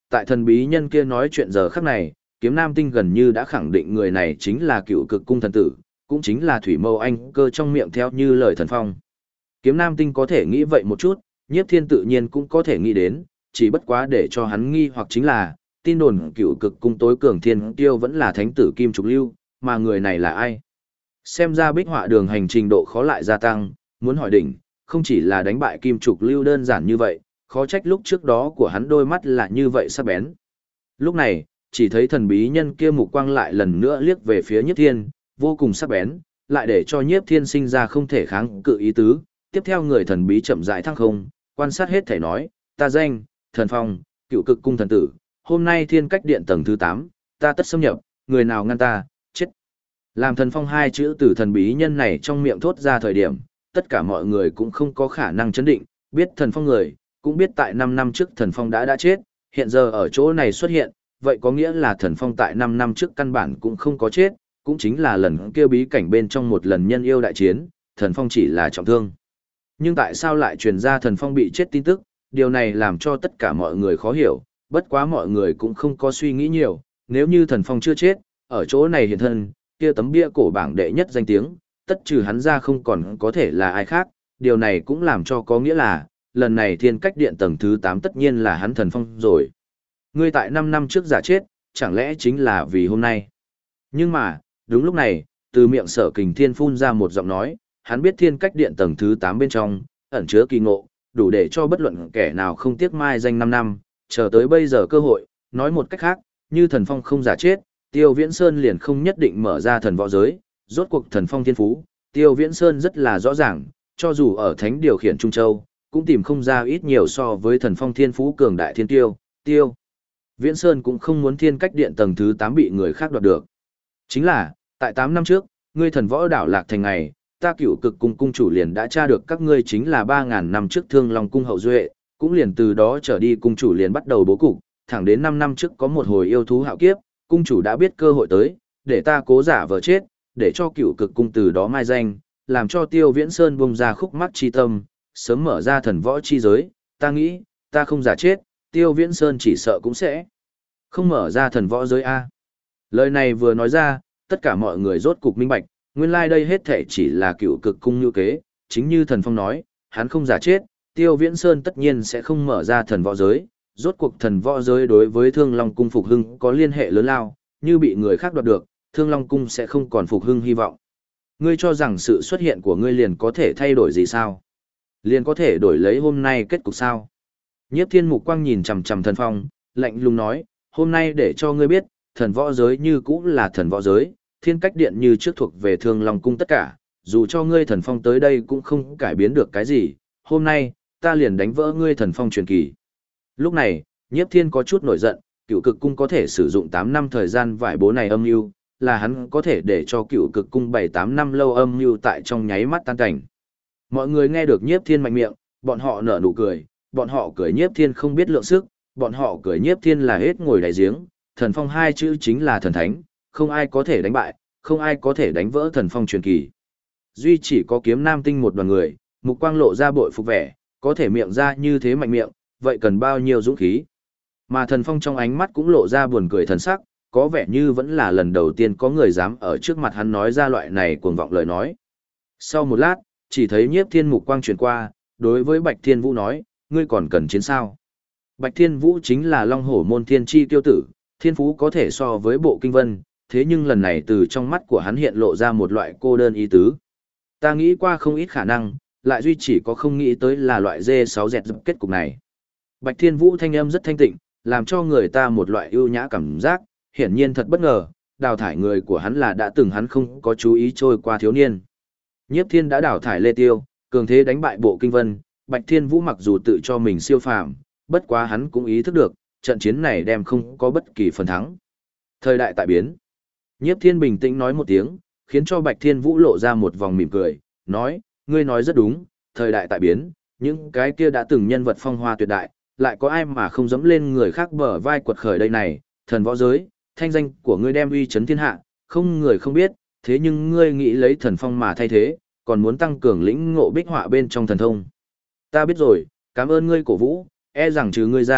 tại thần bí nhân kia nói chuyện giờ khắc này, Kiếm Nam Tinh gần như đã khẳng định người này chính là Cựu Cực Cung thần tử, cũng chính là Thủy Mâu Anh Cơ trong miệng theo như lời thần phong. Kiếm Nam Tinh có thể nghĩ vậy một chút, Nhiếp Thiên tự nhiên cũng có thể nghĩ đến, chỉ bất quá để cho hắn nghi hoặc chính là, tin đồn Cựu Cực Cung tối cường thiên tiêu vẫn là thánh tử Kim Trục Lưu, mà người này là ai? Xem ra bích họa đường hành trình độ khó lại gia tăng, muốn hỏi đỉnh, không chỉ là đánh bại Kim Trục Lưu đơn giản như vậy, khó trách lúc trước đó của hắn đôi mắt là như vậy sắc bén. Lúc này, chỉ thấy thần bí nhân kia mục quang lại lần nữa liếc về phía Nhiếp Thiên, vô cùng sắc bén, lại để cho Nhiếp Thiên sinh ra không thể kháng cự ý tứ. Tiếp theo người thần bí chậm rãi thăng không, quan sát hết thể nói, ta danh, thần phong, Cựu Cực Cung thần tử, hôm nay thiên cách điện tầng thứ 8, ta tất xâm nhập, người nào ngăn ta, chết. Làm thần phong hai chữ từ thần bí nhân này trong miệng thốt ra thời điểm, tất cả mọi người cũng không có khả năng chấn định, biết thần phong người, cũng biết tại 5 năm trước thần phong đã chết, hiện giờ ở chỗ này xuất hiện, vậy có nghĩa là thần phong tại 5 năm trước căn bản cũng không có chết, cũng chính là lần kia bí cảnh bên trong một lần nhân yêu đại chiến, thần phong chỉ là trọng thương. Nhưng tại sao lại truyền ra thần phong bị chết tin tức, điều này làm cho tất cả mọi người khó hiểu, bất quá mọi người cũng không có suy nghĩ nhiều, nếu như thần phong chưa chết, ở chỗ này hiện thân, kia tấm bia cổ bảng đệ nhất danh tiếng, tất trừ hắn ra không còn có thể là ai khác, điều này cũng làm cho có nghĩa là, lần này thiên cách điện tầng thứ 8 tất nhiên là hắn thần phong rồi. Ngươi tại 5 năm trước giả chết, chẳng lẽ chính là vì hôm nay? Nhưng mà, đúng lúc này, từ miệng Sở Kình Thiên phun ra một giọng nói, hắn biết thiên cách điện tầng thứ 8 bên trong, ẩn chứa kỳ ngộ, đủ để cho bất luận kẻ nào không tiếc mai danh 5 năm, chờ tới bây giờ cơ hội, nói một cách khác, như thần phong không giả chết, Tiêu Viễn Sơn liền không nhất định mở ra thần võ giới, rốt cuộc thần phong thiên phú, Tiêu Viễn Sơn rất là rõ ràng, cho dù ở thánh điều khiển Trung Châu, cũng tìm không ra ít nhiều so với thần phong thiên phú cường đại thiên tiêu, Tiêu Viễn Sơn cũng không muốn thiên cách điện tầng thứ 8 bị người khác đoạt được. Chính là, tại 8 năm trước, ngươi thần võ đảo lạc thành ngày, ta Cựu Cực Cung cung chủ liền đã tra được các ngươi chính là 3.000 năm trước Thương Long cung hậu duệ, cũng liền từ đó trở đi cung chủ liền bắt đầu bố cục, thẳng đến 5 năm trước có một hồi yêu thú hạo kiếp, cung chủ đã biết cơ hội tới, để ta cố giả vờ chết, để cho Cựu Cực Cung từ đó mai danh, làm cho Tiêu Viễn Sơn bung ra khúc mắc chi tâm, sớm mở ra thần võ chi giới, ta nghĩ, ta không giả chết, Tiêu Viễn Sơn chỉ sợ cũng sẽ không mở ra thần võ giới A. Lời này vừa nói ra, tất cả mọi người rốt cục minh bạch, nguyên lai đây hết thể chỉ là Cựu Cực Cung như kế, chính như thần phong nói, hắn không giả chết, Tiêu Viễn Sơn tất nhiên sẽ không mở ra thần võ giới, rốt cuộc thần võ giới đối với Thương Long cung phục hưng có liên hệ lớn lao, như bị người khác đoạt được, Thương Long cung sẽ không còn phục hưng hy vọng. Ngươi cho rằng sự xuất hiện của ngươi liền có thể thay đổi gì sao? Liền có thể đổi lấy hôm nay kết cục sao? Nhiếp Thiên mục quang nhìn chằm chằm thần phong, lạnh lùng nói, hôm nay để cho ngươi biết, thần võ giới như cũ là thần võ giới, thiên cách điện như trước thuộc về Thương Long cung tất cả, dù cho ngươi thần phong tới đây cũng không cải biến được cái gì, hôm nay, ta liền đánh vỡ ngươi thần phong truyền kỳ. Lúc này, Nhiếp Thiên có chút nổi giận, Cựu Cực Cung có thể sử dụng 8 năm thời gian vải bố này âm mưu, là hắn có thể để cho Cựu Cực Cung 7-8 năm lâu âm mưu tại trong nháy mắt tan cảnh. Mọi người nghe được Nhiếp Thiên mạnh miệng, bọn họ nở nụ cười, bọn họ cười Nhiếp Thiên không biết lượng sức, bọn họ cười Nhiếp Thiên là hết ngồi đáy giếng, thần phong hai chữ chính là thần thánh, không ai có thể đánh bại, không ai có thể đánh vỡ thần phong truyền kỳ. Duy chỉ có Kiếm Nam Tinh một đoàn người, mục quang lộ ra bội phục vẻ, có thể miệng ra như thế mạnh miệng, vậy cần bao nhiêu dũng khí. Mà thần phong trong ánh mắt cũng lộ ra buồn cười thần sắc, có vẻ như vẫn là lần đầu tiên có người dám ở trước mặt hắn nói ra loại này cuồng vọng lời nói. Sau một lát, chỉ thấy Nhiếp Thiên mục quang chuyển qua, đối với Bạch Thiên Vũ nói, ngươi còn cần chiến sao? Bạch Thiên Vũ chính là Long Hổ môn thiên chi tiêu tử, thiên phú có thể so với bộ kinh vân, thế nhưng lần này từ trong mắt của hắn hiện lộ ra một loại cô đơn ý tứ. Ta nghĩ qua không ít khả năng, lại duy chỉ có không nghĩ tới là loại D6 dẹt dập kết cục này. Bạch Thiên Vũ thanh âm rất thanh tịnh, làm cho người ta một loại ưu nhã cảm giác, hiển nhiên thật bất ngờ, đào thải người của hắn là đã từng hắn không có chú ý trôi qua thiếu niên. Nhiếp Thiên đã đào thải Lê Tiêu, cường thế đánh bại bộ kinh vân, Bạch Thiên Vũ mặc dù tự cho mình siêu phàm, bất quá hắn cũng ý thức được, trận chiến này đem không có bất kỳ phần thắng. Thời đại tại biến. Nhiếp Thiên bình tĩnh nói một tiếng, khiến cho Bạch Thiên Vũ lộ ra một vòng mỉm cười, nói, ngươi nói rất đúng, thời đại tại biến, những cái kia đã từng nhân vật phong hoa tuyệt đại, lại có ai mà không dẫm lên người khác bờ vai quật khởi đây này, thần võ giới, thanh danh của ngươi đem uy chấn thiên hạ, không người không biết, thế nhưng ngươi nghĩ lấy thần phong mà thay thế, còn muốn tăng cường lĩnh ngộ bích họa bên trong thần thông. Ta biết rồi, cảm ơn ngươi cổ vũ, e rằng trừ ngươi ra,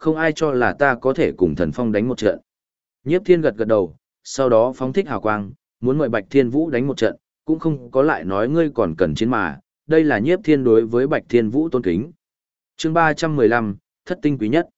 không ai cho là ta có thể cùng thần phong đánh một trận. Nhiếp Thiên gật gật đầu, sau đó phóng thích hào quang, muốn mời Bạch Thiên Vũ đánh một trận, cũng không có lại nói ngươi còn cần chiến mà, đây là Nhiếp Thiên đối với Bạch Thiên Vũ tôn kính. Chương 315, thất tinh quý nhất.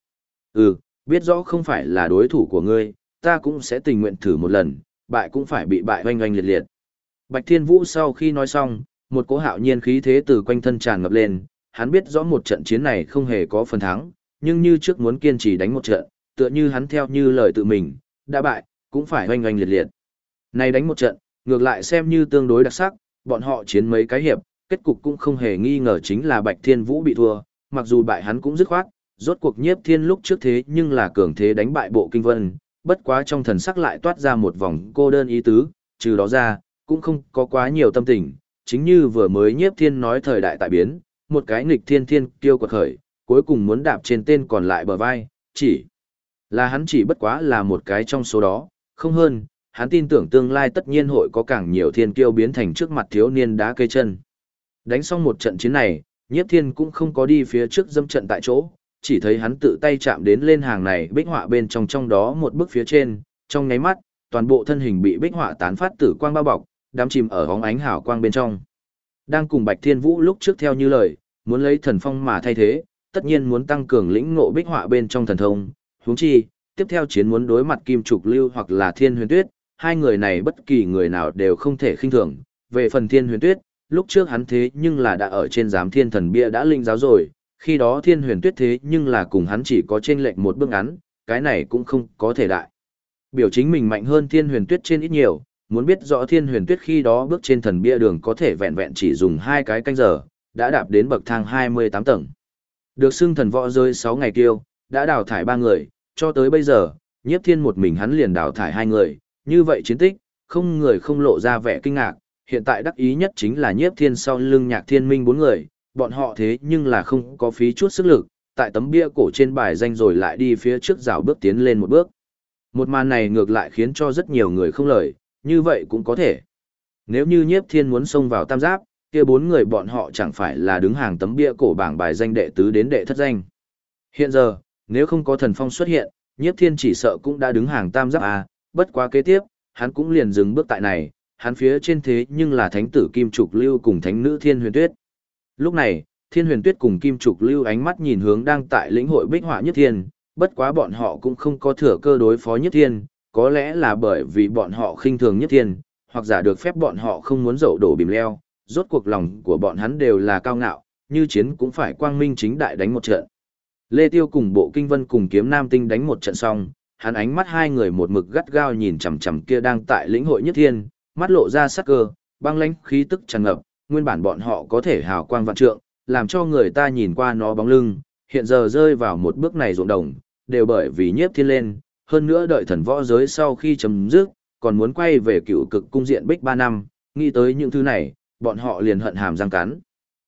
Biết rõ không phải là đối thủ của ngươi, ta cũng sẽ tình nguyện thử một lần, bại cũng phải bị bại oanh oanh liệt liệt. Bạch Thiên Vũ sau khi nói xong, một cỗ hạo nhiên khí thế từ quanh thân tràn ngập lên, hắn biết rõ một trận chiến này không hề có phần thắng, nhưng như trước muốn kiên trì đánh một trận, tựa như hắn theo như lời tự mình, đã bại, cũng phải oanh oanh liệt liệt. Này đánh một trận, ngược lại xem như tương đối đặc sắc, bọn họ chiến mấy cái hiệp, kết cục cũng không hề nghi ngờ chính là Bạch Thiên Vũ bị thua, mặc dù bại hắn cũng dứt khoát, rốt cuộc Nhiếp Thiên lúc trước thế nhưng là cường thế đánh bại Bộ Kinh Vân, bất quá trong thần sắc lại toát ra một vòng cô đơn ý tứ, trừ đó ra, cũng không có quá nhiều tâm tình, chính như vừa mới Nhiếp Thiên nói thời đại tại biến, một cái nghịch thiên thiên kiêu quật khởi, cuối cùng muốn đạp trên tên còn lại bờ vai, chỉ là hắn chỉ bất quá là một cái trong số đó, không hơn, hắn tin tưởng tương lai tất nhiên hội có càng nhiều thiên kiêu biến thành trước mặt thiếu niên đá cây chân. Đánh xong một trận chiến này, Nhiếp Thiên cũng không có đi phía trước dâm trận tại chỗ, chỉ thấy hắn tự tay chạm đến lên hàng này bích họa bên trong đó một bức phía trên, trong nháy mắt, toàn bộ thân hình bị bích họa tán phát tử quang bao bọc, đắm chìm ở hóng ánh hào quang bên trong. Đang cùng Bạch Thiên Vũ lúc trước theo như lời, muốn lấy thần phong mà thay thế, tất nhiên muốn tăng cường lĩnh ngộ bích họa bên trong thần thông, huống chi, tiếp theo chiến muốn đối mặt Kim Trục Lưu hoặc là Thiên Huyền Tuyết, hai người này bất kỳ người nào đều không thể khinh thường. Về phần Thiên Huyền Tuyết, lúc trước hắn thế nhưng là đã ở trên giám thiên thần bia đã linh giáo rồi, khi đó Thiên Huyền Tuyết thế nhưng là cùng hắn chỉ có chênh lệch một bước ngắn, cái này cũng không có thể đại biểu chính mình mạnh hơn Thiên Huyền Tuyết trên ít nhiều, muốn biết rõ Thiên Huyền Tuyết khi đó bước trên thần bia đường có thể vẹn vẹn chỉ dùng 2 cái canh giờ, đã đạp đến bậc thang 28 tầng. Được xưng thần võ rơi 6 ngày tiêu, đã đào thải 3 người, cho tới bây giờ, Nhiếp Thiên một mình hắn liền đào thải 2 người, như vậy chiến tích, không người không lộ ra vẻ kinh ngạc, hiện tại đắc ý nhất chính là Nhiếp Thiên sau lưng Nhạc Thiên Minh 4 người, bọn họ thế nhưng là không có phí chút sức lực, tại tấm bia cổ trên bài danh rồi lại đi phía trước rào bước tiến lên một bước. Một màn này ngược lại khiến cho rất nhiều người không lời, như vậy cũng có thể. Nếu như Nhiếp Thiên muốn xông vào tam giáp, kia 4 người bọn họ chẳng phải là đứng hàng tấm bia cổ bảng bài danh đệ tứ đến đệ thất danh. Hiện giờ, nếu không có thần phong xuất hiện, Nhiếp Thiên chỉ sợ cũng đã đứng hàng tam giáp à, bất quá kế tiếp, hắn cũng liền dừng bước tại này, hắn phía trên thế nhưng là thánh tử Kim Trục Lưu cùng thánh nữ Thiên Huyền Tuyết. Lúc này, Thiên Huyền Tuyết cùng Kim Trục Lưu ánh mắt nhìn hướng đang tại lĩnh hội bích họa Nhiếp Thiên, bất quá bọn họ cũng không có thừa cơ đối phó Nhiếp Thiên, có lẽ là bởi vì bọn họ khinh thường Nhiếp Thiên, hoặc giả được phép bọn họ không muốn dậu đổ bìm leo, rốt cuộc lòng của bọn hắn đều là cao ngạo, như chiến cũng phải quang minh chính đại đánh một trận. Lê Tiêu cùng Bộ Kinh Vân cùng Kiếm Nam Tinh đánh một trận xong, hắn ánh mắt hai người một mực gắt gao nhìn chằm chằm kia đang tại lĩnh hội Nhiếp Thiên, mắt lộ ra sắc cơ, băng lãnh khí tức tràn ngập, nguyên bản bọn họ có thể hào quang vạn trượng, làm cho người ta nhìn qua nó bóng lưng, hiện giờ rơi vào một bước này ruộng đồng, đều bởi vì Nhiếp Thiên lên, hơn nữa đợi thần võ giới sau khi chấm dứt, còn muốn quay về Cựu Cực cung diện bích 3 năm, nghĩ tới những thứ này, bọn họ liền hận hàm răng cắn.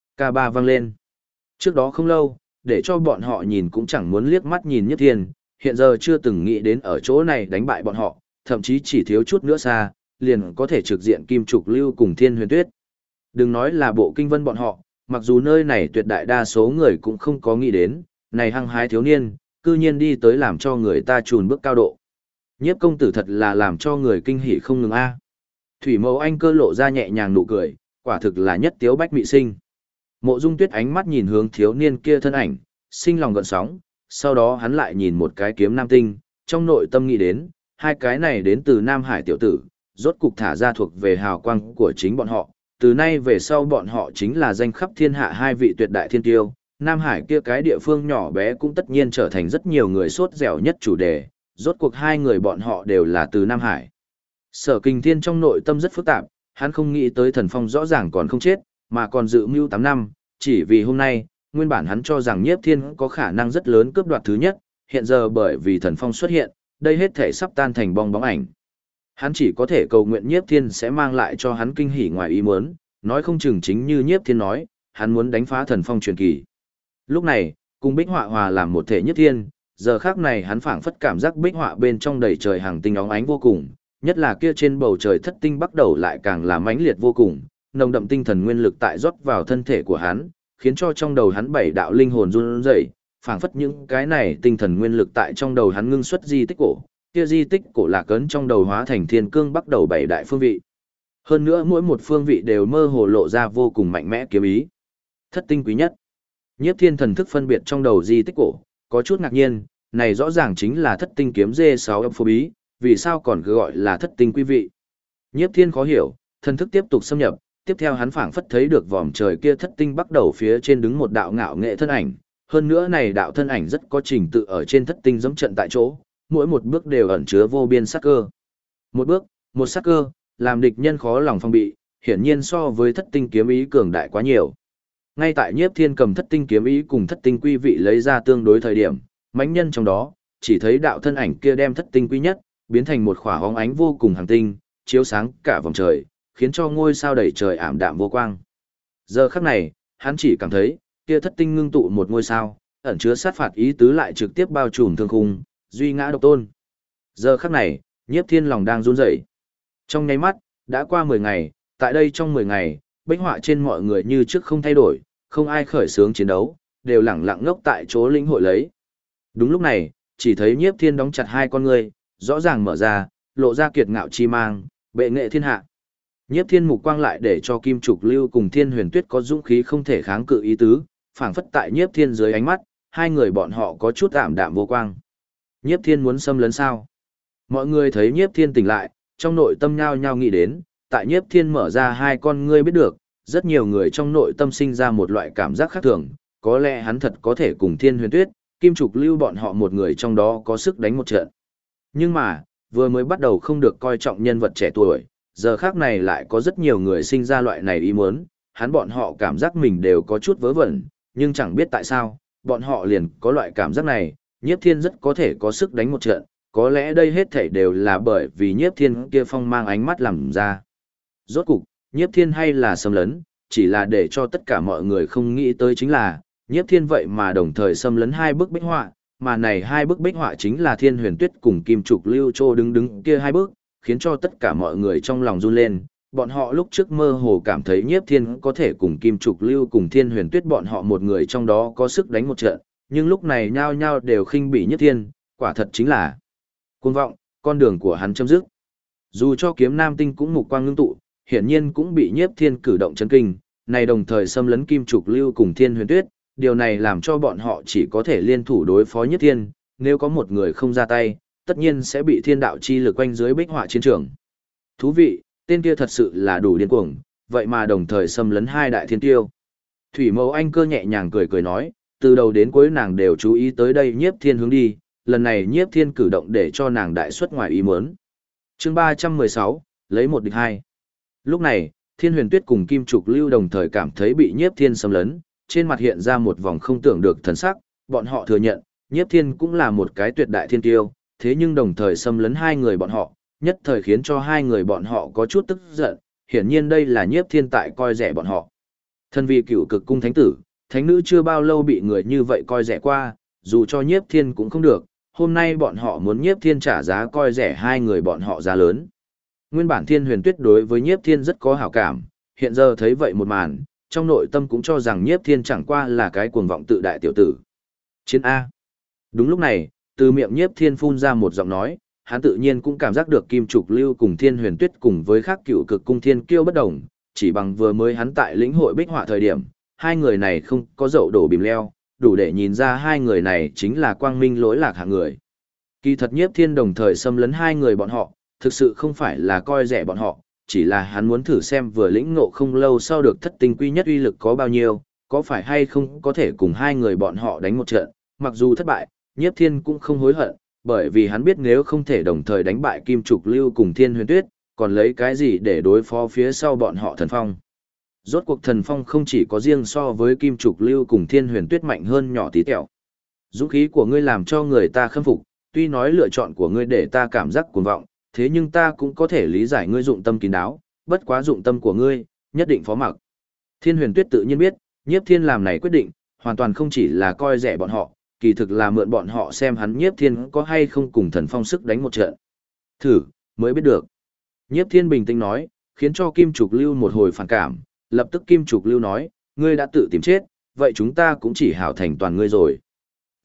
K3 vang lên. Trước đó không lâu, để cho bọn họ nhìn cũng chẳng muốn liếc mắt nhìn Nhiếp Thiên, hiện giờ chưa từng nghĩ đến ở chỗ này đánh bại bọn họ, thậm chí chỉ thiếu chút nữa xa, liền có thể trực diện Kim Trục Lưu cùng Thiên Huyền Tuyết. Đừng nói là Bộ Kinh Vân bọn họ, mặc dù nơi này tuyệt đại đa số người cũng không có nghĩ đến, này hăng hái thiếu niên, cư nhiên đi tới làm cho người ta chùn bước cao độ. Nhiếp công tử thật là làm cho người kinh hỉ không ngừng a. Thủy Mẫu Anh cơ lộ ra nhẹ nhàng nụ cười, quả thực là nhất tiếu bách mị sinh. Mộ Dung Tuyết ánh mắt nhìn hướng thiếu niên kia thân ảnh, sinh lòng gợn sóng, sau đó hắn lại nhìn một cái Kiếm Nam Tinh, trong nội tâm nghĩ đến, hai cái này đến từ Nam Hải tiểu tử, rốt cục thả ra thuộc về hào quang của chính bọn họ, từ nay về sau bọn họ chính là danh khắp thiên hạ hai vị tuyệt đại thiên tiêu, Nam Hải kia cái địa phương nhỏ bé cũng tất nhiên trở thành rất nhiều người sốt dẻo nhất chủ đề, rốt cuộc hai người bọn họ đều là từ Nam Hải. Sở Kình Thiên trong nội tâm rất phức tạp, hắn không nghĩ tới Thần Phong rõ ràng còn không chết, mà còn dự mưu 8 năm, chỉ vì hôm nay, nguyên bản hắn cho rằng Nhiếp Thiên có khả năng rất lớn cướp đoạt thứ nhất, hiện giờ bởi vì Thần Phong xuất hiện, đây hết thể sắp tan thành bong bóng ảnh. Hắn chỉ có thể cầu nguyện Nhiếp Thiên sẽ mang lại cho hắn kinh hỉ ngoài ý muốn, nói không chừng chính như Nhiếp Thiên nói, hắn muốn đánh phá Thần Phong truyền kỳ. Lúc này, cùng bích họa hòa làm một thể Nhiếp Thiên, giờ khác này hắn phảng phất cảm giác bích họa bên trong đầy trời hàng tinh óng ánh vô cùng, nhất là kia trên bầu trời thất tinh bắt đầu lại càng là mãnh liệt vô cùng, nồng đậm tinh thần nguyên lực tại rót vào thân thể của hắn, khiến cho trong đầu hắn 7 đạo linh hồn run rẩy, phảng phất những cái này tinh thần nguyên lực tại trong đầu hắn ngưng xuất di tích cổ, kia di tích cổ lạc ấn trong đầu hóa thành thiên cương bắt đầu bảy đại phương vị. Hơn nữa mỗi một phương vị đều mơ hồ lộ ra vô cùng mạnh mẽ kiếm ý. Thất tinh quý nhất. Nhiếp Thiên thần thức phân biệt trong đầu di tích cổ, có chút ngạc nhiên, này rõ ràng chính là thất tinh kiếm D6 âm phô bí, vì sao còn cứ gọi là thất tinh quý vị. Nhiếp Thiên khó hiểu, thần thức tiếp tục xâm nhập, tiếp theo hắn phảng phất thấy được vòm trời kia thất tinh bắt đầu phía trên đứng một đạo ngạo nghệ thân ảnh, hơn nữa này đạo thân ảnh rất có trình tự ở trên thất tinh giống trận tại chỗ, mỗi một bước đều ẩn chứa vô biên sát cơ. Một bước, một sát cơ, làm địch nhân khó lòng phòng bị, hiển nhiên so với thất tinh kiếm ý cường đại quá nhiều. Ngay tại Nhiếp Thiên cầm thất tinh kiếm ý cùng thất tinh quy vị lấy ra tương đối thời điểm, mãnh nhân trong đó, chỉ thấy đạo thân ảnh kia đem thất tinh quy nhất, biến thành một khỏa hóng ánh vô cùng hàng tinh, chiếu sáng cả vòng trời, khiến cho ngôi sao đầy trời ảm đạm vô quang. Giờ khắc này, hắn chỉ cảm thấy, kia thất tinh ngưng tụ một ngôi sao, ẩn chứa sát phạt ý tứ lại trực tiếp bao trùm thương khung, duy ngã độc tôn. Giờ khắc này, Nhiếp Thiên lòng đang run rẩy. Trong nháy mắt, đã qua 10 ngày, tại đây trong 10 ngày, bích họa trên mọi người như trước không thay đổi, không ai khởi xướng chiến đấu, đều lẳng lặng ngốc tại chỗ lĩnh hội lấy. Đúng lúc này, chỉ thấy Nhiếp Thiên đóng chặt hai con ngươi, rõ ràng mở ra, lộ ra kiệt ngạo chi mang, bệ nghệ thiên hạ. Nhiếp Thiên mục quang lại để cho Kim Trục Lưu cùng Thiên Huyền Tuyết có dũng khí không thể kháng cự ý tứ, phảng phất tại Nhiếp Thiên dưới ánh mắt, hai người bọn họ có chút ảm đạm vô quang. Nhiếp Thiên muốn xâm lấn sao? Mọi người thấy Nhiếp Thiên tỉnh lại, trong nội tâm nhao nhao nghĩ đến, tại Nhiếp Thiên mở ra hai con ngươi biết được, rất nhiều người trong nội tâm sinh ra một loại cảm giác khác thường, có lẽ hắn thật có thể cùng Thiên Huyền Tuyết, Kim Trục Lưu bọn họ một người trong đó có sức đánh một trận. Nhưng mà, vừa mới bắt đầu không được coi trọng nhân vật trẻ tuổi, giờ khác này lại có rất nhiều người sinh ra loại này ý muốn, hắn bọn họ cảm giác mình đều có chút vớ vẩn, nhưng chẳng biết tại sao, bọn họ liền có loại cảm giác này, Nhiếp Thiên rất có thể có sức đánh một trận, có lẽ đây hết thảy đều là bởi vì Nhiếp Thiên kia phong mang ánh mắt làm ra. Rốt cục, Nhiếp Thiên hay là xâm lấn, chỉ là để cho tất cả mọi người không nghĩ tới chính là, Nhiếp Thiên vậy mà đồng thời xâm lấn hai bức bích họa, mà này hai bức bích họa chính là Thiên Huyền Tuyết cùng Kim Trục Lưu Trô đứng kia hai bức, khiến cho tất cả mọi người trong lòng run lên. Bọn họ lúc trước mơ hồ cảm thấy Nhiếp Thiên có thể cùng Kim Trục Lưu cùng Thiên Huyền Tuyết bọn họ một người trong đó có sức đánh một trận, nhưng lúc này nhao nhao đều khinh bỉ Nhiếp Thiên, quả thật chính là cuồng vọng, con đường của hắn chấm dứt. Dù cho Kiếm Nam Tinh cũng mục quang ngưng tụ, hiển nhiên cũng bị Nhiếp Thiên cử động chấn kinh, này đồng thời xâm lấn Kim Trục Lưu cùng Thiên Huyền Tuyết, điều này làm cho bọn họ chỉ có thể liên thủ đối phó Nhiếp Thiên, nếu có một người không ra tay, tất nhiên sẽ bị thiên đạo chi lực quanh dưới bích họa chiến trường. Thú vị, tên kia thật sự là đủ điên cuồng, vậy mà đồng thời xâm lấn hai đại thiên tiêu. Thủy Mẫu Anh Cơ nhẹ nhàng cười cười nói, từ đầu đến cuối nàng đều chú ý tới đây Nhiếp Thiên hướng đi, lần này Nhiếp Thiên cử động để cho nàng đại xuất ngoài ý muốn. Chương 316, lấy một địch hai. Lúc này, Thiên Huyền Tuyết cùng Kim Trục Lưu đồng thời cảm thấy bị Nhiếp Thiên xâm lấn, trên mặt hiện ra một vòng không tưởng được thần sắc, bọn họ thừa nhận, Nhiếp Thiên cũng là một cái tuyệt đại thiên tiêu, thế nhưng đồng thời xâm lấn hai người bọn họ, nhất thời khiến cho hai người bọn họ có chút tức giận, hiển nhiên đây là Nhiếp Thiên tại coi rẻ bọn họ. Thân vì cựu cực cung thánh tử, thánh nữ chưa bao lâu bị người như vậy coi rẻ qua, dù cho Nhiếp Thiên cũng không được, hôm nay bọn họ muốn Nhiếp Thiên trả giá coi rẻ hai người bọn họ giá lớn. Nguyên bản Thiên Huyền Tuyết đối với Nhiếp Thiên rất có hảo cảm, hiện giờ thấy vậy một màn, trong nội tâm cũng cho rằng Nhiếp Thiên chẳng qua là cái cuồng vọng tự đại tiểu tử. Chiến A. Đúng lúc này, từ miệng Nhiếp Thiên phun ra một giọng nói, hắn tự nhiên cũng cảm giác được Kim Trục Lưu cùng Thiên Huyền Tuyết cùng với khác cựu cực cung thiên kiêu bất đồng, chỉ bằng vừa mới hắn tại lĩnh hội bích họa thời điểm, hai người này không có dậu đổ bìm leo, đủ để nhìn ra hai người này chính là quang minh lỗi lạc hạng người. Kỳ thật Nhiếp Thiên đồng thời xâm lấn hai người bọn họ, thực sự không phải là coi rẻ bọn họ, chỉ là hắn muốn thử xem vừa lĩnh ngộ không lâu sau được thất tinh quy nhất uy lực có bao nhiêu, có phải hay không có thể cùng hai người bọn họ đánh một trận, mặc dù thất bại, Nhiếp Thiên cũng không hối hận, bởi vì hắn biết nếu không thể đồng thời đánh bại Kim Trục Lưu cùng Thiên Huyền Tuyết, còn lấy cái gì để đối phó phía sau bọn họ thần phong. Rốt cuộc thần phong không chỉ có riêng so với Kim Trục Lưu cùng Thiên Huyền Tuyết mạnh hơn nhỏ tí tẹo. Dũng khí của ngươi làm cho người ta khâm phục, tuy nói lựa chọn của ngươi để ta cảm giác cuồng vọng, thế nhưng ta cũng có thể lý giải ngươi dụng tâm kín đáo, bất quá dụng tâm của ngươi, nhất định phó mặc. Thiên Huyền Tuyết tự nhiên biết, Nhiếp Thiên làm này quyết định, hoàn toàn không chỉ là coi rẻ bọn họ, kỳ thực là mượn bọn họ xem hắn Nhiếp Thiên có hay không cùng thần phong sức đánh một trận. Thử, mới biết được. Nhiếp Thiên bình tĩnh nói, khiến cho Kim Trục Lưu một hồi phản cảm, lập tức Kim Trục Lưu nói, ngươi đã tự tìm chết, vậy chúng ta cũng chỉ hảo thành toàn ngươi rồi.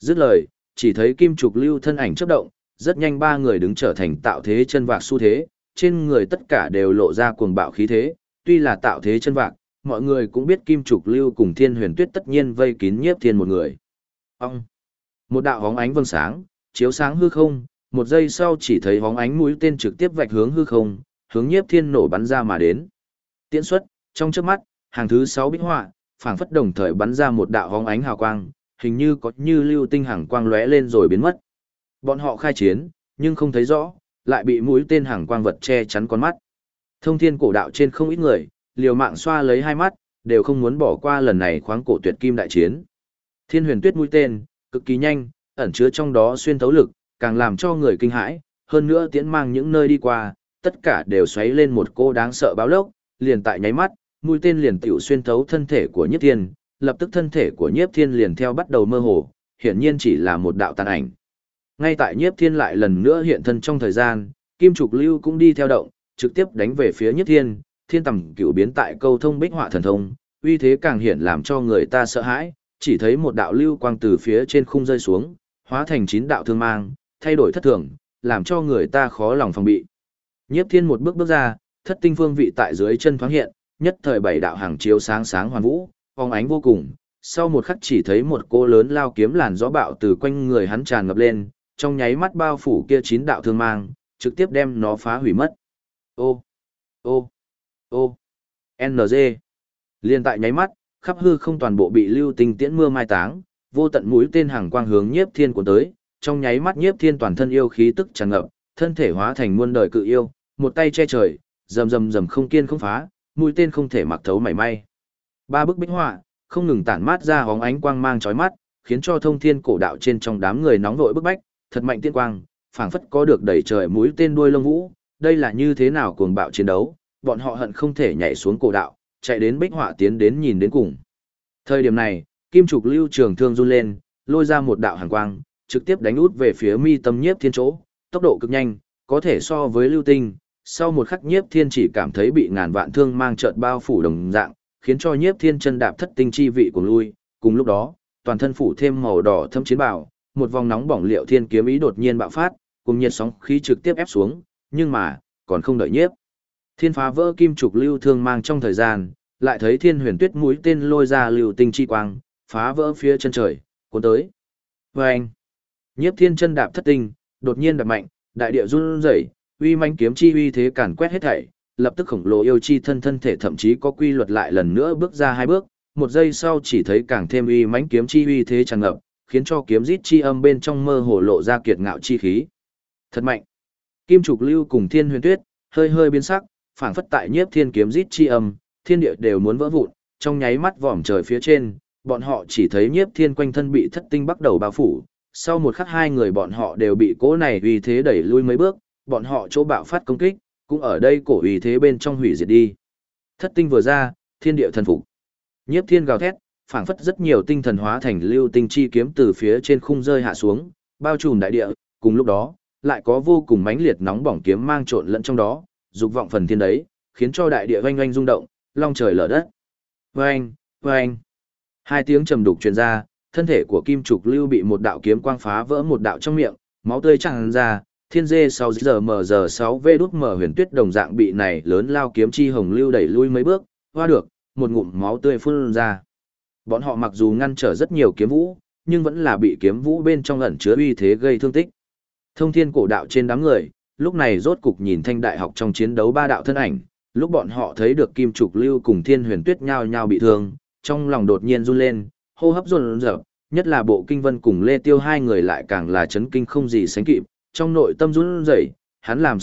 Dứt lời, chỉ thấy kim trục lưu thân ảnh chớp động, rất nhanh ba người đứng trở thành tạo thế chân vạc xu thế, trên người tất cả đều lộ ra cuồng bạo khí thế, tuy là tạo thế chân vạc, mọi người cũng biết kim trục lưu cùng Thiên Huyền Tuyết tất nhiên vây kín Nhiếp Thiên một người. Ông! Một đạo hóng ánh vầng sáng, chiếu sáng hư không, một giây sau chỉ thấy hóng ánh mũi tên trực tiếp vạch hướng hư không, hướng Nhiếp Thiên nổ bắn ra mà đến. Tiễn xuất, trong chớp mắt, hàng thứ 6 bích họa, phảng phất đồng thời bắn ra một đạo hóng ánh hào quang, hình như có như lưu tinh hàng quang lóe lên rồi biến mất. Bọn họ khai chiến, nhưng không thấy rõ, lại bị mũi tên hàng quang vật che chắn con mắt. Thông thiên cổ đạo trên không ít người, liều mạng xoa lấy hai mắt, đều không muốn bỏ qua lần này khoáng cổ tuyệt kim đại chiến. Thiên Huyền Tuyết mũi tên, cực kỳ nhanh, ẩn chứa trong đó xuyên thấu lực, càng làm cho người kinh hãi, hơn nữa tiễn mang những nơi đi qua, tất cả đều xoáy lên một cô đáng sợ báo lốc, liền tại nháy mắt, mũi tên liền tiểu xuyên thấu thân thể của Nhiếp Thiên, lập tức thân thể của Nhiếp Thiên liền theo bắt đầu mơ hồ, hiển nhiên chỉ là một đạo tàn ảnh. Ngay tại Nhiếp Thiên lại lần nữa hiện thân trong thời gian, Kim Trục Lưu cũng đi theo động, trực tiếp đánh về phía Nhiếp Thiên, thiên tầm cửu biến tại câu thông bích họa thần thông, uy thế càng hiển làm cho người ta sợ hãi, chỉ thấy một đạo lưu quang từ phía trên khung rơi xuống, hóa thành 9 đạo thương mang, thay đổi thất thường, làm cho người ta khó lòng phòng bị. Nhiếp Thiên một bước bước ra, thất tinh phương vị tại dưới chân thoáng hiện, nhất thời 7 đạo hàng chiếu sáng sáng hoàn vũ, phóng ánh vô cùng. Sau một khắc chỉ thấy một cô lớn lao kiếm làn gió bạo từ quanh người hắn tràn ngập lên, trong nháy mắt bao phủ kia 9 đạo thương mang, trực tiếp đem nó phá hủy mất. Ô, ô, ô, NG. Liên tại nháy mắt, khắp hư không toàn bộ bị lưu tinh tiễn mưa mai táng, vô tận mũi tên hàng quang hướng Nhiếp Thiên cuốn tới, trong nháy mắt Nhiếp Thiên toàn thân yêu khí tức tràn ngập, thân thể hóa thành muôn đời cự yêu, một tay che trời, rầm rầm rầm không kiên không phá, mũi tên không thể mặc thấu mảy may. Ba bức bích họa không ngừng tản mát ra hóng ánh quang mang chói mắt, khiến cho thông thiên cổ đạo trên trong đám người nóng vội bức bách, thật mạnh tiên quang, phảng phất có được đẩy trời mũi tên đuôi lông vũ, đây là như thế nào cuồng bạo chiến đấu, bọn họ hận không thể nhảy xuống cổ đạo, chạy đến bích họa tiến đến nhìn đến cùng. Thời điểm này, Kim Trục Lưu trường thương run lên, lôi ra một đạo hàn quang, trực tiếp đánh út về phía mi tâm Nhiếp Thiên chỗ, tốc độ cực nhanh, có thể so với lưu tinh. Sau một khắc Nhiếp Thiên chỉ cảm thấy bị ngàn vạn thương mang chợt bao phủ đồng dạng, khiến cho Nhiếp Thiên chân đạp thất tinh chi vị cùng lui, cùng lúc đó, toàn thân phủ thêm màu đỏ thâm chiến bào, một vòng nóng bỏng liệu thiên kiếm ý đột nhiên bạo phát, cùng nhiệt sóng khí trực tiếp ép xuống, nhưng mà, còn không đợi Nhiếp Thiên phá vỡ Kim Trục Lưu thương mang trong thời gian, lại thấy Thiên Huyền Tuyết mũi tên lôi ra lưu tinh chi quang, phá vỡ phía chân trời, cuốn tới. Oeng! Nhiếp Thiên chân đạp thất tinh, đột nhiên đạp mạnh, đại địa run rẩy, uy mãnh kiếm chi uy thế càn quét hết thảy, lập tức khổng lồ yêu chi thân thể thậm chí có quy luật lại lần nữa bước ra hai bước, một giây sau chỉ thấy càng thêm uy mãnh kiếm chi uy thế tràn ngập, khiến cho kiếm rít chi âm bên trong mơ hồ lộ ra kiệt ngạo chi khí. Thật mạnh. Kim Trục Lưu cùng Thiên Huyền Tuyết hơi hơi biến sắc, phảng phất tại Nhiếp Thiên kiếm rít chi âm, thiên địa đều muốn vỡ vụn, trong nháy mắt vòm trời phía trên, bọn họ chỉ thấy Nhiếp Thiên quanh thân bị thất tinh bắt đầu bao phủ, sau một khắc hai người bọn họ đều bị cỗ này uy thế đẩy lui mấy bước, bọn họ chỗ bạo phát công kích, cũng ở đây cổ uy thế bên trong hủy diệt đi. Thất tinh vừa ra, thiên địa thần phục. Nhiếp Thiên gào thét, phảng phất rất nhiều tinh thần hóa thành lưu tinh chi kiếm từ phía trên khung rơi hạ xuống, bao trùm đại địa, cùng lúc đó, lại có vô cùng mãnh liệt nóng bỏng kiếm mang trộn lẫn trong đó, dục vọng phần thiên đấy, khiến cho đại địa oanh oanh rung động, long trời lở đất. Oanh, oanh. Hai tiếng trầm đục truyền ra, thân thể của Kim Trục Lưu bị một đạo kiếm quang phá vỡ một đạo trong miệng, máu tươi tràn ra, thiên dê 6 giờ mờ giờ 6 v đút mở huyền tuyết đồng dạng bị này lớn lao kiếm chi hồng lưu đẩy lui mấy bước, hoa được, một ngụm máu tươi phun ra. Bọn họ mặc dù ngăn trở rất nhiều kiếm vũ, nhưng vẫn là bị kiếm vũ bên trong ẩn chứa uy thế gây thương tích. Thông thiên cổ đạo trên đám người, lúc này rốt cục nhìn Thanh Đại học trong chiến đấu ba đạo thân ảnh, lúc bọn họ thấy được Kim Trục Lưu cùng Thiên Huyền Tuyết nhao nhao bị thương, trong lòng đột nhiên run lên, hô hấp dồn dập, nhất là Bộ Kinh Vân cùng Lê Tiêu hai người lại càng là chấn kinh không gì sánh kịp, trong nội tâm run rẩy, hắn làm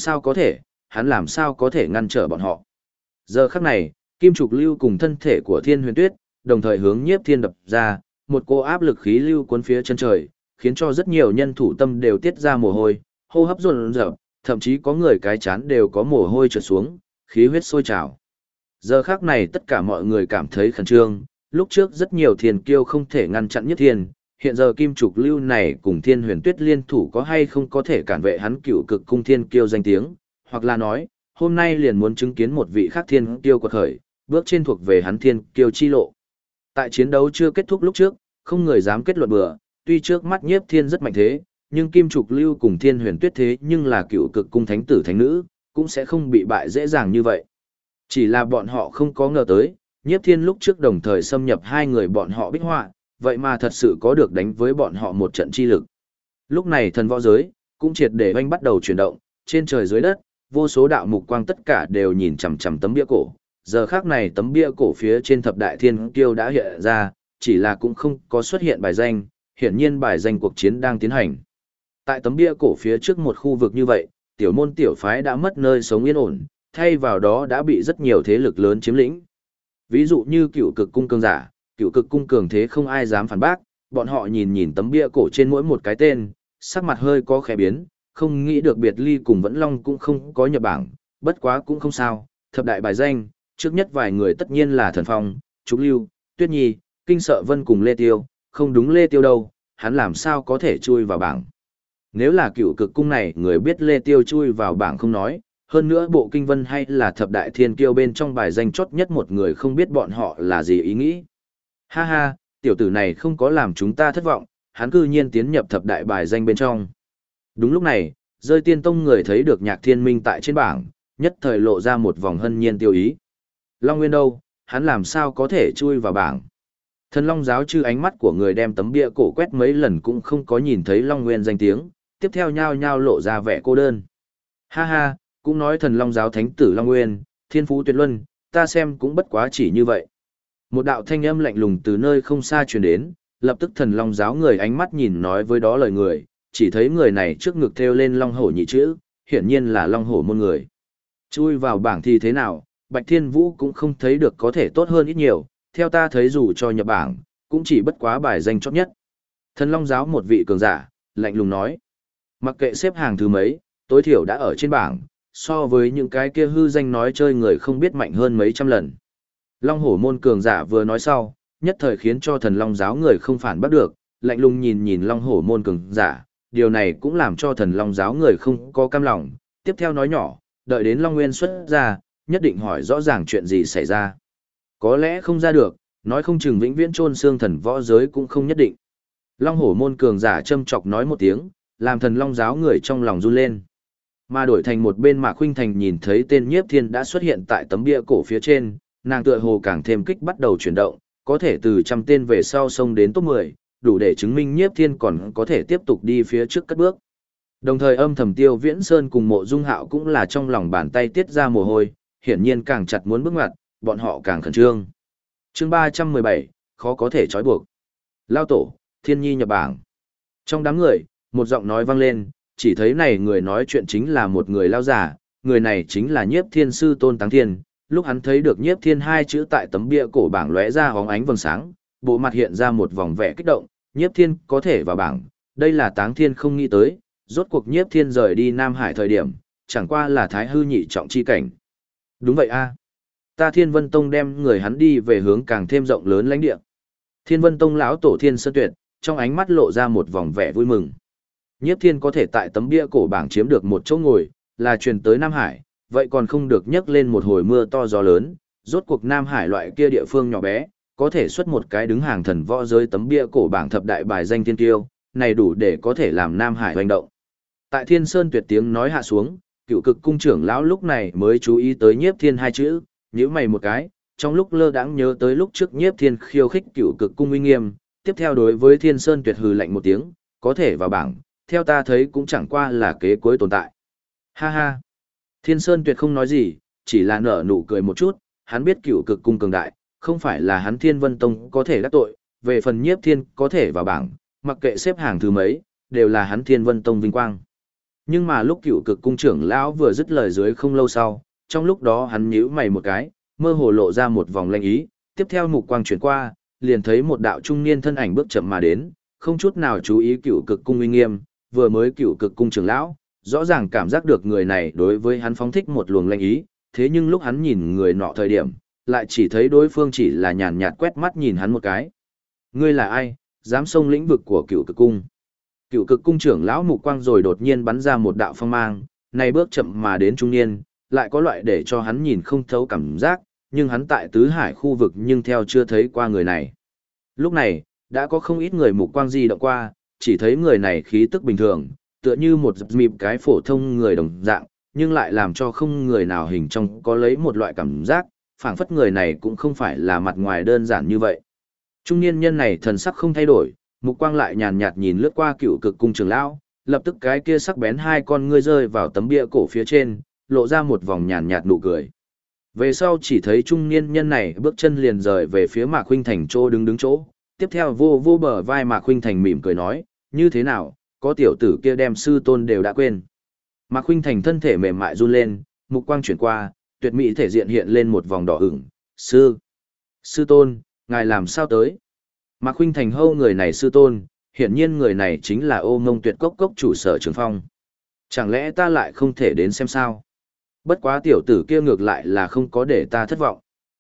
sao có thể ngăn trở bọn họ. Giờ khắc này, Kim Trục Lưu cùng thân thể của Thiên Huyền Tuyết, đồng thời hướng Nhiếp Thiên đập ra, một cô áp lực khí lưu cuốn phía chân trời, khiến cho rất nhiều nhân thủ tâm đều tiết ra mồ hôi, hô hấp dồn dập, thậm chí có người cái chán đều có mồ hôi trượt xuống, khí huyết sôi trào. Giờ khắc này tất cả mọi người cảm thấy khẩn trương, lúc trước rất nhiều thiên kiêu không thể ngăn chặn Nhiếp Thiên, hiện giờ Kim Trục Lưu này cùng Thiên Huyền Tuyết liên thủ có hay không có thể cản vệ hắn Cửu Cực cung thiên kiêu danh tiếng, hoặc là nói, hôm nay liền muốn chứng kiến một vị khác thiên kiêu quật khởi, bước trên thuộc về hắn thiên kiêu chi lộ. Tại chiến đấu chưa kết thúc lúc trước, không người dám kết luận bừa, tuy trước mắt Nhiếp Thiên rất mạnh thế, nhưng Kim Trục Lưu cùng Thiên Huyền Tuyết thế nhưng là cựu cực cung thánh tử thánh nữ, cũng sẽ không bị bại dễ dàng như vậy. Chỉ là bọn họ không có ngờ tới, Nhiếp Thiên lúc trước đồng thời xâm nhập hai người bọn họ bích họa, vậy mà thật sự có được đánh với bọn họ một trận chi lực. Lúc này thần võ giới, cũng triệt để oanh bắt đầu chuyển động, trên trời dưới đất, vô số đạo mục quang tất cả đều nhìn chằm chằm tấm bia cổ. Giờ khác này tấm bia cổ phía trên thập đại thiên kiêu đã hiện ra, chỉ là cũng không có xuất hiện bài danh, hiển nhiên bài danh cuộc chiến đang tiến hành. Tại tấm bia cổ phía trước một khu vực như vậy, tiểu môn tiểu phái đã mất nơi sống yên ổn, thay vào đó đã bị rất nhiều thế lực lớn chiếm lĩnh. Ví dụ như cựu cực cung cường giả, cựu cực cung cường thế không ai dám phản bác, bọn họ nhìn nhìn tấm bia cổ trên mỗi một cái tên, sắc mặt hơi có khẽ biến, không nghĩ được biệt ly cùng Vẫn Long cũng không có nhập bảng, bất quá cũng không sao, thập đại bài danh, trước nhất vài người tất nhiên là Thần Phong, Trúc Lưu, Tuyết Nhi, Kinh Sợ Vân cùng Lê Tiêu, không đúng Lê Tiêu đâu, hắn làm sao có thể chui vào bảng. Nếu là cựu cực cung này người biết Lê Tiêu chui vào bảng không nói, hơn nữa bộ kinh vân hay là thập đại thiên kiêu bên trong bài danh chót nhất một người không biết bọn họ là gì ý nghĩ. Ha ha, tiểu tử này không có làm chúng ta thất vọng, hắn cư nhiên tiến nhập thập đại bài danh bên trong. Đúng lúc này, rơi tiên tông người thấy được Nhạc Thiên Minh tại trên bảng, nhất thời lộ ra một vòng hân nhiên tiêu ý. Long Nguyên đâu, hắn làm sao có thể chui vào bảng. Thần Long giáo chư ánh mắt của người đem tấm bia cổ quét mấy lần cũng không có nhìn thấy Long Nguyên danh tiếng, tiếp theo nhao nhao lộ ra vẻ cô đơn. Ha ha, cũng nói Thần Long giáo thánh tử Long Nguyên, thiên phú tuyệt luân, ta xem cũng bất quá chỉ như vậy. Một đạo thanh âm lạnh lùng từ nơi không xa truyền đến, lập tức Thần Long giáo người ánh mắt nhìn nói với đó lời người, chỉ thấy người này trước ngực thêu lên Long Hổ nhị chữ, hiển nhiên là Long Hổ môn người. Chui vào bảng thì thế nào, Bạch Thiên Vũ cũng không thấy được có thể tốt hơn ít nhiều, theo ta thấy dù cho nhập bảng, cũng chỉ bất quá bài danh chót nhất. Thần Long giáo một vị cường giả, lạnh lùng nói. Mặc kệ xếp hàng thứ mấy, tối thiểu đã ở trên bảng, so với những cái kia hư danh nói chơi người không biết mạnh hơn mấy trăm lần. Long Hổ môn cường giả vừa nói sau, nhất thời khiến cho Thần Long giáo người không phản bắt được, lạnh lùng nhìn nhìn Long Hổ môn cường giả, điều này cũng làm cho Thần Long giáo người không có cam lòng, tiếp theo nói nhỏ, đợi đến Long Nguyên xuất ra, nhất định hỏi rõ ràng chuyện gì xảy ra. Có lẽ không ra được, nói không chừng vĩnh viễn chôn xương thần võ giới cũng không nhất định. Long Hổ môn cường giả châm chọc nói một tiếng, làm Thần Long giáo người trong lòng run lên. Mà đổi thành một bên Mạc Khuynh Thành nhìn thấy tên Nhiếp Thiên đã xuất hiện tại tấm bia cổ phía trên, nàng tựa hồ càng thêm kích bắt đầu chuyển động, có thể từ trăm tên về sau xông đến top 10, đủ để chứng minh Nhiếp Thiên còn có thể tiếp tục đi phía trước cất bước. Đồng thời âm thầm Tiêu Viễn Sơn cùng Mộ Dung Hạo cũng là trong lòng bàn tay tiết ra mồ hôi, hiển nhiên càng chặt muốn bước ngoặt, bọn họ càng khẩn trương. Chương 317, khó có thể trói buộc. Lao tổ, Thiên Nhi nhập bảng. Trong đám người, một giọng nói vang lên, chỉ thấy này người nói chuyện chính là một người lao giả, người này chính là Nhiếp Thiên sư Tôn Táng Thiên. Lúc hắn thấy được Nhiếp Thiên hai chữ tại tấm bia cổ bảng lóe ra hóng ánh vầng sáng, bộ mặt hiện ra một vòng vẻ kích động, Nhiếp Thiên có thể vào bảng, đây là Táng Thiên không nghĩ tới, rốt cuộc Nhiếp Thiên rời đi Nam Hải thời điểm, chẳng qua là thái hư nhị trọng chi cảnh. Đúng vậy a, ta Thiên Vân Tông đem người hắn đi về hướng càng thêm rộng lớn lãnh địa. Thiên Vân Tông lão tổ Thiên Sơn Tuyệt, trong ánh mắt lộ ra một vòng vẻ vui mừng. Nhiếp Thiên có thể tại tấm bia cổ bảng chiếm được một chỗ ngồi, là truyền tới Nam Hải, vậy còn không được nhấc lên một hồi mưa to gió lớn, rốt cuộc Nam Hải loại kia địa phương nhỏ bé, có thể xuất một cái đứng hàng thần võ giới tấm bia cổ bảng thập đại bài danh thiên tiêu, này đủ để có thể làm Nam Hải hoành động. Tại Thiên Sơn Tuyệt tiếng nói hạ xuống, cựu cực cung trưởng lão lúc này mới chú ý tới Nhiếp Thiên hai chữ, nhíu mày một cái, trong lúc lơ đãng nhớ tới lúc trước Nhiếp Thiên khiêu khích cựu cực cung uy nghiêm, tiếp theo đối với Thiên Sơn Tuyệt hừ lạnh một tiếng, có thể vào bảng, theo ta thấy cũng chẳng qua là kế cuối tồn tại. Ha ha. Thiên Sơn Tuyệt không nói gì, chỉ là nở nụ cười một chút, hắn biết cựu cực cung cường đại, không phải là hắn Thiên Vân Tông có thể đắc tội, về phần Nhiếp Thiên có thể vào bảng, mặc kệ xếp hàng thứ mấy, đều là hắn Thiên Vân Tông vinh quang. Nhưng mà lúc cựu cực cung trưởng lão vừa dứt lời dưới không lâu sau, trong lúc đó hắn nhíu mày một cái, mơ hồ lộ ra một vòng lanh ý, tiếp theo mục quang chuyển qua, liền thấy một đạo trung niên thân ảnh bước chậm mà đến, không chút nào chú ý cựu cực cung uy nghiêm, vừa mới cựu cực cung trưởng lão, rõ ràng cảm giác được người này đối với hắn phóng thích một luồng lanh ý, thế nhưng lúc hắn nhìn người nọ thời điểm, lại chỉ thấy đối phương chỉ là nhàn nhạt quét mắt nhìn hắn một cái. Ngươi là ai, dám xông lĩnh vực của cựu cực cung? Cựu cực cung trưởng lão mục quang rồi đột nhiên bắn ra một đạo phong mang, này bước chậm mà đến trung niên, lại có loại để cho hắn nhìn không thấu cảm giác, nhưng hắn tại tứ hải khu vực nhưng theo chưa thấy qua người này. Lúc này, đã có không ít người mục quang di động qua, chỉ thấy người này khí tức bình thường, tựa như một mịp cái phổ thông người đồng dạng, nhưng lại làm cho không người nào hình trong có lấy một loại cảm giác, phảng phất người này cũng không phải là mặt ngoài đơn giản như vậy. Trung niên nhân này thần sắc không thay đổi, mục quang lại nhàn nhạt nhìn lướt qua Cựu Cực cung trưởng lão, lập tức cái kia sắc bén hai con ngươi rơi vào tấm bia cổ phía trên, lộ ra một vòng nhàn nhạt nụ cười. Về sau chỉ thấy trung niên nhân này bước chân liền rời về phía Mạc Khuynh Thành chỗ đứng chỗ, tiếp theo vô vô bờ vai Mạc Khuynh Thành mỉm cười nói, như thế nào, có tiểu tử kia đem sư tôn đều đã quên. Mạc Khuynh Thành thân thể mềm mại run lên, mục quang chuyển qua, tuyệt mỹ thể diện hiện lên một vòng đỏ ửng, sư tôn, ngài làm sao tới? Mạc Khuynh Thành hâu người này sư tôn, hiển nhiên người này chính là Ô Ngông Tuyệt Cốc cốc chủ Sở Trường Phong. Chẳng lẽ ta lại không thể đến xem sao? Bất quá tiểu tử kia ngược lại là không có để ta thất vọng.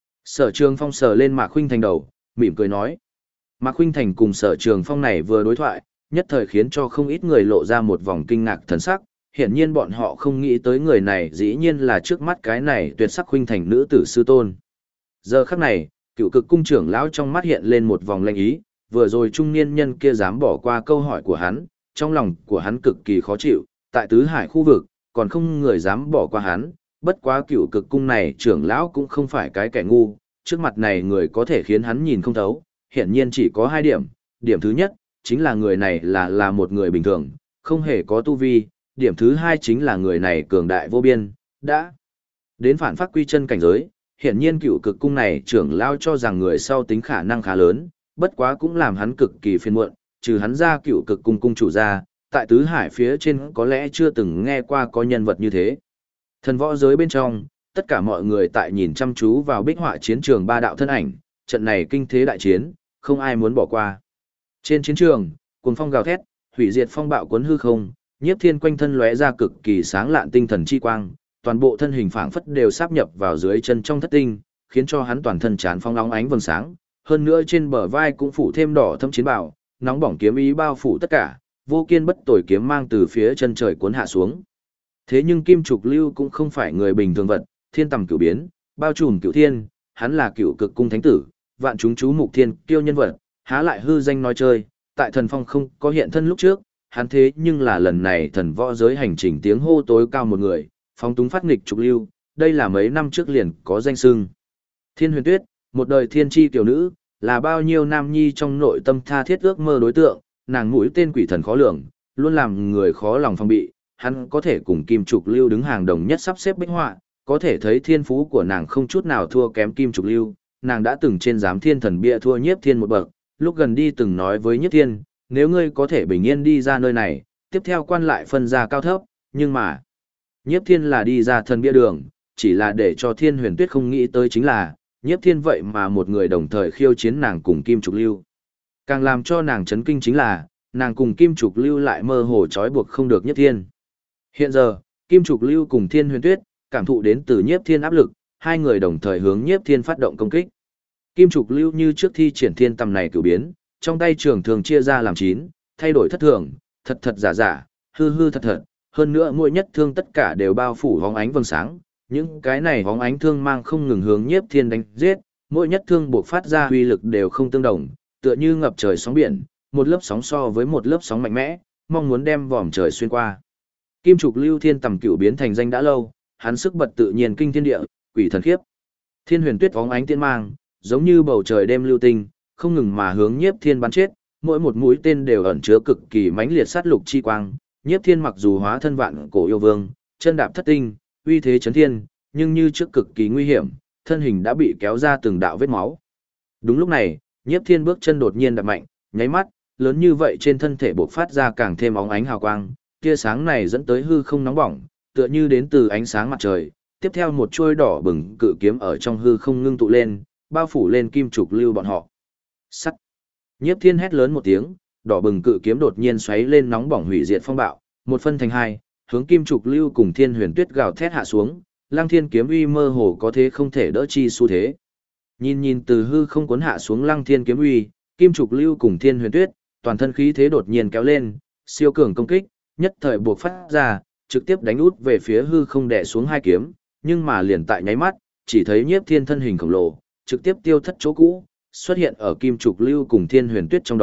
Sở Trường Phong sờ lên Mạc Khuynh Thành đầu, mỉm cười nói. Mạc Khuynh Thành cùng Sở Trường Phong này vừa đối thoại, nhất thời khiến cho không ít người lộ ra một vòng kinh ngạc thần sắc. Hiển nhiên bọn họ không nghĩ tới người này dĩ nhiên là trước mắt cái này tuyệt sắc Khuynh Thành nữ tử sư tôn. Giờ khắc này, Cựu Cực cung trưởng lão trong mắt hiện lên một vòng lanh ý, vừa rồi trung niên nhân kia dám bỏ qua câu hỏi của hắn, trong lòng của hắn cực kỳ khó chịu, tại Tứ Hải khu vực, còn không người dám bỏ qua hắn, bất quá Cựu Cực cung này trưởng lão cũng không phải cái kẻ ngu, trước mặt này người có thể khiến hắn nhìn không thấu, hiển nhiên chỉ có hai điểm, điểm thứ nhất, chính là người này là một người bình thường, không hề có tu vi, điểm thứ hai chính là người này cường đại vô biên, đã đến phản phát quy chân cảnh giới. Hiển nhiên Cựu Cực cung này trưởng lão cho rằng người sau tính khả năng khá lớn, bất quá cũng làm hắn cực kỳ phiền muộn, trừ hắn ra Cựu Cực cung cung chủ ra, tại Tứ Hải phía trên có lẽ chưa từng nghe qua có nhân vật như thế. Thần võ giới bên trong, tất cả mọi người tại nhìn chăm chú vào bích họa chiến trường ba đạo thân ảnh, trận này kinh thế đại chiến, không ai muốn bỏ qua. Trên chiến trường, cuồng phong gào thét, hủy diệt phong bạo cuốn hư không, Nhiếp Thiên quanh thân lóe ra cực kỳ sáng lạn tinh thần chi quang, toàn bộ thân hình phảng phất đều sáp nhập vào dưới chân trong thất tinh, khiến cho hắn toàn thân tràn phong nóng ánh vầng sáng, hơn nữa trên bờ vai cũng phủ thêm đỏ thâm chiến bào, nóng bỏng kiếm ý bao phủ tất cả, vô kiên bất tồi kiếm mang từ phía chân trời cuốn hạ xuống. Thế nhưng Kim Trục Lưu cũng không phải người bình thường vật, thiên tầm cửu biến, bao trùm cửu thiên, hắn là Cựu Cực cung thánh tử, vạn chúng chú mục thiên kiêu nhân vật, há lại hư danh nói chơi, tại thần phong không có hiện thân lúc trước, hắn thế nhưng là lần này thần võ giới hành trình tiếng hô tối cao một người, phóng túng phát nghịch Trục Lưu, đây là mấy năm trước liền có danh xưng. Thiên Huyền Tuyết, một đời thiên chi tiểu nữ, là bao nhiêu nam nhi trong nội tâm tha thiết ước mơ đối tượng, nàng mũi tên quỷ thần khó lường, luôn làm người khó lòng phòng bị, hắn có thể cùng Kim Trục Lưu đứng hàng đồng nhất sắp xếp bích họa, có thể thấy thiên phú của nàng không chút nào thua kém Kim Trục Lưu, nàng đã từng trên giám thiên thần bia thua Nhiếp Thiên một bậc, lúc gần đi từng nói với Nhiếp Thiên, nếu ngươi có thể bình yên đi ra nơi này, tiếp theo quan lại phân ra cao thấp, nhưng mà Nhiếp Thiên là đi ra thần bia đường, chỉ là để cho Thiên Huyền Tuyết không nghĩ tới chính là, Nhiếp Thiên vậy mà một người đồng thời khiêu chiến nàng cùng Kim Trục Lưu. Càng làm cho nàng chấn kinh chính là, nàng cùng Kim Trục Lưu lại mơ hồ trói buộc không được Nhiếp Thiên. Hiện giờ, Kim Trục Lưu cùng Thiên Huyền Tuyết, cảm thụ đến từ Nhiếp Thiên áp lực, hai người đồng thời hướng Nhiếp Thiên phát động công kích. Kim Trục Lưu như trước thi triển thiên tầm này cửu biến, trong tay trường thường chia ra làm 9, thay đổi thất thường, thật thật giả giả, hư hư thật thật, hơn nữa mỗi nhất thương tất cả đều bao phủ hóng ánh vầng sáng, những cái này hóng ánh thương mang không ngừng hướng Nhiếp Thiên đánh giết, mỗi nhất thương buộc phát ra uy lực đều không tương đồng, tựa như ngập trời sóng biển, một lớp sóng so với một lớp sóng mạnh mẽ, mong muốn đem vòm trời xuyên qua. Kim Trục Lưu thiên tầm cửu biến thành danh đã lâu, hắn sức bật tự nhiên kinh thiên địa, quỷ thần khiếp. Thiên Huyền Tuyết hóng ánh tiên mang, giống như bầu trời đêm lưu tinh, không ngừng mà hướng Nhiếp Thiên bắn chết, mỗi một mũi tên đều ẩn chứa cực kỳ mãnh liệt sát lục chi quang. Nhiếp Thiên mặc dù hóa thân vạn cổ yêu vương, chân đạp thất tinh, uy thế chấn thiên, nhưng như trước cực kỳ nguy hiểm, thân hình đã bị kéo ra từng đạo vết máu. Đúng lúc này, Nhiếp Thiên bước chân đột nhiên đạp mạnh, nháy mắt, lớn như vậy trên thân thể bộc phát ra càng thêm óng ánh hào quang, tia sáng này dẫn tới hư không nóng bỏng, tựa như đến từ ánh sáng mặt trời. Tiếp theo một chuôi đỏ bừng cự kiếm ở trong hư không ngưng tụ lên, bao phủ lên Kim Trục Lưu bọn họ. Sắt. Nhiếp Thiên hét lớn một tiếng, đỏ bừng cự kiếm đột nhiên xoáy lên nóng bỏng hủy diệt phong bạo, một phân thành hai, hướng Kim Trục Lưu cùng Thiên Huyền Tuyết gào thét hạ xuống, Lăng Thiên kiếm uy mơ hồ có thế không thể đỡ chi xu thế. Nhìn từ hư không cuốn hạ xuống Lăng Thiên kiếm uy, Kim Trục Lưu cùng Thiên Huyền Tuyết, toàn thân khí thế đột nhiên kéo lên, siêu cường công kích, nhất thời buộc phát ra, trực tiếp đánh út về phía hư không đè xuống hai kiếm, nhưng mà liền tại nháy mắt, chỉ thấy Nhiếp Thiên thân hình khổng lồ, trực tiếp tiêu thất chỗ cũ, xuất hiện ở Kim Trục Lưu cùng Thiên Huyền Tuyết trong đó,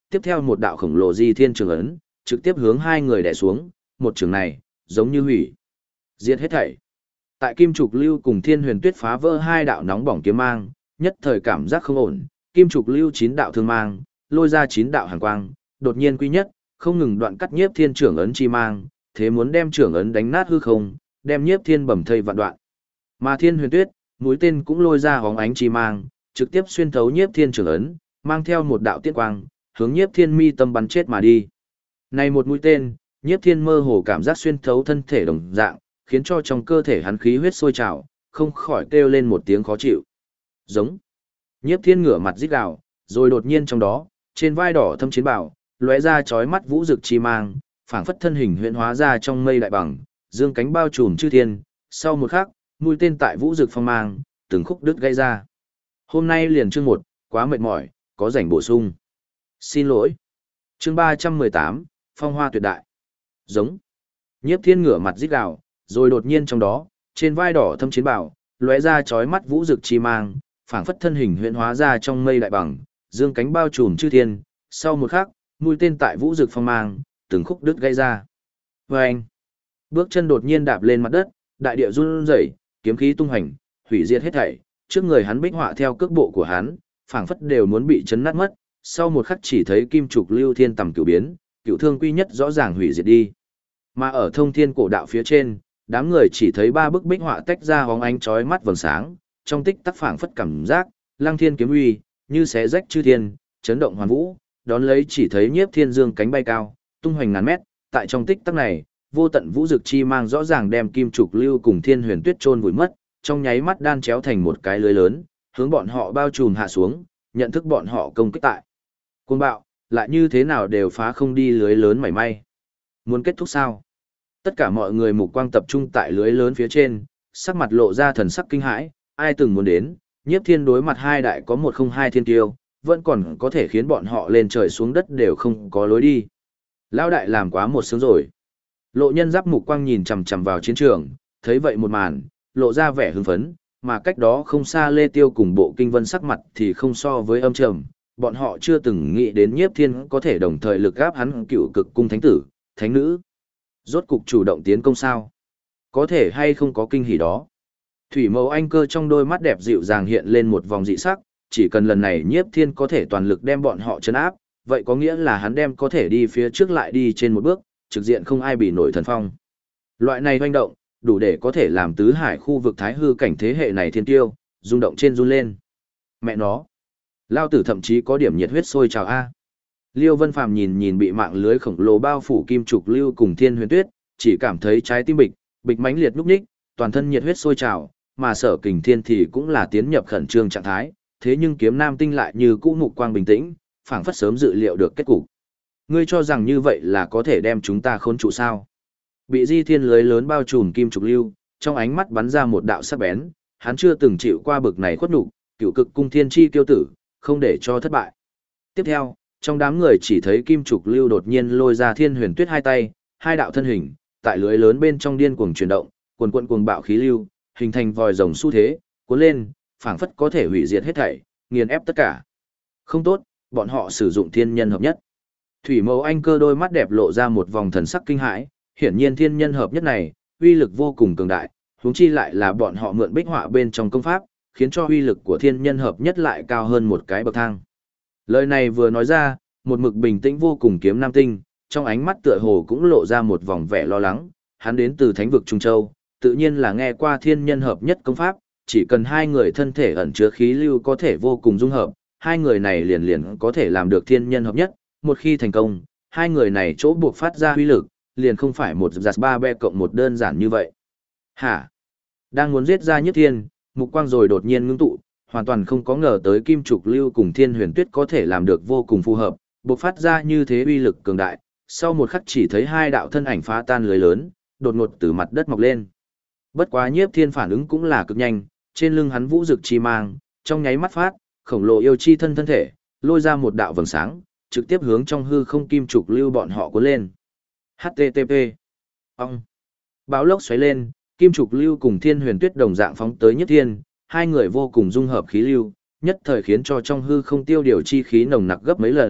tiếp theo một đạo khổng lồ di thiên trường ấn, trực tiếp hướng hai người đè xuống, một trường này, giống như hủy. Diệt hết thảy. Tại Kim Trục Lưu cùng Thiên Huyền Tuyết phá vỡ hai đạo nóng bỏng kiếm mang, nhất thời cảm giác không ổn, Kim Trục Lưu 9 đạo thương mang, lôi ra 9 đạo hàn quang, đột nhiên quy nhất, không ngừng đoạn cắt Nhiếp Thiên trưởng ấn chi mang, thế muốn đem trưởng ấn đánh nát hư không, đem Nhiếp Thiên bầm thây vạn đoạn. Mà Thiên Huyền Tuyết, mũi tên cũng lôi ra hóng ánh chi mang, trực tiếp xuyên thấu Nhiếp Thiên trưởng ấn, mang theo một đạo tiết quang, hướng Nhiếp Thiên mi tâm bắn chết mà đi. Này một mũi tên, Nhiếp Thiên mơ hồ cảm giác xuyên thấu thân thể đồng dạng, khiến cho trong cơ thể hắn khí huyết sôi trào, không khỏi kêu lên một tiếng khó chịu. Giống. Nhiếp Thiên ngửa mặt rít gào, rồi đột nhiên trong đó, trên vai đỏ thâm chiến bảo, lóe ra chói mắt vũ rực chi mang, phảng phất thân hình huyễn hóa ra trong mây đại bằng, dương cánh bao trùm chư thiên, sau một khắc, mũi tên tại vũ rực phong mang, từng khúc đứt gãy ra. Hôm nay liền chương 1, quá mệt mỏi, có rảnh bổ sung. Xin lỗi. Chương 318, Phong Hoa Tuyệt Đại. Giống. Nhiếp Thiên ngửa mặt rít gào, rồi đột nhiên trong đó, trên vai đỏ thâm chiến bảo, lóe ra chói mắt vũ rực chi mang, phảng phất thân hình huyễn hóa ra trong mây đại bằng, dương cánh bao trùm chư thiên, sau một khắc, mũi tên tại vũ rực phong mang, từng khúc đứt gãy ra. Vâng! Bước chân đột nhiên đạp lên mặt đất, đại địa run rẩy, kiếm khí tung hành, hủy diệt hết thảy, trước người hắn bích họa theo cước bộ của hắn, phảng phất đều muốn bị chấn nát mất, sau một khắc chỉ thấy kim trục lưu thiên tầm cửu biến, cửu thương quy nhất rõ ràng hủy diệt đi. Mà ở thông thiên cổ đạo phía trên, đám người chỉ thấy ba bức bích họa tách ra hóng ánh chói mắt vầng sáng, trong tích tắc phảng phất cảm giác, lăng thiên kiếm uy, như xé rách chư thiên, chấn động hoàn vũ, đón lấy chỉ thấy Nhiếp Thiên dương cánh bay cao, tung hoành ngàn mét, tại trong tích tắc này, vô tận vũ dực chi mang rõ ràng đem Kim Trục Lưu cùng Thiên Huyền Tuyết chôn vùi mất, trong nháy mắt đan chéo thành một cái lưới lớn, hướng bọn họ bao trùm hạ xuống, nhận thức bọn họ công kích tại. Cuồng bạo, lại như thế nào đều phá không đi lưới lớn mảy may. Muốn kết thúc sao? Tất cả mọi người mục quang tập trung tại lưới lớn phía trên, sắc mặt lộ ra thần sắc kinh hãi, ai từng muốn đến, Nhiếp Thiên đối mặt hai đại có 102 thiên tiêu, vẫn còn có thể khiến bọn họ lên trời xuống đất đều không có lối đi. Lão đại làm quá một sướng rồi. Lộ Nhân Giáp mục quang nhìn chằm chằm vào chiến trường, thấy vậy một màn, lộ ra vẻ hưng phấn, mà cách đó không xa Lê Tiêu cùng Bộ Kinh Vân sắc mặt thì không so với âm trầm, bọn họ chưa từng nghĩ đến Nhiếp Thiên có thể đồng thời lực gáp hắn Cựu Cực cung thánh tử, thánh nữ. Rốt cục chủ động tiến công sao? Có thể hay không có kinh hỉ đó? Thủy Mâu Anh Cơ trong đôi mắt đẹp dịu dàng hiện lên một vòng dị sắc, chỉ cần lần này Nhiếp Thiên có thể toàn lực đem bọn họ trấn áp, vậy có nghĩa là hắn đem có thể đi phía trước lại đi trên một bước, trực diện không ai bị nổi thần phong. Loại này hoành động, đủ để có thể làm tứ hải khu vực thái hư cảnh thế hệ này thiên tiêu, rung động trên run lên. Mẹ nó, lao tử thậm chí có điểm nhiệt huyết sôi trào a. Liêu Vân Phàm nhìn nhìn bị mạng lưới khổng lồ bao phủ Kim Trục Lưu cùng Thiên Huyền Tuyết, chỉ cảm thấy trái tim bịch mãnh liệt núp ních, toàn thân nhiệt huyết sôi trào, mà Sở Kình Thiên thì cũng là tiến nhập khẩn trương trạng thái, thế nhưng Kiếm Nam Tinh lại như cũ mục quang bình tĩnh, phảng phất sớm dự liệu được kết cục. Ngươi cho rằng như vậy là có thể đem chúng ta khốn trụ sao? Bị Di Thiên lưới lớn bao trùm Kim Trục Lưu, trong ánh mắt bắn ra một đạo sắc bén, hắn chưa từng chịu qua bực này khuất nhục, Cựu Cực cung thiên chi kiêu tử, không để cho thất bại. Tiếp theo, trong đám người chỉ thấy Kim Trục Lưu đột nhiên lôi ra Thiên Huyền Tuyết hai tay, hai đạo thân hình, tại lưới lớn bên trong điên cuồng chuyển động, cuồn cuộn cuồng bạo khí lưu, hình thành vòi rồng xu thế, cuốn lên, phảng phất có thể hủy diệt hết thảy, nghiền ép tất cả. Không tốt, bọn họ sử dụng thiên nhân hợp nhất. Thủy Mâu Anh Cơ đôi mắt đẹp lộ ra một vòng thần sắc kinh hãi, hiển nhiên thiên nhân hợp nhất này, uy lực vô cùng cường đại, huống chi lại là bọn họ mượn bích họa bên trong công pháp, khiến cho uy lực của thiên nhân hợp nhất lại cao hơn một cái bậc thang. Lời này vừa nói ra, một mực bình tĩnh vô cùng Kiếm Nam Tinh, trong ánh mắt tựa hồ cũng lộ ra một vòng vẻ lo lắng, hắn đến từ Thánh vực Trung Châu, tự nhiên là nghe qua thiên nhân hợp nhất công pháp, chỉ cần hai người thân thể ẩn chứa khí lưu có thể vô cùng dung hợp, hai người này liền liền có thể làm được thiên nhân hợp nhất, một khi thành công, hai người này chỗ buộc phát ra uy lực, liền không phải một giặt ba be cộng một đơn giản như vậy. Hả? Đang muốn giết ra Nhiếp Thiên, mục quang rồi đột nhiên ngưng tụ, hoàn toàn không có ngờ tới Kim Trục Lưu cùng Thiên Huyền Tuyết có thể làm được vô cùng phù hợp, buộc phát ra như thế uy lực cường đại, sau một khắc chỉ thấy hai đạo thân ảnh phá tan lưới lớn, đột ngột từ mặt đất mọc lên. Bất quá Nhiếp Thiên phản ứng cũng là cực nhanh, trên lưng hắn vũ rực chi mang, trong nháy mắt phát, khổng lồ yêu chi thân thể, lôi ra một đạo vầng sáng, trực tiếp hướng trong hư không Kim Trục Lưu bọn họ cuốn lên. HTTP. Ông. Báo lốc xoáy lên, Kim Trục Lưu cùng Thiên Huyền Tuyết đồng dạng phóng tới Nhiếp Thiên, hai người vô cùng dung hợp khí lưu, nhất thời khiến cho trong hư không tiêu điều chi khí nồng nặc gấp mấy lần,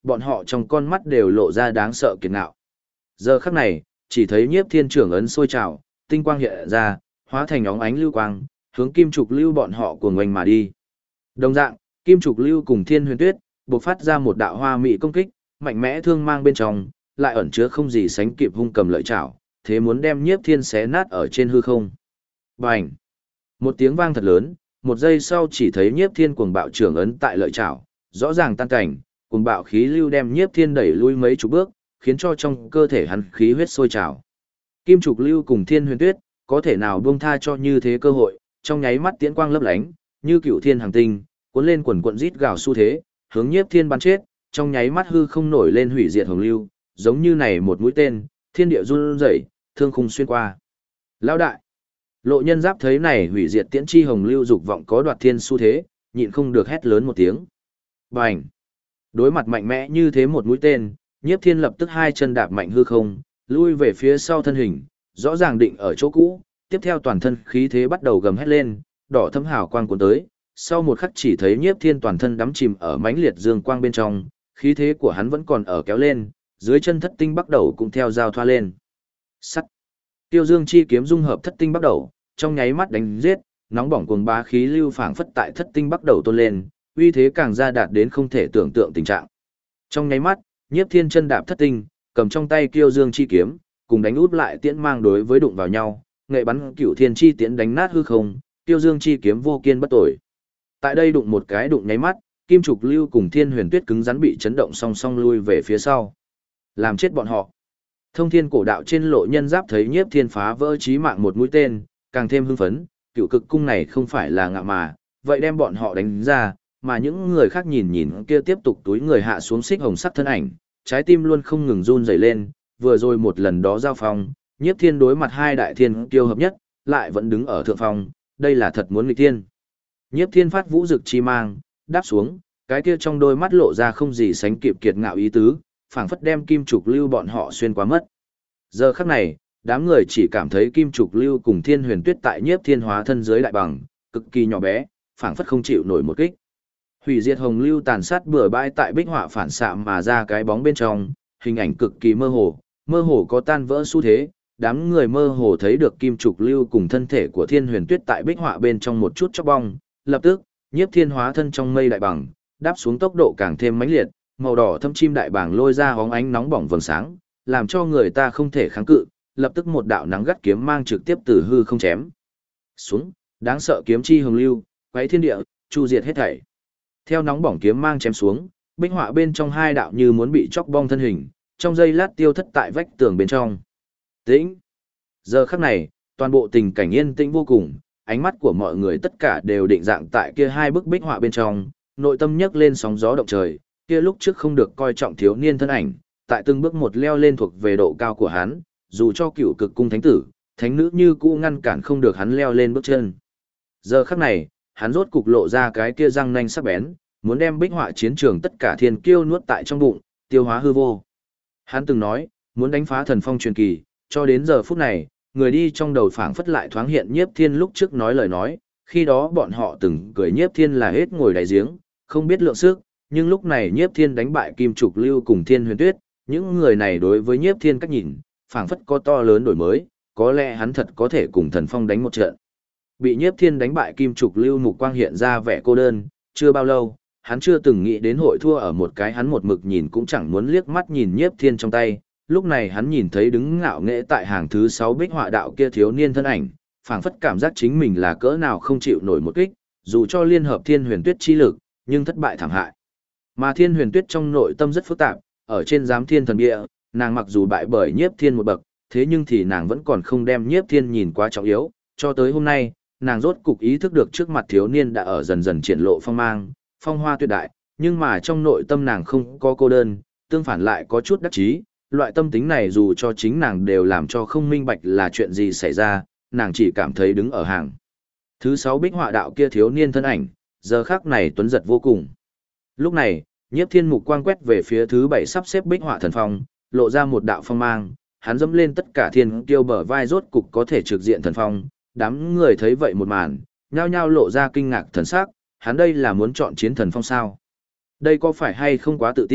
bọn họ trong con mắt đều lộ ra đáng sợ kiệt ngạo. Giờ khắc này, chỉ thấy Nhiếp Thiên trưởng ấn sôi trào, tinh quang hiện ra, hóa thành óng ánh lưu quang, hướng Kim Trục Lưu bọn họ cuồng oanh mà đi. Đồng dạng, Kim Trục Lưu cùng Thiên Huyền Tuyết bộc phát ra một đạo hoa mỹ công kích, mạnh mẽ thương mang bên trong, lại ẩn chứa không gì sánh kịp hung cầm lợi chảo, thế muốn đem Nhiếp Thiên xé nát ở trên hư không. Bành! Một tiếng vang thật lớn, một giây sau chỉ thấy Nhiếp Thiên cuồng bạo trưởng ấn tại lợi chảo, rõ ràng tan cảnh, cuồng bạo khí lưu đem Nhiếp Thiên đẩy lui mấy chục bước, khiến cho trong cơ thể hắn khí huyết sôi trào. Kim Trục Lưu cùng Thiên Huyền Tuyết, có thể nào buông tha cho như thế cơ hội, trong nháy mắt tiễn quang lấp lánh, như cựu thiên hàng tinh, cuốn lên quần quần rít gào xu thế, hướng Nhiếp Thiên bắn chết, trong nháy mắt hư không nổi lên hủy diệt hồng lưu, giống như này một mũi tên, thiên địa run rẩy, thương khung xuyên qua. Lão đại! Lộ Nhân Giáp thấy này hủy diệt tiễn chi hồng lưu dục vọng có đoạt thiên xu thế, nhịn không được hét lớn một tiếng. Bành! Đối mặt mạnh mẽ như thế một mũi tên, Nhiếp Thiên lập tức hai chân đạp mạnh hư không, lui về phía sau thân hình, rõ ràng định ở chỗ cũ, tiếp theo toàn thân khí thế bắt đầu gầm hét lên, đỏ thâm hào quang cuốn tới, sau một khắc chỉ thấy Nhiếp Thiên toàn thân đắm chìm ở mãnh liệt dương quang bên trong, khí thế của hắn vẫn còn ở kéo lên, dưới chân thất tinh bắt đầu cũng theo giao thoa lên. Sắt. Tiêu Dương chi kiếm dung hợp thất tinh bắt đầu, trong nháy mắt đánh giết, nóng bỏng cuồng bá khí lưu phảng phất tại thất tinh bắt đầu tôn lên, uy thế càng ra đạt đến không thể tưởng tượng tình trạng. Trong nháy mắt, Nhiếp Thiên chân đạp thất tinh, cầm trong tay Tiêu Dương chi kiếm, cùng đánh út lại tiễn mang đối với đụng vào nhau, nghệ bắn cửu thiên chi tiễn đánh nát hư không, Tiêu Dương chi kiếm vô kiên bất tồi. Tại đây đụng một cái đụng nháy mắt, Kim Trục Lưu cùng Thiên Huyền Tuyết cứng rắn bị chấn động song song lui về phía sau. Làm chết bọn họ. Thông Thiên Cổ Đạo trên Lộ Nhân Giáp thấy Nhiếp Thiên phá vỡ chí mạng một mũi tên, càng thêm hưng phấn, cựu cực cung này không phải là ngạ mà, vậy đem bọn họ đánh ra, mà những người khác nhìn nhìn kia tiếp tục túi người hạ xuống xích hồng sắc thân ảnh, trái tim luôn không ngừng run rẩy lên, vừa rồi một lần đó giao phong, Nhiếp Thiên đối mặt hai đại thiên kiêu hợp nhất, lại vẫn đứng ở thượng phong, đây là thật muốn nghịch thiên. Nhiếp Thiên phát vũ dực chi mang, đáp xuống, cái kia trong đôi mắt lộ ra không gì sánh kịp kiệt ngạo ý tứ, phảng phất đem Kim Trục Lưu bọn họ xuyên qua mất. Giờ khắc này, đám người chỉ cảm thấy Kim Trục Lưu cùng Thiên Huyền Tuyết tại Nhiếp Thiên hóa thân dưới đại bằng, cực kỳ nhỏ bé, phảng phất không chịu nổi một kích. Hủy diệt hồng lưu tàn sát bừa bãi tại bích họa phản xạ mà ra cái bóng bên trong, hình ảnh cực kỳ mơ hồ có tan vỡ xu thế, đám người mơ hồ thấy được Kim Trục Lưu cùng thân thể của Thiên Huyền Tuyết tại bích họa bên trong một chút chóc bong, lập tức, Nhiếp Thiên hóa thân trong mây đại bằng, đáp xuống tốc độ càng thêm mãnh liệt, màu đỏ thâm chim đại bàng lôi ra hóng ánh nóng bỏng vầng sáng, làm cho người ta không thể kháng cự, lập tức một đạo nắng gắt kiếm mang trực tiếp từ hư không chém xuống, đáng sợ kiếm chi hồng lưu, quấy thiên địa, chu diệt hết thảy. Theo nóng bỏng kiếm mang chém xuống, bích họa bên trong hai đạo như muốn bị chóc bong thân hình, trong giây lát tiêu thất tại vách tường bên trong. Tĩnh. Giờ khắc này, toàn bộ tình cảnh yên tĩnh vô cùng, ánh mắt của mọi người tất cả đều định dạng tại kia hai bức bích họa bên trong, nội tâm nhấc lên sóng gió động trời, kia lúc trước không được coi trọng thiếu niên thân ảnh, tại từng bước một leo lên thuộc về độ cao của hắn, dù cho cựu cực cung thánh tử, thánh nữ như cũ ngăn cản không được hắn leo lên bước chân. Giờ khắc này, hắn rốt cục lộ ra cái kia răng nanh sắc bén, muốn đem bích họa chiến trường tất cả thiên kiêu nuốt tại trong bụng, tiêu hóa hư vô. Hắn từng nói, muốn đánh phá thần phong truyền kỳ, cho đến giờ phút này, người đi trong đầu phảng phất lại thoáng hiện Nhiếp Thiên lúc trước nói lời nói, khi đó bọn họ từng cười Nhiếp Thiên là hết ngồi đáy giếng, không biết lượng sức, nhưng lúc này Nhiếp Thiên đánh bại Kim Trục Lưu cùng Thiên Huyền Tuyết, những người này đối với Nhiếp Thiên cách nhìn, phảng phất có to lớn đổi mới, có lẽ hắn thật có thể cùng thần phong đánh một trận. Bị Nhiếp Thiên đánh bại Kim Trục Lưu mục quang hiện ra vẻ cô đơn, chưa bao lâu, hắn chưa từng nghĩ đến hội thua ở một cái hắn một mực nhìn cũng chẳng muốn liếc mắt nhìn Nhiếp Thiên trong tay. Lúc này hắn nhìn thấy đứng ngạo nghễ tại hàng thứ 6 bích họa đạo kia thiếu niên thân ảnh, phảng phất cảm giác chính mình là cỡ nào không chịu nổi một kích, dù cho liên hợp Thiên Huyền Tuyết chi lực, nhưng thất bại thảm hại. Mà Thiên Huyền Tuyết trong nội tâm rất phức tạp, ở trên giám thiên thần bia, nàng mặc dù bại bởi Nhiếp Thiên một bậc, thế nhưng thì nàng vẫn còn không đem Nhiếp Thiên nhìn quá trọng yếu, cho tới hôm nay, nàng rốt cục ý thức được trước mặt thiếu niên đã ở dần dần triển lộ phong mang, phong hoa tuyệt đại, nhưng mà trong nội tâm nàng không có cô đơn, tương phản lại có chút đắc chí. Loại tâm tính này dù cho chính nàng đều làm cho không minh bạch là chuyện gì xảy ra, nàng chỉ cảm thấy đứng ở hàng thứ 6 bích họa đạo kia thiếu niên thân ảnh, giờ khắc này tuấn giật vô cùng. Lúc này, Nhiếp Thiên mục quang quét về phía thứ 7 sắp xếp bích họa thần phong, lộ ra một đạo phong mang, hắn dẫm lên tất cả thiên kiêu bờ vai rốt cục có thể trực diện thần phong, đám người thấy vậy một màn, nhao nhao lộ ra kinh ngạc thần sắc, hắn đây là muốn chọn chiến thần phong sao? Đây có phải hay không quá tự tin,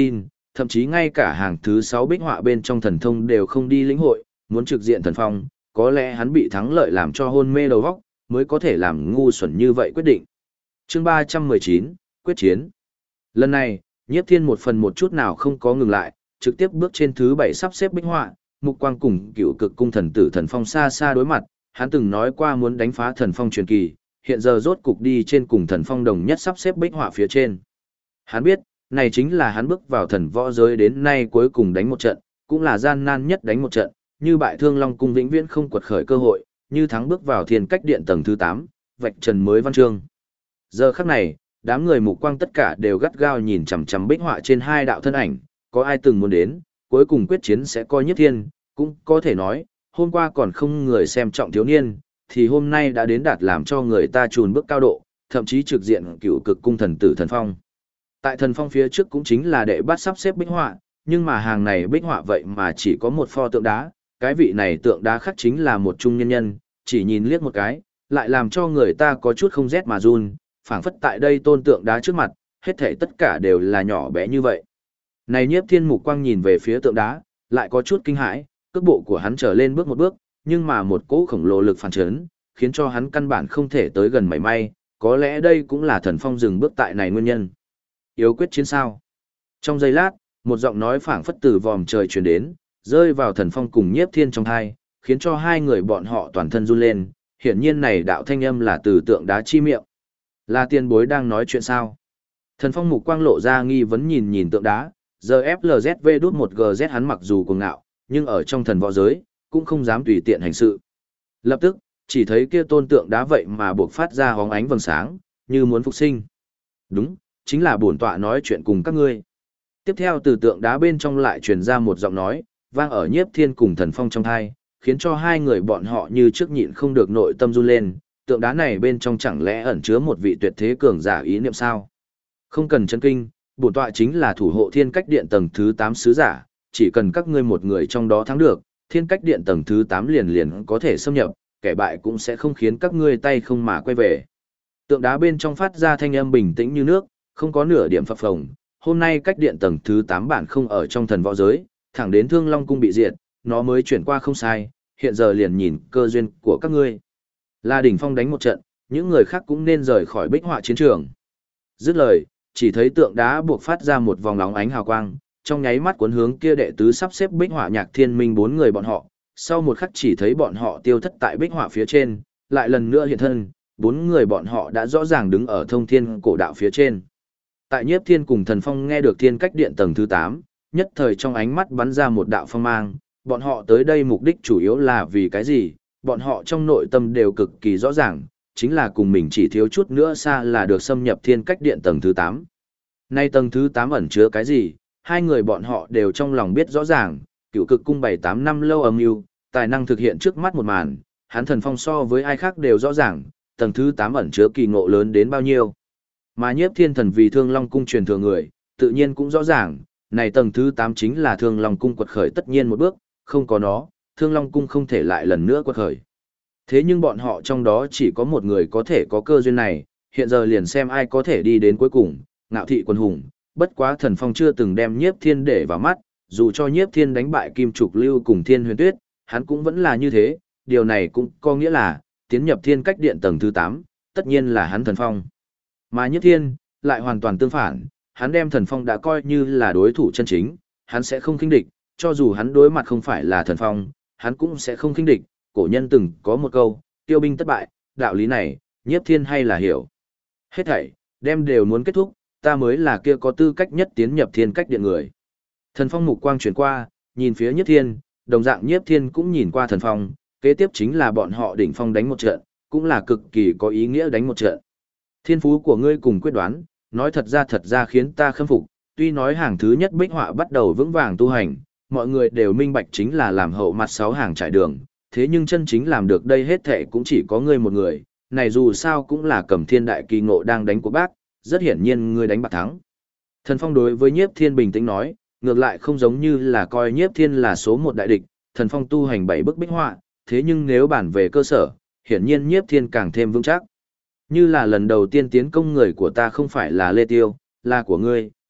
thậm chí ngay cả hàng thứ 6 bích họa bên trong thần thông đều không đi lĩnh hội, muốn trực diện thần phong, có lẽ hắn bị thắng lợi làm cho hôn mê đầu óc, mới có thể làm ngu xuẩn như vậy quyết định. Chương 319, quyết chiến. Lần này, Nhiếp Thiên một phần một chút nào không có ngừng lại, trực tiếp bước trên thứ 7 sắp xếp bích họa, mục quang cùng Cựu Cực cung thần tử thần phong xa xa đối mặt, hắn từng nói qua muốn đánh phá thần phong truyền kỳ, hiện giờ rốt cục đi trên cùng thần phong đồng nhất sắp xếp bích họa phía trên. Hắn biết, này chính là hắn bước vào thần võ giới đến nay cuối cùng đánh một trận, cũng là gian nan nhất đánh một trận, như bại Thương Long cung vĩnh viễn không quật khởi cơ hội, như thắng bước vào thiên cách điện tầng thứ 8, vạch trần mới văn chương. Giờ khắc này, đám người mục quang tất cả đều gắt gao nhìn chằm chằm bích họa trên hai đạo thân ảnh, có ai từng muốn đến, cuối cùng quyết chiến sẽ coi Nhiếp Thiên, cũng có thể nói, hôm qua còn không người xem trọng thiếu niên, thì hôm nay đã đến đạt làm cho người ta chùn bước cao độ, thậm chí trực diện Cựu Cực cung thần tử thần phong. Tại thần phong phía trước cũng chính là đệ bát sắp xếp bích họa, nhưng mà hàng này bích họa vậy mà chỉ có một pho tượng đá, cái vị này tượng đá khắc chính là một trung nhân nhân, chỉ nhìn liếc một cái, lại làm cho người ta có chút không rét mà run, phảng phất tại đây tôn tượng đá trước mặt, hết thảy tất cả đều là nhỏ bé như vậy. Này Nhiếp Thiên mục quang nhìn về phía tượng đá, lại có chút kinh hãi, cước bộ của hắn trở lên bước một bước, nhưng mà một cỗ khổng lồ lực phản chấn, khiến cho hắn căn bản không thể tới gần mảy may, có lẽ đây cũng là thần phong dừng bước tại này nguyên nhân. Yếu quyết chiến sao? Trong giây lát, một giọng nói phảng phất từ vòm trời truyền đến, rơi vào thần phong cùng Nhiếp Thiên trong tai, khiến cho hai người bọn họ toàn thân run lên, hiển nhiên này đạo thanh âm là từ tượng đá chi miệng. Là tiền bối đang nói chuyện sao? Thần phong mục quang lộ ra nghi vấn nhìn nhìn tượng đá, giờ FLZV đút một GZ hắn mặc dù cuồng ngạo, nhưng ở trong thần võ giới, cũng không dám tùy tiện hành sự. Lập tức, chỉ thấy kia tôn tượng đá vậy mà buộc phát ra hóng ánh vầng sáng, như muốn phục sinh. Đúng, chính là bổn tọa nói chuyện cùng các ngươi. Tiếp theo từ tượng đá bên trong lại truyền ra một giọng nói, vang ở Nhiếp Thiên cùng thần phong trong thai, khiến cho hai người bọn họ như trước nhịn không được nội tâm run lên, tượng đá này bên trong chẳng lẽ ẩn chứa một vị tuyệt thế cường giả ý niệm sao? Không cần chấn kinh, bổn tọa chính là thủ hộ thiên cách điện tầng thứ 8 sứ giả, chỉ cần các ngươi một người trong đó thắng được, thiên cách điện tầng thứ 8 liền liền có thể xâm nhập, kẻ bại cũng sẽ không khiến các ngươi tay không mà quay về. Tượng đá bên trong phát ra thanh âm bình tĩnh như nước, không có nửa điểm phập phồng. Hôm nay cách điện tầng thứ 8 bản không ở trong thần võ giới, thẳng đến Thương Long cung bị diệt, nó mới chuyển qua không sai, hiện giờ liền nhìn cơ duyên của các ngươi. La Đỉnh Phong đánh một trận, những người khác cũng nên rời khỏi bích họa chiến trường. Dứt lời, chỉ thấy tượng đá buộc phát ra một vòng nóng ánh hào quang, trong nháy mắt cuốn hướng kia đệ tứ sắp xếp bích họa Nhạc Thiên Minh bốn người bọn họ, sau một khắc chỉ thấy bọn họ tiêu thất tại bích họa phía trên, lại lần nữa hiện thân, bốn người bọn họ đã rõ ràng đứng ở thông thiên cổ đạo phía trên. Tại Nhiếp Thiên cùng Thần Phong nghe được thiên cách điện tầng thứ 8, nhất thời trong ánh mắt bắn ra một đạo phong mang, bọn họ tới đây mục đích chủ yếu là vì cái gì, bọn họ trong nội tâm đều cực kỳ rõ ràng, chính là cùng mình chỉ thiếu chút nữa xa là được xâm nhập thiên cách điện tầng thứ 8. Nay tầng thứ 8 ẩn chứa cái gì, hai người bọn họ đều trong lòng biết rõ ràng, Cựu Cực cung 7-8 năm lâu âm mưu, tài năng thực hiện trước mắt một màn, hắn Thần Phong so với ai khác đều rõ ràng, tầng thứ 8 ẩn chứa kỳ ngộ lớn đến bao nhiêu. Mà Nhiếp Thiên Thần vì Thương Long cung truyền thừa người, tự nhiên cũng rõ ràng, này tầng thứ 8 chính là Thương Long cung quật khởi tất nhiên một bước, không có nó, Thương Long cung không thể lại lần nữa quật khởi. Thế nhưng bọn họ trong đó chỉ có một người có thể có cơ duyên này, hiện giờ liền xem ai có thể đi đến cuối cùng, Ngạo Thị Quân Hùng, bất quá Thần Phong chưa từng đem Nhiếp Thiên để vào mắt, dù cho Nhiếp Thiên đánh bại Kim Trục Lưu cùng Thiên Huyền Tuyết, hắn cũng vẫn là như thế, điều này cũng có nghĩa là, tiến nhập thiên cách điện tầng thứ 8, tất nhiên là hắn Thần Phong. Mà Nhiếp Thiên, lại hoàn toàn tương phản, hắn đem Thần Phong đã coi như là đối thủ chân chính, hắn sẽ không khinh địch, cho dù hắn đối mặt không phải là Thần Phong, hắn cũng sẽ không khinh địch, cổ nhân từng có một câu, tiêu binh thất bại, đạo lý này, Nhiếp Thiên hay là hiểu. Hết thảy, đem đều muốn kết thúc, ta mới là kia có tư cách nhất tiến nhập thiên cách điện người. Thần Phong mục quang chuyển qua, nhìn phía Nhiếp Thiên, đồng dạng Nhiếp Thiên cũng nhìn qua Thần Phong, kế tiếp chính là bọn họ đỉnh phong đánh một trận, cũng là cực kỳ có ý nghĩa đánh một trận. Thiên phú của ngươi cùng quyết đoán, nói thật ra khiến ta khâm phục, tuy nói hàng thứ nhất bích họa bắt đầu vững vàng tu hành, mọi người đều minh bạch chính là làm hậu mặt 6 hàng trải đường, thế nhưng chân chính làm được đây hết thệ cũng chỉ có ngươi một người, này dù sao cũng là Cầm Thiên đại kỳ ngộ đang đánh của bác, rất hiển nhiên ngươi đánh bạc thắng. Thần Phong đối với Nhiếp Thiên bình tĩnh nói, ngược lại không giống như là coi Nhiếp Thiên là số một đại địch, Thần Phong tu hành 7 bức bích họa, thế nhưng nếu bản về cơ sở, hiển nhiên Nhiếp Thiên càng thêm vững chắc. Như là lần đầu tiên tiến công người của ta không phải là Lê Tiêu, là của ngươi,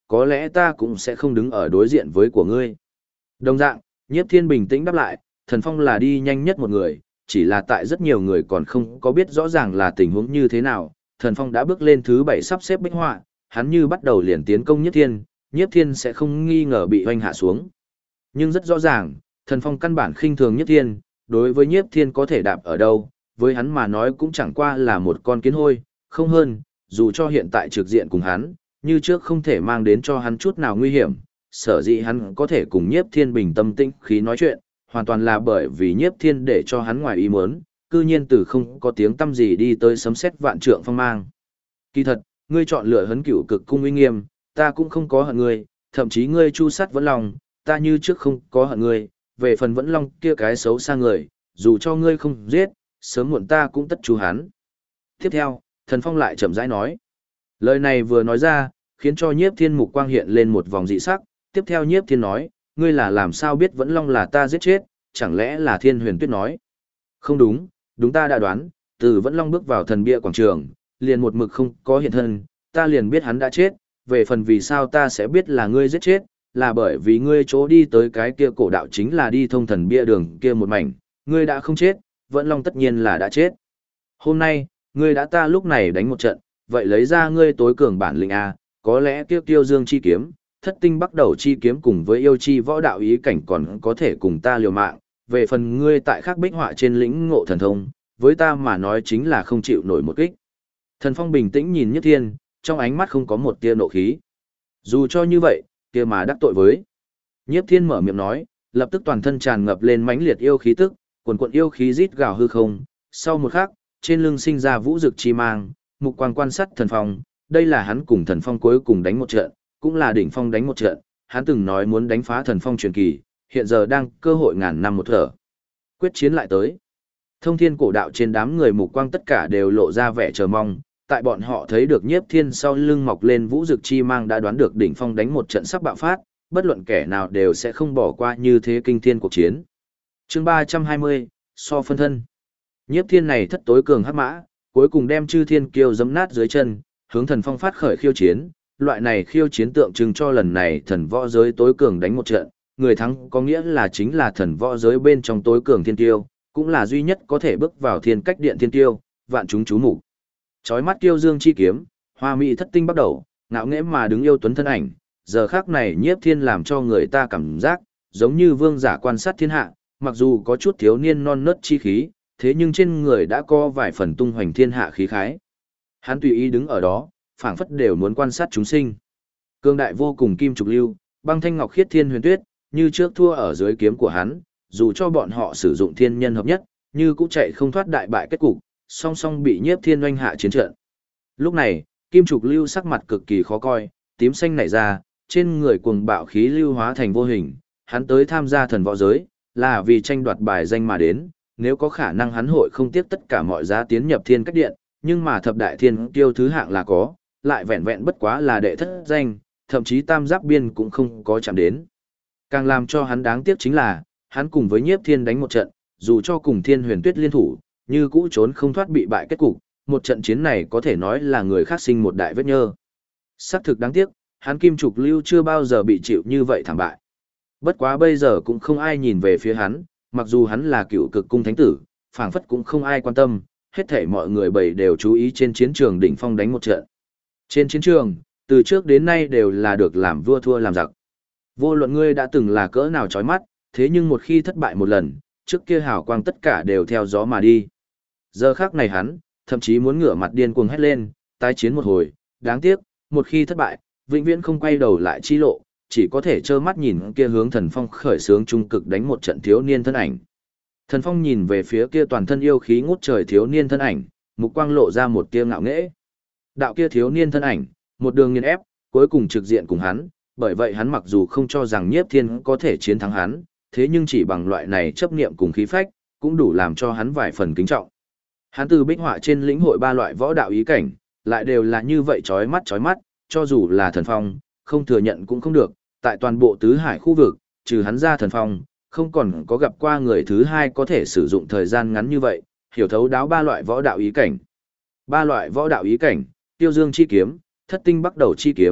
có lẽ ta cũng sẽ không đứng ở đối diện với của ngươi. Đồng dạng, Nhiếp Thiên bình tĩnh đáp lại, Thần Phong là đi nhanh nhất một người, chỉ là tại rất nhiều người còn không có biết rõ ràng là tình huống như thế nào, Thần Phong đã bước lên thứ 7 sắp xếp bích họa, hắn như bắt đầu liền tiến công Nhiếp Thiên sẽ không nghi ngờ bị hoành hạ xuống. Nhưng rất rõ ràng, Thần Phong căn bản khinh thường Nhiếp Thiên, đối với Nhiếp Thiên có thể đạp ở đâu, với hắn mà nói cũng chẳng qua là một con kiến hôi, không hơn, dù cho hiện tại trực diện cùng hắn, như trước không thể mang đến cho hắn chút nào nguy hiểm, sở dĩ hắn có thể cùng Nhiếp Thiên bình tâm tĩnh khí nói chuyện, hoàn toàn là bởi vì Nhiếp Thiên để cho hắn ngoài ý muốn, cư nhiên từ không có tiếng tâm gì đi tới sấm sét vạn trượng phong mang. Kỳ thật, ngươi chọn lựa Hấn Cửu Cực cung uy nghiêm, ta cũng không có hận ngươi, thậm chí ngươi chu sát Vẫn Long, ta như trước không có hận ngươi, về phần Vẫn Long kia cái xấu xa người, dù cho ngươi không giết, sớm muộn ta cũng tất chú hắn. Tiếp theo, Thần Phong lại chậm rãi nói. Lời này vừa nói ra, khiến cho Nhiếp Thiên mục quang hiện lên một vòng dị sắc, tiếp theo Nhiếp Thiên nói, ngươi là làm sao biết Vẫn Long là ta giết chết, chẳng lẽ là Thiên Huyền Tuyết nói. Không đúng, đúng ta đã đoán, từ Vẫn Long bước vào thần bia quảng trường, liền một mực không có hiện thân, ta liền biết hắn đã chết, về phần vì sao ta sẽ biết là ngươi giết chết, là bởi vì ngươi chỗ đi tới cái kia cổ đạo chính là đi thông thần bia đường kia một mảnh, ngươi đã không chết, Vẫn Long tất nhiên là đã chết. Hôm nay, ngươi đã ta lúc này đánh một trận, vậy lấy ra ngươi tối cường bản lĩnh A, có lẽ kiếp tiêu dương chi kiếm, thất tinh bắt đầu chi kiếm cùng với yêu chi võ đạo ý cảnh còn có thể cùng ta liều mạng, về phần ngươi tại khắc bích họa trên lĩnh ngộ thần thông, với ta mà nói chính là không chịu nổi một kích. Thần Phong bình tĩnh nhìn Nhất Thiên, trong ánh mắt không có một tia nộ khí. Dù cho như vậy, kia mà đắc tội với. Nhiếp Thiên mở miệng nói, lập tức toàn thân tràn ngập lên mãnh liệt yêu khí tức, quần quần yêu khí rít gào hư không, sau một khắc, trên lưng sinh ra vũ dực chi mang, mục quang quan sát Thần Phong, đây là hắn cùng Thần Phong cuối cùng đánh một trận, cũng là đỉnh phong đánh một trận, hắn từng nói muốn đánh phá Thần Phong truyền kỳ, hiện giờ đang cơ hội ngàn năm một thở. Quyết chiến lại tới. Thông Thiên cổ đạo trên đám người mục quang tất cả đều lộ ra vẻ chờ mong, tại bọn họ thấy được Nhiếp Thiên sau lưng mọc lên vũ dực chi mang đã đoán được đỉnh phong đánh một trận sắp bạo phát, bất luận kẻ nào đều sẽ không bỏ qua như thế kinh thiên cuộc chiến. Chương 320, so phân thân. Nhiếp Thiên này thất tối cường hắc mã, cuối cùng đem chư thiên kiêu giẫm nát dưới chân, hướng Thần Phong phát khởi khiêu chiến, loại này khiêu chiến tượng trưng cho lần này thần võ giới tối cường đánh một trận, người thắng có nghĩa là chính là thần võ giới bên trong tối cường thiên tiêu, cũng là duy nhất có thể bước vào thiên cách điện thiên tiêu, vạn chúng chú mục. Chói mắt kiêu dương chi kiếm, hoa mỹ thất tinh bắt đầu, ngạo nghễ mà đứng yêu tuấn thân ảnh, giờ khắc này Nhiếp Thiên làm cho người ta cảm giác giống như vương giả quan sát thiên hạ, mặc dù có chút thiếu niên non nớt chi khí, thế nhưng trên người đã có vài phần tung hoành thiên hạ khí khái. Hắn tùy ý đứng ở đó, phảng phất đều muốn quan sát chúng sinh. Cương đại vô cùng kim trục lưu, băng thanh ngọc khiết Thiên Huyền Tuyết, như trước thua ở dưới kiếm của hắn, dù cho bọn họ sử dụng thiên nhân hợp nhất, như cũng chạy không thoát đại bại kết cục, song song bị Nhiếp Thiên oanh hạ chiến trận. Lúc này, kim trục lưu sắc mặt cực kỳ khó coi, tím xanh nảy ra, trên người cuồng bạo khí lưu hóa thành vô hình, hắn tới tham gia thần võ giới, là vì tranh đoạt bài danh mà đến, nếu có khả năng hắn hội không tiếc tất cả mọi giá tiến nhập thiên cách điện, nhưng mà thập đại thiên tiêu thứ hạng là có, lại vẹn vẹn bất quá là đệ thất danh, thậm chí tam giáp biên cũng không có chạm đến. Càng làm cho hắn đáng tiếc chính là, hắn cùng với Nhiếp Thiên đánh một trận, dù cho cùng Thiên Huyền Tuyết liên thủ, như cũ trốn không thoát bị bại kết cục, một trận chiến này có thể nói là người khác sinh một đại vết nhơ. Xác thực đáng tiếc, hắn kim trục lưu chưa bao giờ bị chịu như vậy thảm bại. Bất quá bây giờ cũng không ai nhìn về phía hắn, mặc dù hắn là cựu cực cung thánh tử, phảng phất cũng không ai quan tâm, hết thảy mọi người bầy đều chú ý trên chiến trường đỉnh phong đánh một trận. Trên chiến trường, từ trước đến nay đều là được làm vua thua làm giặc. Vô luận ngươi đã từng là cỡ nào chói mắt, thế nhưng một khi thất bại một lần, trước kia hào quang tất cả đều theo gió mà đi. Giờ khắc này hắn, thậm chí muốn ngửa mặt điên cuồng hét lên, tái chiến một hồi, đáng tiếc, một khi thất bại, vĩnh viễn không quay đầu lại chi lộ, chỉ có thể trơ mắt nhìn kia hướng Thần Phong khởi sướng trung cực đánh một trận thiếu niên thân ảnh. Thần Phong nhìn về phía kia toàn thân yêu khí ngút trời thiếu niên thân ảnh, mục quang lộ ra một tia ngạo nghễ. Đạo kia thiếu niên thân ảnh, một đường nghiền ép, cuối cùng trực diện cùng hắn, bởi vậy hắn mặc dù không cho rằng Nhiếp Thiên có thể chiến thắng hắn, thế nhưng chỉ bằng loại này chấp niệm cùng khí phách, cũng đủ làm cho hắn vài phần kính trọng. Hắn từ bích họa trên lĩnh hội ba loại võ đạo ý cảnh, lại đều là như vậy chói mắt, cho dù là Thần Phong, không thừa nhận cũng không được, tại toàn bộ tứ hải khu vực, trừ hắn ra Thần Phong, không còn có gặp qua người thứ hai có thể sử dụng thời gian ngắn như vậy, hiểu thấu đáo ba loại võ đạo ý cảnh. Ba loại võ đạo ý cảnh, Tiêu Dương chi kiếm, Thất tinh bắt đầu chi kiếm,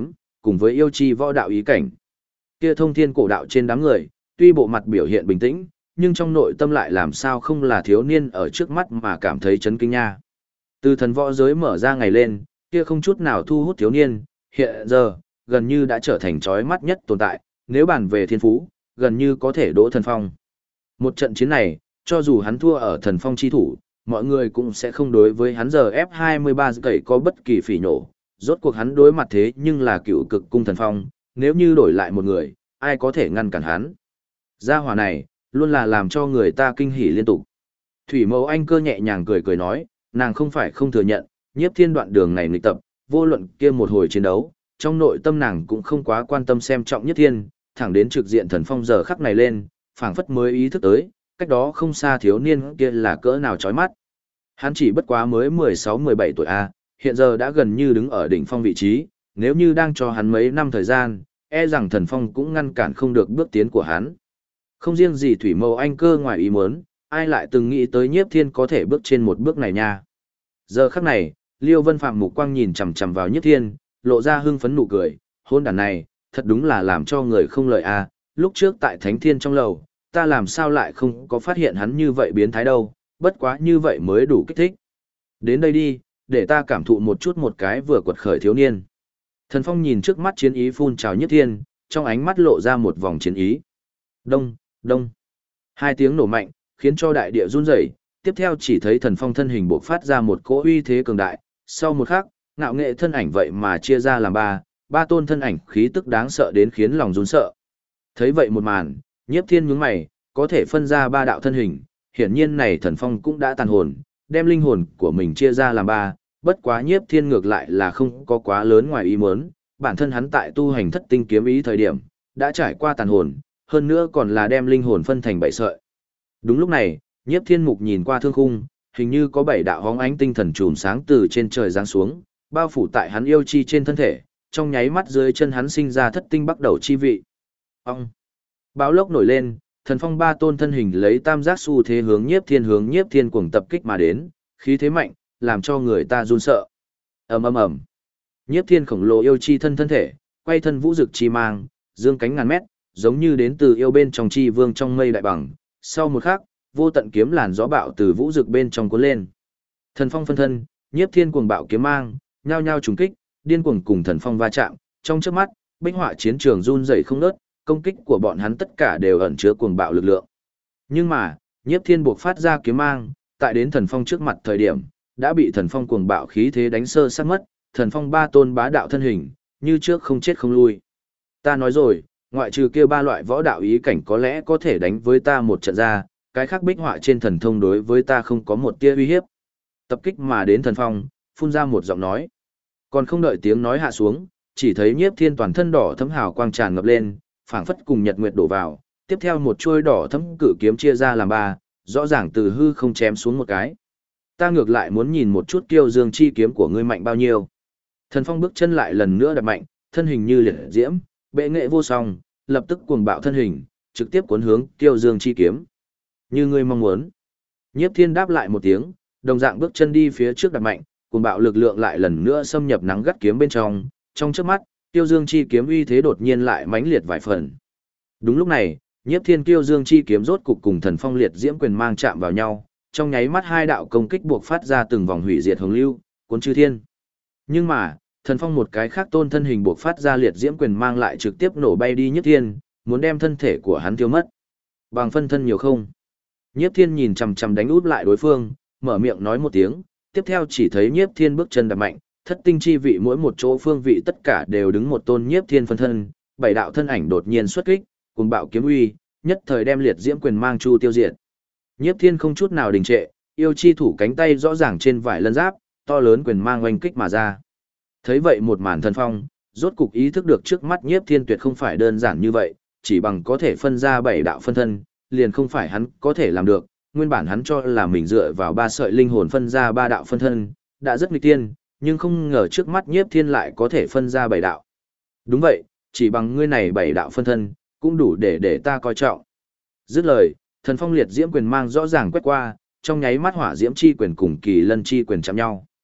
cùng với yêu chi võ đạo ý cảnh. Kia thông thiên cổ đạo trên đám người, tuy bộ mặt biểu hiện bình tĩnh, nhưng trong nội tâm lại làm sao không là thiếu niên ở trước mắt mà cảm thấy chấn kinh nha. Từ thần võ giới mở ra ngày lên, kia không chút nào thu hút thiếu niên, hiện giờ, gần như đã trở thành chói mắt nhất tồn tại, nếu bàn về thiên phú, gần như có thể đỗ thần phong. Một trận chiến này, cho dù hắn thua ở thần phong chi thủ, mọi người cũng sẽ không đối với hắn giờ F23 cậy có bất kỳ phỉ nổ, rốt cuộc hắn đối mặt thế nhưng là cựu cực cung thần phong, nếu như đổi lại một người, ai có thể ngăn cản hắn. Gia hỏa này, luôn là làm cho người ta kinh hỉ liên tục. Thủy Mẫu Anh Cơ nhẹ nhàng cười cười nói, nàng không phải không thừa nhận, Nhiếp Thiên đoạn đường này nghịch tập, vô luận kia một hồi chiến đấu, trong nội tâm nàng cũng không quá quan tâm xem trọng Nhiếp Thiên, thẳng đến trực diện thần phong giờ khắc này lên, phảng phất mới ý thức tới, cách đó không xa thiếu niên kia là cỡ nào chói mắt. Hắn chỉ bất quá mới 16-17 tuổi a, hiện giờ đã gần như đứng ở đỉnh phong vị trí, nếu như đang cho hắn mấy năm thời gian, e rằng thần phong cũng ngăn cản không được bước tiến của hắn. Không riêng gì Thủy Mẫu Anh Cơ ngoài ý muốn, ai lại từng nghĩ tới Nhiếp Thiên có thể bước trên một bước này nha. Giờ khắc này, Liêu Vân Phạm mục quang nhìn chằm chằm vào Nhiếp Thiên, lộ ra hưng phấn nụ cười, hôn đàn này, thật đúng là làm cho người không lợi a. Lúc trước tại Thánh Thiên trong lầu, ta làm sao lại không có phát hiện hắn như vậy biến thái đâu, bất quá như vậy mới đủ kích thích. Đến đây đi, để ta cảm thụ một chút một cái vừa quật khởi thiếu niên. Thần Phong nhìn trước mắt chiến ý phun trào Nhiếp Thiên, trong ánh mắt lộ ra một vòng chiến ý. Đông, đông. Hai tiếng nổ mạnh, khiến cho đại địa run rẩy, tiếp theo chỉ thấy Thần Phong thân hình bộc phát ra một cỗ uy thế cường đại, sau một khắc, ngạo nghệ thân ảnh vậy mà chia ra làm ba tôn thân ảnh khí tức đáng sợ đến khiến lòng run sợ. Thấy vậy một màn, Nhiếp Thiên nhướng mày, có thể phân ra ba đạo thân hình, hiển nhiên này Thần Phong cũng đã tàn hồn, đem linh hồn của mình chia ra làm ba, bất quá Nhiếp Thiên ngược lại là không có quá lớn ngoài ý muốn, bản thân hắn tại tu hành thất tinh kiếm ý thời điểm, đã trải qua tàn hồn, hơn nữa còn là đem linh hồn phân thành bảy sợi. Đúng lúc này, Nhiếp Thiên mục nhìn qua thương khung, hình như có bảy đạo hóng ánh tinh thần chùm sáng từ trên trời giáng xuống, bao phủ tại hắn yêu chi trên thân thể, trong nháy mắt dưới chân hắn sinh ra thất tinh bắt đầu chi vị. Ông! Báo lốc nổi lên, Thần Phong ba tôn thân hình lấy tam giác xu thế hướng Nhiếp Thiên cuồng tập kích mà đến, khí thế mạnh, làm cho người ta run sợ. Ầm ầm ầm. Nhiếp Thiên khổng lồ yêu chi thân thể, quay thân vũ dực chi mang, dương cánh ngàn mét, giống như đến từ yêu bên trong chi vương trong mây đại bằng. Sau một khắc, vô tận kiếm làn gió bạo từ vũ dực bên trong cuốn lên. Thần Phong phân thân, Nhiếp Thiên cuồng bạo kiếm mang, nhao nhao trùng kích, điên cuồng cùng Thần Phong va chạm, trong chớp mắt, bích họa chiến trường run rẩy không ngớt, công kích của bọn hắn tất cả đều ẩn chứa cuồng bạo lực lượng. Nhưng mà, Nhiếp Thiên buộc phát ra kiếm mang, tại đến Thần Phong trước mặt thời điểm, đã bị Thần Phong cuồng bạo khí thế đánh sơ sát mất, Thần Phong ba tôn bá đạo thân hình, như trước không chết không lui. Ta nói rồi, ngoại trừ kia ba loại võ đạo ý cảnh có lẽ có thể đánh với ta một trận ra, cái khác bích họa trên thần thông đối với ta không có một tia uy hiếp. Tập kích mà đến Thần Phong, phun ra một giọng nói. Còn không đợi tiếng nói hạ xuống, chỉ thấy Nhiếp Thiên toàn thân đỏ thấm hào quang tràn ngập lên, phảng phất cùng nhật nguyệt đổ vào, tiếp theo một chuôi đỏ thấm cự kiếm chia ra làm ba, rõ ràng từ hư không chém xuống một cái. Ta ngược lại muốn nhìn một chút kiêu dương chi kiếm của ngươi mạnh bao nhiêu. Thần Phong bước chân lại lần nữa đập mạnh, thân hình như liệt diễm, bệ nghệ vô song, lập tức cuồng bạo thân hình, trực tiếp cuốn hướng kiêu dương chi kiếm. Như ngươi mong muốn. Nhiếp Thiên đáp lại một tiếng, đồng dạng bước chân đi phía trước đập mạnh, cuồng bạo lực lượng lại lần nữa xâm nhập nắng gắt kiếm bên trong chớp mắt, Kiêu Dương chi kiếm uy thế đột nhiên lại mãnh liệt vài phần. Đúng lúc này, Nhiếp Thiên Kiêu Dương chi kiếm rốt cục cùng Thần Phong liệt diễm quyền mang chạm vào nhau, trong nháy mắt hai đạo công kích buộc phát ra từng vòng hủy diệt hồng lưu, cuốn chư thiên. Nhưng mà, Thần Phong một cái khác tôn thân hình buộc phát ra liệt diễm quyền mang lại trực tiếp nổ bay đi Nhiếp Thiên, muốn đem thân thể của hắn tiêu mất. Bằng phân thân nhiều không? Nhiếp Thiên nhìn chằm chằm đánh út lại đối phương, mở miệng nói một tiếng, tiếp theo chỉ thấy Nhiếp Thiên bước chân đạp mạnh, thất tinh chi vị mỗi một chỗ phương vị tất cả đều đứng một tôn Nhiếp Thiên phân thân, bảy đạo thân ảnh đột nhiên xuất kích, cùng bạo kiếm uy, nhất thời đem liệt diễm quyền mang chu tiêu diệt. Nhiếp Thiên không chút nào đình trệ, yêu chi thủ cánh tay rõ ràng trên vải lân giáp, to lớn quyền mang oanh kích mà ra. Thấy vậy một màn Thần Phong, rốt cục ý thức được trước mắt Nhiếp Thiên tuyệt không phải đơn giản như vậy, chỉ bằng có thể phân ra bảy đạo phân thân, liền không phải hắn có thể làm được, nguyên bản hắn cho là mình dựa vào ba sợi linh hồn phân ra ba đạo phân thân, đã rất nghịch tiên, nhưng không ngờ trước mắt Nhiếp Thiên lại có thể phân ra bảy đạo. Đúng vậy, chỉ bằng ngươi này bảy đạo phân thân, cũng đủ để ta coi trọng. Dứt lời, Thần Phong liệt diễm quyền mang rõ ràng quét qua, trong nháy mắt hỏa diễm chi quyền cùng kỳ lân chi quyền chạm nhau.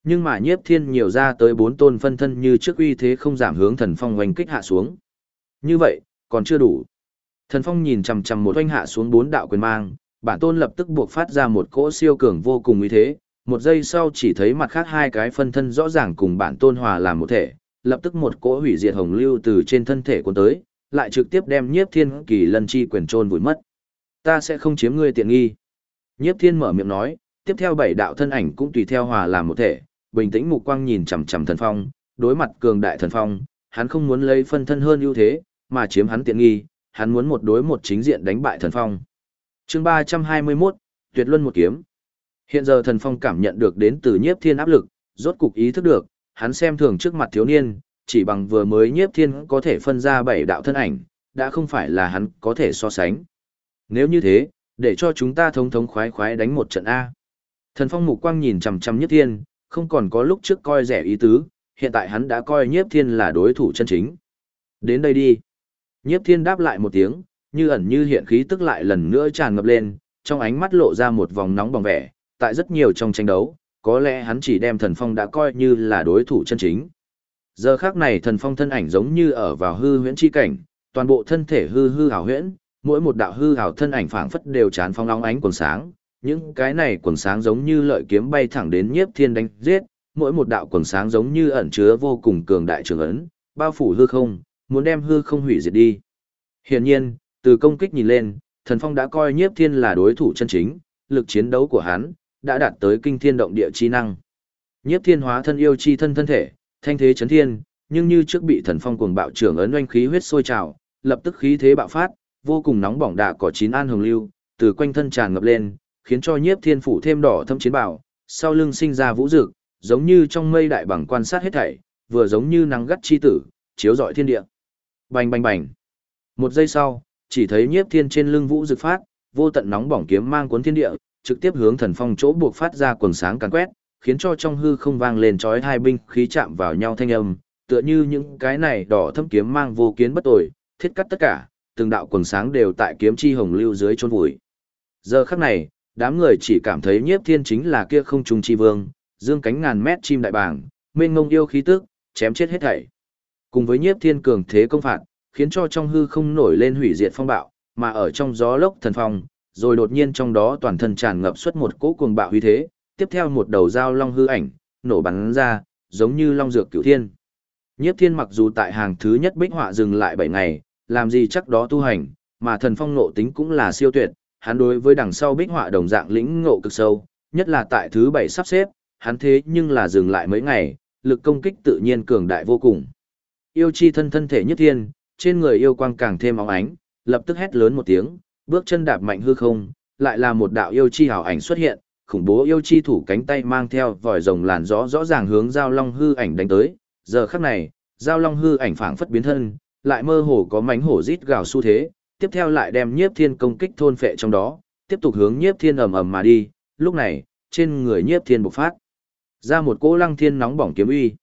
Nhưng mà Nhiếp Thiên nhiều ra tới 4 tôn phân thân như trước uy thế không giảm hướng Thần Phong oanh kích hạ xuống. Như vậy, còn chưa đủ. Thần Phong nhìn chằm chằm một oanh hạ xuống 4 đạo quyền mang, bản tôn lập tức buộc phát ra một cỗ siêu cường vô cùng uy thế, một giây sau chỉ thấy mặt khác hai cái phân thân rõ ràng cùng bản tôn hòa làm một thể, lập tức một cỗ hủy diệt hồng lưu từ trên thân thể cuốn tới, lại trực tiếp đem Nhiếp Thiên kỳ lân chi quyền trôn vùi mất. Ta sẽ không chiếm ngươi tiện nghi. Nhiếp Thiên mở miệng nói, tiếp theo 7 đạo thân ảnh cũng tùy theo hòa làm một thể, bình tĩnh mục quang nhìn chằm chằm Thần Phong, đối mặt cường đại Thần Phong, hắn không muốn lấy phân thân hơn ưu thế, mà chiếm hắn tiện nghi, hắn muốn một đối một chính diện đánh bại Thần Phong. Chương 321, Tuyệt Luân một kiếm. Hiện giờ Thần Phong cảm nhận được đến từ Nhiếp Thiên áp lực, rốt cục ý thức được, hắn xem thường trước mặt thiếu niên, chỉ bằng vừa mới Nhiếp Thiên có thể phân ra 7 đạo thân ảnh, đã không phải là hắn có thể so sánh. Nếu như thế, để cho chúng ta thống thống khoái khoái đánh một trận A. Thần Phong mục quang nhìn chằm chằm Nhiếp Thiên, không còn có lúc trước coi rẻ ý tứ, hiện tại hắn đã coi Nhiếp Thiên là đối thủ chân chính. Đến đây đi. Nhiếp Thiên đáp lại một tiếng, như ẩn như hiện khí tức lại lần nữa tràn ngập lên, trong ánh mắt lộ ra một vòng nóng bỏng vẻ, tại rất nhiều trong tranh đấu, có lẽ hắn chỉ đem Thần Phong đã coi như là đối thủ chân chính. Giờ khắc này Thần Phong thân ảnh giống như ở vào hư huyễn chi cảnh, toàn bộ thân thể hư hư ảo huyễn, mỗi một đạo hư ảo thân ảnh phảng phất đều tràn phong óng ánh quần sáng, những cái này quần sáng giống như lợi kiếm bay thẳng đến Nhiếp Thiên đánh giết, mỗi một đạo quần sáng giống như ẩn chứa vô cùng cường đại trường ấn, bao phủ hư không, muốn đem hư không hủy diệt đi. Hiển nhiên, từ công kích nhìn lên, Thần Phong đã coi Nhiếp Thiên là đối thủ chân chính, lực chiến đấu của hắn đã đạt tới kinh thiên động địa chi năng. Nhiếp Thiên hóa thân yêu chi thân thân thể, thanh thế chấn thiên, nhưng như trước bị Thần Phong cuồng bạo trưởng ấn oanh khí huyết sôi trào, lập tức khí thế bạo phát, vô cùng nóng bỏng đạ cỏ chín an hồng lưu, từ quanh thân tràn ngập lên, khiến cho Nhiếp Thiên phủ thêm đỏ thâm chiến bảo, sau lưng sinh ra vũ dực, giống như trong mây đại bằng quan sát hết thảy, vừa giống như nắng gắt chi tử, chiếu rọi thiên địa. Bành bành bành. Một giây sau, chỉ thấy Nhiếp Thiên trên lưng vũ dực phát, vô tận nóng bỏng kiếm mang cuốn thiên địa, trực tiếp hướng Thần Phong chỗ buộc phát ra quần sáng càn quét, khiến cho trong hư không vang lên chói hai binh khí chạm vào nhau thanh âm, tựa như những cái này đỏ thâm kiếm mang vô kiến bất tồi, thiết cắt tất cả, từng đạo quần sáng đều tại kiếm chi hồng lưu dưới chôn vùi. Giờ khắc này, đám người chỉ cảm thấy Nhiếp Thiên chính là kia không trung chi vương, dương cánh ngàn mét chim đại bàng, mênh mông yêu khí tức, chém chết hết thảy. Cùng với Nhiếp Thiên cường thế công phạt, khiến cho trong hư không nổi lên hủy diệt phong bạo, mà ở trong gió lốc thần phong, rồi đột nhiên trong đó toàn thân tràn ngập xuất một cỗ cuồng bạo uy thế, tiếp theo một đầu dao long hư ảnh, nổ bắn ra, giống như long dược cửu thiên. Nhiếp Thiên mặc dù tại hàng thứ nhất bích họa dừng lại 7 ngày, làm gì chắc đó tu hành, mà thần phong nộ tính cũng là siêu tuyệt, hắn đối với đằng sau bích họa đồng dạng lĩnh ngộ cực sâu, nhất là tại thứ 7 sắp xếp, hắn thế nhưng là dừng lại mấy ngày, lực công kích tự nhiên cường đại vô cùng. Yêu chi thân thân thể Nhiếp Thiên, trên người yêu quang càng thêm óng ánh, lập tức hét lớn một tiếng, bước chân đạp mạnh hư không, lại là một đạo yêu chi hảo ảnh xuất hiện, khủng bố yêu chi thủ cánh tay mang theo vòi rồng làn gió rõ ràng hướng giao long hư ảnh đánh tới. Giờ khắc này, giao long hư ảnh phảng phất biến thân, lại mơ hồ có mánh hổ rít gào xu thế, tiếp theo lại đem Nhiếp Thiên công kích thôn phệ trong đó, tiếp tục hướng Nhiếp Thiên ầm ầm mà đi. Lúc này, trên người Nhiếp Thiên bộc phát ra một cỗ lăng thiên nóng bỏng kiếm uy.